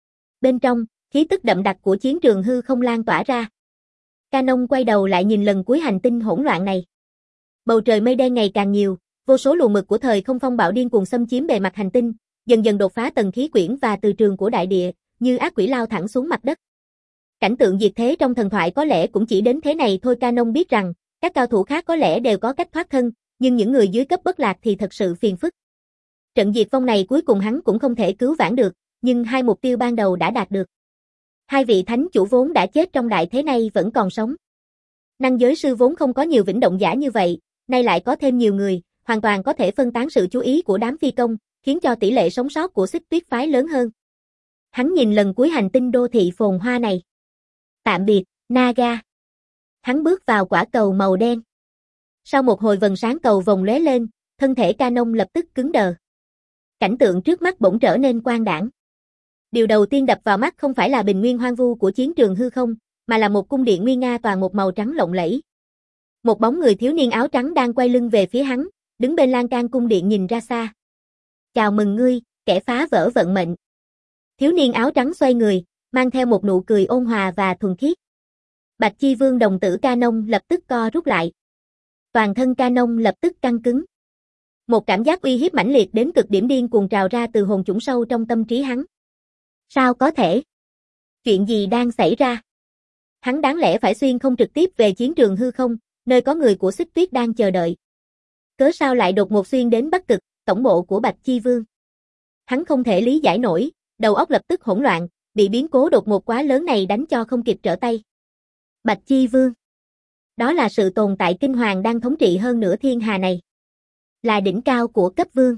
Bên trong, khí tức đậm đặc của chiến trường hư không lan tỏa ra. Canon quay đầu lại nhìn lần cuối hành tinh hỗn loạn này. Bầu trời mây đen ngày càng nhiều, vô số luồng mực của thời không phong bạo điên cuồng xâm chiếm bề mặt hành tinh, dần dần đột phá tầng khí quyển và từ trường của đại địa, như ác quỷ lao thẳng xuống mặt đất. Cảnh tượng diệt thế trong thần thoại có lẽ cũng chỉ đến thế này thôi. Canon biết rằng, các cao thủ khác có lẽ đều có cách thoát thân, nhưng những người dưới cấp bất lạc thì thật sự phiền phức. Trận diệt vong này cuối cùng hắn cũng không thể cứu vãn được, nhưng hai mục tiêu ban đầu đã đạt được. Hai vị thánh chủ vốn đã chết trong đại thế này vẫn còn sống. Năng giới sư vốn không có nhiều vĩnh động giả như vậy, nay lại có thêm nhiều người, hoàn toàn có thể phân tán sự chú ý của đám phi công, khiến cho tỷ lệ sống sót của Xích Tuyết phái lớn hơn. Hắn nhìn lần cuối hành tinh đô thị phồn hoa này. Tạm biệt, Naga. Hắn bước vào quả cầu màu đen. Sau một hồi vầng sáng cầu vồng lóe lên, thân thể Canon lập tức cứng đờ. Cảnh tượng trước mắt bỗng trở nên quang đãng. Điều đầu tiên đập vào mắt không phải là bình nguyên hoang vu của chiến trường hư không, mà là một cung điện nguy nga toàn một màu trắng lộng lẫy. Một bóng người thiếu niên áo trắng đang quay lưng về phía hắn, đứng bên lan can cung điện nhìn ra xa. Chào mừng ngươi, kẻ phá vỡ vận mệnh. Thiếu niên áo trắng xoay người, mang theo một nụ cười ôn hòa và thuần khiết. Bạch Chi Vương đồng tử Canon lập tức co rút lại. Toàn thân Canon lập tức căng cứng. Một cảm giác uy hiếp mãnh liệt đến cực điểm điên cuồng trào ra từ hồn chủng sâu trong tâm trí hắn. Sao có thể? Chuyện gì đang xảy ra? Hắn đáng lẽ phải xuyên không trực tiếp về chiến trường hư không, nơi có người của Xích Tuyết đang chờ đợi. Cớ sao lại đột ngột xuyên đến Bắc Cực, tổng bộ của Bạch Chi Vương? Hắn không thể lý giải nổi, đầu óc lập tức hỗn loạn, bị biến cố đột ngột quá lớn này đánh cho không kịp trở tay. Bạch Chi Vương. Đó là sự tồn tại kinh hoàng đang thống trị hơn nửa thiên hà này. Là đỉnh cao của cấp vương.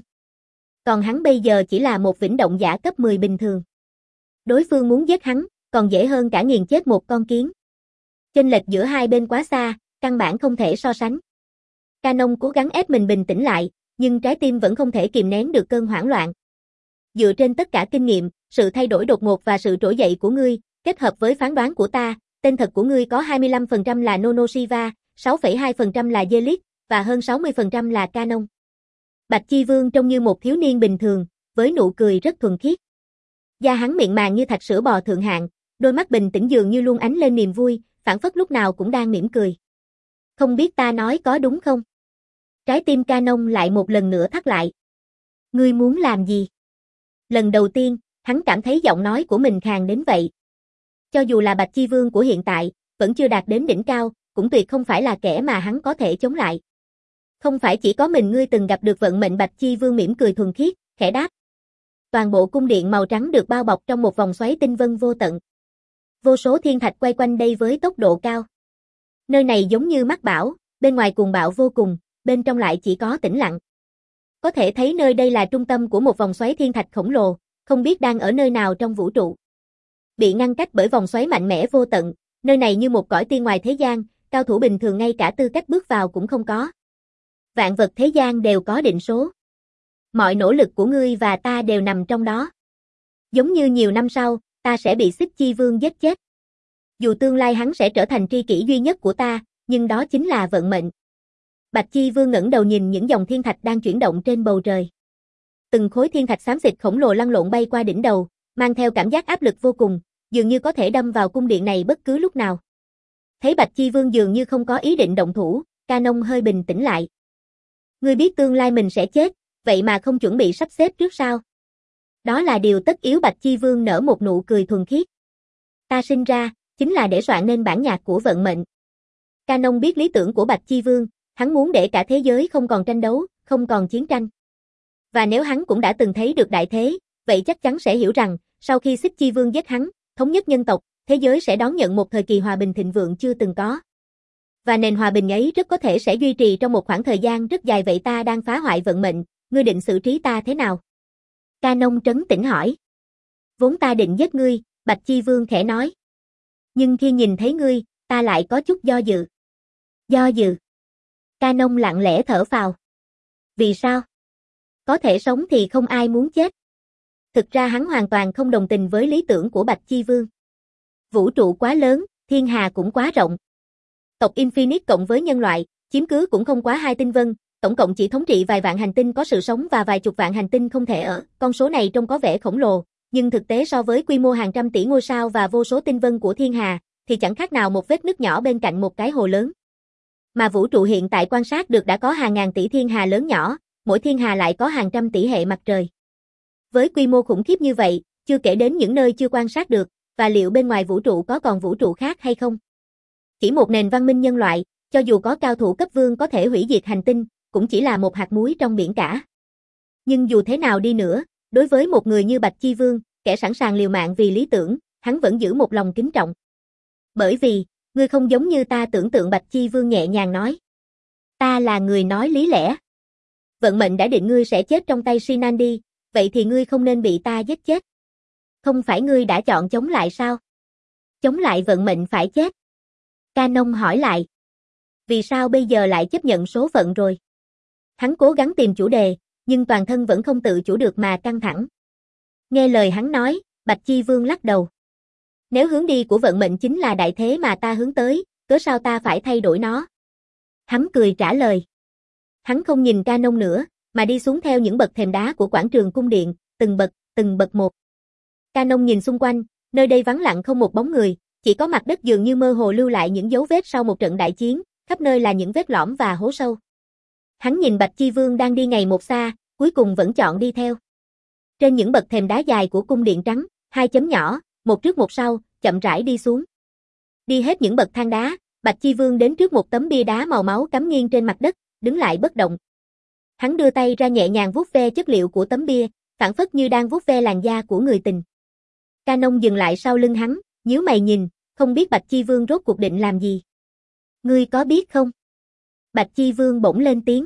Còn hắn bây giờ chỉ là một vĩnh động giả cấp mười bình thường. Đối phương muốn giết hắn, còn dễ hơn cả nghiền chết một con kiến. Chênh lệch giữa hai bên quá xa, căn bản không thể so sánh. Canon cố gắng ép mình bình tĩnh lại, nhưng trái tim vẫn không thể kìm nén được cơn hoảng loạn. Dựa trên tất cả kinh nghiệm, sự thay đổi đột ngột và sự trỗi dậy của ngươi, kết hợp với phán đoán của ta, tên thật của ngươi có hai mươi lăm phần trăm là Nono Siva, sáu phẩy hai phần trăm là Zelit, và hơn sáu mươi phần trăm là Canon. Bạch Chi Vương trông như một thiếu niên bình thường, với nụ cười rất thuần khiết. Da hắn mịn màng như thạch sữa bò thượng hạng, đôi mắt bình tĩnh dường như luôn ánh lên niềm vui, phảng phất lúc nào cũng đang mỉm cười. Không biết ta nói có đúng không? Trái tim Canon lại một lần nữa thắt lại. Ngươi muốn làm gì? Lần đầu tiên, hắn cảm thấy giọng nói của mình khàn đến vậy. Cho dù là Bạch Chi Vương của hiện tại, vẫn chưa đạt đến đỉnh cao, cũng tuyệt không phải là kẻ mà hắn có thể chống lại. Không phải chỉ có mình ngươi từng gặp được vận mệnh. Bạch Chi Vương mỉm cười thuần khiết, khẽ đáp. Toàn bộ cung điện màu trắng được bao bọc trong một vòng xoáy tinh vân vô tận. Vô số thiên thạch quay quanh đây với tốc độ cao. Nơi này giống như mắc bão, bên ngoài cuồng bạo vô cùng, bên trong lại chỉ có tĩnh lặng. Có thể thấy nơi đây là trung tâm của một vòng xoáy thiên thạch khổng lồ, không biết đang ở nơi nào trong vũ trụ. Bị ngăn cách bởi vòng xoáy mạnh mẽ vô tận, nơi này như một cõi tiên ngoài thế gian, cao thủ bình thường ngay cả tư cách bước vào cũng không có. Vạn vật thế gian đều có định số. Mọi nỗ lực của ngươi và ta đều nằm trong đó. Giống như nhiều năm sau, ta sẽ bị Xích Chi Vương giết chết. Dù tương lai hắn sẽ trở thành tri kỷ duy nhất của ta, nhưng đó chính là vận mệnh. Bạch Chi Vương ngẩng đầu nhìn những dòng thiên thạch đang chuyển động trên bầu trời. Từng khối thiên thạch xám xịt khổng lồ lăn lộn bay qua đỉnh đầu, mang theo cảm giác áp lực vô cùng, dường như có thể đâm vào cung điện này bất cứ lúc nào. Thấy Bạch Chi Vương dường như không có ý định động thủ, Canon hơi bình tĩnh lại. Ngươi biết tương lai mình sẽ chết, vậy mà không chuẩn bị sắp xếp trước sao? Đó là điều tất yếu. Bạch Chi Vương nở một nụ cười thuần khiết. Ta sinh ra, chính là để soạn nên bản nhạc của vận mệnh. Canon biết lý tưởng của Bạch Chi Vương, hắn muốn để cả thế giới không còn tranh đấu, không còn chiến tranh. Và nếu hắn cũng đã từng thấy được đại thế, vậy chắc chắn sẽ hiểu rằng, sau khi Xích Chi Vương giết hắn, thống nhất nhân tộc, thế giới sẽ đón nhận một thời kỳ hòa bình thịnh vượng chưa từng có. Và nền hòa bình ấy rất có thể sẽ duy trì trong một khoảng thời gian rất dài. Vậy ta đang phá hoại vận mệnh, ngươi định xử trí ta thế nào? Canon trấn tĩnh hỏi. Vốn ta định giết ngươi, Bạch Chi Vương khẽ nói. Nhưng khi nhìn thấy ngươi, ta lại có chút do dự. Do dự. Canon lặng lẽ thở phào. Vì sao? Có thể sống thì không ai muốn chết. Thực ra hắn hoàn toàn không đồng tình với lý tưởng của Bạch Chi Vương. Vũ trụ quá lớn, thiên hà cũng quá rộng. Tộc Infinite cộng với nhân loại, chiếm cứ cũng không quá hai tinh vân, tổng cộng chỉ thống trị vài vạn hành tinh có sự sống và vài chục vạn hành tinh không thể ở. Con số này trông có vẻ khổng lồ, nhưng thực tế so với quy mô hàng trăm tỷ ngôi sao và vô số tinh vân của thiên hà, thì chẳng khác nào một vết nứt nhỏ bên cạnh một cái hồ lớn. Mà vũ trụ hiện tại quan sát được đã có hàng ngàn tỷ thiên hà lớn nhỏ, mỗi thiên hà lại có hàng trăm tỷ hệ mặt trời. Với quy mô khủng khiếp như vậy, chưa kể đến những nơi chưa quan sát được, và liệu bên ngoài vũ trụ có còn vũ trụ khác hay không? Chỉ một nền văn minh nhân loại, cho dù có cao thủ cấp vương có thể hủy diệt hành tinh, cũng chỉ là một hạt muối trong biển cả. Nhưng dù thế nào đi nữa, đối với một người như Bạch Chi Vương, kẻ sẵn sàng liều mạng vì lý tưởng, hắn vẫn giữ một lòng kính trọng. Bởi vì, ngươi không giống như ta tưởng tượng. Bạch Chi Vương nhẹ nhàng nói. Ta là người nói lý lẽ. Vận mệnh đã định ngươi sẽ chết trong tay Shinandi, vậy thì ngươi không nên bị ta giết chết. Không phải ngươi đã chọn chống lại sao? Chống lại vận mệnh phải chết. Canon hỏi lại. Vì sao bây giờ lại chấp nhận số phận rồi? Hắn cố gắng tìm chủ đề, nhưng toàn thân vẫn không tự chủ được mà căng thẳng. Nghe lời hắn nói, Bạch Chi Vương lắc đầu. Nếu hướng đi của vận mệnh chính là đại thế mà ta hướng tới, cớ sao ta phải thay đổi nó? Hắn cười trả lời. Hắn không nhìn Canon nữa, mà đi xuống theo những bậc thềm đá của quảng trường cung điện, từng bậc, từng bậc một. Canon nhìn xung quanh, nơi đây vắng lặng không một bóng người, chỉ có mặt đất dường như mơ hồ lưu lại những dấu vết sau một trận đại chiến, khắp nơi là những vết lõm và hố sâu. Hắn nhìn Bạch Chi Vương đang đi ngày một xa, cuối cùng vẫn chọn đi theo. Trên những bậc thềm đá dài của cung điện trắng, hai chấm nhỏ, một trước một sau, chậm rãi đi xuống. Đi hết những bậc thang đá, Bạch Chi Vương đến trước một tấm bia đá màu máu cắm nghiêng trên mặt đất, đứng lại bất động. Hắn đưa tay ra nhẹ nhàng vuốt ve chất liệu của tấm bia, phảng phất như đang vuốt ve làn da của người tình. Canon dừng lại sau lưng hắn, nhíu mày nhìn, không biết Bạch Chi Vương rốt cuộc định làm gì. Ngươi có biết không? Bạch Chi Vương bỗng lên tiếng.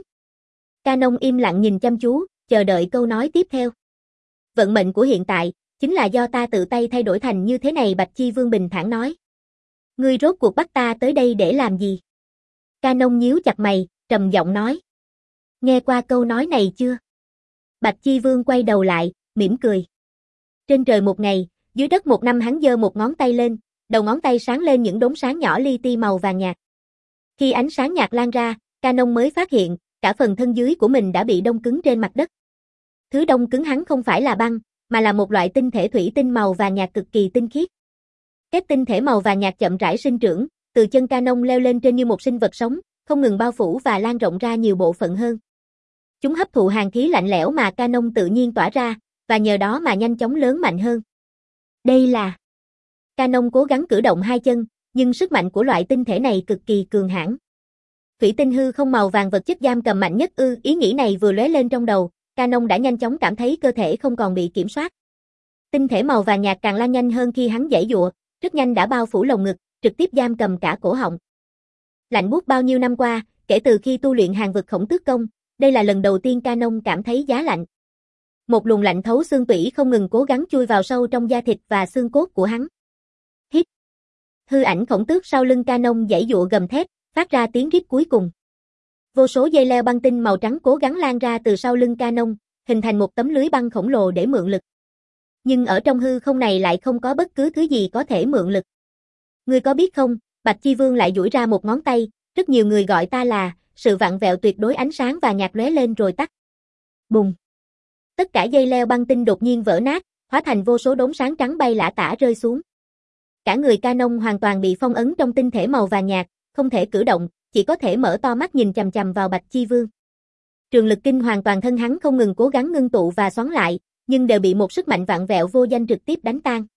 Canon im lặng nhìn chăm chú, chờ đợi câu nói tiếp theo. Vận mệnh của hiện tại, chính là do ta tự tay thay đổi thành như thế này. Bạch Chi Vương bình thản nói. Ngươi rốt cuộc bắt ta tới đây để làm gì? Canon nhíu chặt mày, trầm giọng nói. Nghe qua câu nói này chưa? Bạch Chi Vương quay đầu lại, mỉm cười. Trên trời một ngày, dưới đất một năm. Hắn giơ một ngón tay lên, đầu ngón tay sáng lên những đốm sáng nhỏ li ti màu vàng nhạt. Khi ánh sáng nhạt lan ra, Canon mới phát hiện, cả phần thân dưới của mình đã bị đông cứng trên mặt đất. Thứ đông cứng hắn không phải là băng, mà là một loại tinh thể thủy tinh màu vàng nhạt cực kỳ tinh khiết. Các tinh thể màu vàng nhạt chậm rãi sinh trưởng, từ chân Canon leo lên trên như một sinh vật sống, không ngừng bao phủ và lan rộng ra nhiều bộ phận hơn. Chúng hấp thụ hàn khí lạnh lẽo mà Canon tự nhiên tỏa ra, và nhờ đó mà nhanh chóng lớn mạnh hơn. Đây là... Canon cố gắng cử động hai chân, nhưng sức mạnh của loại tinh thể này cực kỳ cường hãn. Thủy tinh hư không màu vàng vật chất giam cầm mạnh nhất ư? Ý nghĩ này vừa lóe lên trong đầu, Canon đã nhanh chóng cảm thấy cơ thể không còn bị kiểm soát. Tinh thể màu vàng nhạt càng lan nhanh hơn khi hắn giãy giụa, rất nhanh đã bao phủ lồng ngực, trực tiếp giam cầm cả cổ họng. Lạnh buốt bao nhiêu năm qua, kể từ khi tu luyện Hàn vực Khổng Tước Công, đây là lần đầu tiên Canon cảm thấy giá lạnh. Một luồng lạnh thấu xương tủy không ngừng cố gắng chui vào sâu trong da thịt và xương cốt của hắn. Hít. Hư ảnh khổng tước sau lưng Canon giãy giụa gầm thét, phát ra tiếng rít cuối cùng. Vô số dây leo băng tinh màu trắng cố gắng lan ra từ sau lưng Canon, hình thành một tấm lưới băng khổng lồ để mượn lực. Nhưng ở trong hư không này lại không có bất cứ thứ gì có thể mượn lực. Ngươi có biết không, Bạch Chi Vương lại duỗi ra một ngón tay, rất nhiều người gọi ta là sự vặn vẹo tuyệt đối. Ánh sáng và nhạt lóe lên rồi tắt. Bùng. Tất cả dây leo băng tinh đột nhiên vỡ nát, hóa thành vô số đốm sáng trắng bay lả tả rơi xuống. Cả người Canon hoàn toàn bị phong ấn trong tinh thể màu vàng nhạt, không thể cử động, chỉ có thể mở to mắt nhìn chằm chằm vào Bạch Chi Vương. Trường lực kinh hoàn toàn thân hắn không ngừng cố gắng ngưng tụ và xoắn lại, nhưng đều bị một sức mạnh vặn vẹo vô danh trực tiếp đánh tan.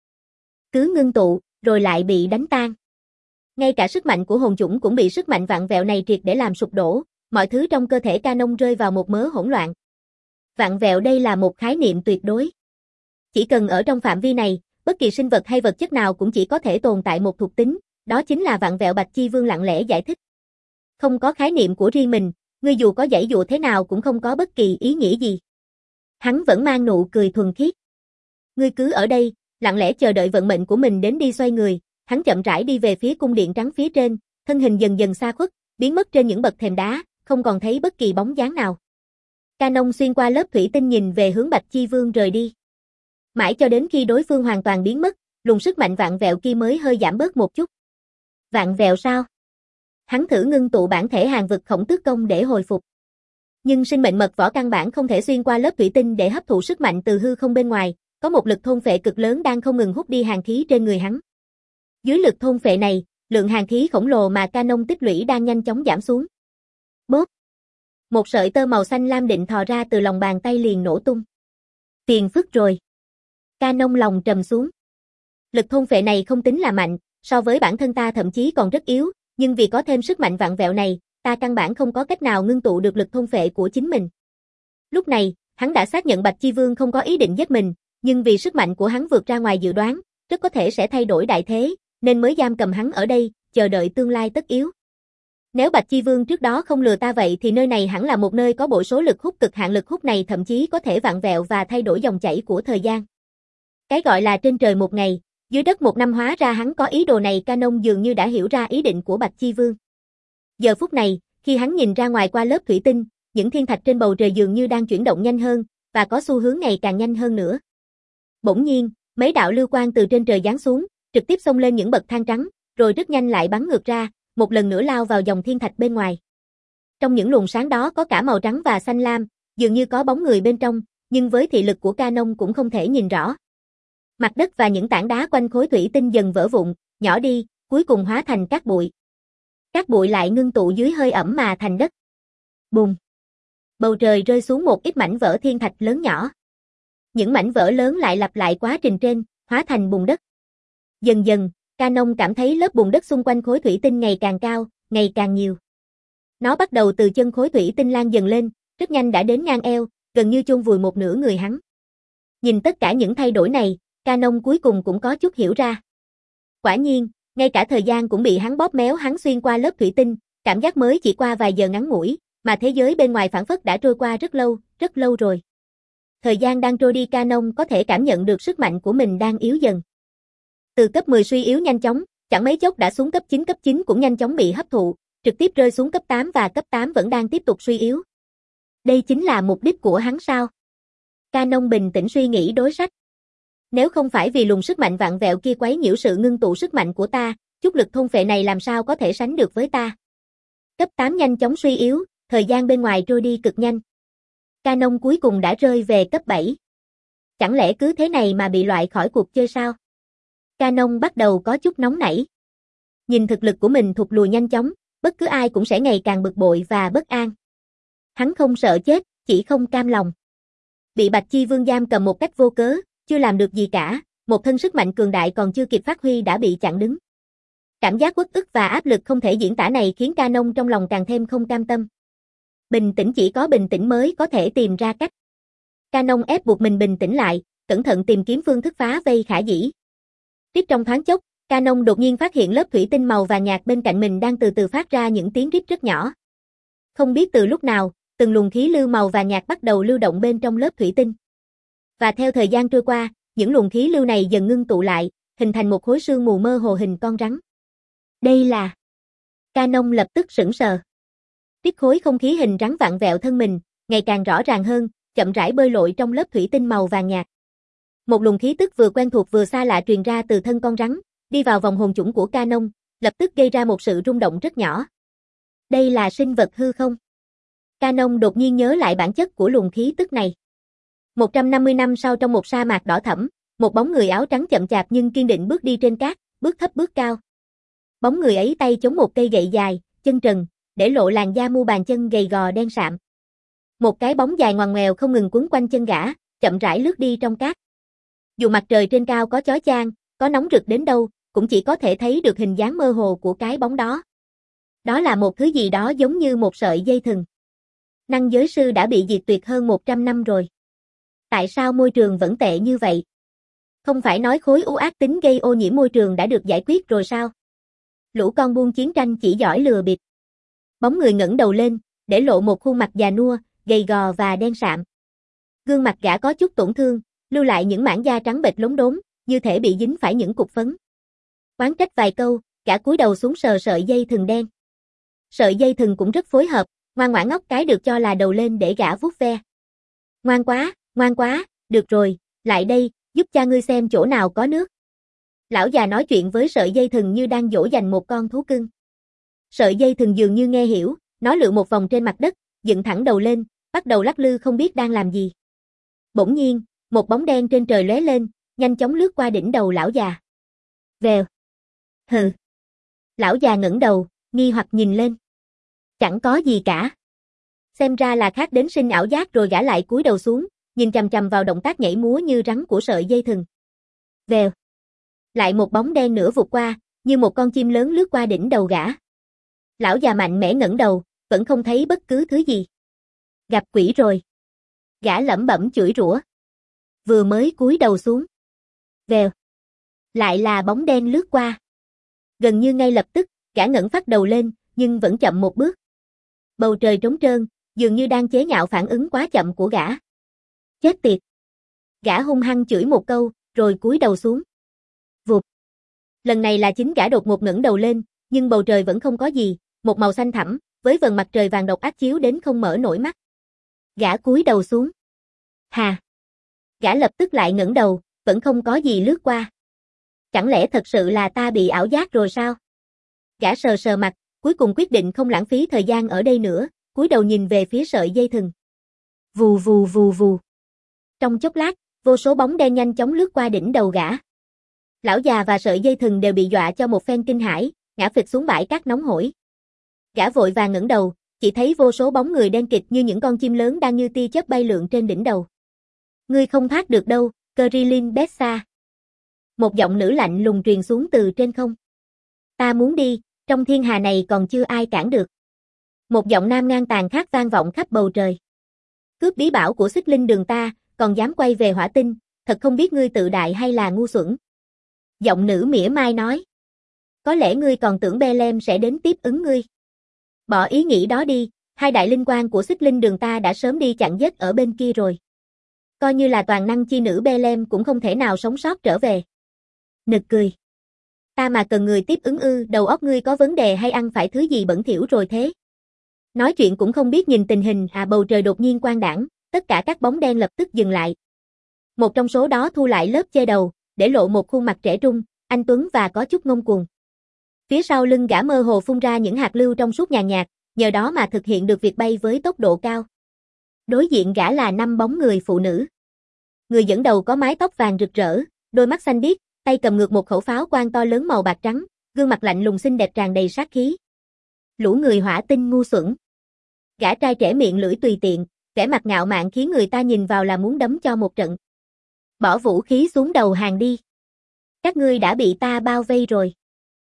Cứ ngưng tụ, rồi lại bị đánh tan. Ngay cả sức mạnh của hồn chủng cũng bị sức mạnh vặn vẹo này triệt để làm sụp đổ, mọi thứ trong cơ thể Canon rơi vào một mớ hỗn loạn. Vặn vẹo đây là một khái niệm tuyệt đối. Chỉ cần ở trong phạm vi này, bất kỳ sinh vật hay vật chất nào cũng chỉ có thể tồn tại một thuộc tính, đó chính là vặn vẹo. Bạch Chi Vương lặng lẽ giải thích. Không có khái niệm của riêng mình, ngươi dù có giãy giụa thế nào cũng không có bất kỳ ý nghĩa gì. Hắn vẫn mang nụ cười thuần khiết. Ngươi cứ ở đây, lặng lẽ chờ đợi vận mệnh của mình đến đi. Xoay người, hắn chậm rãi đi về phía cung điện trắng phía trên, thân hình dần dần xa khuất, biến mất trên những bậc thềm đá, không còn thấy bất kỳ bóng dáng nào. Canon xuyên qua lớp thủy tinh nhìn về hướng Bạch Chi Vương rời đi. Mãi cho đến khi đối phương hoàn toàn biến mất, luồng sức mạnh vạn vẹo kia mới hơi giảm bớt một chút. Vạn vẹo sao? Hắn thử ngưng tụ bản thể Hàn vực Khổng Tước Công để hồi phục. Nhưng sinh mệnh mật võ căn bản không thể xuyên qua lớp thủy tinh để hấp thụ sức mạnh từ hư không bên ngoài, có một lực thôn phệ cực lớn đang không ngừng hút đi hàn khí trên người hắn. Dưới lực thôn phệ này, lượng hàn khí khổng lồ mà Canon tích lũy đang nhanh chóng giảm xuống. Bốp! Một sợi tơ màu xanh lam định thò ra từ lòng bàn tay liền nổ tung. Phiền phức rồi. Canon lòng trầm xuống. Lực thôn phệ này không tính là mạnh, so với bản thân ta thậm chí còn rất yếu, nhưng vì có thêm sức mạnh vặn vẹo này, ta căn bản không có cách nào ngưng tụ được lực thôn phệ của chính mình. Lúc này, hắn đã xác nhận Bạch Chi Vương không có ý định giết mình, nhưng vì sức mạnh của hắn vượt ra ngoài dự đoán, rất có thể sẽ thay đổi đại thế, nên mới giam cầm hắn ở đây, chờ đợi tương lai tất yếu. Nếu Bạch Chi Vương trước đó không lừa ta vậy thì nơi này hẳn là một nơi có bội số lực hút cực hạn. Lực hút này thậm chí có thể vặn vẹo và thay đổi dòng chảy của thời gian. Cái gọi là trên trời một ngày, dưới đất một năm, hóa ra hắn có ý đồ này. Canon dường như đã hiểu ra ý định của Bạch Chi Vương. Giờ phút này, khi hắn nhìn ra ngoài qua lớp thủy tinh, những thiên thạch trên bầu trời dường như đang chuyển động nhanh hơn, và có xu hướng ngày càng nhanh hơn nữa. Bỗng nhiên, mấy đạo lưu quang từ trên trời giáng xuống, trực tiếp xông lên những bậc thang trắng, rồi rất nhanh lại bắn ngược ra, một lần nữa lao vào dòng thiên thạch bên ngoài. Trong những luồng sáng đó có cả màu trắng và xanh lam, dường như có bóng người bên trong, nhưng với thị lực của Canon cũng không thể nhìn rõ. Mặt đất và những tảng đá quanh khối thủy tinh dần vỡ vụn, nhỏ đi, cuối cùng hóa thành cát bụi. Cát bụi lại ngưng tụ dưới hơi ẩm mà thành đất. Bùng! Bầu trời rơi xuống một ít mảnh vỡ thiên thạch lớn nhỏ. Những mảnh vỡ lớn lại lặp lại quá trình trên, hóa thành bùn đất. Dần dần, Canon cảm thấy lớp bùn đất xung quanh khối thủy tinh ngày càng cao, ngày càng nhiều. Nó bắt đầu từ chân khối thủy tinh lan dần lên, rất nhanh đã đến ngang eo, gần như chôn vùi một nửa người hắn. Nhìn tất cả những thay đổi này, Canon cuối cùng cũng có chút hiểu ra. Quả nhiên, ngay cả thời gian cũng bị hắn bóp méo. Hắn xuyên qua lớp thủy tinh, cảm giác mới chỉ qua vài giờ ngắn ngủi, mà thế giới bên ngoài phảng phất đã trôi qua rất lâu, rất lâu rồi. Thời gian đang trôi đi, Canon có thể cảm nhận được sức mạnh của mình đang yếu dần. Từ cấp mười suy yếu nhanh chóng, chẳng mấy chốc đã xuống cấp chín. Cấp chín cũng nhanh chóng bị hấp thụ, trực tiếp rơi xuống cấp tám và cấp tám vẫn đang tiếp tục suy yếu. Đây chính là mục đích của hắn sao? Canon bình tĩnh suy nghĩ đối sách. Nếu không phải vì luồng sức mạnh vạn vẹo kia quấy nhiễu sự ngưng tụ sức mạnh của ta, chút lực thôn phệ này làm sao có thể sánh được với ta. Cấp tám nhanh chóng suy yếu, thời gian bên ngoài trôi đi cực nhanh. Canon cuối cùng đã rơi về cấp bảy. Chẳng lẽ cứ thế này mà bị loại khỏi cuộc chơi sao? Canon bắt đầu có chút nóng nảy. Nhìn thực lực của mình thụt lùi nhanh chóng, bất cứ ai cũng sẽ ngày càng bực bội và bất an. Hắn không sợ chết, chỉ không cam lòng. Bị Bạch Chi Vương giam cầm một cách vô cớ, chưa làm được gì cả, một thân sức mạnh cường đại còn chưa kịp phát huy đã bị chặn đứng. Cảm giác uất ức và áp lực không thể diễn tả này khiến Canon trong lòng càng thêm không cam tâm. Bình tĩnh, chỉ có bình tĩnh mới có thể tìm ra cách. Canon ép buộc mình bình tĩnh lại, cẩn thận tìm kiếm phương thức phá vây khả dĩ. Rít trong thoáng chốc, Canon đột nhiên phát hiện lớp thủy tinh màu vàng nhạt bên cạnh mình đang từ từ phát ra những tiếng rít rất nhỏ. Không biết từ lúc nào, từng luồng khí lưu màu vàng nhạt bắt đầu lưu động bên trong lớp thủy tinh. Và theo thời gian trôi qua, những luồng khí lưu này dần ngưng tụ lại, hình thành một khối sương mù mơ hồ hình con rắn. Đây là... Canon lập tức sững sờ. Tiếp khối không khí hình rắn vặn vẹo thân mình, ngày càng rõ ràng hơn, chậm rãi bơi lội trong lớp thủy tinh màu vàng nhạt. Một luồng khí tức vừa quen thuộc vừa xa lạ truyền ra từ thân con rắn, đi vào vòng hồn chủng của Canon, lập tức gây ra một sự rung động rất nhỏ. Đây là sinh vật hư không? Canon đột nhiên nhớ lại bản chất của luồng khí tức này. một trăm năm mươi năm sau trong một sa mạc đỏ thẫm, một bóng người áo trắng chậm chạp nhưng kiên định bước đi trên cát, bước thấp bước cao. Bóng người ấy tay chống một cây gậy dài, chân trần, để lộ làn da mu bàn chân gầy gò đen sạm. Một cái bóng dài ngoằn ngoèo không ngừng quấn quanh chân gã, chậm rãi lướt đi trong cát. Dù mặt trời trên cao có chói chang, có nóng rực đến đâu, cũng chỉ có thể thấy được hình dáng mơ hồ của cái bóng đó. Đó là một thứ gì đó giống như một sợi dây thừng. Năng giới sư đã bị diệt tuyệt hơn một trăm năm rồi. Tại sao môi trường vẫn tệ như vậy? Không phải nói khối u ác tính gây ô nhiễm môi trường đã được giải quyết rồi sao? Lũ con buôn chiến tranh chỉ giỏi lừa bịp. Bóng người ngẩng đầu lên, để lộ một khuôn mặt già nua, gầy gò và đen sạm. Gương mặt gã có chút tổn thương, lưu lại những mảng da trắng bệch lốm đốm, như thể bị dính phải những cục phấn. Oán trách vài câu, gã cúi đầu xuống sờ sợi dây thừng đen. Sợi dây thừng cũng rất phối hợp, ngoan ngoãn ngóc cái được cho là đầu lên để gã vuốt ve. Ngoan quá, ngoan quá, được rồi, lại đây, giúp cha ngươi xem chỗ nào có nước. Lão già nói chuyện với sợi dây thừng như đang dỗ dành một con thú cưng. Sợi dây thừng dường như nghe hiểu, nó lượn một vòng trên mặt đất, dựng thẳng đầu lên, bắt đầu lắc lư không biết đang làm gì. Bỗng nhiên, một bóng đen trên trời lóe lên, nhanh chóng lướt qua đỉnh đầu lão già. Vèo. Hừ. Lão già ngẩng đầu, nghi hoặc nhìn lên. Chẳng có gì cả. Xem ra là khác đến sinh ảo giác rồi gã lại cúi đầu xuống, nhìn chằm chằm vào động tác nhảy múa như rắn của sợi dây thừng. Vèo. Lại một bóng đen nữa vụt qua, như một con chim lớn lướt qua đỉnh đầu gã. Lão già mạnh mẽ ngẩng đầu, vẫn không thấy bất cứ thứ gì. Gặp quỷ rồi. Gã lẩm bẩm chửi rủa. Vừa mới cúi đầu xuống. Vèo. Lại là bóng đen lướt qua. Gần như ngay lập tức, gã ngẩng phát đầu lên, nhưng vẫn chậm một bước. Bầu trời trống trơn, dường như đang chế nhạo phản ứng quá chậm của gã. Chết tiệt. Gã hung hăng chửi một câu, rồi cúi đầu xuống. Vụt. Lần này là chính gã đột ngột ngẩng đầu lên, nhưng bầu trời vẫn không có gì, một màu xanh thẳm, với vầng mặt trời vàng độc ác chiếu đến không mở nổi mắt. Gã cúi đầu xuống. Hà. Gã lập tức lại ngẩng đầu, vẫn không có gì lướt qua. Chẳng lẽ thật sự là ta bị ảo giác rồi sao? Gã sờ sờ mặt, cuối cùng quyết định không lãng phí thời gian ở đây nữa, cúi đầu nhìn về phía sợi dây thừng. Vù vù vù vù. Trong chốc lát, vô số bóng đen nhanh chóng lướt qua đỉnh đầu gã. Lão già và sợi dây thừng đều bị dọa cho một phen kinh hãi, ngã phịch xuống bãi cát nóng hổi. Gã vội vàng ngẩng đầu, chỉ thấy vô số bóng người đen kịt như những con chim lớn đang như tia chớp bay lượn trên đỉnh đầu. Ngươi không thoát được đâu, Krillin Bessa. Một giọng nữ lạnh lùng truyền xuống từ trên không. Ta muốn đi, trong thiên hà này còn chưa ai cản được. Một giọng nam ngang tàn khác vang vọng khắp bầu trời. Cướp bí bảo của Xích Linh Đường ta, còn dám quay về Hỏa Tinh, thật không biết ngươi tự đại hay là ngu xuẩn. Giọng nữ mỉa mai nói. Có lẽ ngươi còn tưởng Bethlehem sẽ đến tiếp ứng ngươi. Bỏ ý nghĩ đó đi, hai đại linh quan của Xích Linh Đường ta đã sớm đi chặn giết ở bên kia rồi. Coi như là toàn năng chi nữ Bethlehem cũng không thể nào sống sót trở về. Nực cười. Ta mà cần người tiếp ứng ư, đầu óc ngươi có vấn đề hay ăn phải thứ gì bẩn thỉu rồi thế? Nói chuyện cũng không biết nhìn tình hình à bầu trời đột nhiên quang đãng, tất cả các bóng đen lập tức dừng lại. Một trong số đó thu lại lớp che đầu, để lộ một khuôn mặt trẻ trung, anh tuấn và có chút ngông cuồng. Phía sau lưng gã mơ hồ phun ra những hạt lưu trong suốt nhàn nhạt, nhờ đó mà thực hiện được việc bay với tốc độ cao. Đối diện gã là năm bóng người phụ nữ. Người dẫn đầu có mái tóc vàng rực rỡ, đôi mắt xanh biếc, tay cầm ngược một khẩu pháo quang to lớn màu bạc trắng, gương mặt lạnh lùng xinh đẹp tràn đầy sát khí. Lũ người hỏa tinh ngu xuẩn. Gã trai trẻ miệng lưỡi tùy tiện, vẻ mặt ngạo mạn khiến người ta nhìn vào là muốn đấm cho một trận. Bỏ vũ khí xuống đầu hàng đi. Các ngươi đã bị ta bao vây rồi.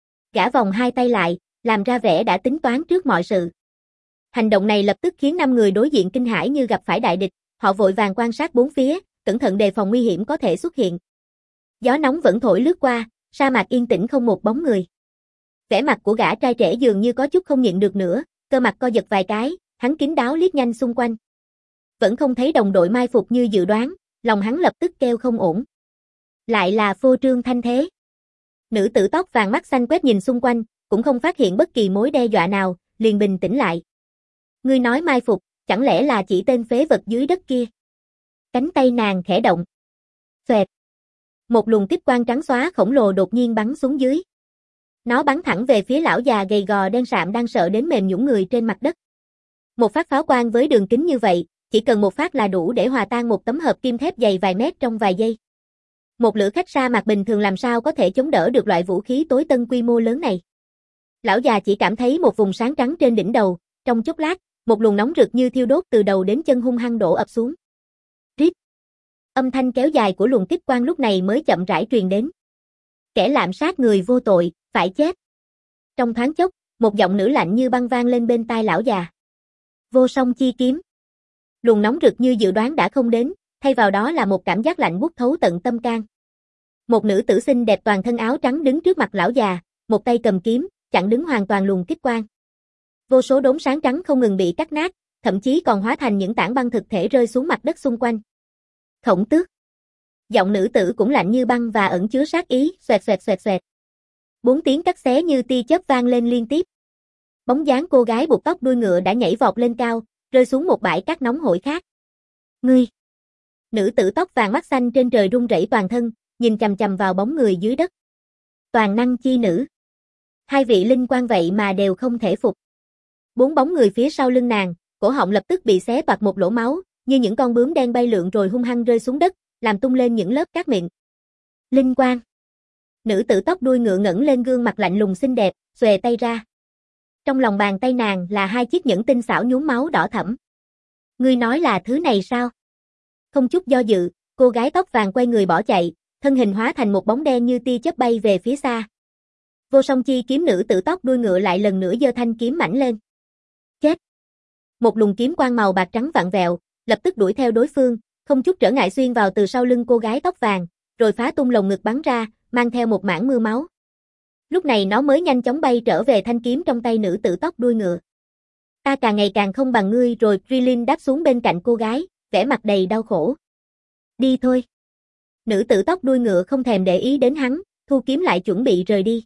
Gã vòng hai tay lại, làm ra vẻ đã tính toán trước mọi sự. Hành động này lập tức khiến năm người đối diện kinh hãi như gặp phải đại địch, họ vội vàng quan sát bốn phía, cẩn thận đề phòng nguy hiểm có thể xuất hiện. Gió nóng vẫn thổi lướt qua, sa mạc yên tĩnh không một bóng người. Vẻ mặt của gã trai trẻ dường như có chút không nhịn được nữa, cơ mặt co giật vài cái, hắn kín đáo liếc nhanh xung quanh. Vẫn không thấy đồng đội mai phục như dự đoán, lòng hắn lập tức kêu không ổn. Lại là phô trương thanh thế. Nữ tử tóc vàng mắt xanh quét nhìn xung quanh, cũng không phát hiện bất kỳ mối đe dọa nào, liền bình tĩnh lại. Ngươi nói mai phục, chẳng lẽ là chỉ tên phế vật dưới đất kia? Cánh tay nàng khẽ động. Xoẹt. Một luồng tiếp quang trắng xóa khổng lồ đột nhiên bắn xuống dưới. Nó bắn thẳng về phía lão già gầy gò đen sạm đang sợ đến mềm nhũn người trên mặt đất. Một phát pháo quang với đường kính như vậy, chỉ cần một phát là đủ để hòa tan một tấm hợp kim thép dày vài mét trong vài giây. Một lữ khách sa mạc bình thường làm sao có thể chống đỡ được loại vũ khí tối tân quy mô lớn này. Lão già chỉ cảm thấy một vùng sáng trắng trên đỉnh đầu, trong chốc lát, một luồng nóng rực như thiêu đốt từ đầu đến chân hung hăng đổ ập xuống. Rít. Âm thanh kéo dài của luồng kích quang lúc này mới chậm rãi truyền đến. Kẻ lạm sát người vô tội, phải chết. Trong thoáng chốc, một giọng nữ lạnh như băng vang lên bên tai lão già. Vô song chi kiếm. Luồng nóng rực như dự đoán đã không đến, thay vào đó là một cảm giác lạnh buốt thấu tận tâm can. Một nữ tử xinh đẹp toàn thân áo trắng đứng trước mặt lão già, một tay cầm kiếm, chặn đứng hoàn toàn luồng kích quang. Vô số đốm sáng trắng không ngừng bị cắt nát, thậm chí còn hóa thành những tảng băng thực thể rơi xuống mặt đất xung quanh. Khổng tước. Giọng nữ tử cũng lạnh như băng và ẩn chứa sát ý, xoẹt xoẹt xoẹt xoẹt. Bốn tiếng cắt xé như tia chớp vang lên liên tiếp. Bóng dáng cô gái buộc tóc đuôi ngựa đã nhảy vọt lên cao, rơi xuống một bãi cát nóng hổi khác. Ngươi. Nữ tử tóc vàng mắt xanh trên trời run rẩy toàn thân, nhìn chằm chằm vào bóng người dưới đất. Toàn năng chi nữ. Hai vị linh quan vậy mà đều không thể phục. Bốn bóng người phía sau lưng nàng, cổ họng lập tức bị xé toạc một lỗ máu, như những con bướm đen bay lượn rồi hung hăng rơi xuống đất, làm tung lên những lớp cát mịn. Linh quan. Nữ tử tóc đuôi ngựa ngẩng lên gương mặt lạnh lùng xinh đẹp, xòe tay ra. Trong lòng bàn tay nàng là hai chiếc nhẫn tinh xảo nhuốm máu đỏ thẫm. Ngươi nói là thứ này sao? Không chút do dự, cô gái tóc vàng quay người bỏ chạy, thân hình hóa thành một bóng đen như tia chớp bay về phía xa. Vô song chi kiếm nữ tử tóc đuôi ngựa lại lần nữa giơ thanh kiếm mãnh lên. Chết! Một luồng kiếm quang màu bạc trắng vặn vẹo, lập tức đuổi theo đối phương, không chút trở ngại xuyên vào từ sau lưng cô gái tóc vàng, rồi phá tung lồng ngực bắn ra, mang theo một mảng mưa máu. Lúc này nó mới nhanh chóng bay trở về thanh kiếm trong tay nữ tử tóc đuôi ngựa. Ta càng ngày càng không bằng ngươi rồi. Krillin đáp xuống bên cạnh cô gái, vẻ mặt đầy đau khổ. Đi thôi. Nữ tử tóc đuôi ngựa không thèm để ý đến hắn, thu kiếm lại chuẩn bị rời đi.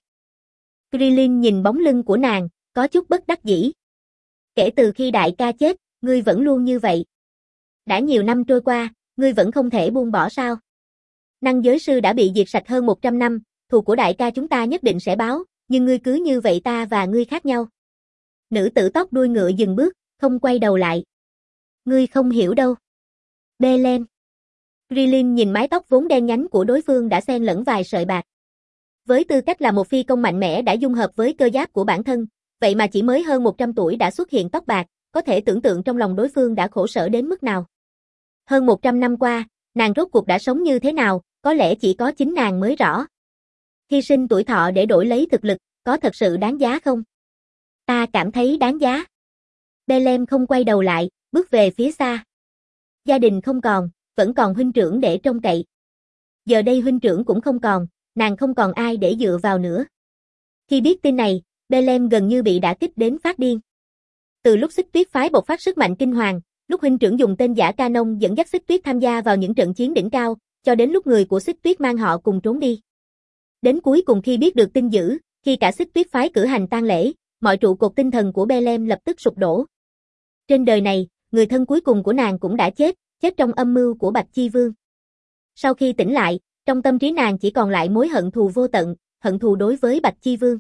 Krillin nhìn bóng lưng của nàng, có chút bất đắc dĩ. Kể từ khi đại ca chết, ngươi vẫn luôn như vậy. Đã nhiều năm trôi qua, ngươi vẫn không thể buông bỏ sao? Năng giới sư đã bị diệt sạch hơn một trăm năm, thù của đại ca chúng ta nhất định sẽ báo, nhưng ngươi cứ như vậy ta và ngươi khác nhau. Nữ tử tóc đuôi ngựa dừng bước, không quay đầu lại. Ngươi không hiểu đâu. Belen. Krillin nhìn mái tóc vốn đen nhánh của đối phương đã xen lẫn vài sợi bạc. Với tư cách là một phi công mạnh mẽ đã dung hợp với cơ giáp của bản thân, vậy mà chỉ mới hơn một trăm tuổi đã xuất hiện tóc bạc, có thể tưởng tượng trong lòng đối phương đã khổ sở đến mức nào. Hơn một trăm năm qua, nàng rốt cuộc đã sống như thế nào, có lẽ chỉ có chính nàng mới rõ. Hy sinh tuổi thọ để đổi lấy thực lực, có thật sự đáng giá không? Ta cảm thấy đáng giá. Belen không quay đầu lại, bước về phía xa. Gia đình không còn, vẫn còn huynh trưởng để trông cậy. Giờ đây huynh trưởng cũng không còn, nàng không còn ai để dựa vào nữa. Khi biết tin này, Belen gần như bị đả kích đến phát điên. Từ lúc Xích Tuyết phái bộc phát sức mạnh kinh hoàng, lúc huynh trưởng dùng tên giả Canon dẫn dắt Xích Tuyết tham gia vào những trận chiến đỉnh cao, cho đến lúc người của Xích Tuyết mang họ cùng trốn đi. Đến cuối cùng khi biết được tin dữ, khi cả Xích Tuyết phái cử hành tang lễ, mọi trụ cột tinh thần của Belen lập tức sụp đổ. Trên đời này, người thân cuối cùng của nàng cũng đã chết, chết trong âm mưu của Bạch Chi Vương. Sau khi tỉnh lại, trong tâm trí nàng chỉ còn lại mối hận thù vô tận, hận thù đối với Bạch Chi Vương.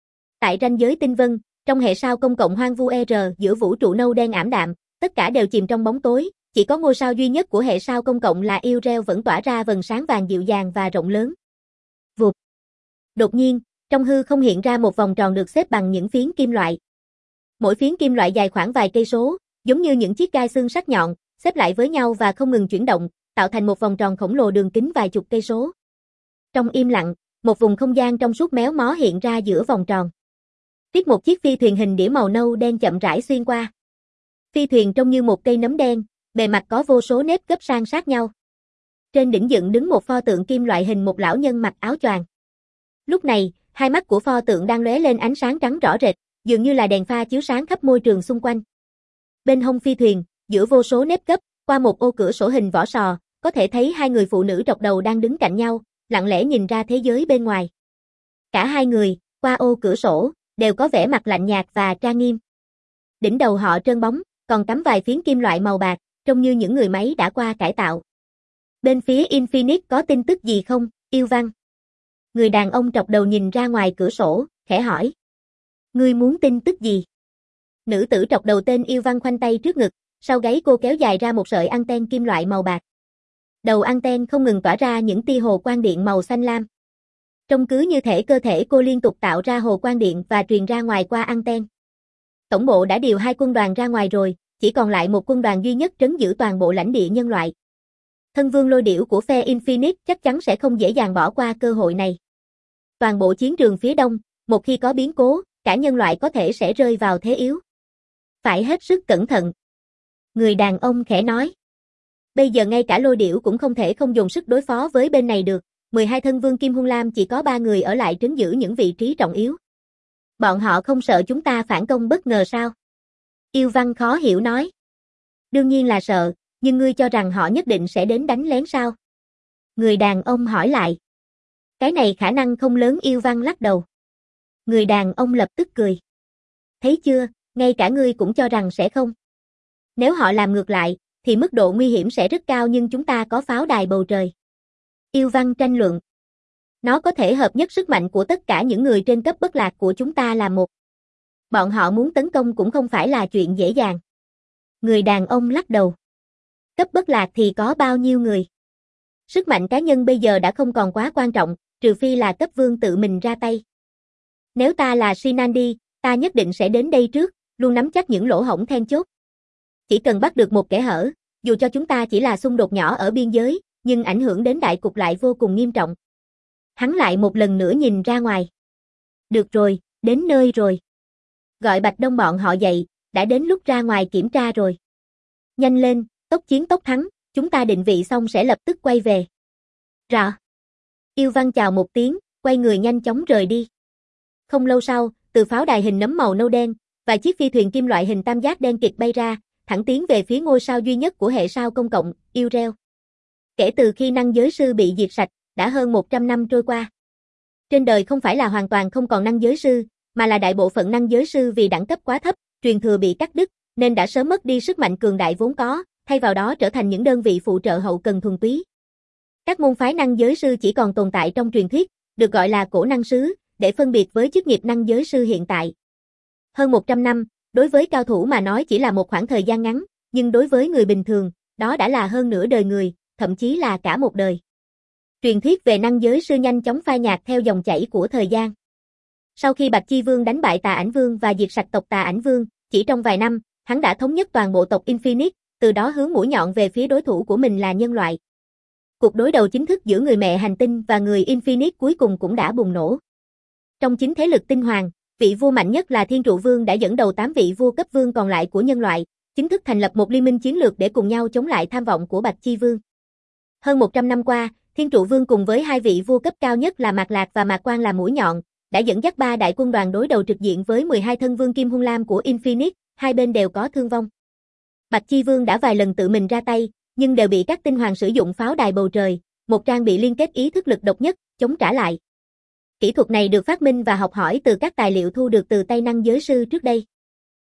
Tại ranh giới tinh vân, trong hệ sao công cộng hoang vu R giữa vũ trụ nâu đen ảm đạm, tất cả đều chìm trong bóng tối, chỉ có ngôi sao duy nhất của hệ sao công cộng là Uriel vẫn tỏa ra vầng sáng vàng dịu dàng và rộng lớn. Vụt. Đột nhiên, trong hư không hiện ra một vòng tròn được xếp bằng những phiến kim loại. Mỗi phiến kim loại dài khoảng vài cây số, giống như những chiếc gai xương sắc nhọn, xếp lại với nhau và không ngừng chuyển động, tạo thành một vòng tròn khổng lồ đường kính vài chục cây số. Trong im lặng, một vùng không gian trong suốt méo mó hiện ra giữa vòng tròn. Tiếp một chiếc phi thuyền hình đĩa màu nâu đen chậm rãi xuyên qua. Phi thuyền trông như một cây nấm đen, bề mặt có vô số nếp gấp san sát nhau. Trên đỉnh dựng đứng một pho tượng kim loại hình một lão nhân mặc áo choàng. Lúc này, hai mắt của pho tượng đang lóe lên ánh sáng trắng rõ rệt, dường như là đèn pha chiếu sáng khắp môi trường xung quanh. Bên hông phi thuyền, giữa vô số nếp gấp, qua một ô cửa sổ hình vỏ sò, có thể thấy hai người phụ nữ trọc đầu đang đứng cạnh nhau, lặng lẽ nhìn ra thế giới bên ngoài. Cả hai người, qua ô cửa sổ, đều có vẻ mặt lạnh nhạt và trang nghiêm. Đỉnh đầu họ trơn bóng, còn cắm vài phiến kim loại màu bạc, trông như những người máy đã qua cải tạo. Bên phía Infinite có tin tức gì không, Yêu Văn? Người đàn ông trọc đầu nhìn ra ngoài cửa sổ, khẽ hỏi. Ngươi muốn tin tức gì? Nữ tử trọc đầu tên Yêu Văn khoanh tay trước ngực, sau gáy cô kéo dài ra một sợi anten kim loại màu bạc. Đầu anten không ngừng tỏa ra những tia hồ quang điện màu xanh lam. Trông cứ như thể cơ thể cô liên tục tạo ra hồ quang điện và truyền ra ngoài qua anten. Tổng bộ đã điều hai quân đoàn ra ngoài rồi, chỉ còn lại một quân đoàn duy nhất trấn giữ toàn bộ lãnh địa nhân loại. Thân vương lôi điểu của phe Infinite chắc chắn sẽ không dễ dàng bỏ qua cơ hội này. Toàn bộ chiến trường phía đông, một khi có biến cố, cả nhân loại có thể sẽ rơi vào thế yếu. Phải hết sức cẩn thận. Người đàn ông khẽ nói. Bây giờ ngay cả lôi điểu cũng không thể không dùng sức đối phó với bên này được, mười hai thân vương Kim Hung Lam chỉ có ba người ở lại trấn giữ những vị trí trọng yếu. Bọn họ không sợ chúng ta phản công bất ngờ sao? Yêu Văn khó hiểu nói. Đương nhiên là sợ, nhưng ngươi cho rằng họ nhất định sẽ đến đánh lén sao? Người đàn ông hỏi lại. Cái này khả năng không lớn, Yêu Văn lắc đầu. Người đàn ông lập tức cười. Thấy chưa, ngay cả ngươi cũng cho rằng sẽ không. Nếu họ làm ngược lại, thì mức độ nguy hiểm sẽ rất cao, nhưng chúng ta có pháo đài bầu trời. Yêu Văn tranh luận. Nó có thể hợp nhất sức mạnh của tất cả những người trên cấp bất lạc của chúng ta là một. Bọn họ muốn tấn công cũng không phải là chuyện dễ dàng. Người đàn ông lắc đầu. Cấp bất lạc thì có bao nhiêu người? Sức mạnh cá nhân bây giờ đã không còn quá quan trọng, trừ phi là cấp vương tự mình ra tay. Nếu ta là Shinandi, ta nhất định sẽ đến đây trước, luôn nắm chắc những lỗ hổng then chốt. Chỉ cần bắt được một kẽ hở, dù cho chúng ta chỉ là xung đột nhỏ ở biên giới, nhưng ảnh hưởng đến đại cục lại vô cùng nghiêm trọng. Hắn lại một lần nữa nhìn ra ngoài. Được rồi, đến nơi rồi. Gọi Bạch Đông bọn họ dậy, đã đến lúc ra ngoài kiểm tra rồi. Nhanh lên, tốc chiến tốc thắng, chúng ta định vị xong sẽ lập tức quay về. Rõ. Yêu Văn chào một tiếng, quay người nhanh chóng rời đi. Không lâu sau, từ pháo đài hình nấm màu nâu đen, vài chiếc phi thuyền kim loại hình tam giác đen kịt bay ra, thẳng tiến về phía ngôi sao duy nhất của hệ sao công cộng, Uriel. Kể từ khi năng giới sư bị diệt sạch, đã hơn một trăm năm trôi qua. Trên đời không phải là hoàn toàn không còn năng giới sư, mà là đại bộ phận năng giới sư vì đẳng cấp quá thấp, truyền thừa bị cắt đứt, nên đã sớm mất đi sức mạnh cường đại vốn có, thay vào đó trở thành những đơn vị phụ trợ hậu cần thuần túy. Các môn phái năng giới sư chỉ còn tồn tại trong truyền thuyết, được gọi là cổ năng sứ, để phân biệt với chức nghiệp năng giới sư hiện tại. Hơn một trăm năm, đối với cao thủ mà nói chỉ là một khoảng thời gian ngắn, nhưng đối với người bình thường, đó đã là hơn nửa đời người, thậm chí là cả một đời. Truyền thuyết về năng giới sư nhanh chóng phai nhạt theo dòng chảy của thời gian. Sau khi Bạch Chi Vương đánh bại Tà Ảnh Vương và diệt sạch tộc Tà Ảnh Vương, chỉ trong vài năm, hắn đã thống nhất toàn bộ tộc Infinite, từ đó hướng mũi nhọn về phía đối thủ của mình là nhân loại. Cuộc đối đầu chính thức giữa người mẹ hành tinh và người Infinite cuối cùng cũng đã bùng nổ. Trong chính thế lực tinh hoàng, vị vua mạnh nhất là Thiên Trụ Vương đã dẫn đầu tám vị vua cấp vương còn lại của nhân loại, chính thức thành lập một liên minh chiến lược để cùng nhau chống lại tham vọng của Bạch Chi Vương. Hơn một trăm năm qua, Thiên Trụ Vương cùng với hai vị vua cấp cao nhất là Mạc Lạc và Mạc Quan là mũi nhọn, đã dẫn dắt ba đại quân đoàn đối đầu trực diện với mười hai thân vương Kim Hung Lam của Infinite, hai bên đều có thương vong. Bạch Chi Vương đã vài lần tự mình ra tay, nhưng đều bị các tinh hoàng sử dụng pháo đài bầu trời, một trang bị liên kết ý thức lực độc nhất, chống trả lại. Kỹ thuật này được phát minh và học hỏi từ các tài liệu thu được từ tay năng giới sư trước đây.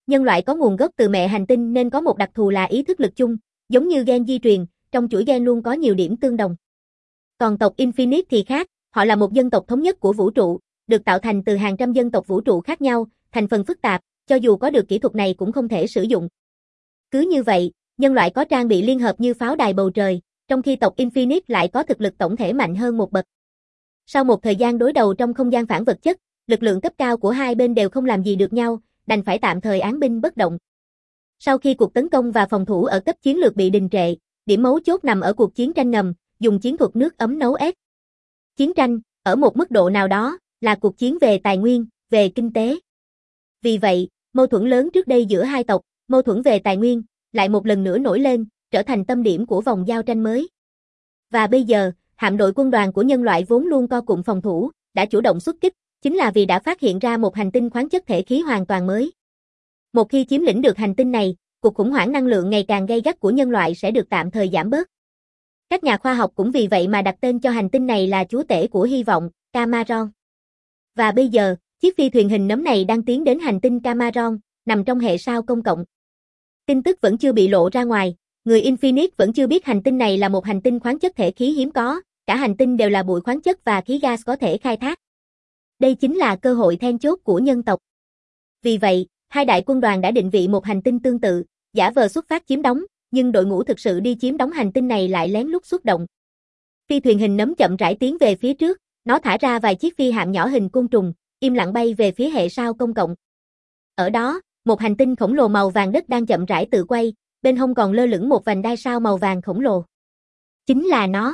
Nhân loại có nguồn gốc từ mẹ hành tinh nên có một đặc thù là ý thức lực chung, giống như gen di truyền, trong chuỗi gen luôn có nhiều điểm tương đồng. Còn tộc Infinite thì khác, họ là một dân tộc thống nhất của vũ trụ, được tạo thành từ hàng trăm dân tộc vũ trụ khác nhau, thành phần phức tạp, cho dù có được kỹ thuật này cũng không thể sử dụng. Cứ như vậy, nhân loại có trang bị liên hợp như pháo đài bầu trời, trong khi tộc Infinite lại có thực lực tổng thể mạnh hơn một bậc. Sau một thời gian đối đầu trong không gian phản vật chất, lực lượng cấp cao của hai bên đều không làm gì được nhau, đành phải tạm thời án binh bất động. Sau khi cuộc tấn công và phòng thủ ở cấp chiến lược bị đình trệ, điểm mấu chốt nằm ở cuộc chiến tranh ngầm, dùng chiến thuật nước ấm nấu ép. Chiến tranh, ở một mức độ nào đó, là cuộc chiến về tài nguyên, về kinh tế. Vì vậy, mâu thuẫn lớn trước đây giữa hai tộc, mâu thuẫn về tài nguyên, lại một lần nữa nổi lên, trở thành tâm điểm của vòng giao tranh mới. Và bây giờ, hạm đội quân đoàn của nhân loại vốn luôn co cụm phòng thủ, đã chủ động xuất kích, chính là vì đã phát hiện ra một hành tinh khoáng chất thể khí hoàn toàn mới. Một khi chiếm lĩnh được hành tinh này, cuộc khủng hoảng năng lượng ngày càng gay gắt của nhân loại sẽ được tạm thời giảm bớt. Các nhà khoa học cũng vì vậy mà đặt tên cho hành tinh này là chúa tể của hy vọng, Camaron. Và bây giờ, chiếc phi thuyền hình nấm này đang tiến đến hành tinh Camaron, nằm trong hệ sao công cộng. Tin tức vẫn chưa bị lộ ra ngoài, người Infinite vẫn chưa biết hành tinh này là một hành tinh khoáng chất thể khí hiếm có, cả hành tinh đều là bụi khoáng chất và khí gas có thể khai thác. Đây chính là cơ hội then chốt của nhân tộc. Vì vậy, hai đại quân đoàn đã định vị một hành tinh tương tự, giả vờ xuất phát chiếm đóng, nhưng đội ngũ thực sự đi chiếm đóng hành tinh này lại lén lút xuất động. Phi thuyền hình nấm chậm rãi tiến về phía trước, nó thả ra vài chiếc phi hạm nhỏ hình côn trùng, im lặng bay về phía hệ sao công cộng. Ở đó, một hành tinh khổng lồ màu vàng đất đang chậm rãi tự quay, bên hông còn lơ lửng một vành đai sao màu vàng khổng lồ. Chính là nó.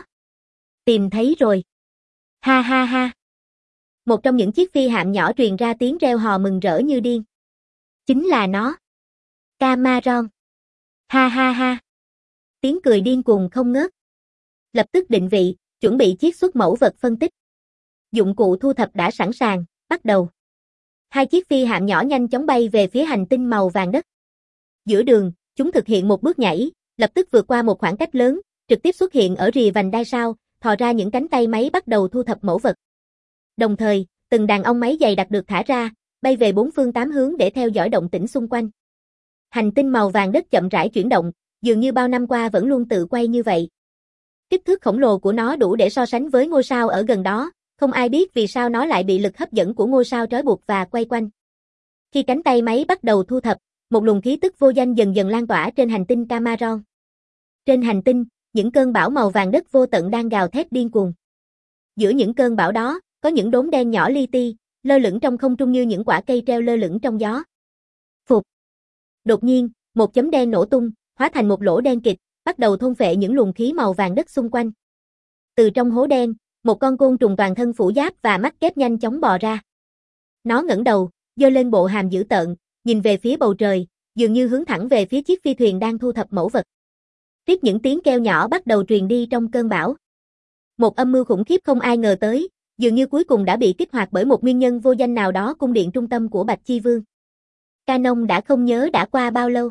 Tìm thấy rồi. Ha ha ha. Một trong những chiếc phi hạm nhỏ truyền ra tiếng reo hò mừng rỡ như điên. Chính là nó. Camaron. Ha ha ha. Tiếng cười điên cuồng không ngớt. Lập tức định vị, chuẩn bị chiết xuất mẫu vật phân tích. Dụng cụ thu thập đã sẵn sàng, bắt đầu. Hai chiếc phi hạm nhỏ nhanh chóng bay về phía hành tinh màu vàng đất. Giữa đường, chúng thực hiện một bước nhảy, lập tức vượt qua một khoảng cách lớn, trực tiếp xuất hiện ở rìa vành đai sao, thò ra những cánh tay máy bắt đầu thu thập mẫu vật. Đồng thời, từng đàn ong máy dày đặc được thả ra, bay về bốn phương tám hướng để theo dõi động tĩnh xung quanh. Hành tinh màu vàng đất chậm rãi chuyển động, dường như bao năm qua vẫn luôn tự quay như vậy. Kích thước khổng lồ của nó đủ để so sánh với ngôi sao ở gần đó, không ai biết vì sao nó lại bị lực hấp dẫn của ngôi sao trói buộc và quay quanh. Khi cánh tay máy bắt đầu thu thập, một luồng khí tức vô danh dần dần lan tỏa trên hành tinh Camaron. Trên hành tinh, những cơn bão màu vàng đất vô tận đang gào thét điên cuồng. Giữa những cơn bão đó, có những đốm đen nhỏ li ti, lơ lửng trong không trung như những quả cây treo lơ lửng trong gió. Phụt. Đột nhiên, một chấm đen nổ tung, hóa thành một lỗ đen kịt, bắt đầu thôn phệ những luồng khí màu vàng đất xung quanh. Từ trong hố đen, một con côn trùng toàn thân phủ giáp và mắt kép nhanh chóng bò ra. Nó ngẩng đầu, giơ lên bộ hàm dữ tợn, nhìn về phía bầu trời, dường như hướng thẳng về phía chiếc phi thuyền đang thu thập mẫu vật. Tiếp những tiếng kêu nhỏ bắt đầu truyền đi trong cơn bão. Một âm mưu khủng khiếp không ai ngờ tới, dường như cuối cùng đã bị kích hoạt bởi một nguyên nhân vô danh nào đó cung điện trung tâm của Bạch Chi Vương. Canon đã không nhớ đã qua bao lâu.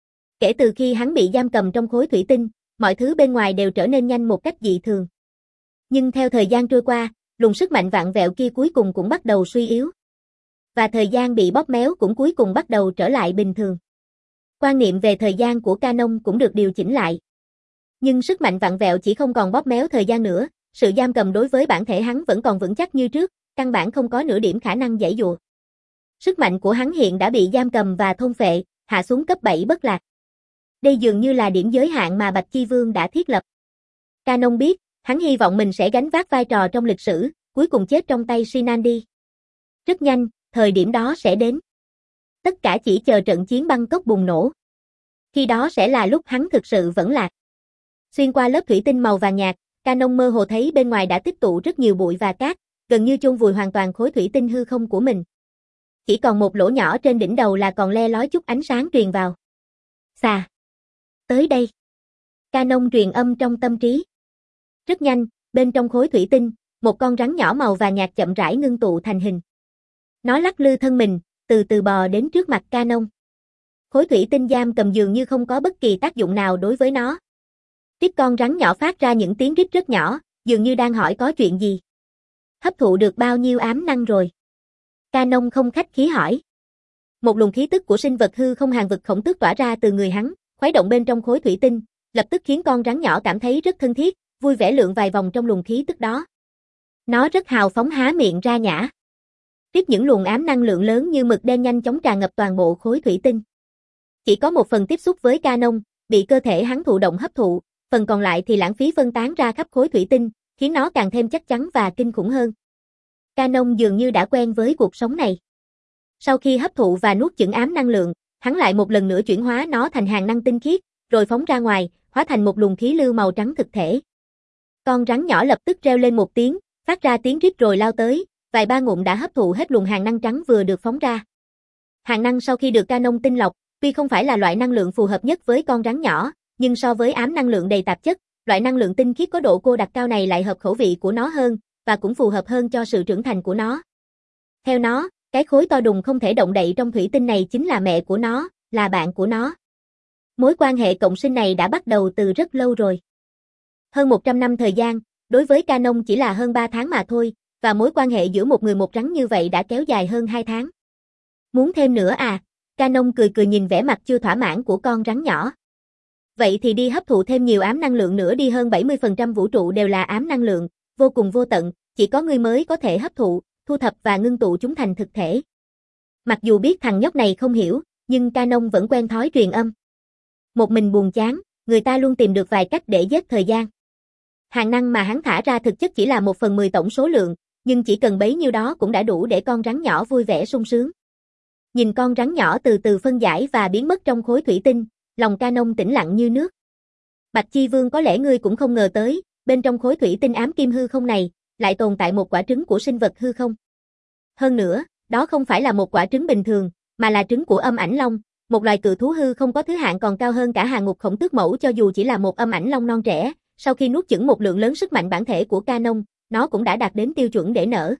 Kể từ khi hắn bị giam cầm trong khối thủy tinh, mọi thứ bên ngoài đều trở nên nhanh một cách dị thường. Nhưng theo thời gian trôi qua, luồng sức mạnh vạn vẹo kia cuối cùng cũng bắt đầu suy yếu. Và thời gian bị bóp méo cũng cuối cùng bắt đầu trở lại bình thường. Quan niệm về thời gian của Canon cũng được điều chỉnh lại. Nhưng sức mạnh vạn vẹo chỉ không còn bóp méo thời gian nữa, sự giam cầm đối với bản thể hắn vẫn còn vững chắc như trước, căn bản không có nửa điểm khả năng giãy giụa. Sức mạnh của hắn hiện đã bị giam cầm và thôn phệ, hạ xuống cấp bảy bất lạc. Đây dường như là điểm giới hạn mà Bạch Chi Vương đã thiết lập. Canon biết, hắn hy vọng mình sẽ gánh vác vai trò trong lịch sử, cuối cùng chết trong tay Sinandi. Rất nhanh, thời điểm đó sẽ đến. Tất cả chỉ chờ trận chiến băng cốc bùng nổ. Khi đó sẽ là lúc hắn thực sự vẫn lạc. Xuyên qua lớp thủy tinh màu vàng nhạt, Canon mơ hồ thấy bên ngoài đã tích tụ rất nhiều bụi và cát, gần như chôn vùi hoàn toàn khối thủy tinh hư không của mình. Chỉ còn một lỗ nhỏ trên đỉnh đầu là còn le lói chút ánh sáng truyền vào. Xà! Tới đây! Canon truyền âm trong tâm trí. Rất nhanh, bên trong khối thủy tinh, một con rắn nhỏ màu vàng nhạt chậm rãi ngưng tụ thành hình. Nó lắc lư thân mình, từ từ bò đến trước mặt Canon. Khối thủy tinh giam cầm dường như không có bất kỳ tác dụng nào đối với nó. Tiếp con rắn nhỏ phát ra những tiếng rít rất nhỏ, dường như đang hỏi có chuyện gì. Hấp thụ được bao nhiêu ám năng rồi? Canon không khách khí hỏi. Một luồng khí tức của sinh vật hư không hàng vực khổng tước tỏa ra từ người hắn, khuấy động bên trong khối thủy tinh, lập tức khiến con rắn nhỏ cảm thấy rất thân thiết, vui vẻ lượn vài vòng trong luồng khí tức đó. Nó rất hào phóng há miệng ra nhả. Tiếp những luồng ám năng lượng lớn như mực đen nhanh chóng tràn ngập toàn bộ khối thủy tinh. Chỉ có một phần tiếp xúc với Canon, bị cơ thể hắn thụ động hấp thụ, phần còn lại thì lãng phí phân tán ra khắp khối thủy tinh, khiến nó càng thêm chắc chắn và kinh khủng hơn. Canon dường như đã quen với cuộc sống này. Sau khi hấp thụ và nuốt chửng ám năng lượng, hắn lại một lần nữa chuyển hóa nó thành hàng năng tinh khiết, rồi phóng ra ngoài, hóa thành một luồng khí lưu màu trắng thực thể. Con rắn nhỏ lập tức reo lên một tiếng, phát ra tiếng rít rồi lao tới, vài ba ngụm đã hấp thụ hết luồng hàng năng trắng vừa được phóng ra. Hàng năng sau khi được Canon tinh lọc, tuy không phải là loại năng lượng phù hợp nhất với con rắn nhỏ, nhưng so với ám năng lượng đầy tạp chất, loại năng lượng tinh khiết có độ cô đặc cao này lại hợp khẩu vị của nó hơn, và cũng phù hợp hơn cho sự trưởng thành của nó. Theo nó, cái khối to đùng không thể động đậy trong thủy tinh này chính là mẹ của nó, là bạn của nó. Mối quan hệ cộng sinh này đã bắt đầu từ rất lâu rồi. Hơn một trăm năm thời gian, đối với Canon chỉ là hơn ba tháng mà thôi, và mối quan hệ giữa một người một rắn như vậy đã kéo dài hơn hai tháng. Muốn thêm nữa à? Canon cười cười nhìn vẻ mặt chưa thỏa mãn của con rắn nhỏ. Vậy thì đi hấp thụ thêm nhiều ám năng lượng nữa đi, hơn bảy mươi phần trăm vũ trụ đều là ám năng lượng, vô cùng vô tận, chỉ có ngươi mới có thể hấp thụ, thu thập và ngưng tụ chúng thành thực thể. Mặc dù biết thằng nhóc này không hiểu, nhưng Canon vẫn quen thói truyền âm. Một mình buồn chán, người ta luôn tìm được vài cách để giết thời gian. Hàng năng mà hắn thả ra thực chất chỉ là một phần mười tổng số lượng, nhưng chỉ cần bấy nhiêu đó cũng đã đủ để con rắn nhỏ vui vẻ sung sướng. Nhìn con rắn nhỏ từ từ phân giải và biến mất trong khối thủy tinh, lòng Canon tĩnh lặng như nước. Bạch Chi Vương, có lẽ ngươi cũng không ngờ tới, bên trong khối thủy tinh ám kim hư không này, lại tồn tại một quả trứng của sinh vật hư không. Hơn nữa, đó không phải là một quả trứng bình thường, mà là trứng của âm ảnh long, một loài cự thú hư không có thứ hạng còn cao hơn cả hàng ngục khổng tước mẫu. Cho dù chỉ là một âm ảnh long non trẻ, sau khi nuốt chửng một lượng lớn sức mạnh bản thể của Canon, nó cũng đã đạt đến tiêu chuẩn để nở.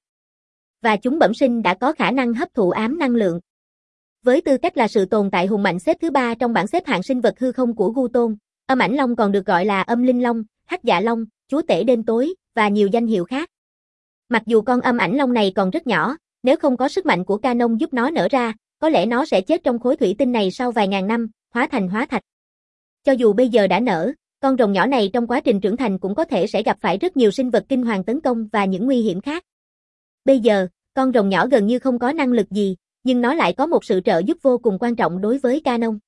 Và chúng bẩm sinh đã có khả năng hấp thụ ám năng lượng. Với tư cách là sự tồn tại hùng mạnh xếp thứ ba trong bảng xếp hạng sinh vật hư không của Gu Tôn, âm ảnh long còn được gọi là âm linh long, hắc dạ long, chúa tể đêm tối, và nhiều danh hiệu khác. Mặc dù con âm ảnh long này còn rất nhỏ, nếu không có sức mạnh của Canon giúp nó nở ra, có lẽ nó sẽ chết trong khối thủy tinh này sau vài ngàn năm, hóa thành hóa thạch. Cho dù bây giờ đã nở, con rồng nhỏ này trong quá trình trưởng thành cũng có thể sẽ gặp phải rất nhiều sinh vật kinh hoàng tấn công và những nguy hiểm khác. Bây giờ, con rồng nhỏ gần như không có năng lực gì, nhưng nó lại có một sự trợ giúp vô cùng quan trọng đối với Canon.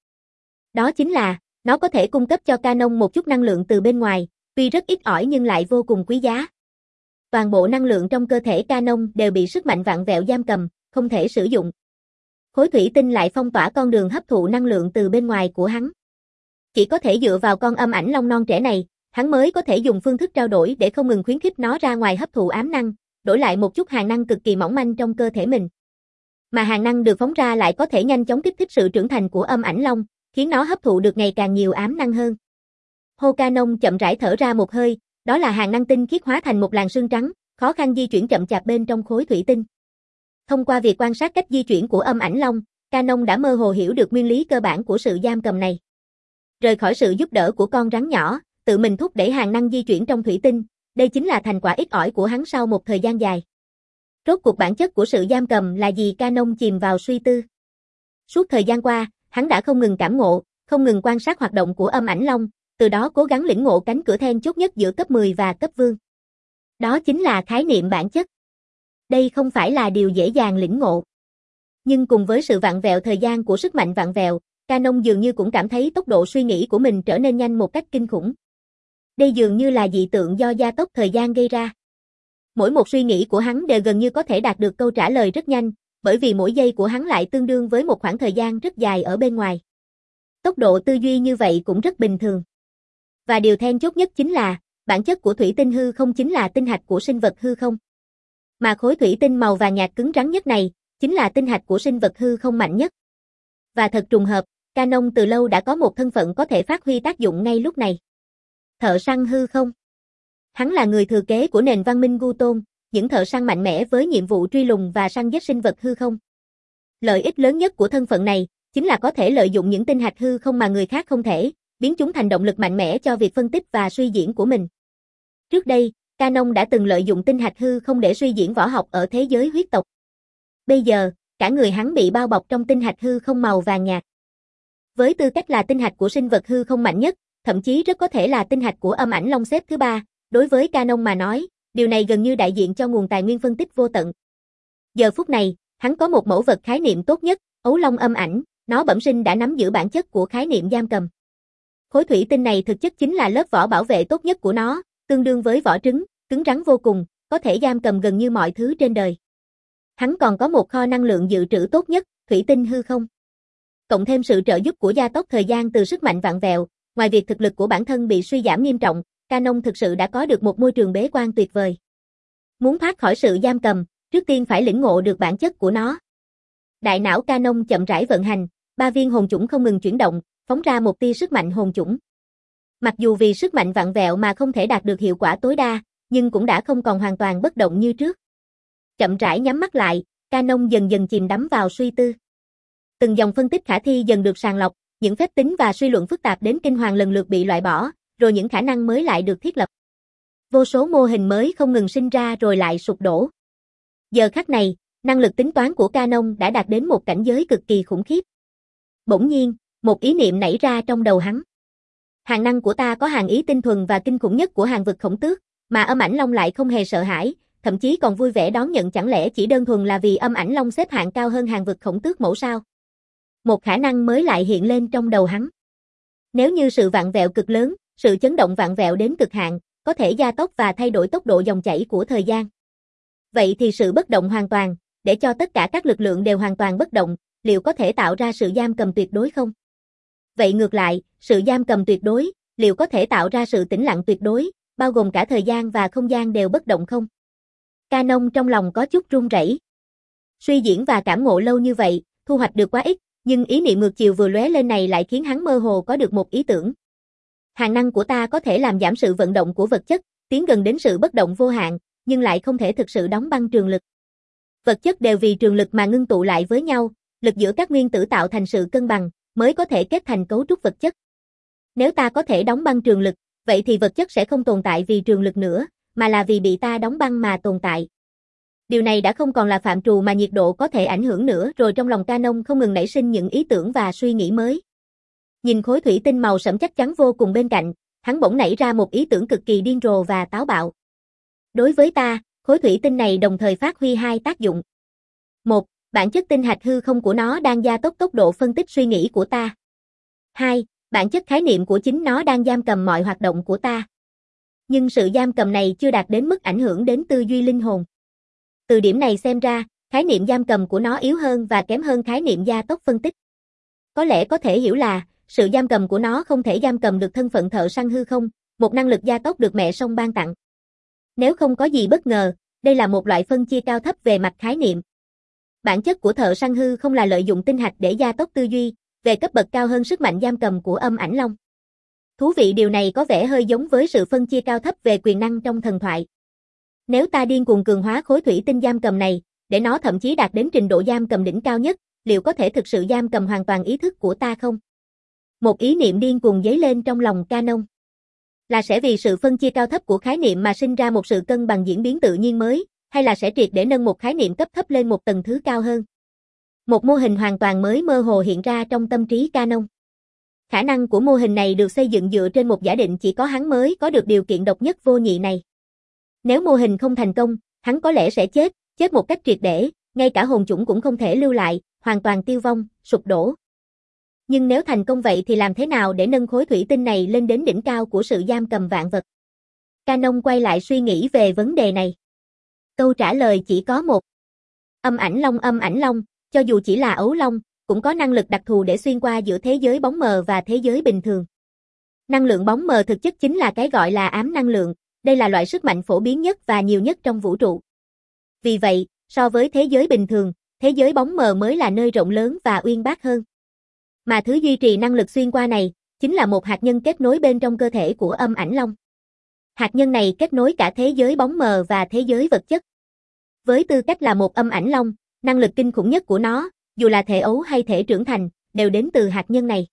Đó chính là, nó có thể cung cấp cho Canon một chút năng lượng từ bên ngoài, tuy rất ít ỏi nhưng lại vô cùng quý giá. Toàn bộ năng lượng trong cơ thể Canon đều bị sức mạnh vặn vẹo giam cầm, không thể sử dụng. Khối thủy tinh lại phong tỏa con đường hấp thụ năng lượng từ bên ngoài của hắn. Chỉ có thể dựa vào con âm ảnh long non trẻ này, hắn mới có thể dùng phương thức trao đổi để không ngừng khuyến khích nó ra ngoài hấp thụ ám năng, đổi lại một chút hàng năng cực kỳ mỏng manh trong cơ thể mình. Mà hàng năng được phóng ra lại có thể nhanh chóng kích thích sự trưởng thành của âm ảnh long, khiến nó hấp thụ được ngày càng nhiều ám năng hơn. Hô Canon chậm rãi thở ra một hơi, đó là hàng năng tinh khiết hóa thành một làn sương trắng, khó khăn di chuyển chậm chạp bên trong khối thủy tinh. Thông qua việc quan sát cách di chuyển của âm ảnh long, Canon đã mơ hồ hiểu được nguyên lý cơ bản của sự giam cầm này. Rời khỏi sự giúp đỡ của con rắn nhỏ, tự mình thúc đẩy hàng năng di chuyển trong thủy tinh, đây chính là thành quả ít ỏi của hắn sau một thời gian dài. Rốt cuộc bản chất của sự giam cầm là gì? Canon chìm vào suy tư. Suốt thời gian qua, hắn đã không ngừng cảm ngộ, không ngừng quan sát hoạt động của âm ảnh long, từ đó cố gắng lĩnh ngộ cánh cửa then chốt nhất giữa cấp mười và cấp vương. Đó chính là khái niệm bản chất. Đây không phải là điều dễ dàng lĩnh ngộ. Nhưng cùng với sự vặn vẹo thời gian của sức mạnh vặn vẹo, Canon dường như cũng cảm thấy tốc độ suy nghĩ của mình trở nên nhanh một cách kinh khủng. Đây dường như là dị tượng do gia tốc thời gian gây ra. Mỗi một suy nghĩ của hắn đều gần như có thể đạt được câu trả lời rất nhanh, bởi vì mỗi giây của hắn lại tương đương với một khoảng thời gian rất dài ở bên ngoài. Tốc độ tư duy như vậy cũng rất bình thường. Và điều then chốt nhất chính là, bản chất của thủy tinh hư không chính là tinh hạch của sinh vật hư không. Mà khối thủy tinh màu vàng nhạt cứng rắn nhất này, chính là tinh hạch của sinh vật hư không mạnh nhất. Và thật trùng hợp, Canon từ lâu đã có một thân phận có thể phát huy tác dụng ngay lúc này. Thợ săn hư không. Hắn là người thừa kế của nền văn minh Gu Tôn, những thợ săn mạnh mẽ với nhiệm vụ truy lùng và săn giết sinh vật hư không. Lợi ích lớn nhất của thân phận này, chính là có thể lợi dụng những tinh hạch hư không mà người khác không thể, biến chúng thành động lực mạnh mẽ cho việc phân tích và suy diễn của mình. Trước đây, Canon đã từng lợi dụng tinh hạch hư không để suy diễn võ học ở thế giới huyết tộc. Bây giờ, cả người hắn bị bao bọc trong tinh hạch hư không màu vàng nhạt. Với tư cách là tinh hạch của sinh vật hư không mạnh nhất, thậm chí rất có thể là tinh hạch của âm ảnh long xếp thứ ba, đối với Canon mà nói, điều này gần như đại diện cho nguồn tài nguyên phân tích vô tận. Giờ phút này, hắn có một mẫu vật khái niệm tốt nhất, ấu long âm ảnh, nó bẩm sinh đã nắm giữ bản chất của khái niệm giam cầm. Khối thủy tinh này thực chất chính là lớp vỏ bảo vệ tốt nhất của nó, tương đương với vỏ trứng, cứng rắn vô cùng, có thể giam cầm gần như mọi thứ trên đời. Hắn còn có một kho năng lượng dự trữ tốt nhất, thủy tinh hư không. Cộng thêm sự trợ giúp của gia tốc thời gian từ sức mạnh vạn vẹo, ngoài việc thực lực của bản thân bị suy giảm nghiêm trọng, Canon thực sự đã có được một môi trường bế quan tuyệt vời. Muốn thoát khỏi sự giam cầm, trước tiên phải lĩnh ngộ được bản chất của nó. Đại não Canon chậm rãi vận hành, ba viên hồn chủng không ngừng chuyển động, phóng ra một tia sức mạnh hồn chủng. Mặc dù vì sức mạnh vặn vẹo mà không thể đạt được hiệu quả tối đa, nhưng cũng đã không còn hoàn toàn bất động như trước. Chậm rãi nhắm mắt lại, Canon dần dần chìm đắm vào suy tư. Từng dòng phân tích khả thi dần được sàng lọc, những phép tính và suy luận phức tạp đến kinh hoàng lần lượt bị loại bỏ, rồi những khả năng mới lại được thiết lập. Vô số mô hình mới không ngừng sinh ra rồi lại sụp đổ. Giờ khắc này, năng lực tính toán của Canon đã đạt đến một cảnh giới cực kỳ khủng khiếp. Bỗng nhiên, một ý niệm nảy ra trong đầu hắn. Hàng năng của ta có hàng ý tinh thuần và kinh khủng nhất của hàng vực khổng tước, mà âm ảnh long lại không hề sợ hãi, thậm chí còn vui vẻ đón nhận, chẳng lẽ chỉ đơn thuần là vì âm ảnh long xếp hạng cao hơn hàng vực khổng tước mẫu sao? Một khả năng mới lại hiện lên trong đầu hắn. Nếu như sự vặn vẹo cực lớn, sự chấn động vặn vẹo đến cực hạn, có thể gia tốc và thay đổi tốc độ dòng chảy của thời gian. Vậy thì sự bất động hoàn toàn, để cho tất cả các lực lượng đều hoàn toàn bất động, liệu có thể tạo ra sự giam cầm tuyệt đối không? Vậy ngược lại, sự giam cầm tuyệt đối, liệu có thể tạo ra sự tĩnh lặng tuyệt đối, bao gồm cả thời gian và không gian đều bất động không? Canon trong lòng có chút run rẩy. Suy diễn và cảm ngộ lâu như vậy, thu hoạch được quá ít, nhưng ý niệm ngược chiều vừa lóe lên này lại khiến hắn mơ hồ có được một ý tưởng. Hàng năng của ta có thể làm giảm sự vận động của vật chất, tiến gần đến sự bất động vô hạn, nhưng lại không thể thực sự đóng băng trường lực. Vật chất đều vì trường lực mà ngưng tụ lại với nhau, lực giữa các nguyên tử tạo thành sự cân bằng, mới có thể kết thành cấu trúc vật chất. Nếu ta có thể đóng băng trường lực, vậy thì vật chất sẽ không tồn tại vì trường lực nữa, mà là vì bị ta đóng băng mà tồn tại. Điều này đã không còn là phạm trù mà nhiệt độ có thể ảnh hưởng nữa, rồi trong lòng Canon không ngừng nảy sinh những ý tưởng và suy nghĩ mới. Nhìn khối thủy tinh màu sẫm chắc chắn vô cùng bên cạnh, hắn bỗng nảy ra một ý tưởng cực kỳ điên rồ và táo bạo. Đối với ta, khối thủy tinh này đồng thời phát huy hai tác dụng. Một, bản chất tinh hạch hư không của nó đang gia tốc tốc độ phân tích suy nghĩ của ta. Hai, bản chất khái niệm của chính nó đang giam cầm mọi hoạt động của ta. Nhưng sự giam cầm này chưa đạt đến mức ảnh hưởng đến tư duy linh hồn. Từ điểm này xem ra, khái niệm giam cầm của nó yếu hơn và kém hơn khái niệm gia tốc phân tích. Có lẽ có thể hiểu là, sự giam cầm của nó không thể giam cầm được thân phận thợ săn hư không, một năng lực gia tốc được mẹ sông ban tặng. Nếu không có gì bất ngờ, đây là một loại phân chia cao thấp về mặt khái niệm. Bản chất của thợ săn hư không là lợi dụng tinh hạch để gia tốc tư duy, về cấp bậc cao hơn sức mạnh giam cầm của âm ảnh long. Thú vị, điều này có vẻ hơi giống với sự phân chia cao thấp về quyền năng trong thần thoại. Nếu ta điên cuồng cường hóa khối thủy tinh giam cầm này, để nó thậm chí đạt đến trình độ giam cầm đỉnh cao nhất, liệu có thể thực sự giam cầm hoàn toàn ý thức của ta không? Một ý niệm điên cuồng dấy lên trong lòng Canon. Là sẽ vì sự phân chia cao thấp của khái niệm mà sinh ra một sự cân bằng diễn biến tự nhiên mới, hay là sẽ triệt để nâng một khái niệm cấp thấp lên một tầng thứ cao hơn? Một mô hình hoàn toàn mới mơ hồ hiện ra trong tâm trí Canon. Khả năng của mô hình này được xây dựng dựa trên một giả định chỉ có hắn mới có được điều kiện độc nhất vô nhị này. Nếu mô hình không thành công, hắn có lẽ sẽ chết, chết một cách triệt để, ngay cả hồn chủng cũng không thể lưu lại, hoàn toàn tiêu vong, sụp đổ. Nhưng nếu thành công vậy thì làm thế nào để nâng khối thủy tinh này lên đến đỉnh cao của sự giam cầm vạn vật? Canon quay lại suy nghĩ về vấn đề này. Câu trả lời chỉ có một. Âm ảnh long âm ảnh long, cho dù chỉ là ấu long, cũng có năng lực đặc thù để xuyên qua giữa thế giới bóng mờ và thế giới bình thường. Năng lượng bóng mờ thực chất chính là cái gọi là ám năng lượng, đây là loại sức mạnh phổ biến nhất và nhiều nhất trong vũ trụ. Vì vậy, so với thế giới bình thường, thế giới bóng mờ mới là nơi rộng lớn và uyên bác hơn. Mà thứ duy trì năng lực xuyên qua này, chính là một hạt nhân kết nối bên trong cơ thể của âm ảnh long. Hạt nhân này kết nối cả thế giới bóng mờ và thế giới vật chất. Với tư cách là một âm ảnh long, năng lực kinh khủng nhất của nó, dù là thể ấu hay thể trưởng thành, đều đến từ hạt nhân này.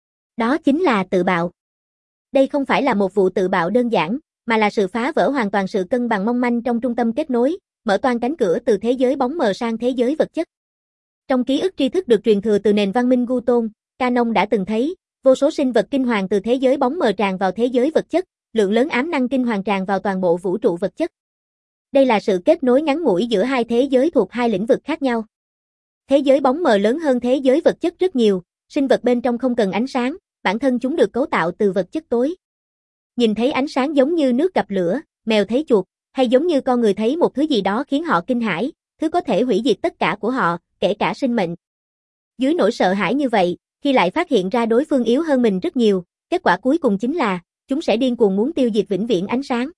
Đó chính là tự bạo. Đây không phải là một vụ tự bạo đơn giản, mà là sự phá vỡ hoàn toàn sự cân bằng mong manh trong trung tâm kết nối, mở toang cánh cửa từ thế giới bóng mờ sang thế giới vật chất. Trong ký ức tri thức được truyền thừa từ nền văn minh Gu Tôn, Canon đã từng thấy vô số sinh vật kinh hoàng từ thế giới bóng mờ tràn vào thế giới vật chất, lượng lớn ám năng kinh hoàng tràn vào toàn bộ vũ trụ vật chất. Đây là sự kết nối ngắn ngủi giữa hai thế giới thuộc hai lĩnh vực khác nhau. Thế giới bóng mờ lớn hơn thế giới vật chất rất nhiều, sinh vật bên trong không cần ánh sáng, bản thân chúng được cấu tạo từ vật chất tối. Nhìn thấy ánh sáng giống như nước gặp lửa, mèo thấy chuột, hay giống như con người thấy một thứ gì đó khiến họ kinh hãi, thứ có thể hủy diệt tất cả của họ, kể cả sinh mệnh. Dưới nỗi sợ hãi như vậy, khi lại phát hiện ra đối phương yếu hơn mình rất nhiều, kết quả cuối cùng chính là, chúng sẽ điên cuồng muốn tiêu diệt vĩnh viễn ánh sáng.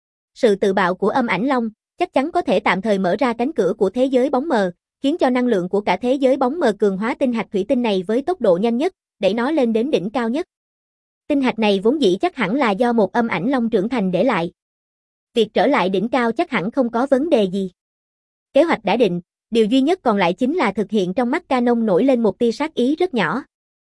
Sự tự bạo của âm ảnh long, chắc chắn có thể tạm thời mở ra cánh cửa của thế giới bóng mờ, khiến cho năng lượng của cả thế giới bóng mờ cường hóa tinh hạch thủy tinh này với tốc độ nhanh nhất, đẩy nó lên đến đỉnh cao nhất. Tinh hạch này vốn dĩ chắc hẳn là do một âm ảnh long trưởng thành để lại. Việc trở lại đỉnh cao chắc hẳn không có vấn đề gì. Kế hoạch đã định, điều duy nhất còn lại chính là thực hiện. Trong mắt Canon nổi lên một tia sát ý rất nhỏ.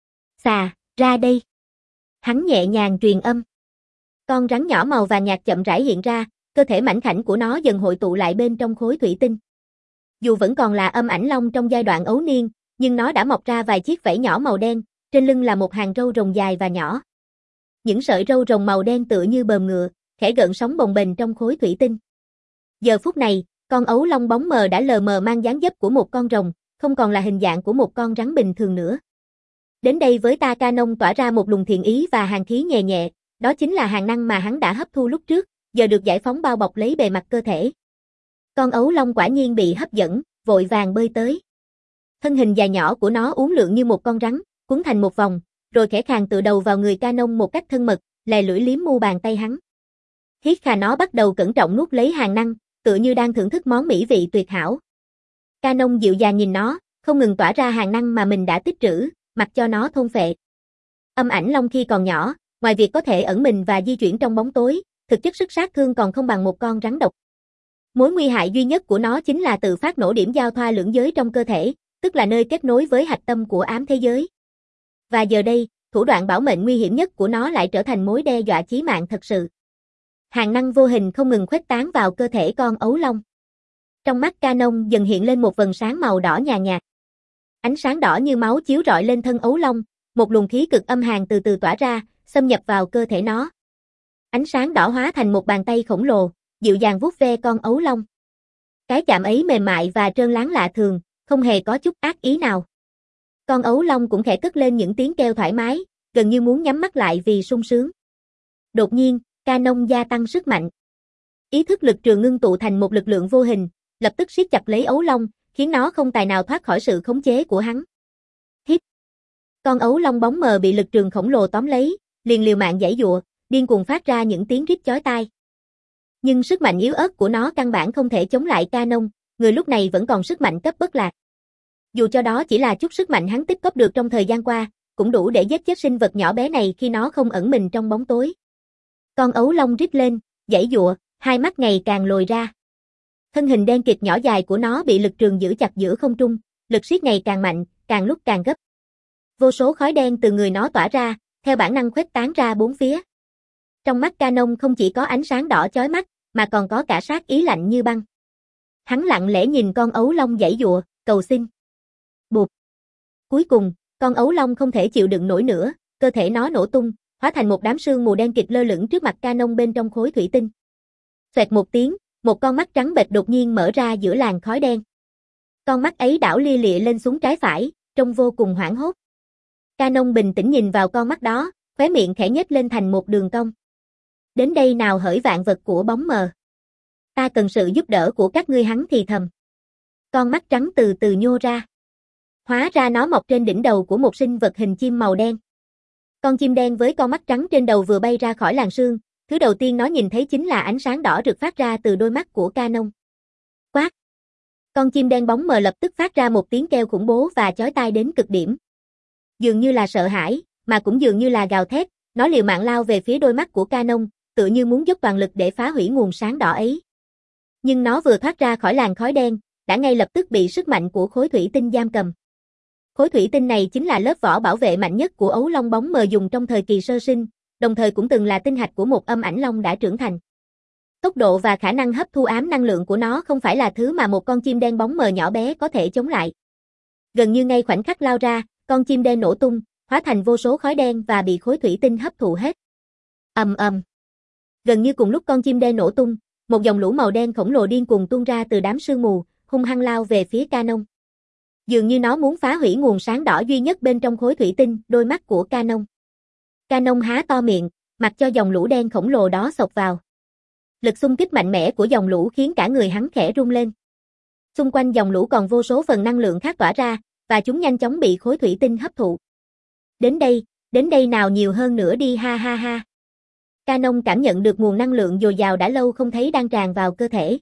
Xà, ra đây. Hắn nhẹ nhàng truyền âm. Con rắn nhỏ màu vàng nhạt chậm rãi hiện ra, cơ thể mảnh khảnh của nó dần hội tụ lại bên trong khối thủy tinh. Dù vẫn còn là âm ảnh long trong giai đoạn ấu niên, nhưng nó đã mọc ra vài chiếc vảy nhỏ màu đen, trên lưng là một hàng râu rồng dài và nhỏ. Những sợi râu rồng màu đen tựa như bờm ngựa, khẽ gợn sóng bồng bềnh trong khối thủy tinh. Giờ phút này, con ấu long bóng mờ đã lờ mờ mang dáng dấp của một con rồng, không còn là hình dạng của một con rắn bình thường nữa. Đến đây với ta, Canon tỏa ra một luồng thiện ý và hàn khí nhẹ nhẹ, đó chính là hàn năng mà hắn đã hấp thu lúc trước, giờ được giải phóng bao bọc lấy bề mặt cơ thể. Con ấu long quả nhiên bị hấp dẫn, vội vàng bơi tới. Thân hình dài nhỏ của nó uốn lượn như một con rắn, cuốn thành một vòng, rồi khẽ khàng tựa đầu vào người Canon một cách thân mật, lè lưỡi liếm mu bàn tay hắn. Hít kha, nó bắt đầu cẩn trọng nuốt lấy hàn năng, tựa như đang thưởng thức món mỹ vị tuyệt hảo. Canon dịu dàng nhìn nó, không ngừng tỏa ra hàn năng mà mình đã tích trữ, mặc cho nó thôn phệ. Âm ảnh long khi còn nhỏ, ngoài việc có thể ẩn mình và di chuyển trong bóng tối, thực chất sức sát thương còn không bằng một con rắn độc. Mối nguy hại duy nhất của nó chính là tự phát nổ điểm giao thoa lưỡng giới trong cơ thể, tức là nơi kết nối với hạch tâm của ám thế giới. Và giờ đây, thủ đoạn bảo mệnh nguy hiểm nhất của nó lại trở thành mối đe dọa chí mạng thật sự. Hàn năng vô hình không ngừng khuếch tán vào cơ thể con ấu long. Trong mắt Canon dần hiện lên một vầng sáng màu đỏ nhàn nhạt. Ánh sáng đỏ như máu chiếu rọi lên thân ấu long, một luồng khí cực âm hàn từ từ tỏa ra, xâm nhập vào cơ thể nó. Ánh sáng đỏ hóa thành một bàn tay khổng lồ, dịu dàng vuốt ve con ấu long. Cái chạm ấy mềm mại và trơn láng lạ thường, không hề có chút ác ý nào. Con ấu long cũng khẽ cất lên những tiếng kêu thoải mái, gần như muốn nhắm mắt lại vì sung sướng. Đột nhiên, Canon gia tăng sức mạnh. Ý thức lực trường ngưng tụ thành một lực lượng vô hình, lập tức siết chặt lấy ấu long, khiến nó không tài nào thoát khỏi sự khống chế của hắn. Hít. Con ấu long bóng mờ bị lực trường khổng lồ tóm lấy, liền liều mạng giãy giụa, điên cuồng phát ra những tiếng rít chói tai. Nhưng sức mạnh yếu ớt của nó căn bản không thể chống lại Canon, người lúc này vẫn còn sức mạnh cấp bất lạc. Dù cho đó chỉ là chút sức mạnh hắn tích góp được trong thời gian qua, cũng đủ để giết chết sinh vật nhỏ bé này khi nó không ẩn mình trong bóng tối. Con ấu long rít lên, giãy giụa, hai mắt ngày càng lồi ra. Thân hình đen kịt nhỏ dài của nó bị lực trường giữ chặt giữa không trung, lực siết ngày càng mạnh, càng lúc càng gấp. Vô số khói đen từ người nó tỏa ra, theo bản năng khuếch tán ra bốn phía. Trong mắt Canon không chỉ có ánh sáng đỏ chói mắt, mà còn có cả sát ý lạnh như băng. Hắn lặng lẽ nhìn con ấu long giãy giụa, cầu xin. Bụp. Cuối cùng, con ấu long không thể chịu đựng nổi nữa, cơ thể nó nổ tung, hóa thành một đám sương mù đen kịt lơ lửng trước mặt Canon bên trong khối thủy tinh. Xoẹt một tiếng, một con mắt trắng bệch đột nhiên mở ra giữa làn khói đen. Con mắt ấy đảo lia lịa lên xuống trái phải, trông vô cùng hoảng hốt. Canon bình tĩnh nhìn vào con mắt đó, khóe miệng khẽ nhếch lên thành một đường cong. Đến đây nào hỡi vạn vật của bóng mờ. Ta cần sự giúp đỡ của các ngươi, hắn thì thầm. Con mắt trắng từ từ nhô ra. Hóa ra nó mọc trên đỉnh đầu của một sinh vật hình chim màu đen. Con chim đen với con mắt trắng trên đầu vừa bay ra khỏi làn sương, thứ đầu tiên nó nhìn thấy chính là ánh sáng đỏ rực phát ra từ đôi mắt của Canon. Quát! Con chim đen bóng mờ lập tức phát ra một tiếng kêu khủng bố và chói tai đến cực điểm. Dường như là sợ hãi, mà cũng dường như là gào thét, nó liều mạng lao về phía đôi mắt của Canon, tựa như muốn dốc toàn lực để phá hủy nguồn sáng đỏ ấy. Nhưng nó vừa thoát ra khỏi làn khói đen, đã ngay lập tức bị sức mạnh của khối thủy tinh giam cầm. Khối thủy tinh này chính là lớp vỏ bảo vệ mạnh nhất của ấu long bóng mờ dùng trong thời kỳ sơ sinh, đồng thời cũng từng là tinh hạch của một âm ảnh long đã trưởng thành. Tốc độ và khả năng hấp thu ám năng lượng của nó không phải là thứ mà một con chim đen bóng mờ nhỏ bé có thể chống lại. Gần như ngay khoảnh khắc lao ra, con chim đen nổ tung, hóa thành vô số khói đen và bị khối thủy tinh hấp thụ hết. Ầm ầm. Gần như cùng lúc con chim đen nổ tung, một dòng lũ màu đen khổng lồ điên cuồng tuôn ra từ đám sương mù, hung hăng lao về phía Canon. Dường như nó muốn phá hủy nguồn sáng đỏ duy nhất bên trong khối thủy tinh, đôi mắt của Canon. Canon há to miệng, mặc cho dòng lũ đen khổng lồ đó xộc vào. Lực xung kích mạnh mẽ của dòng lũ khiến cả người hắn khẽ rung lên. Xung quanh dòng lũ còn vô số phần năng lượng khác tỏa ra, và chúng nhanh chóng bị khối thủy tinh hấp thụ. Đến đây, đến đây nào nhiều hơn nữa đi ha ha ha. Canon cảm nhận được nguồn năng lượng dồi dào đã lâu không thấy đang tràn vào cơ thể.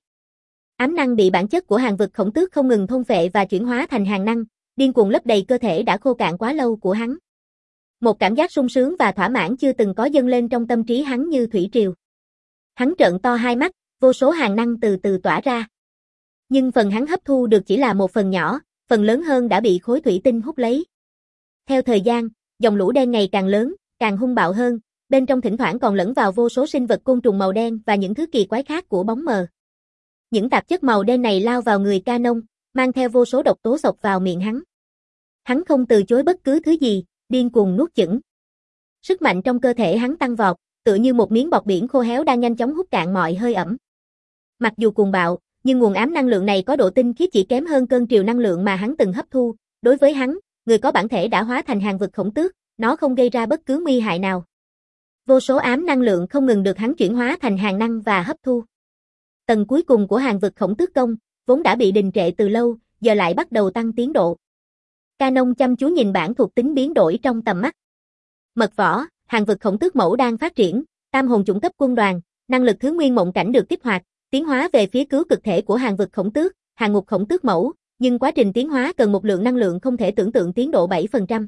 Ám năng bị bản chất của hàng vực khổng tước không ngừng thôn phệ và chuyển hóa thành hàng năng, điên cuồng lấp đầy cơ thể đã khô cạn quá lâu của hắn. Một cảm giác sung sướng và thỏa mãn chưa từng có dâng lên trong tâm trí hắn như thủy triều. Hắn trợn to hai mắt, vô số hàng năng từ từ tỏa ra. Nhưng phần hắn hấp thu được chỉ là một phần nhỏ, phần lớn hơn đã bị khối thủy tinh hút lấy. Theo thời gian, dòng lũ đen ngày càng lớn, càng hung bạo hơn, bên trong thỉnh thoảng còn lẫn vào vô số sinh vật côn trùng màu đen và những thứ kỳ quái khác của bóng mờ. Những tạp chất màu đen này lao vào người Canon, mang theo vô số độc tố xộc vào miệng hắn. Hắn không từ chối bất cứ thứ gì, điên cuồng nuốt chửng. Sức mạnh trong cơ thể hắn tăng vọt, tựa như một miếng bọt biển khô héo đang nhanh chóng hút cạn mọi hơi ẩm. Mặc dù cuồng bạo, nhưng nguồn ám năng lượng này có độ tinh khiết chỉ kém hơn cơn triều năng lượng mà hắn từng hấp thu. Đối với hắn, người có bản thể đã hóa thành hàng vực khổng tước, nó không gây ra bất cứ nguy hại nào. Vô số ám năng lượng không ngừng được hắn chuyển hóa thành hàng năng và hấp thu. Tầng cuối cùng của hàng vực khổng tước công, vốn đã bị đình trệ từ lâu, giờ lại bắt đầu tăng tiến độ. Canon chăm chú nhìn bảng thuộc tính biến đổi trong tầm mắt. Mật võ, hàng vực khổng tước mẫu đang phát triển, tam hồn chủng cấp quân đoàn, năng lực thứ nguyên mộng cảnh được kích hoạt, tiến hóa về phía cứu cực thể của hàng vực khổng tước, hàng ngục khổng tước mẫu, nhưng quá trình tiến hóa cần một lượng năng lượng không thể tưởng tượng, tiến độ bảy phần trăm.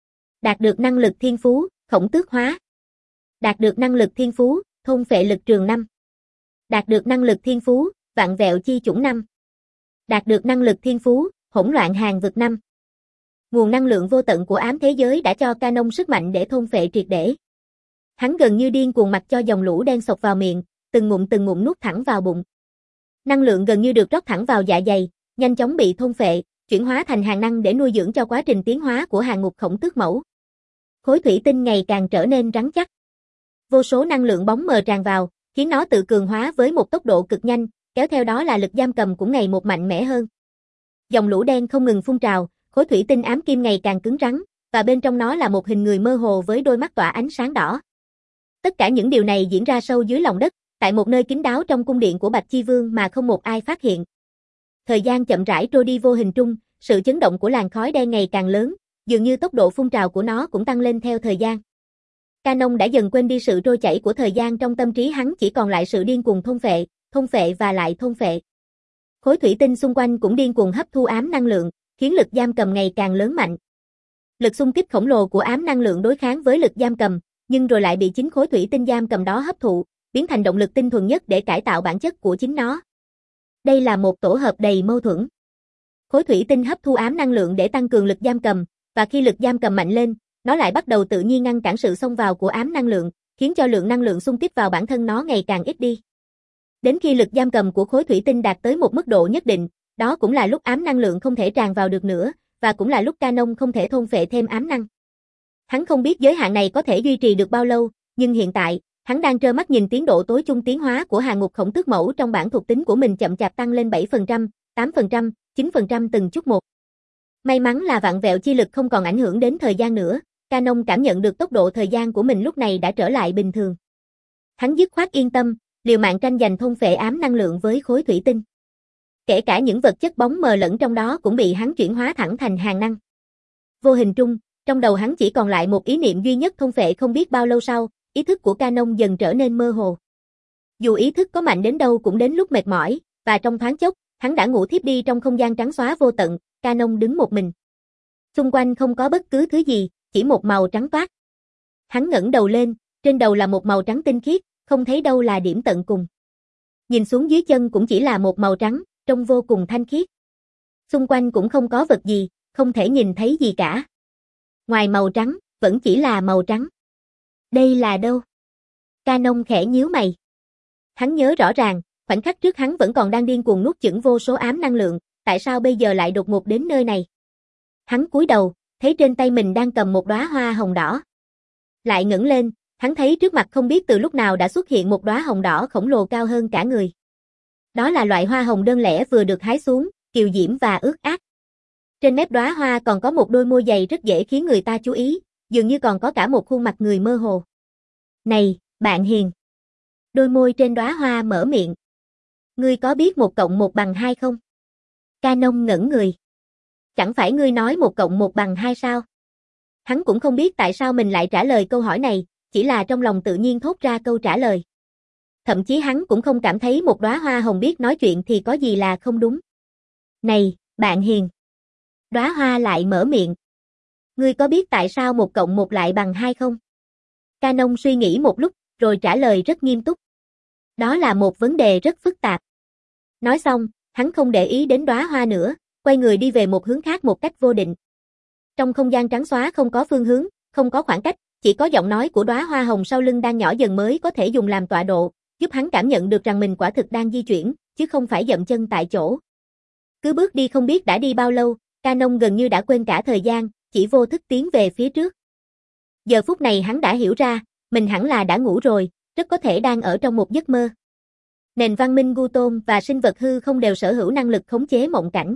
Đạt được năng lực thiên phú, khổng tước hóa. Đạt được năng lực thiên phú, thôn phệ lực trường năm. Đạt được năng lực thiên phú, vạn vẹo chi chủng năm. Đạt được năng lực thiên phú, hỗn loạn hàng vực năm. Nguồn năng lượng vô tận của ám thế giới đã cho Canon sức mạnh để thôn phệ triệt để. Hắn gần như điên cuồng mặc cho dòng lũ đen xộc vào miệng, từng ngụm từng ngụm nuốt thẳng vào bụng. Năng lượng gần như được rót thẳng vào dạ dày, nhanh chóng bị thôn phệ, chuyển hóa thành hàng năng để nuôi dưỡng cho quá trình tiến hóa của hàng ngục khổng tước mẫu. Khối thủy tinh ngày càng trở nên rắn chắc. Vô số năng lượng bóng mờ tràn vào, khiến nó tự cường hóa với một tốc độ cực nhanh, kéo theo đó là lực giam cầm cũng ngày một mạnh mẽ hơn. Dòng lũ đen không ngừng phun trào, khối thủy tinh ám kim ngày càng cứng rắn, và bên trong nó là một hình người mơ hồ với đôi mắt tỏa ánh sáng đỏ. Tất cả những điều này diễn ra sâu dưới lòng đất, tại một nơi kín đáo trong cung điện của Bạch Chi Vương mà không một ai phát hiện. Thời gian chậm rãi trôi đi vô hình trung, sự chấn động của làn khói đen ngày càng lớn, dường như tốc độ phun trào của nó cũng tăng lên theo thời gian. Canon đã dần quên đi sự trôi chảy của thời gian, trong tâm trí hắn chỉ còn lại sự điên cuồng thôn phệ, thôn phệ và lại thôn phệ. Khối thủy tinh xung quanh cũng điên cuồng hấp thu ám năng lượng, khiến lực giam cầm ngày càng lớn mạnh. Lực xung kích khổng lồ của ám năng lượng đối kháng với lực giam cầm, nhưng rồi lại bị chính khối thủy tinh giam cầm đó hấp thụ, biến thành động lực tinh thuần nhất để cải tạo bản chất của chính nó. Đây là một tổ hợp đầy mâu thuẫn. Khối thủy tinh hấp thu ám năng lượng để tăng cường lực giam cầm, và khi lực giam cầm mạnh lên, nó lại bắt đầu tự nhiên ngăn cản sự xông vào của ám năng lượng, khiến cho lượng năng lượng xung kích vào bản thân nó ngày càng ít đi. Đến khi lực giam cầm của khối thủy tinh đạt tới một mức độ nhất định, đó cũng là lúc ám năng lượng không thể tràn vào được nữa, và cũng là lúc Canon không thể thôn phệ thêm ám năng. Hắn không biết giới hạn này có thể duy trì được bao lâu, nhưng hiện tại, hắn đang trơ mắt nhìn tiến độ tối trung tiến hóa của hàng ngục khổng tước mẫu trong bảng thuộc tính của mình chậm chạp tăng lên bảy phần trăm, tám phần trăm, chín phần trăm từng chút một. May mắn là vạn vẹo chi lực không còn ảnh hưởng đến thời gian nữa, Canon cảm nhận được tốc độ thời gian của mình lúc này đã trở lại bình thường. Hắn dứt khoát yên tâm, liều mạng tranh giành thôn phệ ám năng lượng với khối thủy tinh. Kể cả những vật chất bóng mờ lẫn trong đó cũng bị hắn chuyển hóa thẳng thành hàng năng. Vô hình trung, trong đầu hắn chỉ còn lại một ý niệm duy nhất thôn phệ. Không biết bao lâu sau, ý thức của Canon dần trở nên mơ hồ. Dù ý thức có mạnh đến đâu cũng đến lúc mệt mỏi, và trong thoáng chốc, hắn đã ngủ thiếp đi trong không gian trắng xóa vô tận. Canon đứng một mình. Xung quanh không có bất cứ thứ gì, chỉ một màu trắng toát. Hắn ngẩng đầu lên, trên đầu là một màu trắng tinh khiết, không thấy đâu là điểm tận cùng. Nhìn xuống dưới chân cũng chỉ là một màu trắng, trông vô cùng thanh khiết. Xung quanh cũng không có vật gì, không thể nhìn thấy gì cả. Ngoài màu trắng, vẫn chỉ là màu trắng. Đây là đâu? Canon khẽ nhíu mày. Hắn nhớ rõ ràng, khoảnh khắc trước hắn vẫn còn đang điên cuồng nuốt chửng vô số ám năng lượng, tại sao bây giờ lại đột ngột đến nơi này? Hắn cúi đầu, thấy trên tay mình đang cầm một đóa hoa hồng đỏ. Lại ngẩng lên, hắn thấy trước mặt không biết từ lúc nào đã xuất hiện một đóa hồng đỏ khổng lồ cao hơn cả người. Đó là loại hoa hồng đơn lẻ vừa được hái xuống, kiều diễm và ướt át. Trên mép đóa hoa còn có một đôi môi dày rất dễ khiến người ta chú ý, dường như còn có cả một khuôn mặt người mơ hồ. Này, bạn hiền. Đôi môi trên đóa hoa mở miệng. Ngươi có biết một cộng một bằng hai không? Canon ngẩn người. Chẳng phải ngươi nói một cộng một bằng hai sao? Hắn cũng không biết tại sao mình lại trả lời câu hỏi này, chỉ là trong lòng tự nhiên thốt ra câu trả lời. Thậm chí hắn cũng không cảm thấy một đóa hoa hồng biết nói chuyện thì có gì là không đúng. Này, bạn hiền. Đóa hoa lại mở miệng. Ngươi có biết tại sao một cộng một lại bằng hai không? Canon suy nghĩ một lúc, rồi trả lời rất nghiêm túc. Đó là một vấn đề rất phức tạp. Nói xong, hắn không để ý đến đóa hoa nữa, quay người đi về một hướng khác một cách vô định. Trong không gian trắng xóa không có phương hướng, không có khoảng cách, chỉ có giọng nói của đóa hoa hồng sau lưng đang nhỏ dần mới có thể dùng làm tọa độ, giúp hắn cảm nhận được rằng mình quả thực đang di chuyển, chứ không phải dậm chân tại chỗ. Cứ bước đi không biết đã đi bao lâu, Canon gần như đã quên cả thời gian, chỉ vô thức tiến về phía trước. Giờ phút này hắn đã hiểu ra, mình hẳn là đã ngủ rồi, rất có thể đang ở trong một giấc mơ. Nền văn minh Gu Tôn và sinh vật hư không đều sở hữu năng lực khống chế mộng cảnh.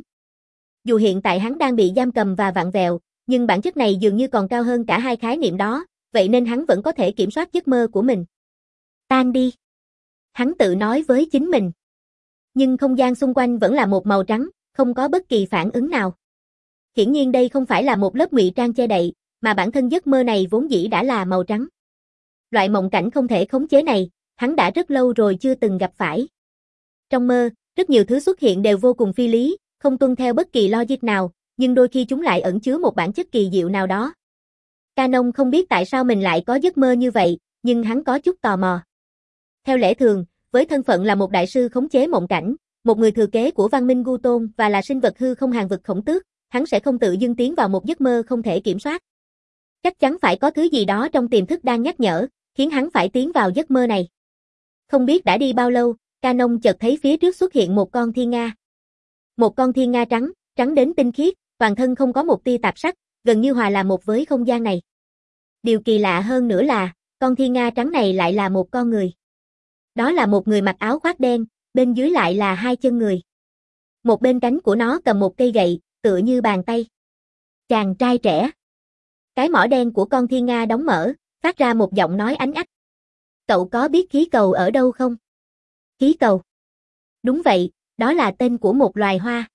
Dù hiện tại hắn đang bị giam cầm và vặn vẹo, nhưng bản chất này dường như còn cao hơn cả hai khái niệm đó, vậy nên hắn vẫn có thể kiểm soát giấc mơ của mình. Tan đi. Hắn tự nói với chính mình. Nhưng không gian xung quanh vẫn là một màu trắng, không có bất kỳ phản ứng nào. Hiển nhiên đây không phải là một lớp ngụy trang che đậy, mà bản thân giấc mơ này vốn dĩ đã là màu trắng. Loại mộng cảnh không thể khống chế này, hắn đã rất lâu rồi chưa từng gặp phải. Trong mơ, rất nhiều thứ xuất hiện đều vô cùng phi lý, không tuân theo bất kỳ logic nào, nhưng đôi khi chúng lại ẩn chứa một bản chất kỳ diệu nào đó. Canon không biết tại sao mình lại có giấc mơ như vậy, nhưng hắn có chút tò mò. Theo lẽ thường, với thân phận là một đại sư khống chế mộng cảnh, một người thừa kế của văn minh Gu Tôn và là sinh vật hư không hàng vực khổng tước, hắn sẽ không tự dưng tiến vào một giấc mơ không thể kiểm soát. Chắc chắn phải có thứ gì đó trong tiềm thức đang nhắc nhở, khiến hắn phải tiến vào giấc mơ này. Không biết đã đi bao lâu, Canon chợt thấy phía trước xuất hiện một con thiên nga. Một con thiên nga trắng, trắng đến tinh khiết, toàn thân không có một tia tạp sắc, gần như hòa làm một với không gian này. Điều kỳ lạ hơn nữa là, con thiên nga trắng này lại là một con người. Đó là một người mặc áo khoác đen, bên dưới lại là hai chân người. Một bên cánh của nó cầm một cây gậy, tựa như bàn tay. Chàng trai trẻ. Cái mỏ đen của con thiên nga đóng mở, phát ra một giọng nói ánh ách. Cậu có biết khí cầu ở đâu không? Khí cầu. Đúng vậy, đó là tên của một loài hoa.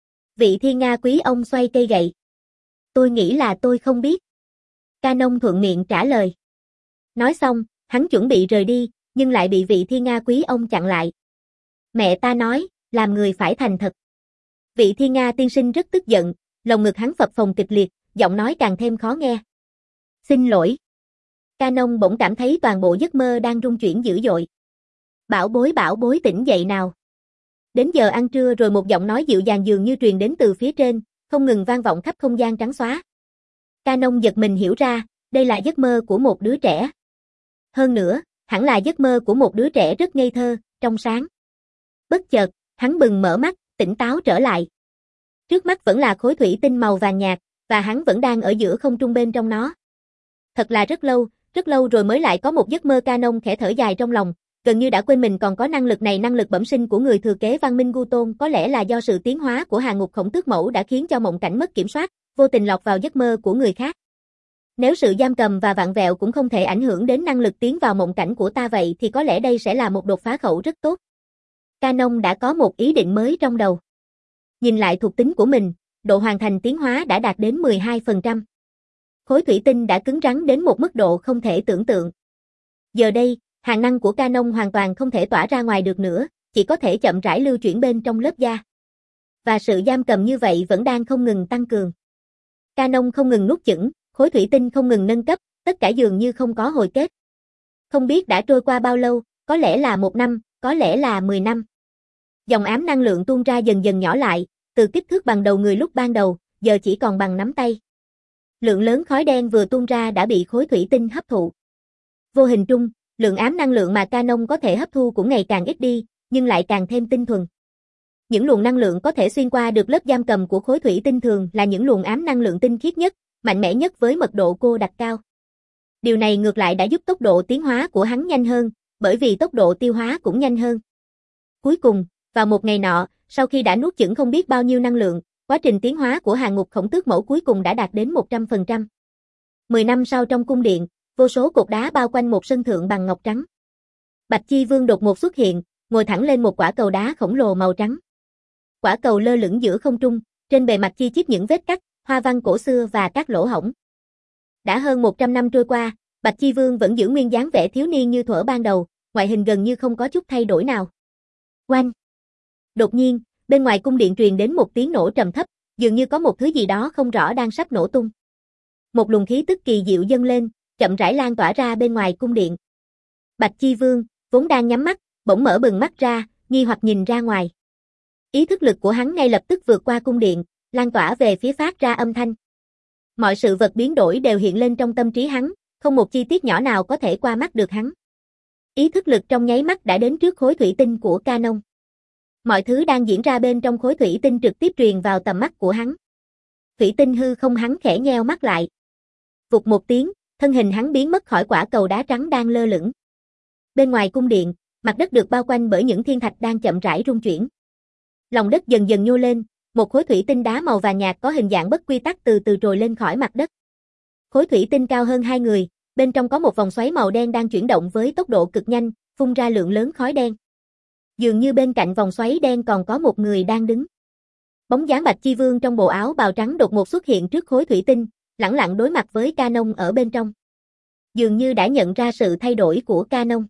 Vị thiên nga quý ông xoay cây gậy. Tôi nghĩ là tôi không biết. Canon thuận miệng trả lời. Nói xong, hắn chuẩn bị rời đi, nhưng lại bị vị thiên nga quý ông chặn lại. Mẹ ta nói, làm người phải thành thật. Vị thiên nga tiên sinh rất tức giận, lồng ngực hắn phập phồng kịch liệt, giọng nói càng thêm khó nghe. Xin lỗi. Canon bỗng cảm thấy toàn bộ giấc mơ đang rung chuyển dữ dội. Bảo bối bảo bối tỉnh dậy nào. Đến giờ ăn trưa rồi một giọng nói dịu dàng dường như truyền đến từ phía trên, không ngừng vang vọng khắp không gian trắng xóa. Canon giật mình hiểu ra, đây là giấc mơ của một đứa trẻ. Hơn nữa, hẳn là giấc mơ của một đứa trẻ rất ngây thơ, trong sáng. Bất chợt, hắn bừng mở mắt, tỉnh táo trở lại. Trước mắt vẫn là khối thủy tinh màu vàng nhạt, và hắn vẫn đang ở giữa không trung bên trong nó. Thật là rất lâu, rất lâu rồi mới lại có một giấc mơ. Canon khẽ thở dài trong lòng, gần như đã quên mình còn có năng lực này. Năng lực bẩm sinh của người thừa kế văn minh Gu Tôn có lẽ là do sự tiến hóa của hàng ngục khổng tước mẫu đã khiến cho mộng cảnh mất kiểm soát, vô tình lọt vào giấc mơ của người khác. Nếu sự giam cầm và vặn vẹo cũng không thể ảnh hưởng đến năng lực tiến vào mộng cảnh của ta vậy thì có lẽ đây sẽ là một đột phá khẩu rất tốt. Canon đã có một ý định mới trong đầu. Nhìn lại thuộc tính của mình, độ hoàn thành tiến hóa đã đạt đến mười hai phần trăm. Khối thủy tinh đã cứng rắn đến một mức độ không thể tưởng tượng. Giờ đây, hàng năng của Canon hoàn toàn không thể tỏa ra ngoài được nữa, chỉ có thể chậm rãi lưu chuyển bên trong lớp da. Và sự giam cầm như vậy vẫn đang không ngừng tăng cường. Canon không ngừng nuốt chửng, khối thủy tinh không ngừng nâng cấp, tất cả dường như không có hồi kết. Không biết đã trôi qua bao lâu, có lẽ là một năm, có lẽ là mười năm. Dòng ám năng lượng tuôn ra dần dần nhỏ lại, từ kích thước bằng đầu người lúc ban đầu, giờ chỉ còn bằng nắm tay. Lượng lớn khói đen vừa tuôn ra đã bị khối thủy tinh hấp thụ. Vô hình trung, lượng ám năng lượng mà Canon có thể hấp thu cũng ngày càng ít đi, nhưng lại càng thêm tinh thuần. Những luồng năng lượng có thể xuyên qua được lớp giam cầm của khối thủy tinh thường là những luồng ám năng lượng tinh khiết nhất, mạnh mẽ nhất với mật độ cô đặc cao. Điều này ngược lại đã giúp tốc độ tiến hóa của hắn nhanh hơn, bởi vì tốc độ tiêu hóa cũng nhanh hơn. Cuối cùng, vào một ngày nọ, sau khi đã nuốt chửng không biết bao nhiêu năng lượng, quá trình tiến hóa của Hàng Ngục Khổng Tước Mẫu cuối cùng đã đạt đến một trăm phần trăm. Mười năm sau trong cung điện, vô số cột đá bao quanh một sân thượng bằng ngọc trắng. Bạch Chi Vương đột ngột xuất hiện, ngồi thẳng lên một quả cầu đá khổng lồ màu trắng. Quả cầu lơ lửng giữa không trung, trên bề mặt chi chít những vết cắt, hoa văn cổ xưa và các lỗ hổng. Đã hơn một trăm năm trôi qua, Bạch Chi Vương vẫn giữ nguyên dáng vẻ thiếu niên như thuở ban đầu, ngoại hình gần như không có chút thay đổi nào. Oanh! Đột nhiên, bên ngoài cung điện truyền đến một tiếng nổ trầm thấp, dường như có một thứ gì đó không rõ đang sắp nổ tung. Một luồng khí tức kỳ diệu dâng lên, chậm rãi lan tỏa ra bên ngoài cung điện. Bạch Chi Vương, vốn đang nhắm mắt, bỗng mở bừng mắt ra, nghi hoặc nhìn ra ngoài. Ý thức lực của hắn ngay lập tức vượt qua cung điện, lan tỏa về phía phát ra âm thanh. Mọi sự vật biến đổi đều hiện lên trong tâm trí hắn, không một chi tiết nhỏ nào có thể qua mắt được hắn. Ý thức lực trong nháy mắt đã đến trước khối thủy tinh của Canon. Mọi thứ đang diễn ra bên trong khối thủy tinh trực tiếp truyền vào tầm mắt của hắn. Thủy tinh hư không, hắn khẽ nheo mắt lại. Vụt một tiếng, thân hình hắn biến mất khỏi quả cầu đá trắng đang lơ lửng. Bên ngoài cung điện, mặt đất được bao quanh bởi những thiên thạch đang chậm rãi rung chuyển. Lòng đất dần dần nhô lên, một khối thủy tinh đá màu vàng nhạt có hình dạng bất quy tắc từ từ trồi lên khỏi mặt đất. Khối thủy tinh cao hơn hai người, bên trong có một vòng xoáy màu đen đang chuyển động với tốc độ cực nhanh, phun ra lượng lớn khói đen. Dường như bên cạnh vòng xoáy đen còn có một người đang đứng. Bóng dáng Bạch Chi Vương trong bộ áo bào trắng đột ngột xuất hiện trước khối thủy tinh, lẳng lặng đối mặt với Canon ở bên trong. Dường như đã nhận ra sự thay đổi của Canon.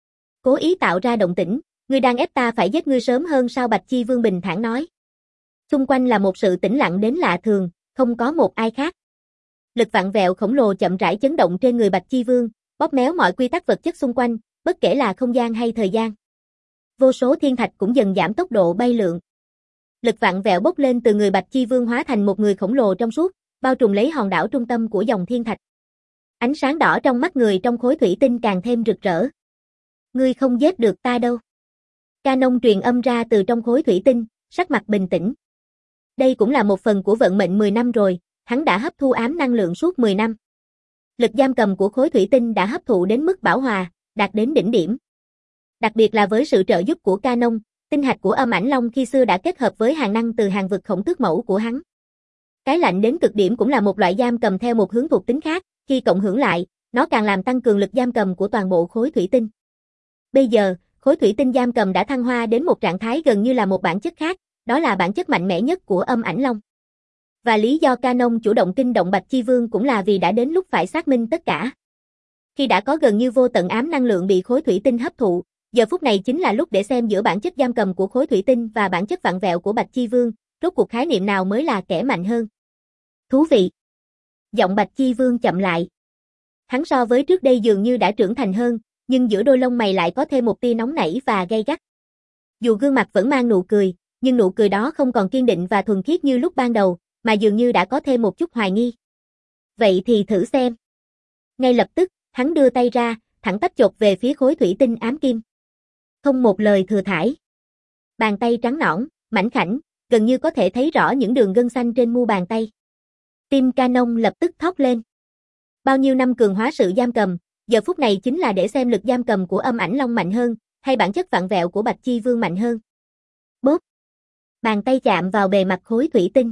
Cố ý tạo ra động tĩnh, ngươi đang ép ta phải giết ngươi sớm hơn sao? Bạch Chi Vương bình thản nói. Xung quanh là một sự tĩnh lặng đến lạ thường, không có một ai khác. Lực vặn vẹo khổng lồ chậm rãi chấn động trên người Bạch Chi Vương, bóp méo mọi quy tắc vật chất xung quanh, bất kể là không gian hay thời gian. Vô số thiên thạch cũng dần giảm tốc độ bay lượn. Lực vặn vẹo bốc lên từ người Bạch Chi Vương hóa thành một người khổng lồ trong suốt, bao trùm lấy hòn đảo trung tâm của dòng thiên thạch. Ánh sáng đỏ trong mắt người trong khối thủy tinh càng thêm rực rỡ. Ngươi không giết được ta đâu. Canon truyền âm ra từ trong khối thủy tinh, sắc mặt bình tĩnh. Đây cũng là một phần của vận mệnh mười năm rồi, hắn đã hấp thu ám năng lượng suốt mười năm. Lực giam cầm của khối thủy tinh đã hấp thụ đến mức bão hòa, đạt đến đỉnh điểm. Đặc biệt là với sự trợ giúp của Canon, tinh hạch của Âm Ảnh Long khi xưa đã kết hợp với hàng năng từ hàng vực Khổng Tước Mẫu của hắn. Cái lạnh đến cực điểm cũng là một loại giam cầm theo một hướng thuộc tính khác, khi cộng hưởng lại, nó càng làm tăng cường lực giam cầm của toàn bộ khối thủy tinh. Bây giờ, khối thủy tinh giam cầm đã thăng hoa đến một trạng thái gần như là một bản chất khác, đó là bản chất mạnh mẽ nhất của Âm Ảnh Long. Và lý do Canon chủ động kinh động Bạch Chi Vương cũng là vì đã đến lúc phải xác minh tất cả. Khi đã có gần như vô tận ám năng lượng bị khối thủy tinh hấp thụ, giờ phút này chính là lúc để xem giữa bản chất giam cầm của khối thủy tinh và bản chất vặn vẹo của Bạch Chi Vương, rốt cuộc khái niệm nào mới là kẻ mạnh hơn. Thú vị. Giọng Bạch Chi Vương chậm lại. Hắn so với trước đây dường như đã trưởng thành hơn, nhưng giữa đôi lông mày lại có thêm một tia nóng nảy và gay gắt. Dù gương mặt vẫn mang nụ cười, nhưng nụ cười đó không còn kiên định và thuần khiết như lúc ban đầu, mà dường như đã có thêm một chút hoài nghi. Vậy thì thử xem. Ngay lập tức, hắn đưa tay ra, thẳng tắp chộp về phía khối thủy tinh ám kim. Không một lời thừa thãi. Bàn tay trắng nõn, mảnh khảnh, gần như có thể thấy rõ những đường gân xanh trên mu bàn tay. Tim Canon lập tức thót lên. Bao nhiêu năm cường hóa sự giam cầm, giờ phút này chính là để xem lực giam cầm của Âm Ảnh Long mạnh hơn, hay bản chất vặn vẹo của Bạch Chi Vương mạnh hơn. Bốp. Bàn tay chạm vào bề mặt khối thủy tinh.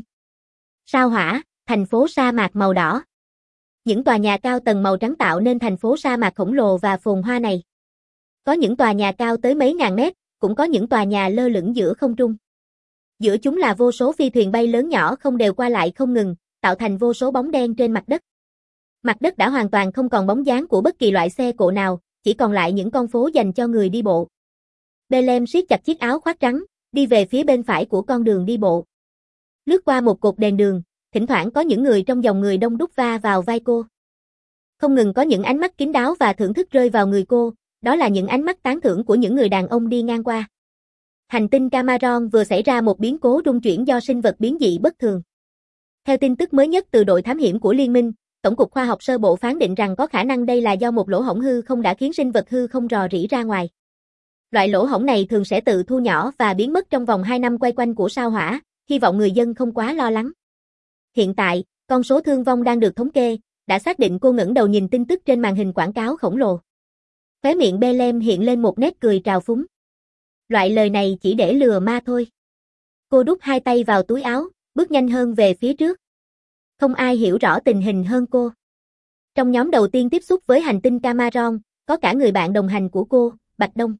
Sao Hỏa, thành phố sa mạc màu đỏ. Những tòa nhà cao tầng màu trắng tạo nên thành phố sa mạc khổng lồ và phồn hoa này. Có những tòa nhà cao tới mấy ngàn mét, cũng có những tòa nhà lơ lửng giữa không trung. Giữa chúng là vô số phi thuyền bay lớn nhỏ không đều qua lại không ngừng, tạo thành vô số bóng đen trên mặt đất. Mặt đất đã hoàn toàn không còn bóng dáng của bất kỳ loại xe cộ nào, chỉ còn lại những con phố dành cho người đi bộ. Bethlehem siết chặt chiếc áo khoác trắng, đi về phía bên phải của con đường đi bộ. Lướt qua một cột đèn đường, thỉnh thoảng có những người trong dòng người đông đúc va vào vai cô. Không ngừng có những ánh mắt kín đáo và thưởng thức rơi vào người cô, đó là những ánh mắt tán thưởng của những người đàn ông đi ngang qua. Hành tinh Camaron vừa xảy ra một biến cố rung chuyển do sinh vật biến dị bất thường. Theo tin tức mới nhất từ đội thám hiểm của Liên minh, Tổng cục Khoa học sơ bộ phán định rằng có khả năng đây là do một lỗ hổng hư không đã khiến sinh vật hư không rò rỉ ra ngoài. Loại lỗ hổng này thường sẽ tự thu nhỏ và biến mất trong vòng hai năm quay quanh của sao Hỏa, hy vọng người dân không quá lo lắng. Hiện tại, con số thương vong đang được thống kê, đã xác định. Cô ngẩng đầu nhìn tin tức trên màn hình quảng cáo khổng lồ. Khóe miệng Bethlehem hiện lên một nét cười trào phúng. Loại lời này chỉ để lừa ma thôi. Cô đút hai tay vào túi áo, bước nhanh hơn về phía trước. Không ai hiểu rõ tình hình hơn cô. Trong nhóm đầu tiên tiếp xúc với hành tinh Camaron, có cả người bạn đồng hành của cô, Bạch Đông.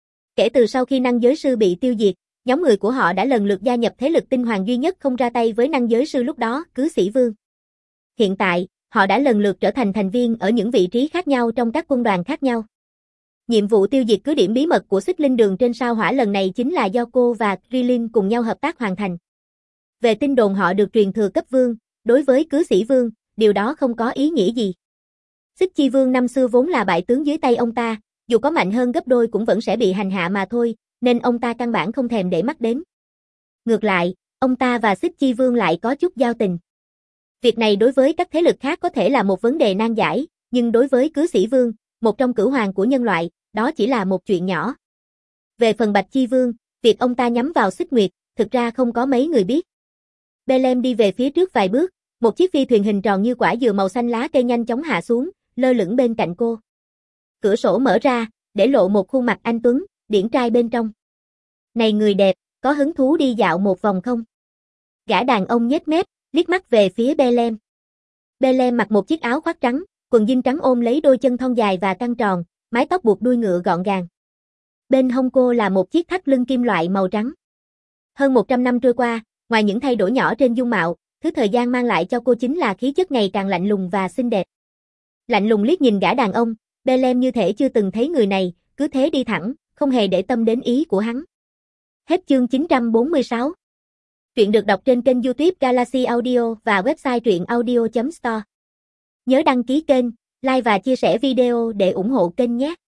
Kể từ sau khi năng giới sư bị tiêu diệt, nhóm người của họ đã lần lượt gia nhập thế lực tinh hoàng duy nhất không ra tay với năng giới sư lúc đó, Cứ Sĩ Vương. Hiện tại, họ đã lần lượt trở thành thành viên ở những vị trí khác nhau trong các quân đoàn khác nhau. Nhiệm vụ tiêu diệt cứ điểm bí mật của Xích Linh Đường trên sao Hỏa lần này chính là do cô và Krillin cùng nhau hợp tác hoàn thành. Về tin đồn họ được truyền thừa cấp vương, đối với Cứ Sĩ Vương, điều đó không có ý nghĩa gì. Xích Chi Vương năm xưa vốn là bại tướng dưới tay ông ta, dù có mạnh hơn gấp đôi cũng vẫn sẽ bị hành hạ mà thôi, nên ông ta căn bản không thèm để mắt đến. Ngược lại, ông ta và Xích Chi Vương lại có chút giao tình. Việc này đối với các thế lực khác có thể là một vấn đề nan giải, nhưng đối với Cứ Sĩ Vương, một trong cửu hoàng của nhân loại, đó chỉ là một chuyện nhỏ. Về phần Bạch Chi Vương, việc ông ta nhắm vào Xích Nguyệt, thực ra không có mấy người biết. Bethlehem đi về phía trước vài bước, một chiếc phi thuyền hình tròn như quả dừa màu xanh lá cây nhanh chóng hạ xuống, lơ lửng bên cạnh cô. Cửa sổ mở ra, để lộ một khuôn mặt anh tuấn, điển trai bên trong. Này người đẹp, có hứng thú đi dạo một vòng không? Gã đàn ông nhếch mép, liếc mắt về phía Bethlehem. Bethlehem mặc một chiếc áo khoác trắng, quần jean trắng ôm lấy đôi chân thon dài và căng tròn, mái tóc buộc đuôi ngựa gọn gàng. Bên hông cô là một chiếc thắt lưng kim loại màu trắng. Hơn một trăm năm trôi qua, ngoài những thay đổi nhỏ trên dung mạo, thứ thời gian mang lại cho cô chính là khí chất ngày càng lạnh lùng và xinh đẹp. Lạnh lùng liếc nhìn gã đàn ông, Bethlehem như thể chưa từng thấy người này, cứ thế đi thẳng, không hề để tâm đến ý của hắn. Hết chương chín trăm bốn mươi sáu. Truyện được đọc trên kênh YouTube Galaxy Audio và website truyện audio chấm store. Nhớ đăng ký kênh, like và chia sẻ video để ủng hộ kênh nhé.